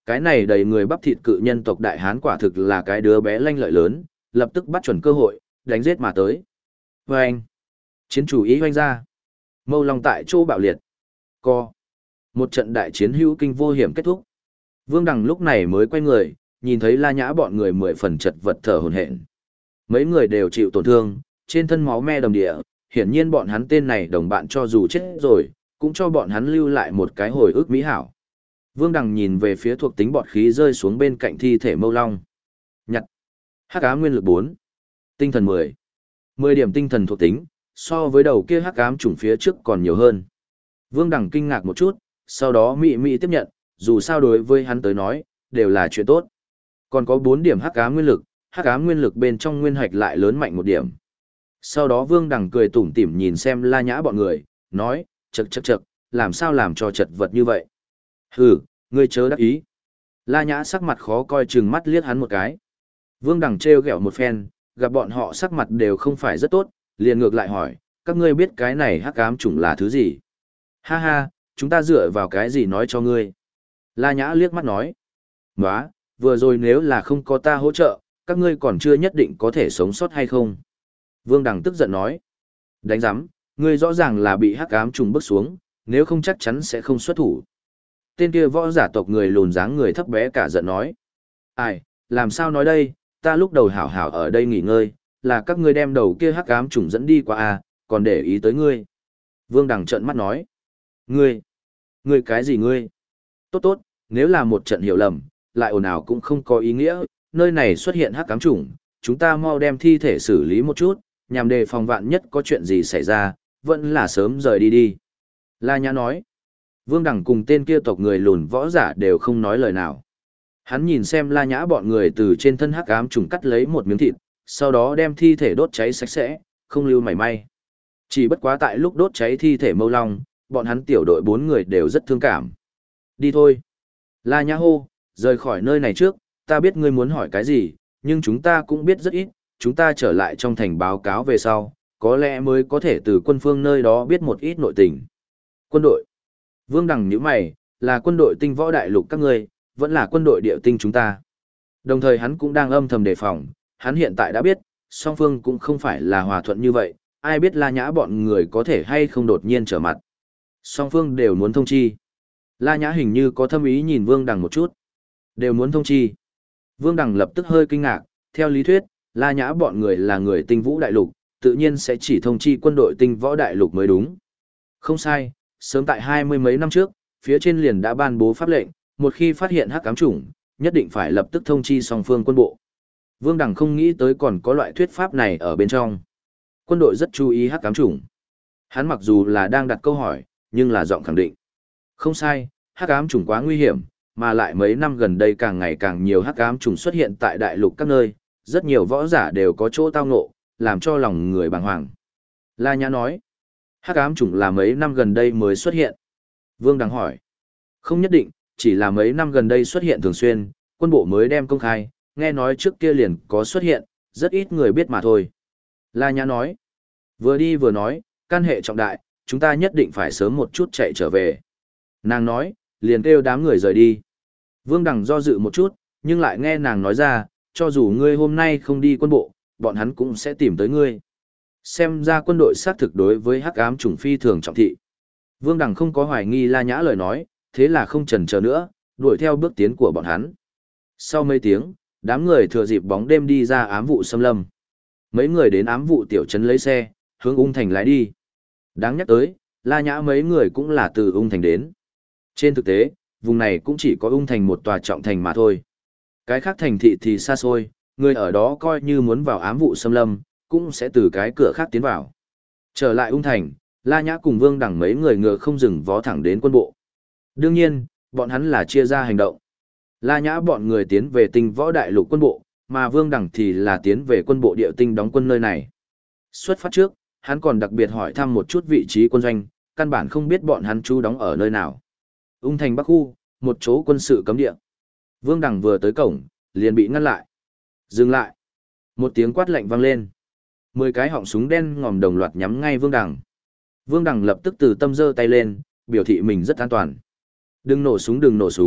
Cái này đầy người bắp thịt cự nhân tộc đại hán quả thực là cái đứa bé lanh lợi lớn, lập tức bắt chuẩn cơ hội, đánh giết mà tới. Và anh, chiến chủ ý hoanh ra. Mâu long tại chỗ bạo liệt. Co. Một trận đại chiến hữu kinh vô hiểm kết thúc. Vương Đằng lúc này mới quay người, nhìn thấy La Nhã bọn người 10 phần chật vật thở hổn hển. Mấy người đều chịu tổn thương, trên thân máu me đầm địa, hiển nhiên bọn hắn tên này đồng bạn cho dù chết rồi, cũng cho bọn hắn lưu lại một cái hồi ức mỹ hảo. Vương Đằng nhìn về phía thuộc tính bọt khí rơi xuống bên cạnh thi thể mâu long. Nhặt. Hắc ám nguyên lực 4. Tinh thần 10. 10 điểm tinh thần thuộc tính, so với đầu kia hắc ám chủng phía trước còn nhiều hơn. Vương Đằng kinh ngạc một chút, sau đó mị mị tiếp nhận, dù sao đối với hắn tới nói, đều là chuyện tốt. Còn có 4 điểm hắc ám nguyên lực bên trong nguyên hạch lại lớn mạnh 1 điểm. Sau đó Vương Đằng cười tủm tỉm nhìn xem La Nhã bọn người, nói, chậc, làm sao làm cho chật vật như vậy? Hừ, ngươi chớ đắc ý. La Nhã sắc mặt khó coi chừng mắt liếc hắn một cái. Vương Đằng trêu ghẹo một phen, gặp bọn họ sắc mặt đều không phải rất tốt, liền ngược lại hỏi, các ngươi biết cái này hắc ám chủng là thứ gì? Ha ha, chúng ta dựa vào cái gì nói cho ngươi? La Nhã liếc mắt nói. Nóa, vừa rồi nếu là không có ta hỗ trợ, các ngươi còn chưa nhất định có thể sống sót hay không? Vương Đằng tức giận nói. Đánh giám, ngươi rõ ràng là bị hắc ám trùng bước xuống, nếu không chắc chắn sẽ không xuất thủ. Tên kia võ giả tộc người lùn dáng người thấp bé cả giận nói. Ai, làm sao nói đây, ta lúc đầu hảo hảo ở đây nghỉ ngơi, là các ngươi đem đầu kia hắc ám trùng dẫn đi qua à, còn để ý tới ngươi. Vương Đằng trợn mắt nói. Ngươi cái gì ngươi? Tốt, nếu là một trận hiểu lầm, lại ồn ào cũng không có ý nghĩa, nơi này xuất hiện hắc ám trùng, chúng ta mau đem thi thể xử lý một chút, nhằm đề phòng vạn nhất có chuyện gì xảy ra, vẫn là sớm rời đi đi. La Nhã nói. Vương Đằng cùng tên kia tộc người lùn võ giả đều không nói lời nào. Hắn nhìn xem La Nhã bọn người từ trên thân hắc ám trùng cắt lấy một miếng thịt, sau đó đem thi thể đốt cháy sạch sẽ, không lưu mảy may. Chỉ bất quá tại lúc đốt cháy thi thể mâu long, bọn hắn tiểu đội 4 người đều rất thương cảm. Đi thôi. La Nhã hô, rời khỏi nơi này trước, ta biết ngươi muốn hỏi cái gì, nhưng chúng ta cũng biết rất ít, chúng ta trở lại trong thành báo cáo về sau, có lẽ mới có thể từ quân phương nơi đó biết một ít nội tình. Quân đội. Vương Đằng nhíu mày, là quân đội tinh võ đại lục các ngươi, vẫn là quân đội địa tinh chúng ta. Đồng thời hắn cũng đang âm thầm đề phòng, hắn hiện tại đã biết, song phương cũng không phải là hòa thuận như vậy, ai biết La Nhã bọn người có thể hay không đột nhiên trở mặt. Song phương đều muốn thông chi. La Nhã hình như có thâm ý nhìn Vương Đằng một chút. Đều muốn thông chi. Vương Đằng lập tức hơi kinh ngạc, theo lý thuyết, La Nhã bọn người là người tinh vũ đại lục, tự nhiên sẽ chỉ thông chi quân đội tinh võ đại lục mới đúng. Không sai, sớm tại 20 mấy năm trước, phía trên liền đã ban bố pháp lệnh, một khi phát hiện hắc ám chủng, nhất định phải lập tức thông chi song phương quân bộ. Vương Đằng không nghĩ tới còn có loại thuyết pháp này ở bên trong. Quân đội rất chú ý hắc ám chủng. Hắn mặc dù là đang đặt câu hỏi, nhưng là giọng khẳng định. Không sai, hắc ám chủng quá nguy hiểm, mà lại mấy năm gần đây càng ngày càng nhiều hắc ám trùng xuất hiện tại đại lục các nơi, rất nhiều võ giả đều có chỗ tao ngộ, làm cho lòng người bàng hoàng. La Nhã nói, hắc ám trùng là mấy năm gần đây mới xuất hiện. Vương Đằng hỏi, không nhất định, chỉ là mấy năm gần đây xuất hiện thường xuyên, quân bộ mới đem công khai, nghe nói trước kia liền có xuất hiện, rất ít người biết mà thôi. La Nhã nói, vừa đi vừa nói, can hệ trọng đại, chúng ta nhất định phải sớm một chút chạy trở về. Nàng nói, liền kêu đám người rời đi. Vương Đằng do dự một chút, nhưng lại nghe nàng nói ra, cho dù ngươi hôm nay không đi quân bộ, bọn hắn cũng sẽ tìm tới ngươi. Xem ra quân đội xác thực đối với hắc ám chủng phi thường trọng thị. Vương Đằng không có hoài nghi La Nhã lời nói, thế là không chần chờ nữa, đuổi theo bước tiến của bọn hắn. Sau mấy tiếng, đám người thừa dịp bóng đêm đi ra ám vụ xâm lâm. Mấy người đến ám vụ tiểu trấn lấy xe, hướng Ung Thành lái đi. Đáng nhắc tới, La Nhã mấy người cũng là từ Ung Thành đến. Trên thực tế, vùng này cũng chỉ có Ung Thành một tòa trọng thành mà thôi. Cái khác thành thị thì xa xôi, người ở đó coi như muốn vào ám vụ xâm lâm, cũng sẽ từ cái cửa khác tiến vào. Trở lại Ung Thành, La Nhã cùng Vương Đằng mấy người ngựa không dừng vó thẳng đến quân bộ. Đương nhiên, bọn hắn là chia ra hành động. La Nhã bọn người tiến về tinh võ đại lục quân bộ, mà Vương Đằng thì là tiến về quân bộ địa tinh đóng quân nơi này. Xuất phát trước, hắn còn đặc biệt hỏi thăm một chút vị trí quân doanh, căn bản không biết bọn hắn trú đóng ở nơi nào. Ung Thành Bắc khu, một chỗ quân sự cấm địa. Vương Đằng vừa tới cổng, liền bị ngăn lại. Dừng lại. Một tiếng quát lạnh vang lên. 10 cái họng súng đen ngòm đồng loạt nhắm ngay Vương Đằng. Vương Đằng lập tức từ tâm giơ tay lên, biểu thị mình rất an toàn. Đừng nổ súng,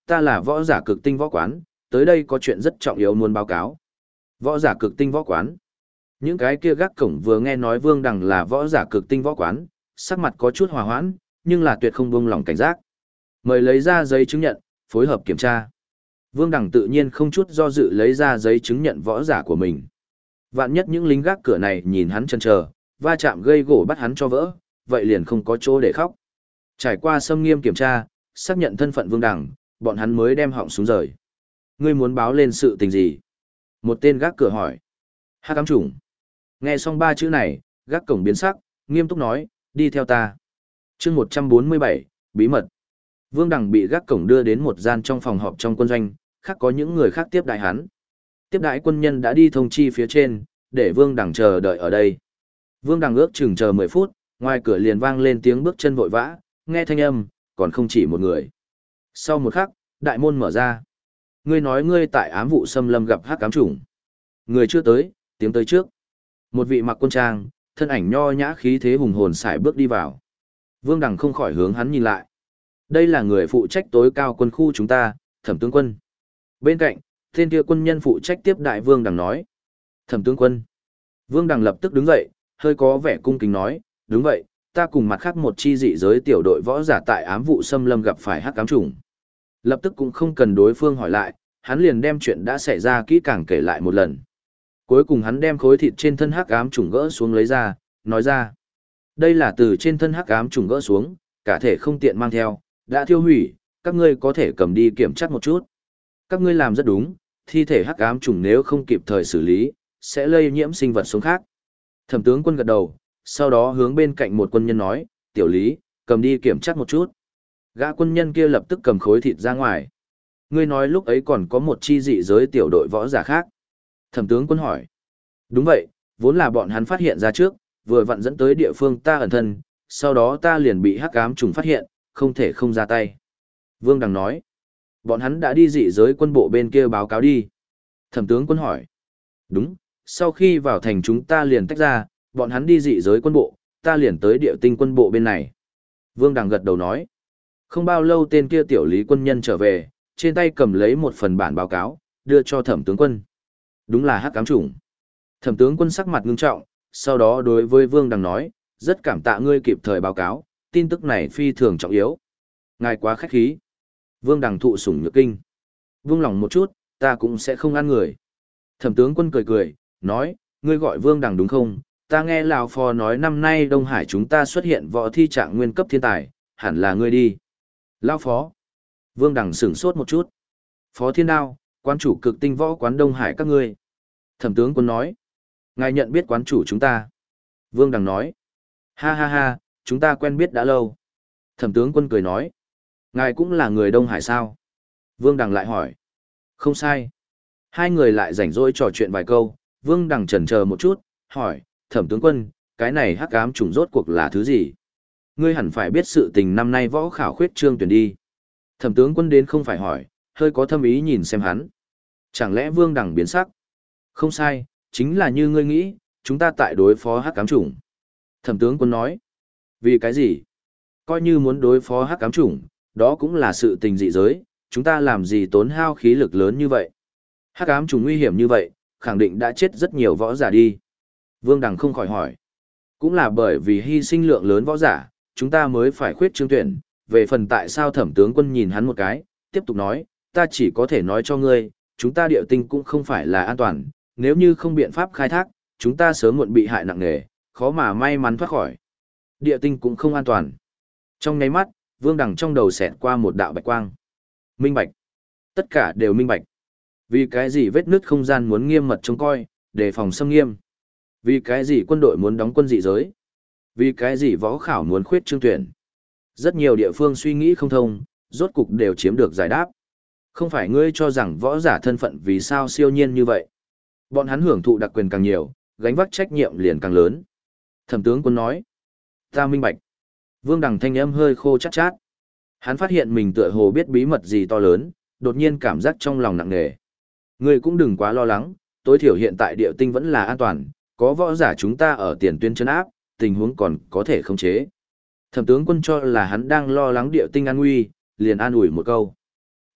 ta là võ giả cực tinh võ quán, tới đây có chuyện rất trọng yếu muốn báo cáo. Võ giả cực tinh võ quán. Những cái kia gác cổng vừa nghe nói Vương Đằng là võ giả cực tinh võ quán, sắc mặt có chút hòa hoãn, nhưng là tuyệt không buông lỏng cảnh giác. Mời lấy ra giấy chứng nhận, phối hợp kiểm tra. Vương Đằng tự nhiên không chút do dự lấy ra giấy chứng nhận võ giả của mình. Vạn nhất những lính gác cửa này nhìn hắn chần chờ, va chạm gây gỗ bắt hắn cho vỡ, vậy liền không có chỗ để khóc. Trải qua xâm nghiêm kiểm tra, xác nhận thân phận Vương Đằng, bọn hắn mới đem họng súng rời. Ngươi muốn báo lên sự tình gì? Một tên gác cửa hỏi. Hắc ám chủng. Nghe xong ba chữ này, gác cổng biến sắc, nghiêm túc nói, đi theo ta. Chương 147, bí mật. Vương Đằng bị gác cổng đưa đến một gian trong phòng họp trong quân doanh, khác có những người khác tiếp đại hắn. Tiếp đại quân nhân đã đi thông chi phía trên, để Vương Đằng chờ đợi ở đây. Vương Đằng ước chừng chờ 10 phút, ngoài cửa liền vang lên tiếng bước chân vội vã, nghe thanh âm, còn không chỉ một người. Sau một khắc, đại môn mở ra. Ngươi nói ngươi tại ám vụ xâm lâm gặp hắc ám chủng. Người chưa tới, tiếng tới trước. Một vị mặc quân trang, thân ảnh nho nhã khí thế hùng hồn sải bước đi vào. Vương Đằng không khỏi hướng hắn nhìn lại. Đây là người phụ trách tối cao quân khu chúng ta, Thẩm tướng quân. Bên cạnh, tên kia quân nhân phụ trách tiếp đại Vương Đằng nói. Thẩm tướng quân. Vương Đằng lập tức đứng dậy, hơi có vẻ cung kính nói, đúng vậy, ta cùng mặt khác một chi dị giới tiểu đội võ giả tại ám vụ xâm lâm gặp phải hắc ám chủng. Lập tức cũng không cần đối phương hỏi lại, hắn liền đem chuyện đã xảy ra kỹ càng kể lại một lần. Cuối cùng hắn đem khối thịt trên thân hắc ám trùng gỡ xuống lấy ra, nói ra. Đây là từ trên thân hắc ám trùng gỡ xuống, cả thể không tiện mang theo, đã tiêu hủy, các ngươi có thể cầm đi kiểm tra một chút. Các ngươi làm rất đúng, thi thể hắc ám trùng nếu không kịp thời xử lý, sẽ lây nhiễm sinh vật sống khác. Thẩm tướng quân gật đầu, sau đó hướng bên cạnh một quân nhân nói, tiểu lý, cầm đi kiểm tra một chút. Gã quân nhân kia lập tức cầm khối thịt ra ngoài. Ngươi nói lúc ấy còn có một chi dị giới tiểu đội võ giả khác. Thẩm tướng quân hỏi. Đúng vậy, vốn là bọn hắn phát hiện ra trước, vừa vặn dẫn tới địa phương ta ẩn thân, sau đó ta liền bị hắc ám trùng phát hiện, không thể không ra tay. Vương Đằng nói. Bọn hắn đã đi dị giới quân bộ bên kia báo cáo đi. Thẩm tướng quân hỏi. Đúng, sau khi vào thành chúng ta liền tách ra, bọn hắn đi dị giới quân bộ, ta liền tới địa tinh quân bộ bên này. Vương Đằng gật đầu nói. Không bao lâu tên kia tiểu lý quân nhân trở về, trên tay cầm lấy một phần bản báo cáo, đưa cho thẩm tướng quân. Đúng là hắc ám chủng. Thẩm tướng quân sắc mặt ngưng trọng, sau đó đối với Vương Đằng nói, rất cảm tạ ngươi kịp thời báo cáo, tin tức này phi thường trọng yếu. Ngài quá khách khí. Vương Đằng thụ sủng nhược kinh. Vương lòng một chút, ta cũng sẽ không ăn người. Thẩm tướng quân cười cười, nói, ngươi gọi Vương Đằng đúng không? Ta nghe Lào Phò nói năm nay Đông Hải chúng ta xuất hiện võ thi trạng nguyên cấp thiên tài, hẳn là ngươi đi. Lao Phó. Vương Đằng sửng sốt một chút. Phó Thiên Đao, quán chủ cực tinh võ quán Đông Hải các ngươi. Thẩm tướng quân nói. Ngài nhận biết quán chủ chúng ta. Vương Đằng nói. Ha ha ha, chúng ta quen biết đã lâu. Thẩm tướng quân cười nói. Ngài cũng là người Đông Hải sao? Vương Đằng lại hỏi. Không sai. Hai người lại rảnh rỗi trò chuyện vài câu. Vương Đằng chần chờ một chút, hỏi. Thẩm tướng quân, cái này hắc ám trùng rốt cuộc là thứ gì? Ngươi hẳn phải biết sự tình năm nay võ khảo khuyết trương tuyển đi. Thẩm tướng quân đến không phải hỏi, hơi có thâm ý nhìn xem hắn. Chẳng lẽ Vương Đằng biến sắc? Không sai, chính là như ngươi nghĩ, chúng ta tại đối phó hắc ám chủng. Thẩm tướng quân nói. Vì cái gì? Coi như muốn đối phó hắc ám chủng, đó cũng là sự tình dị giới, chúng ta làm gì tốn hao khí lực lớn như vậy? Hắc ám chủng nguy hiểm như vậy, khẳng định đã chết rất nhiều võ giả đi. Vương Đằng không khỏi hỏi. Cũng là bởi vì hy sinh lượng lớn võ giả, chúng ta mới phải khuyết trương tuyển. Về phần tại sao thẩm tướng quân nhìn hắn một cái, tiếp tục nói, ta chỉ có thể nói cho ngươi, chúng ta địa tinh cũng không phải là an toàn, nếu như không biện pháp khai thác, chúng ta sớm muộn bị hại nặng nề, khó mà may mắn thoát khỏi. Địa tinh cũng không an toàn. Trong nháy mắt, Vương Đằng trong đầu xẹt qua một đạo bạch quang. Minh bạch. Tất cả đều minh bạch. Vì cái gì vết nứt không gian muốn nghiêm mật trông coi, đề phòng xâm nghiêm? Vì cái gì quân đội muốn đóng quân dị giới? Vì cái gì võ khảo muốn khuyết trương tuyển? Rất nhiều địa phương suy nghĩ không thông, rốt cục đều chiếm được giải đáp. Không phải ngươi cho rằng võ giả thân phận vì sao siêu nhiên như vậy. Bọn hắn hưởng thụ đặc quyền càng nhiều, gánh vác trách nhiệm liền càng lớn. Thẩm tướng quân nói. Ta minh bạch. Vương Đằng thanh âm hơi khô chát chát. Hắn phát hiện mình tựa hồ biết bí mật gì to lớn, đột nhiên cảm giác trong lòng nặng nề. Ngươi cũng đừng quá lo lắng, tối thiểu hiện tại địa tinh vẫn là an toàn, có võ giả chúng ta ở tiền tuyến trấn áp, tình huống còn có thể khống chế. Thẩm tướng quân cho là hắn đang lo lắng địa tinh an nguy, liền an ủi một câu.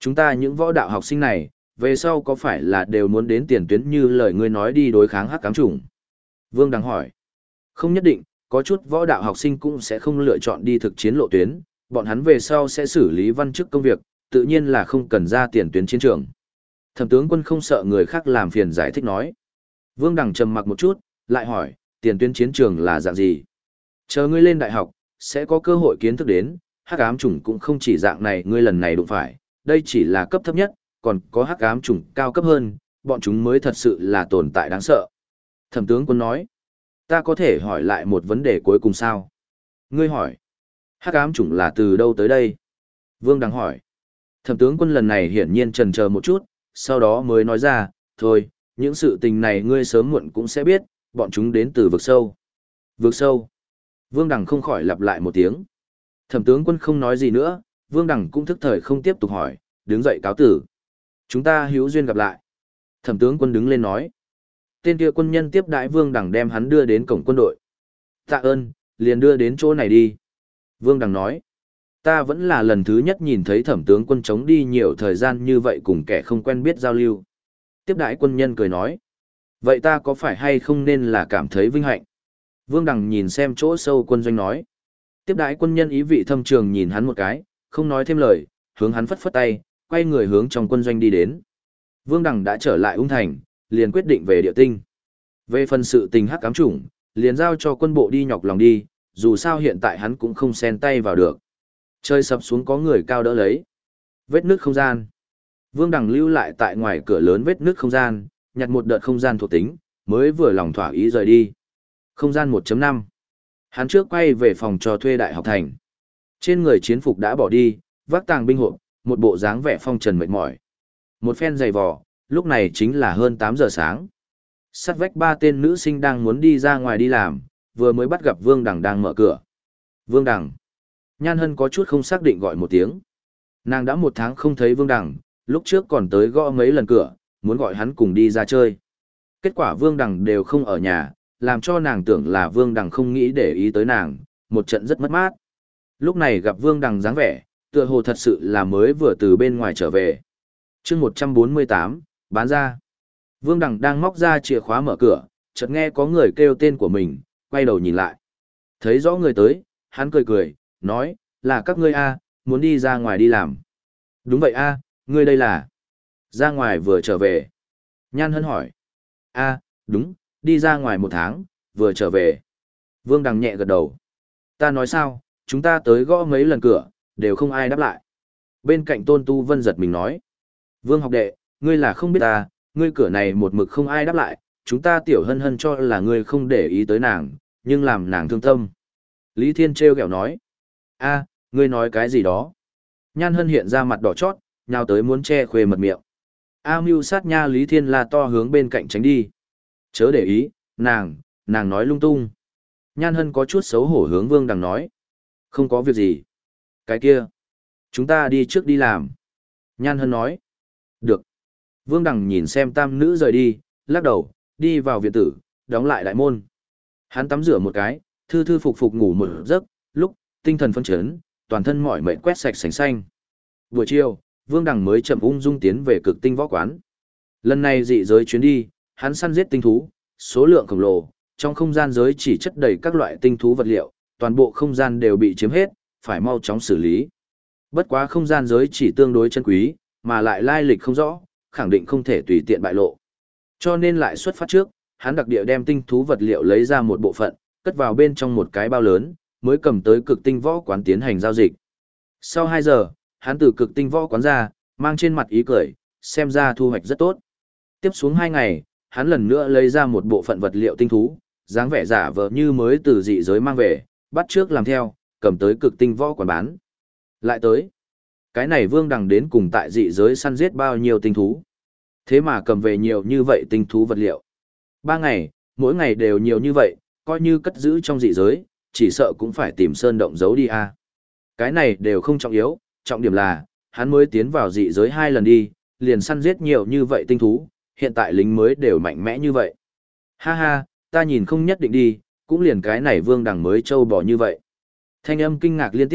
Chúng ta những võ đạo học sinh này, về sau có phải là đều muốn đến tiền tuyến như lời ngươi nói đi đối kháng hắc ám chủng? Vương Đằng hỏi. Không nhất định, có chút võ đạo học sinh cũng sẽ không lựa chọn đi thực chiến lộ tuyến, bọn hắn về sau sẽ xử lý văn chức công việc, tự nhiên là không cần ra tiền tuyến chiến trường. Thẩm tướng quân không sợ người khác làm phiền giải thích nói. Vương Đằng trầm mặc một chút, lại hỏi, tiền tuyến chiến trường là dạng gì? Chờ ngươi lên đại học, sẽ có cơ hội kiến thức đến, hắc ám chủng cũng không chỉ dạng này ngươi lần này đụng phải, đây chỉ là cấp thấp nhất, còn có hắc ám chủng cao cấp hơn, bọn chúng mới thật sự là tồn tại đáng sợ. Thẩm tướng quân nói, ta có thể hỏi lại một vấn đề cuối cùng sao? Ngươi hỏi, hắc ám chủng là từ đâu tới đây? Vương Đằng hỏi. Thẩm tướng quân lần này hiển nhiên chần chờ một chút, sau đó mới nói ra, thôi, những sự tình này ngươi sớm muộn cũng sẽ biết, bọn chúng đến từ vực sâu. Vực sâu. Vương Đằng không khỏi lặp lại một tiếng. Thẩm tướng quân không nói gì nữa, Vương Đằng cũng thức thời không tiếp tục hỏi, đứng dậy cáo tử. Chúng ta hữu duyên gặp lại. Thẩm tướng quân đứng lên nói. Tên kia quân nhân tiếp đãi Vương Đằng đem hắn đưa đến cổng quân đội. Tạ ơn, liền đưa đến chỗ này đi. Vương Đằng nói. Ta vẫn là lần thứ nhất nhìn thấy thẩm tướng quân chống đi nhiều thời gian như vậy cùng kẻ không quen biết giao lưu. Tiếp đãi quân nhân cười nói. Vậy ta có phải hay không nên là cảm thấy vinh hạnh? Vương Đằng nhìn xem chỗ sâu quân doanh nói. Tiếp đãi quân nhân ý vị thâm trường nhìn hắn một cái, không nói thêm lời, hướng hắn phất phất tay, quay người hướng trong quân doanh đi đến. Vương Đằng đã trở lại Ung Thành, liền quyết định về địa tinh. Về phần sự tình hắc ám chủng, liền giao cho quân bộ đi nhọc lòng đi, dù sao hiện tại hắn cũng không xen tay vào được. Trời sập xuống có người cao đỡ lấy. Vết nứt không gian. Vương Đằng lưu lại tại ngoài cửa lớn vết nứt không gian, nhặt một đợt không gian thuộc tính, mới vừa lòng thỏa ý rời đi. Không gian 1.5. Hắn trước quay về phòng cho thuê đại học thành. Trên người chiến phục đã bỏ đi, vác tàng binh hộp, một bộ dáng vẻ phong trần mệt mỏi. Một phen giày vò, lúc này chính là hơn 8 giờ sáng. Sát vách 3 tên nữ sinh đang muốn đi ra ngoài đi làm, vừa mới bắt gặp Vương Đằng đang mở cửa. Vương Đằng. Nhan Hân có chút không xác định gọi một tiếng. Nàng đã 1 tháng không thấy Vương Đằng, lúc trước còn tới gõ mấy lần cửa, muốn gọi hắn cùng đi ra chơi. Kết quả Vương Đằng đều không ở nhà, làm cho nàng tưởng là Vương Đằng không nghĩ để ý tới nàng, một trận rất mất mát. Lúc này gặp Vương Đằng dáng vẻ, tựa hồ thật sự là mới vừa từ bên ngoài trở về. Chương 148, bán ra. Vương Đằng đang móc ra chìa khóa mở cửa, chợt nghe có người kêu tên của mình, quay đầu nhìn lại. Thấy rõ người tới, hắn cười cười, nói, là các ngươi a, muốn đi ra ngoài đi làm. Đúng vậy a, ngươi đây là? Ra ngoài vừa trở về. Nhan Hân hỏi. A, đúng, đi ra ngoài 1 tháng, vừa trở về. Vương Đằng nhẹ gật đầu. Ta nói sao, chúng ta tới gõ mấy lần cửa, đều không ai đáp lại. Bên cạnh Tôn Tu Vân giật mình nói. Vương học đệ, ngươi là không biết ta, ngươi cửa này một mực không ai đáp lại, chúng ta Tiểu Hân Hân cho là ngươi không để ý tới nàng, nhưng làm nàng thương tâm. Lý Thiên trêu ghẹo nói. A, ngươi nói cái gì đó? Nhan Hân hiện ra mặt đỏ chót, nhào tới muốn che khuê mật miệng. A mưu sát nha, Lý Thiên la to hướng bên cạnh tránh đi. Chớ để ý, nàng nói lung tung. Nhan Hân có chút xấu hổ hướng Vương Đằng nói. Không có việc gì. Cái kia, chúng ta đi trước đi làm. Nhan Hân nói. Được. Vương Đằng nhìn xem tam nữ rời đi, lắc đầu, đi vào viện tử, đóng lại đại môn. Hắn tắm rửa một cái, thư thư phục phục ngủ một giấc, lúc tinh thần phấn chấn, toàn thân mỏi mệt quét sạch sành xanh. Buổi chiều, Vương Đằng mới chậm ung dung tiến về Cực Tinh Võ Quán. Lần này dị giới chuyến đi, hắn săn giết tinh thú, số lượng khổng lồ, trong không gian giới chỉ chất đầy các loại tinh thú vật liệu, toàn bộ không gian đều bị chiếm hết, phải mau chóng xử lý. Bất quá không gian giới chỉ tương đối chân quý, mà lại lai lịch không rõ, khẳng định không thể tùy tiện bại lộ. Cho nên lại xuất phát trước, hắn đặc địa đem tinh thú vật liệu lấy ra một bộ phận, cất vào bên trong một cái bao lớn, mới cầm tới Cực Tinh Võ Quán tiến hành giao dịch. Sau 2 giờ, hắn từ Cực Tinh Võ Quán ra, mang trên mặt ý cười, xem ra thu hoạch rất tốt. Tiếp xuống 2 ngày, hắn lần nữa lấy ra một bộ phận vật liệu tinh thú, dáng vẻ giả vờ như mới từ dị giới mang về, bắt trước làm theo, cầm tới Cực Tinh Võ Quán bán. Lại tới, cái này Vương Đằng đến cùng tại dị giới săn giết bao nhiêu tinh thú. Thế mà cầm về nhiều như vậy tinh thú vật liệu. 3 ngày, mỗi ngày đều nhiều như vậy, coi như cất giữ trong dị giới, chỉ sợ cũng phải tìm sơn động giấu đi a. Cái này đều không trọng yếu, trọng điểm là, hắn mới tiến vào dị giới 2 lần đi, liền săn giết nhiều như vậy tinh thú, hiện tại lính mới đều mạnh mẽ như vậy. Ha ha, ta nhìn không nhất định đi, cũng liền cái này Vương Đằng mới trâu bò như vậy. Thanh âm kinh ngạc liên tiếp,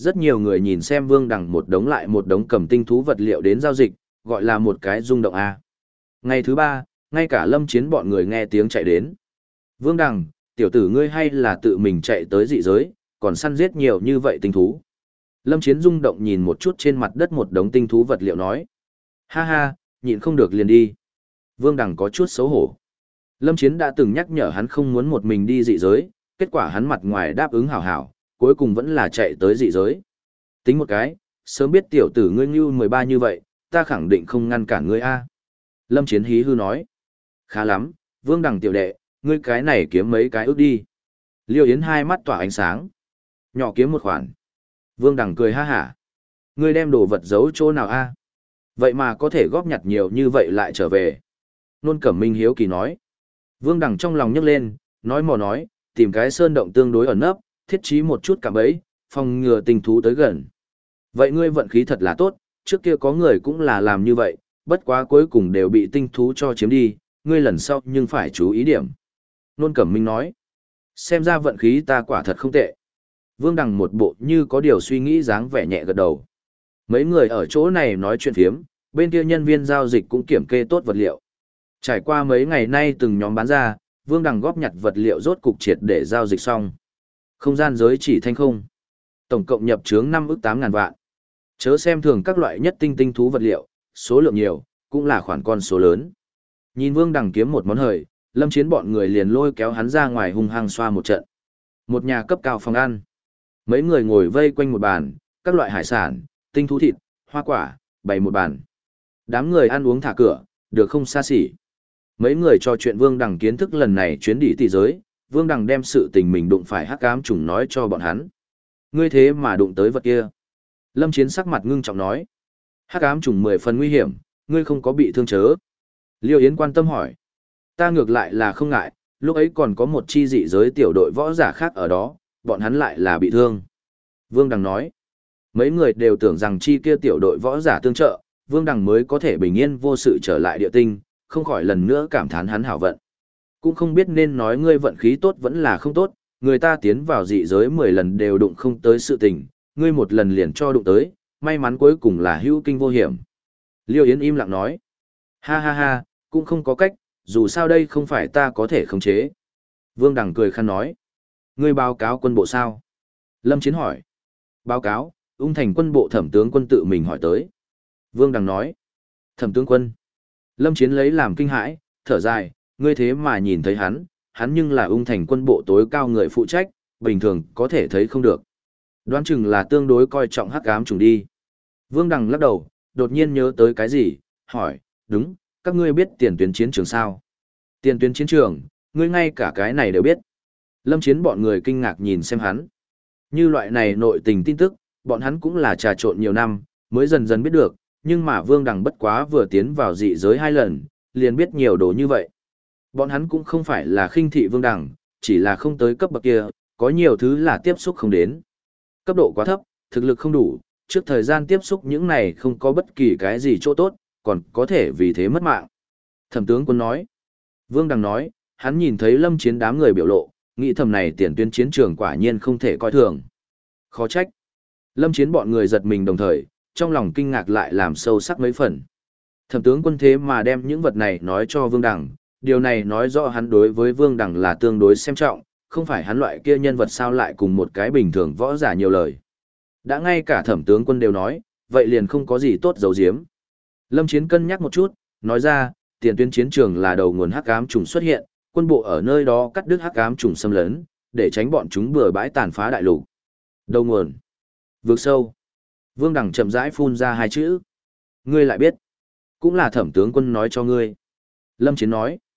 Rất nhiều người nhìn xem Vương Đằng một đống lại một đống cầm tinh thú vật liệu đến giao dịch, gọi là một cái rung động a. Ngày thứ 3, ngay cả Lâm Chiến bọn người nghe tiếng chạy đến. Vương Đằng, tiểu tử ngươi hay là tự mình chạy tới dị giới, còn săn giết nhiều như vậy tinh thú. Lâm Chiến rung động nhìn một chút trên mặt đất một đống tinh thú vật liệu nói. Ha ha, nhịn không được liền đi. Vương Đằng có chút xấu hổ. Lâm Chiến đã từng nhắc nhở hắn không muốn một mình đi dị giới, kết quả hắn mặt ngoài đáp ứng hảo hảo, cuối cùng vẫn là chạy tới dị giới. Tính một cái, sớm biết tiểu tử ngươi như 13 như vậy, ta khẳng định không ngăn cản ngươi a. Lâm Chiến hí hư nói. Khá lắm, Vương Đằng tiểu đệ, ngươi cái này kiếm mấy cái ước đi. Liêu Yến hai mắt tỏa ánh sáng. Nhỏ kiếm một khoản. Vương Đằng cười ha hả. Ngươi đem đồ vật giấu chỗ nào a? Vậy mà có thể góp nhặt nhiều như vậy lại trở về. Nôn Cẩm Minh hiếu kỳ nói. Vương Đằng trong lòng nhấc lên, nói mò nói, tìm cái sơn động tương đối ẩn nấp, thiết trí một chút cạm bẫy, phòng ngừa tình thú tới gần. Vậy ngươi vận khí thật là tốt, trước kia có người cũng là làm như vậy, bất quá cuối cùng đều bị tinh thú cho chiếm đi, ngươi lần sau nhưng phải chú ý điểm. Nôn Cẩm Minh nói, xem ra vận khí ta quả thật không tệ. Vương Đằng một bộ như có điều suy nghĩ dáng vẻ nhẹ gật đầu. Mấy người ở chỗ này nói chuyện phiếm, bên kia nhân viên giao dịch cũng kiểm kê tốt vật liệu. Trải qua mấy ngày nay từng nhóm bán ra, Vương Đằng góp nhặt vật liệu rốt cục triệt để giao dịch xong. Không gian giới chỉ thanh không. Tổng cộng nhập chướng 5 ức 8 ngàn vạn. Chớ xem thường các loại nhất tinh tinh thú vật liệu, số lượng nhiều, cũng là khoản con số lớn. Nhìn Vương Đằng kiếm một món hời, Lâm Chiến bọn người liền lôi kéo hắn ra ngoài hung hăng xoa một trận. Một nhà cấp cao phòng ăn. Mấy người ngồi vây quanh một bàn, các loại hải sản, tinh thú thịt, hoa quả, bày một bàn. Đám người ăn uống thả cửa, được không xa xỉ. Mấy người trò chuyện Vương Đằng kiến thức lần này chuyến đi tỷ giới, Vương Đằng đem sự tình mình đụng phải hắc ám trùng nói cho bọn hắn. Ngươi thế mà đụng tới vật kia. Lâm Chiến sắc mặt ngưng trọng nói. Hắc ám trùng 10 phần nguy hiểm, ngươi không có bị thương chớ. Liêu Yến quan tâm hỏi. Ta ngược lại là không ngại, lúc ấy còn có một chi dị giới tiểu đội võ giả khác ở đó, bọn hắn lại là bị thương. Vương Đằng nói. Mấy người đều tưởng rằng chi kia tiểu đội võ giả tương trợ, Vương Đằng mới có thể bình yên vô sự trở lại địa tinh, không khỏi lần nữa cảm thán hắn hảo vận. Cũng không biết nên nói ngươi vận khí tốt vẫn là không tốt, người ta tiến vào dị giới 10 lần đều đụng không tới sự tình, ngươi một lần liền cho đụng tới, may mắn cuối cùng là hữu kinh vô hiểm. Liêu Yến im lặng nói. Ha ha ha, cũng không có cách, dù sao đây không phải ta có thể khống chế. Vương Đằng cười khăn nói. Ngươi báo cáo quân bộ sao? Lâm Chiến hỏi. Báo cáo, Ung Thành quân bộ thẩm tướng quân tự mình hỏi tới. Vương Đằng nói. Thẩm tướng quân. Lâm Chiến lấy làm kinh hãi, thở dài, ngươi thế mà nhìn thấy hắn nhưng là Ung Thành quân bộ tối cao người phụ trách, bình thường có thể thấy không được. Đoán chừng là tương đối coi trọng hắc ám trùng đi. Vương Đằng lắc đầu, đột nhiên nhớ tới cái gì, hỏi, đúng, các ngươi biết tiền tuyến chiến trường sao? Tiền tuyến chiến trường, ngươi ngay cả cái này đều biết. Lâm Chiến bọn người kinh ngạc nhìn xem hắn. Như loại này nội tình tin tức, bọn hắn cũng là trà trộn nhiều năm, mới dần dần biết được, nhưng mà Vương Đằng bất quá vừa tiến vào dị giới 2 lần, liền biết nhiều đồ như vậy. Bọn hắn cũng không phải là khinh thị Vương Đằng, chỉ là không tới cấp bậc kia, có nhiều thứ là tiếp xúc không đến. Cấp độ quá thấp, thực lực không đủ, trước thời gian tiếp xúc những này không có bất kỳ cái gì chỗ tốt, còn có thể vì thế mất mạng. Thẩm tướng quân nói. Vương Đằng nói, hắn nhìn thấy Lâm Chiến đám người biểu lộ, nghĩ thầm này tiền tuyến chiến trường quả nhiên không thể coi thường. Khó trách. Lâm Chiến bọn người giật mình đồng thời, trong lòng kinh ngạc lại làm sâu sắc mấy phần. Thẩm tướng quân thế mà đem những vật này nói cho Vương Đằng, điều này nói rõ hắn đối với Vương Đằng là tương đối xem trọng, không phải hắn loại kia nhân vật sao lại cùng một cái bình thường võ giả nhiều lời. Đã ngay cả thẩm tướng quân đều nói, vậy liền không có gì tốt giấu giếm. Lâm Chiến cân nhắc một chút, nói ra, tiền tuyến chiến trường là đầu nguồn hắc ám trùng xuất hiện, quân bộ ở nơi đó cắt đứt hắc ám trùng xâm lấn, để tránh bọn chúng bừa bãi tàn phá đại lục. Đầu nguồn. Vực sâu. Vương Đằng chậm rãi phun ra 2 chữ. Ngươi lại biết. Cũng là thẩm tướng quân nói cho ngươi. Lâm Chiến nói.